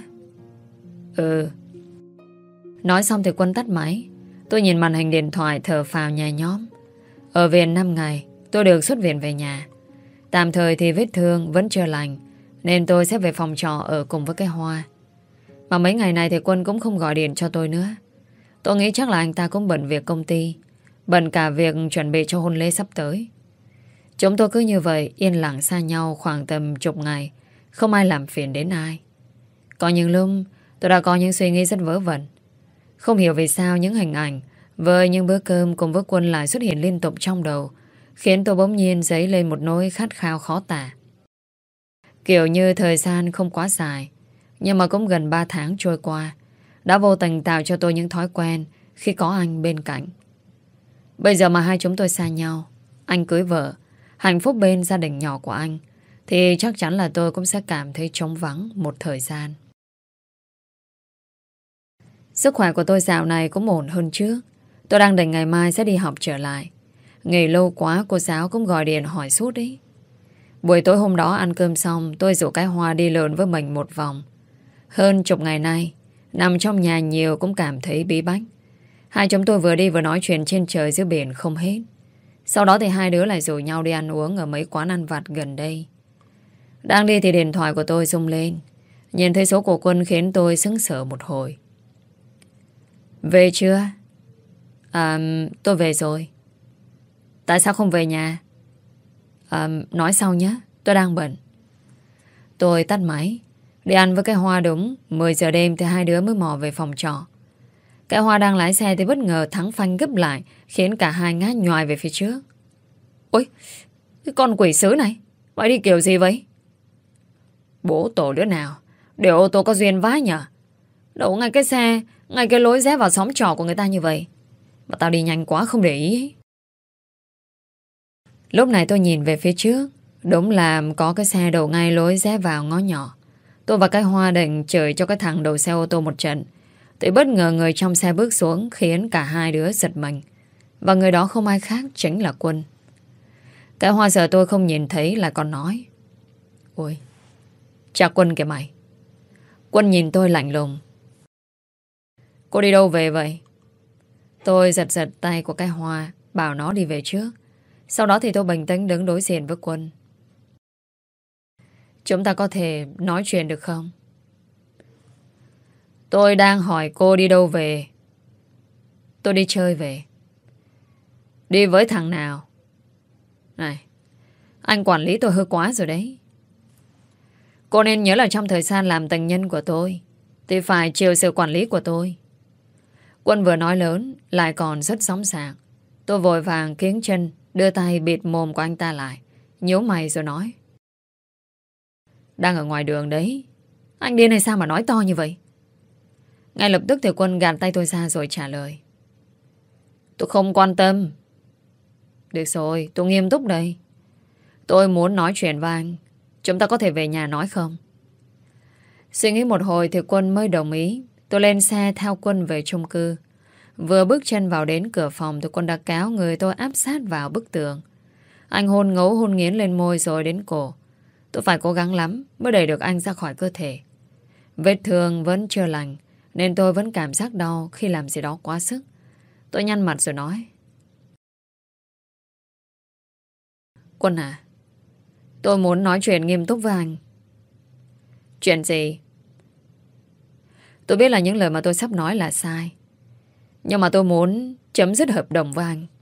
Nói xong thì Quân tắt máy. Tôi nhìn màn hình điện thoại thở phào nhẹ nhõm. Ở viện 5 ngày tôi được xuất viện về nhà. Tạm thời thì vết thương vẫn chưa lành, nên tôi sẽ về phòng trọ ở cùng với cái Hoa. Mà mấy ngày này thì Quân cũng không gọi điện cho tôi nữa. Tôi nghĩ chắc là anh ta cũng bận việc công ty, bận cả việc chuẩn bị cho hôn lễ sắp tới. Chúng tôi cứ như vậy yên lặng xa nhau khoảng tầm chục ngày, không ai làm phiền đến ai. Có những lúc tôi đã có những suy nghĩ rất vớ vẩn. Không hiểu vì sao những hình ảnh với những bữa cơm cùng với Quân lại xuất hiện liên tục trong đầu, khiến tôi bỗng nhiên dấy lên một nỗi khát khao khó tả. Kiểu như thời gian không quá dài, nhưng mà cũng gần 3 tháng trôi qua, đã vô tình tạo cho tôi những thói quen khi có anh bên cạnh. Bây giờ mà hai chúng tôi xa nhau, anh cưới vợ, hạnh phúc bên gia đình nhỏ của anh, thì chắc chắn là tôi cũng sẽ cảm thấy trống vắng một thời gian. Sức khỏe của tôi dạo này cũng ổn hơn trước. Tôi đang định ngày mai sẽ đi học trở lại. Nghỉ lâu quá cô giáo cũng gọi điện hỏi suốt đấy. Buổi tối hôm đó ăn cơm xong, tôi rủ cái Hoa đi lượn với mình một vòng. Hơn chục ngày nay, nằm trong nhà nhiều cũng cảm thấy bí bách. Hai chúng tôi vừa đi vừa nói chuyện trên trời dưới biển không hết. Sau đó thì hai đứa lại rủ nhau đi ăn uống ở mấy quán ăn vặt gần đây. Đang đi thì điện thoại của tôi rung lên. Nhìn thấy số của Quân khiến tôi sững sờ một hồi. Về chưa? Tôi về rồi. Tại sao không về nhà? Nói sau nhé, tôi đang bận. Tôi tắt máy. Đi ăn với cái Hoa đúng 10 giờ đêm thì hai đứa mới mò về phòng trọ. Cái Hoa đang lái xe thì bất ngờ thắng phanh gấp lại, khiến cả hai ngã nhoài về phía trước. Ôi, cái con quỷ sứ này, mày đi kiểu gì vậy? Bố tổ đứa nào để ô tô có duyên vãi nhở? Đậu ngay cái xe, ngay cái lối rẽ vào xóm trọ của người ta như vậy. Mà tao đi nhanh quá không để ý ấy. Lúc này tôi nhìn về phía trước. Đúng là có cái xe đậu ngay lối rẽ vào ngõ nhỏ. Tôi và cái Hoa định chửi cho cái thằng đầu xe ô tô một trận, thì bất ngờ người trong xe bước xuống, khiến cả hai đứa giật mình. Và người đó không ai khác chính là Quân. Cái Hoa sợ tôi không nhìn thấy lại còn nói: Ôi, chào Quân kìa mày. Quân nhìn tôi lạnh lùng: Cô đi đâu về vậy? Tôi giật giật tay của cái Hoa, bảo nó đi về trước. Sau đó thì tôi bình tĩnh đứng đối diện với Quân. Chúng ta có thể nói chuyện được không? Tôi đang hỏi cô đi đâu về. Tôi đi chơi về. Đi với thằng nào? Này, anh quản lý tôi hơi quá rồi đấy. Cô nên nhớ là trong thời gian làm tình nhân của tôi thì phải chịu sự quản lý của tôi. Quân vừa nói lớn lại còn rất sóng sàng. Tôi vội vàng kiếng chân, đưa tay bịt mồm của anh ta lại, nhíu mày rồi nói: Đang ở ngoài đường đấy. Anh điên hay sao mà nói to như vậy? Ngay lập tức thì Quân gạt tay tôi ra rồi trả lời: Tôi không quan tâm. Được rồi, tôi nghiêm túc đây. Tôi muốn nói chuyện với anh. Chúng ta có thể về nhà nói không? Suy nghĩ một hồi thì Quân mới đồng ý. Tôi lên xe theo Quân về chung cư. Vừa bước chân vào đến cửa phòng thì Quân đã kéo người tôi áp sát vào bức tường. Anh hôn ngấu hôn nghiến lên môi rồi đến cổ. Tôi phải cố gắng lắm mới đẩy được anh ra khỏi cơ thể. Vết thương vẫn chưa lành, nên tôi vẫn cảm giác đau khi làm gì đó quá sức. Tôi nhăn mặt rồi nói: Quân à, tôi muốn nói chuyện nghiêm túc với anh. Chuyện gì? Tôi biết là những lời mà tôi sắp nói là sai, nhưng mà tôi muốn chấm dứt hợp đồng với anh.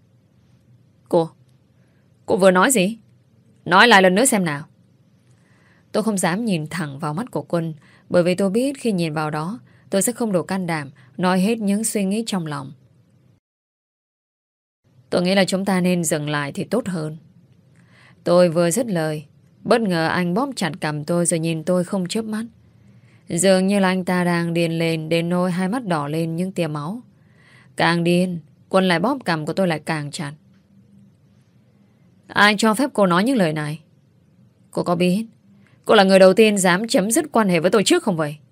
Cô vừa nói gì? Nói lại lần nữa xem nào. Tôi không dám nhìn thẳng vào mắt của Quân, bởi vì tôi biết khi nhìn vào đó tôi sẽ không đủ can đảm nói hết những suy nghĩ trong lòng. Tôi nghĩ là chúng ta nên dừng lại thì tốt hơn. Tôi vừa dứt lời, bất ngờ anh bóp chặt cằm tôi rồi nhìn tôi không chớp mắt. Dường như là anh ta đang điên lên đến nỗi hai mắt đỏ lên những tia máu. Càng điên, Quân lại bóp cằm của tôi lại càng chặt. Ai cho phép cô nói những lời này? Cô có biết cô là người đầu tiên dám chấm dứt quan hệ với tôi trước không vậy?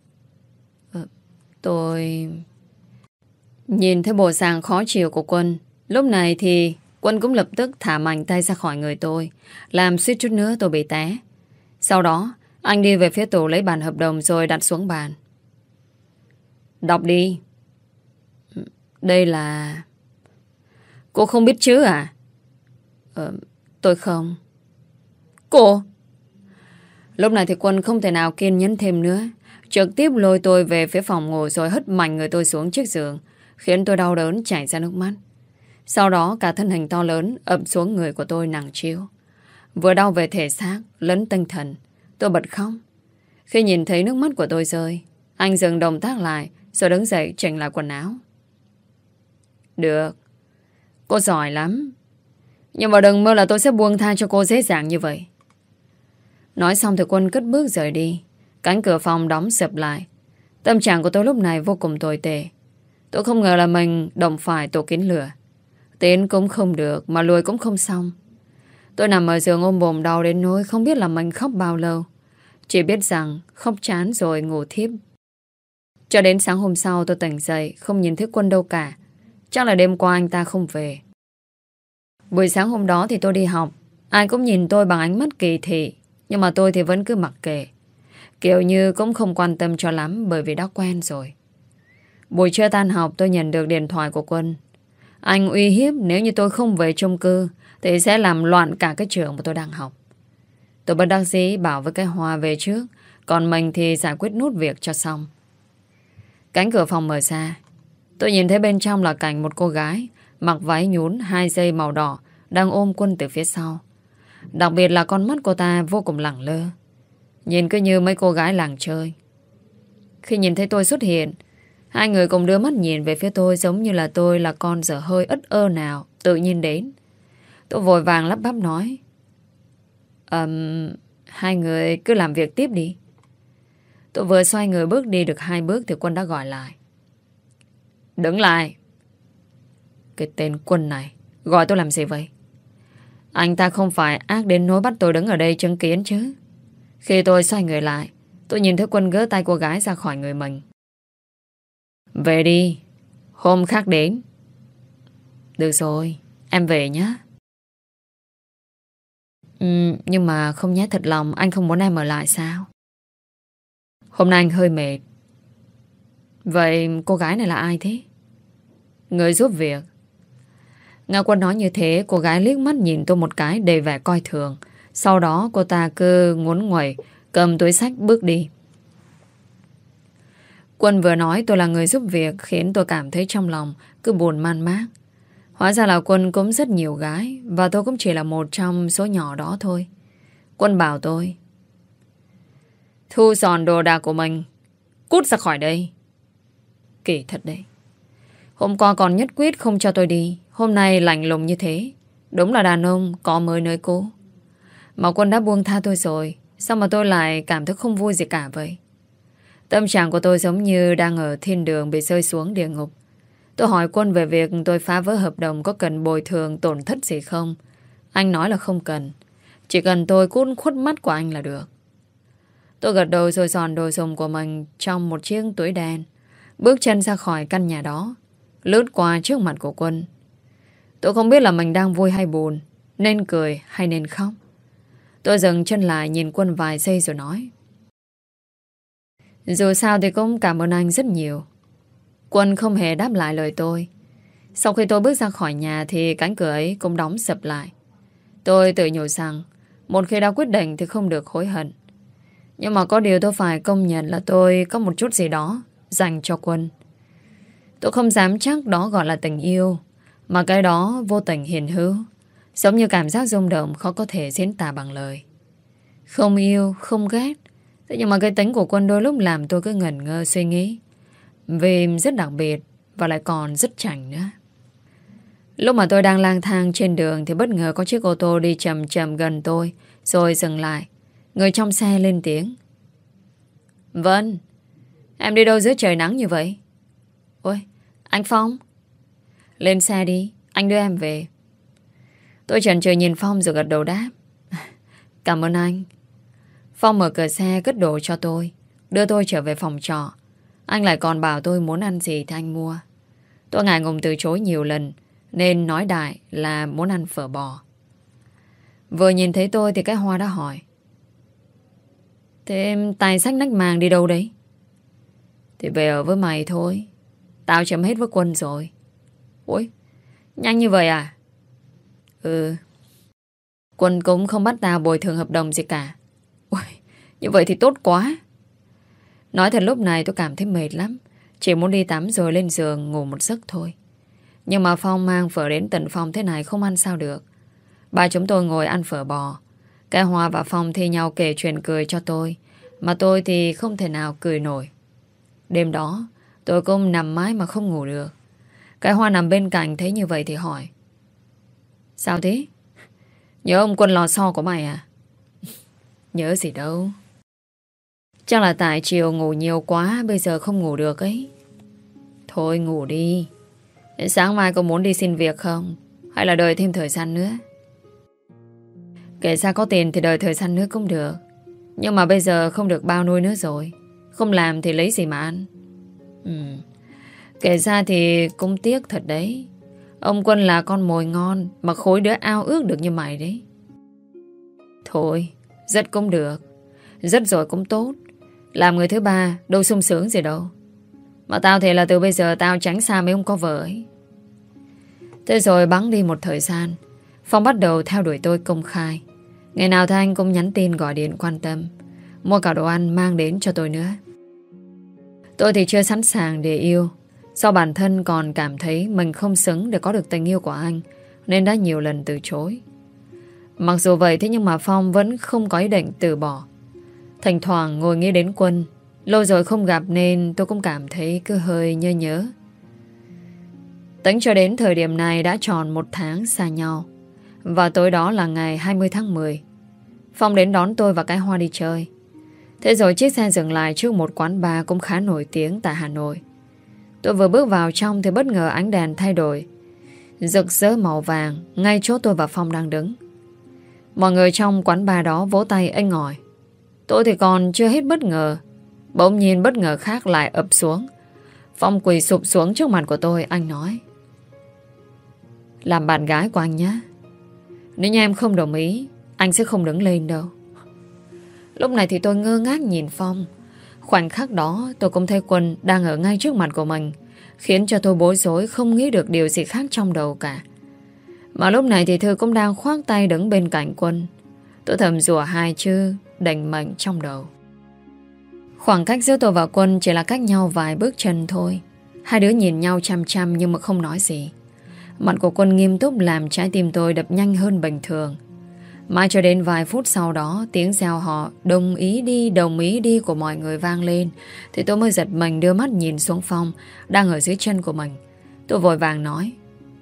Tôi... Nhìn thấy bộ dạng khó chịu của Quân, lúc này thì Quân cũng lập tức thả mạnh tay ra khỏi người tôi, làm suýt chút nữa tôi bị té. Sau đó anh đi về phía tủ lấy bản hợp đồng rồi đặt xuống bàn. Đọc đi. Đây là... Cô không biết chứ à? Tôi không. Cô... Lúc này thì Quân không thể nào kiên nhẫn thêm nữa. Trực tiếp lôi tôi về phía phòng ngủ rồi hất mạnh người tôi xuống chiếc giường, khiến tôi đau đớn chảy ra nước mắt. Sau đó cả thân hình to lớn ập xuống người của tôi nặng trĩu. Vừa đau về thể xác lẫn tinh thần, tôi bật khóc. Khi nhìn thấy nước mắt của tôi rơi, anh dừng động tác lại rồi đứng dậy chỉnh lại quần áo. Được, cô giỏi lắm. Nhưng mà đừng mơ là tôi sẽ buông tha cho cô dễ dàng như vậy. Nói xong thì Quân cất bước rời đi. Cánh cửa phòng đóng sập lại. Tâm trạng của tôi lúc này vô cùng tồi tệ. Tôi không ngờ là mình động phải tổ kiến lửa. Tiến cũng không được, mà lùi cũng không xong. Tôi nằm ở giường ôm bồm đau đến nỗi không biết là mình khóc bao lâu. Chỉ biết rằng khóc chán rồi ngủ thiếp. Cho đến sáng hôm sau tôi tỉnh dậy, không nhìn thấy Quân đâu cả. Chắc là đêm qua anh ta không về. Buổi sáng hôm đó thì tôi đi học. Ai cũng nhìn tôi bằng ánh mắt kỳ thị, nhưng mà tôi thì vẫn cứ mặc kệ. Kiểu như cũng không quan tâm cho lắm, bởi vì đã quen rồi. Buổi trưa tan học tôi nhận được điện thoại của Quân. Anh uy hiếp nếu như tôi không về chung cư thì sẽ làm loạn cả cái trường mà tôi đang học. Tôi bất đắc dĩ bảo với cái Hoa về trước, còn mình thì giải quyết nốt việc cho xong. Cánh cửa phòng mở ra. Tôi nhìn thấy bên trong là cảnh một cô gái mặc váy nhún 2 dây màu đỏ đang ôm Quân từ phía sau. Đặc biệt là con mắt cô ta vô cùng lẳng lơ, nhìn cứ như mấy cô gái làng chơi. Khi nhìn thấy tôi xuất hiện, hai người cùng đưa mắt nhìn về phía tôi, giống như là tôi là con dở hơi ất ơ nào tự nhiên đến. Tôi vội vàng lắp bắp nói: Hai người cứ làm việc tiếp đi. Tôi vừa xoay người bước đi được 2 bước thì Quân đã gọi lại: Đứng lại. Cái tên Quân này gọi tôi làm gì vậy? Anh ta không phải ác đến nỗi bắt tôi đứng ở đây chứng kiến chứ. Khi tôi xoay người lại, tôi nhìn thấy Quân gỡ tay cô gái ra khỏi người mình. Về đi, hôm khác đến. Được rồi, em về nhé. Nhưng mà không nhé, thật lòng anh không muốn em ở lại sao? Hôm nay anh hơi mệt. Vậy cô gái này là ai thế? Người giúp việc. Nghe Quân nói như thế, cô gái liếc mắt nhìn tôi một cái đầy vẻ coi thường. Sau đó cô ta cứ ngốn nguẩy cầm túi xách bước đi. Quân vừa nói tôi là người giúp việc khiến tôi cảm thấy trong lòng cứ buồn man mác. Hóa ra là Quân cũng rất nhiều gái, và tôi cũng chỉ là một trong số nhỏ đó thôi. Quân bảo tôi: Thu dọn đồ đạc của mình, cút ra khỏi đây. Kỳ thật đấy. Hôm qua còn nhất quyết không cho tôi đi, hôm nay lạnh lùng như thế. Đúng là đàn ông có mới nơi cũ. Mà Quân đã buông tha tôi rồi, sao mà tôi lại cảm thấy không vui gì cả vậy? Tâm trạng của tôi giống như đang ở thiên đường bị rơi xuống địa ngục. Tôi hỏi Quân về việc tôi phá vỡ hợp đồng có cần bồi thường tổn thất gì không. Anh nói là không cần, chỉ cần tôi cút khuất mắt của anh là được. Tôi gật đầu rồi dọn đồ dùng của mình trong một chiếc túi đen, bước chân ra khỏi căn nhà đó, lướt qua trước mặt của Quân. Tôi không biết là mình đang vui hay buồn, nên cười hay nên khóc. Tôi dừng chân lại nhìn Quân vài giây rồi nói: Dù sao thì cũng cảm ơn anh rất nhiều. Quân không hề đáp lại lời tôi. Sau khi tôi bước ra khỏi nhà thì cánh cửa ấy cũng đóng sập lại. Tôi tự nhủ rằng một khi đã quyết định thì không được hối hận. Nhưng mà có điều tôi phải công nhận là tôi có một chút gì đó dành cho Quân. Tôi không dám chắc đó gọi là tình yêu, mà cái đó vô tình hiện hữu, giống như cảm giác rung động khó có thể diễn tả bằng lời. Không yêu, không ghét. Thế nhưng mà cái tính của Quân đôi lúc làm tôi cứ ngẩn ngơ suy nghĩ, vì rất đặc biệt và lại còn rất chảnh nữa. Lúc mà tôi đang lang thang trên đường thì bất ngờ có chiếc ô tô đi chậm chậm gần tôi, rồi dừng lại. Người trong xe lên tiếng: Vân, em đi đâu dưới trời nắng như vậy? Ôi, anh Phong. Lên xe đi, anh đưa em về. Tôi chần chừ nhìn Phong rồi gật đầu đáp: Cảm ơn anh. Phong mở cửa xe cất đồ cho tôi, đưa tôi trở về phòng trọ. Anh lại còn bảo tôi muốn ăn gì thì anh mua. Tôi ngại ngùng từ chối nhiều lần, nên nói đại là muốn ăn phở bò. Vừa nhìn thấy tôi thì cái Hoa đã hỏi: Thế em tài xách nách màng đi đâu đấy? Thì về ở với mày thôi. Tao chấm hết với Quân rồi. Ủi, nhanh như vậy à? Ừ. Quân cũng không bắt tao bồi thường hợp đồng gì cả. Ui, Như vậy thì tốt quá. Nói thật lúc này tôi cảm thấy mệt lắm. Chỉ muốn đi tắm rồi lên giường ngủ một giấc thôi. Nhưng mà Phong mang phở đến tận phòng thế này không ăn sao được. Ba chúng tôi ngồi ăn phở bò. Cái Hoa và Phong thi nhau kể chuyện cười cho tôi. Mà tôi thì không thể nào cười nổi. Đêm đó tôi cũng nằm mãi mà không ngủ được. Cái Hoa nằm bên cạnh thấy như vậy thì hỏi: Sao thế? Nhớ ông Quân lò xo của mày à? Nhớ gì đâu. Chắc là tại chiều ngủ nhiều quá, bây giờ không ngủ được ấy. Thôi ngủ đi. Sáng mai có muốn đi xin việc không? Hay là đợi thêm thời gian nữa? Kể ra có tiền thì đợi thời gian nữa cũng được. Nhưng mà bây giờ không được bao nuôi nữa rồi. Không làm thì lấy gì mà ăn. Kể ra thì cũng tiếc thật đấy. Ông Quân là con mồi ngon mà khối đứa ao ước được như mày đấy. Thôi, rất cũng được. Rất rồi cũng tốt. Làm người thứ ba đâu sung sướng gì đâu. Mà tao thề là từ bây giờ tao tránh xa mấy ông có vợ ấy. Thế rồi bẵng đi một thời gian, Phong bắt đầu theo đuổi tôi công khai. Ngày nào thì anh cũng nhắn tin gọi điện quan tâm, mua cả đồ ăn mang đến cho tôi nữa. Tôi thì chưa sẵn sàng để yêu. Do bản thân còn cảm thấy mình không xứng để có được tình yêu của anh, nên đã nhiều lần từ chối. Mặc dù vậy thế nhưng mà Phong vẫn không có ý định từ bỏ. Thỉnh thoảng ngồi nghĩ đến Quân. Lâu rồi không gặp nên tôi cũng cảm thấy cứ hơi nhớ nhớ. Tính cho đến thời điểm này đã tròn 1 tháng xa nhau. Và tối đó là ngày 20 tháng 10. Phong đến đón tôi và cái Hoa đi chơi. Thế rồi chiếc xe dừng lại trước một quán bar cũng khá nổi tiếng tại Hà Nội. Tôi vừa bước vào trong thì bất ngờ ánh đèn thay đổi, rực rỡ màu vàng ngay chỗ tôi và Phong đang đứng. Mọi người trong quán bar đó vỗ tay inh ỏi. Tôi thì còn chưa hết bất ngờ, bỗng nhiên bất ngờ khác lại ập xuống. Phong quỳ sụp xuống trước mặt của tôi. Anh nói: Làm bạn gái của anh nhé. Nếu như em không đồng ý, anh sẽ không đứng lên đâu. Lúc này thì tôi ngơ ngác nhìn Phong. Khoảnh khắc đó tôi cũng thấy Quân đang ở ngay trước mặt của mình, khiến cho tôi bối rối không nghĩ được điều gì khác trong đầu cả. Mà lúc này thì Thư cũng đang khoác tay đứng bên cạnh Quân. Tôi thầm rủa hai chữ đành mệnh trong đầu. Khoảng cách giữa tôi và Quân chỉ là cách nhau vài bước chân thôi. Hai đứa nhìn nhau chăm chăm nhưng mà không nói gì. Mặt của Quân nghiêm túc làm trái tim tôi đập nhanh hơn bình thường. Mãi cho đến vài phút sau đó, tiếng reo hò đồng ý đi của mọi người vang lên, thì tôi mới giật mình đưa mắt nhìn xuống Phong đang ở dưới chân của mình. Tôi vội vàng nói: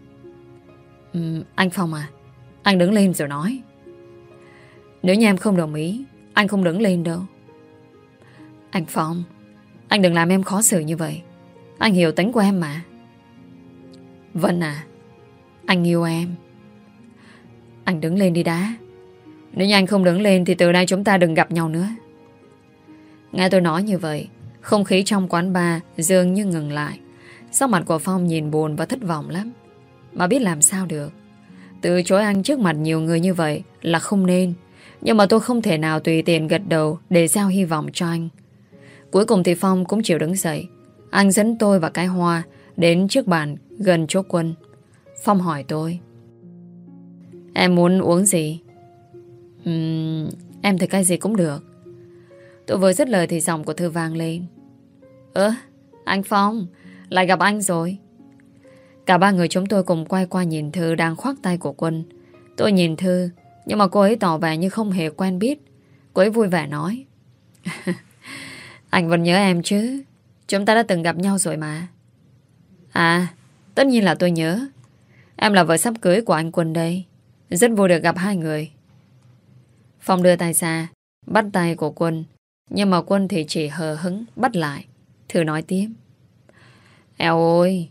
Anh Phong à, anh đứng lên rồi nói. Nếu như em không đồng ý, anh không đứng lên đâu. Anh Phong, anh đừng làm em khó xử như vậy. Anh hiểu tính của em mà. Vân à, anh yêu em. Anh đứng lên đi đã. Nếu như anh không đứng lên thì từ nay chúng ta đừng gặp nhau nữa. Nghe tôi nói như vậy, không khí trong quán bar dường như ngừng lại. Sắc mặt của Phong nhìn buồn và thất vọng lắm. Mà biết làm sao được. Từ chối anh trước mặt nhiều người như vậy là không nên. Nhưng mà tôi không thể nào tùy tiện gật đầu để giao hy vọng cho anh. Cuối cùng thì Phong cũng chịu đứng dậy. Anh dẫn tôi và cái Hoa đến trước bàn gần chỗ Quân. Phong hỏi tôi: Em muốn uống gì? Em thì cái gì cũng được. Tôi vừa dứt lời thì giọng của Thư vang lên: Anh Phong, lại gặp anh rồi. Cả ba người chúng tôi cùng quay qua nhìn Thư đang khoác tay của Quân. Tôi nhìn Thư, nhưng mà cô ấy tỏ vẻ như không hề quen biết. Cô ấy vui vẻ nói: Anh vẫn nhớ em chứ? Chúng ta đã từng gặp nhau rồi mà. À, tất nhiên là tôi nhớ. Em là vợ sắp cưới của anh Quân đây. Rất vui được gặp hai người. Phong đưa tay ra, bắt tay của Quân. Nhưng mà Quân thì chỉ hờ hững bắt lại. Thư nói tiếp: Eo ơi,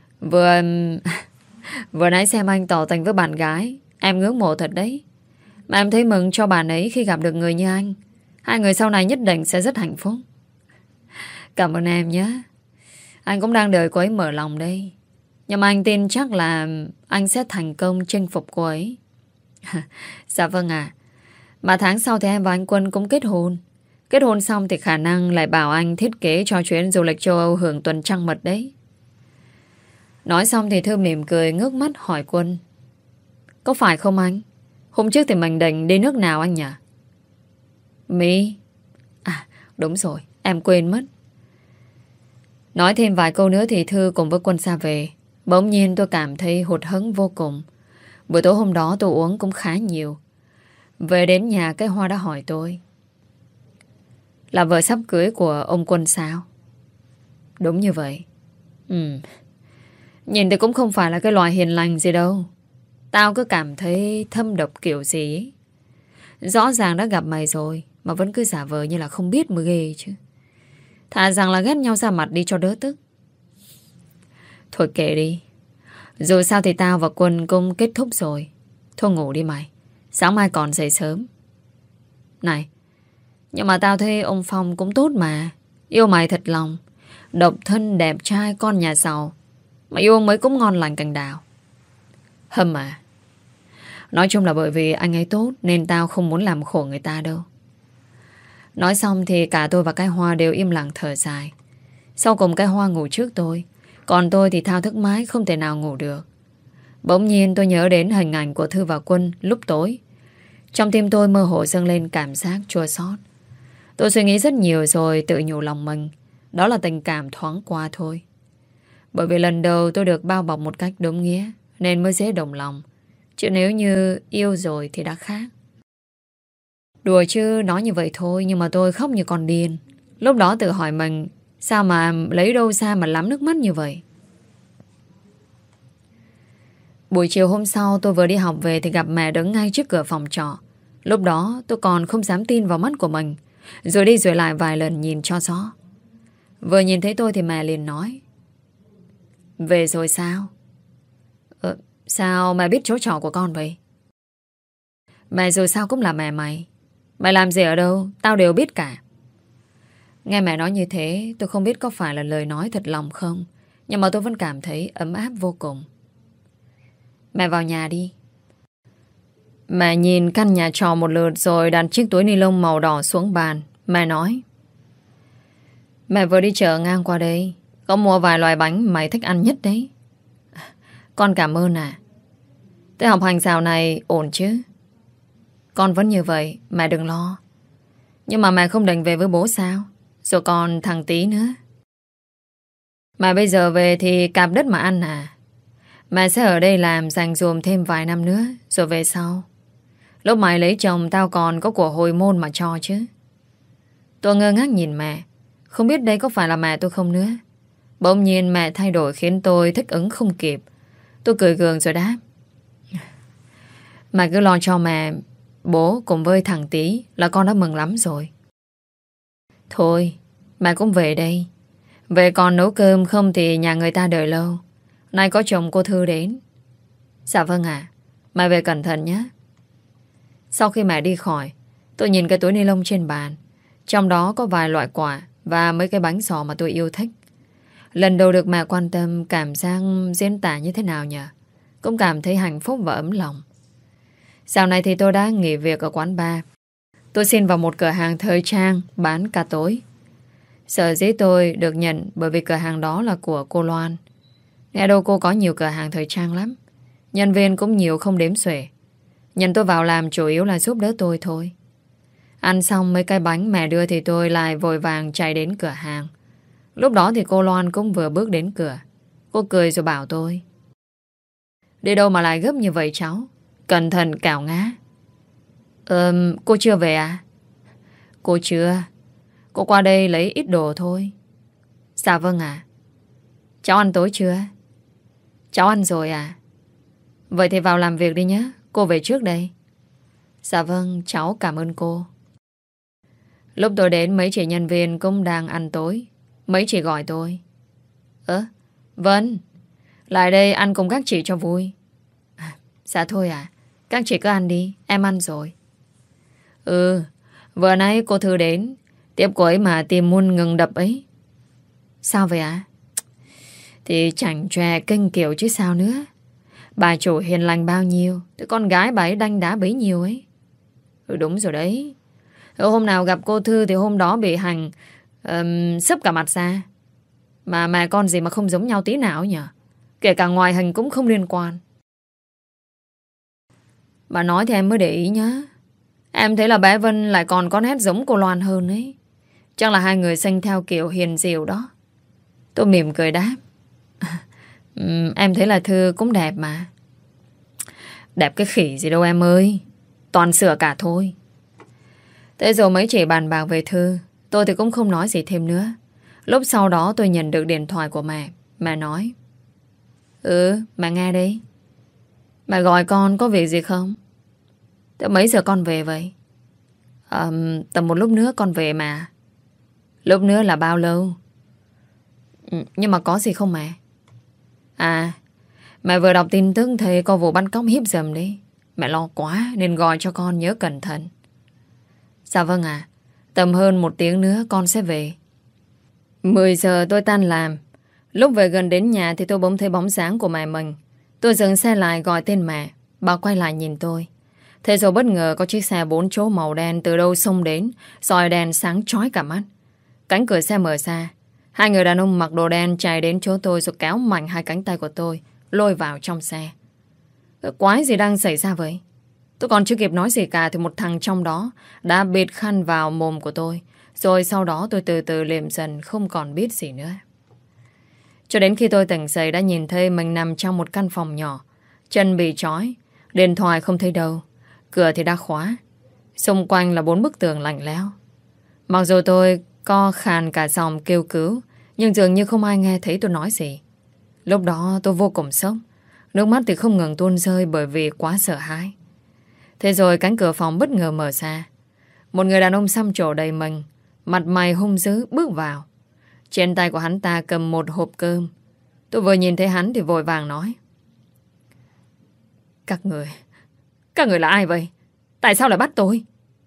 vừa nãy xem anh tỏ tình với bạn gái, em ngưỡng mộ thật đấy. Mà em thấy mừng cho bạn ấy khi gặp được người như anh. Hai người sau này nhất định sẽ rất hạnh phúc. Cảm ơn em nhé. Anh cũng đang đợi cô ấy mở lòng đây. Nhưng mà anh tin chắc là anh sẽ thành công chinh phục cô ấy. Dạ vâng ạ. Mà tháng sau thì em và anh Quân cũng kết hôn. Kết hôn xong thì khả năng lại bảo anh thiết kế cho chuyến du lịch châu Âu hưởng tuần trăng mật đấy. Nói xong thì Thư mỉm cười ngước mắt hỏi Quân: Có phải không anh? Hôm trước thì mình định đi nước nào anh nhỉ? Mỹ, Đúng rồi, em quên mất. Nói thêm vài câu nữa thì Thư cùng với Quân ra về. Bỗng nhiên tôi cảm thấy hụt hẫng vô cùng. Buổi tối hôm đó tôi uống cũng khá nhiều. Về đến nhà cái Hoa đã hỏi tôi là vợ sắp cưới của ông Quân sao? Đúng như vậy. Nhìn thì cũng không phải là cái loại hiền lành gì đâu. Tao cứ cảm thấy thâm độc kiểu gì ấy. Rõ ràng đã gặp mày rồi mà vẫn cứ giả vờ như là không biết mới ghê chứ. Thà rằng là ghét nhau ra mặt đi cho đỡ tức. Thôi kệ đi. Dù sao thì tao và Quân cũng kết thúc rồi. Thôi ngủ đi mày. Sáng mai còn dậy sớm. Này, nhưng mà tao thấy ông Phong cũng tốt mà. Yêu mày thật lòng. Độc thân đẹp trai con nhà giàu. Mà yêu ông ấy cũng ngon lành cành đào. Hâm à. Nói chung là bởi vì anh ấy tốt nên tao không muốn làm khổ người ta đâu. Nói xong thì cả tôi và cái Hoa đều im lặng thở dài. Sau cùng cái Hoa ngủ trước tôi. Còn tôi thì thao thức mãi không thể nào ngủ được. Bỗng nhiên tôi nhớ đến hình ảnh của Thư và Quân lúc tối. Trong tim tôi mơ hồ dâng lên cảm giác chua xót. Tôi suy nghĩ rất nhiều rồi tự nhủ lòng mình. Đó là tình cảm thoáng qua thôi. Bởi vì lần đầu tôi được bao bọc một cách đúng nghĩa nên mới dễ đồng lòng. Chứ nếu như yêu rồi thì đã khác. Đùa chứ nói như vậy thôi. Nhưng mà tôi khóc như con điên. Lúc đó tự hỏi mình sao mà lấy đâu ra mà lắm nước mắt như vậy. Buổi chiều hôm sau tôi vừa đi học về thì gặp mẹ đứng ngay trước cửa phòng trọ. Lúc đó tôi còn không dám tin vào mắt của mình. Rồi đi rồi lại vài lần nhìn cho rõ. Vừa nhìn thấy tôi thì mẹ liền nói: Về rồi sao? Sao mẹ biết chỗ trọ của con vậy? Mẹ rồi sao cũng là mẹ mày. Mày làm gì ở đâu tao đều biết cả. Nghe mẹ nói như thế tôi không biết có phải là lời nói thật lòng không. Nhưng mà tôi vẫn cảm thấy ấm áp vô cùng. Mẹ vào nhà đi. Mẹ nhìn căn nhà trọ một lượt rồi đặt chiếc túi ni lông màu đỏ xuống bàn. Mẹ nói: Mẹ vừa đi chợ ngang qua đây. Có mua vài loại bánh mày thích ăn nhất đấy. Con cảm ơn à. Thế học hành dạo này ổn chứ? Con vẫn như vậy, mẹ đừng lo. Nhưng mà mẹ không định về với bố sao? Rồi còn thằng Tí nữa. Mà bây giờ về thì cạp đất mà ăn à? Mẹ sẽ ở đây làm dành dùm thêm vài năm nữa rồi về sau. Lúc mày lấy chồng tao còn có của hồi môn mà cho chứ. Tôi ngơ ngác nhìn mẹ. Không biết đây có phải là mẹ tôi không nữa. Bỗng nhiên mẹ thay đổi khiến tôi thích ứng không kịp. Tôi cười gượng rồi đáp: Mẹ cứ lo cho mẹ, bố cùng với thằng Tí là con đã mừng lắm rồi. Thôi, mẹ cũng về đây. Về còn nấu cơm không thì nhà người ta đợi lâu. Nay có chồng cô Thư đến. Dạ vâng ạ. Mẹ về cẩn thận nhé. Sau khi mẹ đi khỏi, tôi nhìn cái túi ni lông trên bàn. Trong đó có vài loại quà và mấy cái bánh giò mà tôi yêu thích. Lần đầu được mẹ quan tâm, cảm giác diễn tả như thế nào nhỉ? Cũng cảm thấy hạnh phúc và ấm lòng. Dạo này thì tôi đã nghỉ việc ở quán bar. Tôi xin vào một cửa hàng thời trang bán cả tối. Sở dĩ tôi được nhận bởi vì cửa hàng đó là của cô Loan. Nghe đâu cô có nhiều cửa hàng thời trang lắm. Nhân viên cũng nhiều không đếm xuể. Nhận tôi vào làm chủ yếu là giúp đỡ tôi thôi. Ăn xong mấy cái bánh mẹ đưa thì tôi lại vội vàng chạy đến cửa hàng. Lúc đó thì cô Loan cũng vừa bước đến cửa. Cô cười rồi bảo tôi: Đi đâu mà lại gấp như vậy cháu? Cẩn thận cào ngã. Cô chưa về à? Cô chưa. Cô qua đây lấy ít đồ thôi. Dạ vâng ạ. Cháu ăn tối chưa? Cháu ăn rồi à? Vậy thì vào làm việc đi nhé. Cô về trước đây. Dạ vâng, cháu cảm ơn cô. Lúc tôi đến mấy chị nhân viên cũng đang ăn tối. Mấy chị gọi tôi: Vâng, lại đây ăn cùng các chị cho vui. Dạ thôi à, các chị cứ ăn đi, em ăn rồi. Vừa nãy cô Thư đến. Tiếp cô ấy mà tim muốn ngừng đập ấy. Sao vậy ạ? Thì chẳng chòe kinh kiểu chứ sao nữa. Bà chủ hiền lành bao nhiêu thì con gái bà ấy đanh đá bấy nhiêu ấy. Đúng rồi đấy. Hôm nào gặp cô Thư thì hôm đó bị hành sấp cả mặt ra. Mà mẹ con gì mà không giống nhau tí nào nhỉ? Kể cả ngoại hình cũng không liên quan. Bà nói thì em mới để ý nhá. Em thấy là bé Vân lại còn có nét giống cô Loan hơn ấy. Chắc là hai người xanh theo kiểu hiền dịu đó. Tôi mỉm cười đáp. Em thấy là Thư cũng đẹp mà. Đẹp cái khỉ gì đâu em ơi. Toàn sửa cả thôi. Thế rồi mấy chị bàn bạc về Thư. Tôi thì cũng không nói gì thêm nữa. Lúc sau đó tôi nhận được điện thoại của mẹ. Mẹ nói: mẹ nghe đi. Mẹ gọi con có việc gì không? Thế mấy giờ con về vậy? Tầm một lúc nữa con về mà. Lúc nữa là bao lâu? Nhưng mà có gì không mẹ? Mẹ vừa đọc tin tức thấy có vụ bắt cóc hiếp dâm đi. Mẹ lo quá nên gọi cho con nhớ cẩn thận. Dạ vâng ạ. Tầm hơn 1 tiếng nữa con sẽ về. 10 giờ tôi tan làm. Lúc về gần đến nhà thì tôi bỗng thấy bóng dáng của mẹ mình. Tôi dừng xe lại gọi tên mẹ. Bà quay lại nhìn tôi. Thế rồi bất ngờ có chiếc xe 4 chỗ màu đen từ đâu xông đến, soi đèn sáng chói cả mắt. Cánh cửa xe mở ra. Hai người đàn ông mặc đồ đen chạy đến chỗ tôi rồi kéo mạnh hai cánh tay của tôi, lôi vào trong xe. Cái quái gì đang xảy ra vậy? Tôi còn chưa kịp nói gì cả thì một thằng trong đó đã bịt khăn vào mồm của tôi. Rồi sau đó tôi từ từ liệm dần, không còn biết gì nữa. Cho đến khi tôi tỉnh dậy đã nhìn thấy mình nằm trong một căn phòng nhỏ. Chân bị trói, điện thoại không thấy đâu, cửa thì đã khóa. Xung quanh là 4 bức tường lạnh lẽo. Mặc dù tôi co khàn cả giọng kêu cứu, nhưng dường như không ai nghe thấy tôi nói gì. Lúc đó tôi vô cùng sốc. Nước mắt thì không ngừng tuôn rơi bởi vì quá sợ hãi. Thế rồi cánh cửa phòng bất ngờ mở ra. Một người đàn ông xăm trổ đầy mình, mặt mày hung dữ bước vào. Trên tay của hắn ta cầm một hộp cơm. Tôi vừa nhìn thấy hắn thì vội vàng nói: Các người là ai vậy? Tại sao lại bắt tôi?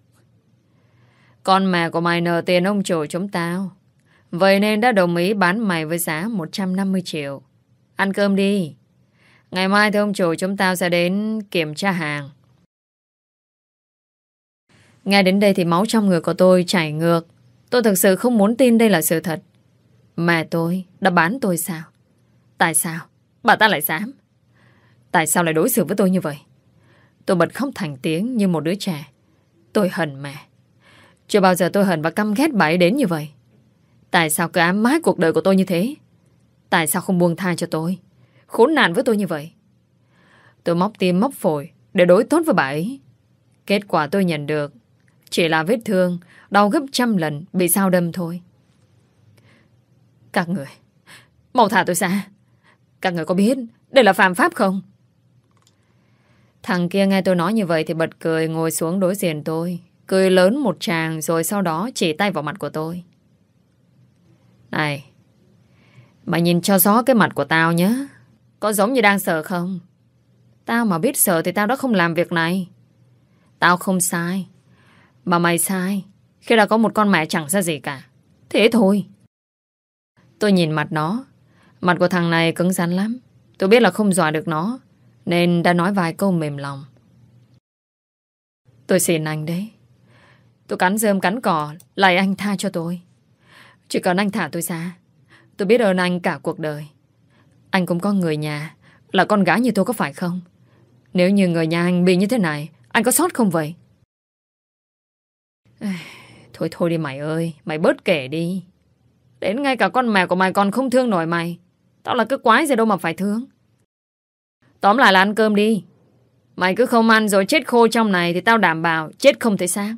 Con mẹ của mày nợ tiền ông chủ chúng tao, vậy nên đã đồng ý bán mày với giá 150 triệu. Ăn cơm đi. Ngày mai thì ông chủ chúng tao sẽ đến kiểm tra hàng. Nghe đến đây thì máu trong người của tôi chảy ngược. Tôi thực sự không muốn tin đây là sự thật. Mẹ tôi đã bán tôi sao? Tại sao bà ta lại dám? Tại sao lại đối xử với tôi như vậy? Tôi bật khóc thành tiếng như một đứa trẻ. Tôi hận mẹ. Chưa bao giờ tôi hận và căm ghét bà ấy đến như vậy. Tại sao cứ ám mái cuộc đời của tôi như thế? Tại sao không buông tha cho tôi? Khốn nạn với tôi như vậy. Tôi móc tim móc phổi để đối tốt với bà ấy. Kết quả tôi nhận được chỉ là vết thương đau gấp 100 lần bị dao đâm thôi. Các người mau thả tôi ra. Các người có biết đây là phạm pháp không? Thằng kia nghe tôi nói như vậy thì bật cười, ngồi xuống đối diện tôi, cười lớn một tràng rồi sau đó chỉ tay vào mặt của tôi. Này, mày nhìn cho rõ cái mặt của tao nhé. Có giống như đang sợ không? Tao mà biết sợ thì tao đã không làm việc này. Tao không sai, mà mày sai khi đã có một con mẹ chẳng ra gì cả. Thế thôi. Tôi nhìn mặt nó. Mặt của thằng này cứng rắn lắm. Tôi biết là không dọa được nó, nên đã nói vài câu mềm lòng. Tôi xin anh đấy. Tôi cắn rơm cắn cỏ, lạy anh tha cho tôi. Chỉ cần anh thả tôi ra, tôi biết ơn anh cả cuộc đời. Anh cũng có người nhà là con gái như tôi có phải không? Nếu như người nhà anh bị như thế này, anh có sót không vậy? Thôi thôi đi mày ơi, mày bớt kể đi. Đến ngay cả con mẹ của mày còn không thương nổi mày. Tao là cái quái gì đâu mà phải thương. Tóm lại là ăn cơm đi. Mày cứ không ăn rồi chết khô trong này thì tao đảm bảo chết không thể xác.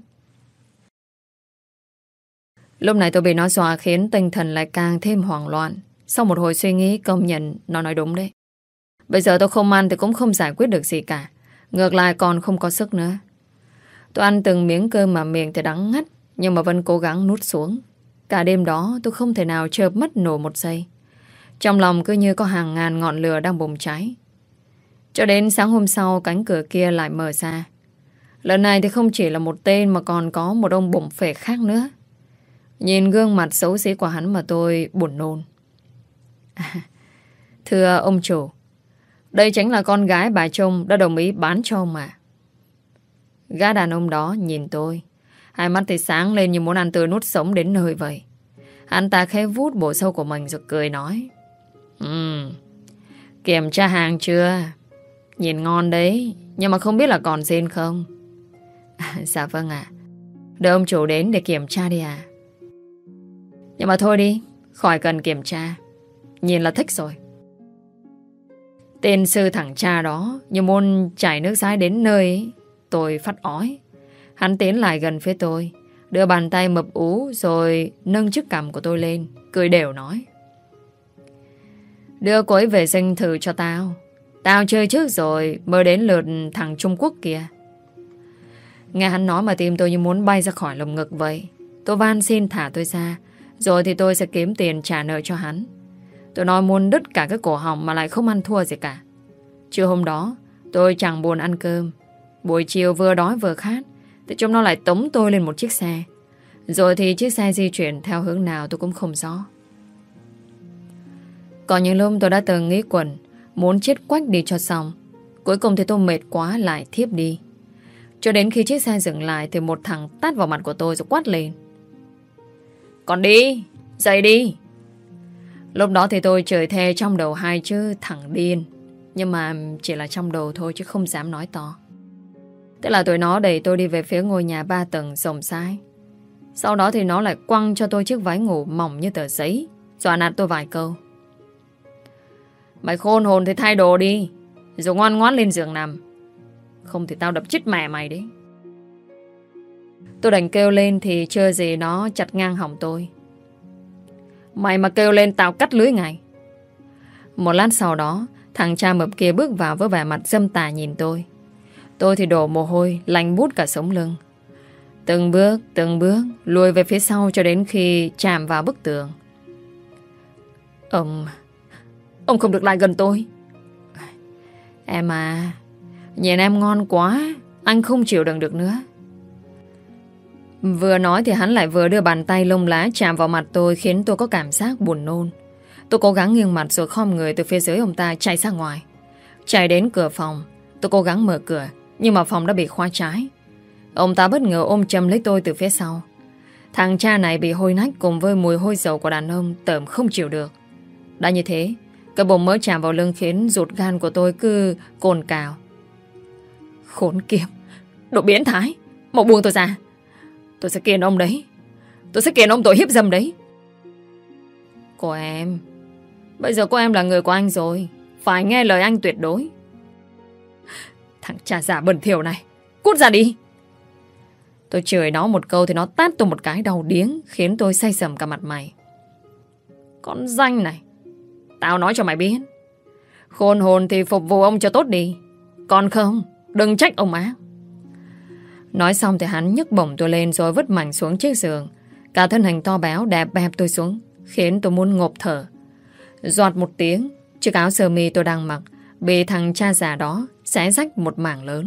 Lúc này tôi bị nó dọa khiến tinh thần lại càng thêm hoảng loạn. Sau một hồi suy nghĩ công nhận nó nói đúng đấy. Bây giờ tôi không ăn thì cũng không giải quyết được gì cả. Ngược lại còn không có sức nữa. Tôi ăn từng miếng cơm mà miệng thì đắng ngắt, nhưng mà vẫn cố gắng nuốt xuống. Cả đêm đó tôi không thể nào chợp mắt nổi một giây. Trong lòng cứ như có hàng ngàn ngọn lửa đang bùng cháy. Cho đến sáng hôm sau, cánh cửa kia lại mở ra. Lần này thì không chỉ là một tên mà còn có một ông bụng phệ khác nữa. Nhìn gương mặt xấu xí của hắn mà tôi buồn nôn. Thưa ông chủ, đây chính là con gái bà Trung đã đồng ý bán cho ông mà. Gã đàn ông đó nhìn tôi, hai mắt thì sáng lên như muốn ăn tươi nuốt sống đến nơi vậy. Hắn ta khẽ vuốt bộ sâu của mình rồi cười nói: Kiểm tra hàng chưa? Nhìn ngon đấy, nhưng mà không biết là còn xin không? Dạ vâng ạ. Đợi ông chủ đến để kiểm tra đi à? Nhưng mà thôi đi, khỏi cần kiểm tra. Nhìn là thích rồi. Tên sư thằng cha đó như muốn chảy nước dãi đến nơi ấy. Tôi phát ói. Hắn tiến lại gần phía tôi, đưa bàn tay mập ú rồi nâng chiếc cằm của tôi lên, cười đều nói: đưa cô ấy về sinh thử cho tao. Tao chơi trước rồi mới đến lượt thằng Trung Quốc kia. Nghe hắn nói mà tim tôi như muốn bay ra khỏi lồng ngực vậy. Tôi van xin thả tôi ra, rồi thì tôi sẽ kiếm tiền trả nợ cho hắn. Tôi nói muốn đứt cả cái cổ họng mà lại không ăn thua gì cả. Trưa hôm đó tôi chẳng buồn ăn cơm. Buổi chiều vừa đói vừa khát thì chúng nó lại tống tôi lên một chiếc xe. Rồi thì chiếc xe di chuyển theo hướng nào tôi cũng không rõ. Có những lúc tôi đã từng nghĩ quẩn, muốn chết quách đi cho xong. Cuối cùng thì tôi mệt quá lại thiếp đi. Cho đến khi chiếc xe dừng lại thì một thằng tát vào mặt của tôi rồi quát lên: còn đi, dậy đi. Lúc đó thì tôi chửi thề trong đầu hai chữ thằng điên. Nhưng mà chỉ là trong đầu thôi chứ không dám nói to. Thế là tụi nó đẩy tôi đi về phía ngôi nhà 3 tầng rộng rãi. Sau đó thì nó lại quăng cho tôi chiếc váy ngủ mỏng như tờ giấy, dọa nạt tôi vài câu. Mày khôn hồn thì thay đồ đi, rồi ngoan ngoãn lên giường nằm. Không thì tao đập chết mẹ mày đấy. Tôi đành kêu lên thì chưa gì nó chặt ngang họng tôi. Mày mà kêu lên tao cắt lưới ngay. Một lát sau đó, thằng cha mập kia bước vào với vẻ mặt dâm tà nhìn tôi. Tôi thì đổ mồ hôi, lạnh buốt cả sống lưng. Từng bước lùi về phía sau cho đến khi chạm vào bức tường. Ông không được lại gần tôi. Em à, nhìn em ngon quá, anh không chịu đựng được nữa. Vừa nói thì hắn lại vừa đưa bàn tay lông lá chạm vào mặt tôi, khiến tôi có cảm giác buồn nôn. Tôi cố gắng nghiêng mặt rồi khom người từ phía dưới ông ta chạy ra ngoài. Chạy đến cửa phòng, tôi cố gắng mở cửa, nhưng mà phòng đã bị khóa trái. Ông ta bất ngờ ôm chầm lấy tôi từ phía sau. Thằng cha này bị hôi nách cùng với mùi hôi dầu của đàn ông tởm không chịu được. Đã như thế, cái bụng mỡ chạm vào lưng khiến ruột gan của tôi cứ cồn cào. Khốn kiếp, đồ biến thái, mau buông tôi ra. Tôi sẽ kiện ông đấy. Tôi sẽ kiện ông tội hiếp dâm đấy. Cô em, bây giờ cô em là người của anh rồi, phải nghe lời anh tuyệt đối. Thằng cha già bẩn thỉu này, cút ra đi. Tôi chửi nó một câu thì nó tát tôi một cái đau điếng, khiến tôi say sầm cả mặt mày. Con danh này, tao nói cho mày biết, khôn hồn thì phục vụ ông cho tốt đi, còn không đừng trách ông má. Nói xong thì hắn nhấc bổng tôi lên rồi vứt mạnh xuống chiếc giường. Cả thân hình to béo đè bẹp tôi xuống, khiến tôi muốn ngộp thở. Giọt một tiếng, chiếc áo sơ mi tôi đang mặc bị thằng cha già đó xé rách một mảng lớn.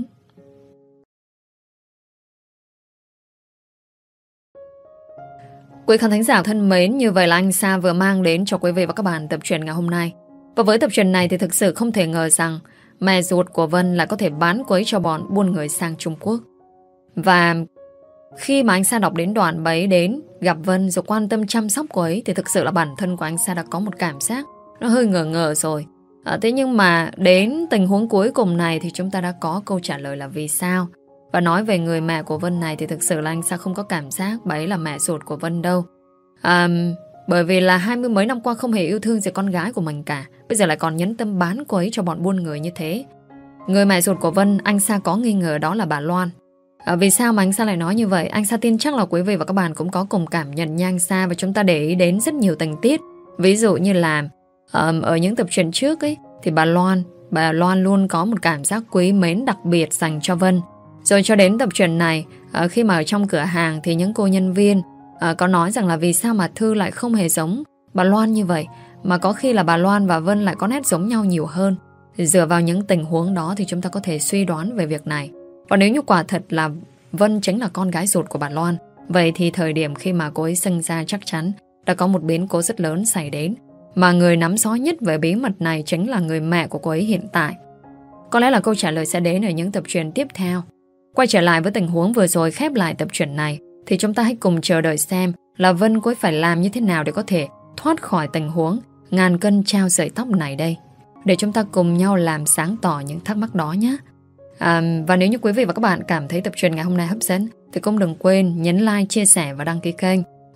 Quý khán thính giả thân mến, như vậy là anh Sa vừa mang đến cho quý vị và các bạn tập truyện ngày hôm nay. Và với tập truyện này thì thực sự không thể ngờ rằng mẹ ruột của Vân lại có thể bán cô ấy cho bọn buôn người sang Trung Quốc. Và khi mà anh Sa đọc đến đoạn bấy đến gặp Vân rồi quan tâm chăm sóc cô ấy thì thực sự là bản thân của anh Sa đã có một cảm giác nó hơi ngờ ngờ rồi. Thế nhưng mà đến tình huống cuối cùng này thì chúng ta đã có câu trả lời là vì sao. Và nói về người mẹ của Vân này thì thực sự là anh Sa không có cảm giác bà ấy là mẹ ruột của Vân đâu. Bởi vì là 20 mấy năm qua không hề yêu thương gì con gái của mình cả. Bây giờ lại còn nhẫn tâm bán cô ấy cho bọn buôn người như thế. Người mẹ ruột của Vân anh Sa có nghi ngờ đó là bà Loan. Vì sao mà anh Sa lại nói như vậy? Anh Sa tin chắc là quý vị và các bạn cũng có cùng cảm nhận như anh Sa. Và chúng ta để ý đến rất nhiều tình tiết. Ví dụ như là ở những tập truyện trước ấy, thì bà Loan luôn có một cảm giác quý mến đặc biệt dành cho Vân. Rồi cho đến tập truyện này, khi mà ở trong cửa hàng thì những cô nhân viên có nói rằng là vì sao mà Thư lại không hề giống bà Loan như vậy, mà có khi là bà Loan và Vân lại có nét giống nhau nhiều hơn. Dựa vào những tình huống đó thì chúng ta có thể suy đoán về việc này. Và nếu như quả thật là Vân chính là con gái ruột của bà Loan, vậy thì thời điểm khi mà cô ấy sinh ra chắc chắn đã có một biến cố rất lớn xảy đến. Mà người nắm rõ nhất về bí mật này chính là người mẹ của cô ấy hiện tại. Có lẽ là câu trả lời sẽ đến ở những tập truyện tiếp theo. Quay trở lại với tình huống vừa rồi khép lại tập truyện này, thì chúng ta hãy cùng chờ đợi xem là Vân cô ấy phải làm như thế nào để có thể thoát khỏi tình huống ngàn cân treo sợi tóc này đây. Để chúng ta cùng nhau làm sáng tỏ những thắc mắc đó nhé. Và nếu như quý vị và các bạn cảm thấy tập truyện ngày hôm nay hấp dẫn thì cũng đừng quên nhấn like, chia sẻ và đăng ký kênh,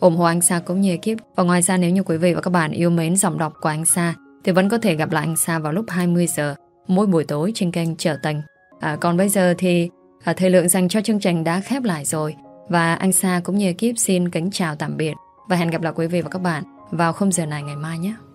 ủng hộ anh Sa cũng như ekip. Và ngoài ra nếu như quý vị và các bạn yêu mến giọng đọc của anh Sa thì vẫn có thể gặp lại anh Sa vào lúc 20 giờ mỗi buổi tối trên kênh Trở Tình. Còn bây giờ thì thời lượng dành cho chương trình đã khép lại rồi. Và anh Sa cũng như ekip xin kính chào tạm biệt và hẹn gặp lại quý vị và các bạn vào khung giờ này ngày mai nhé.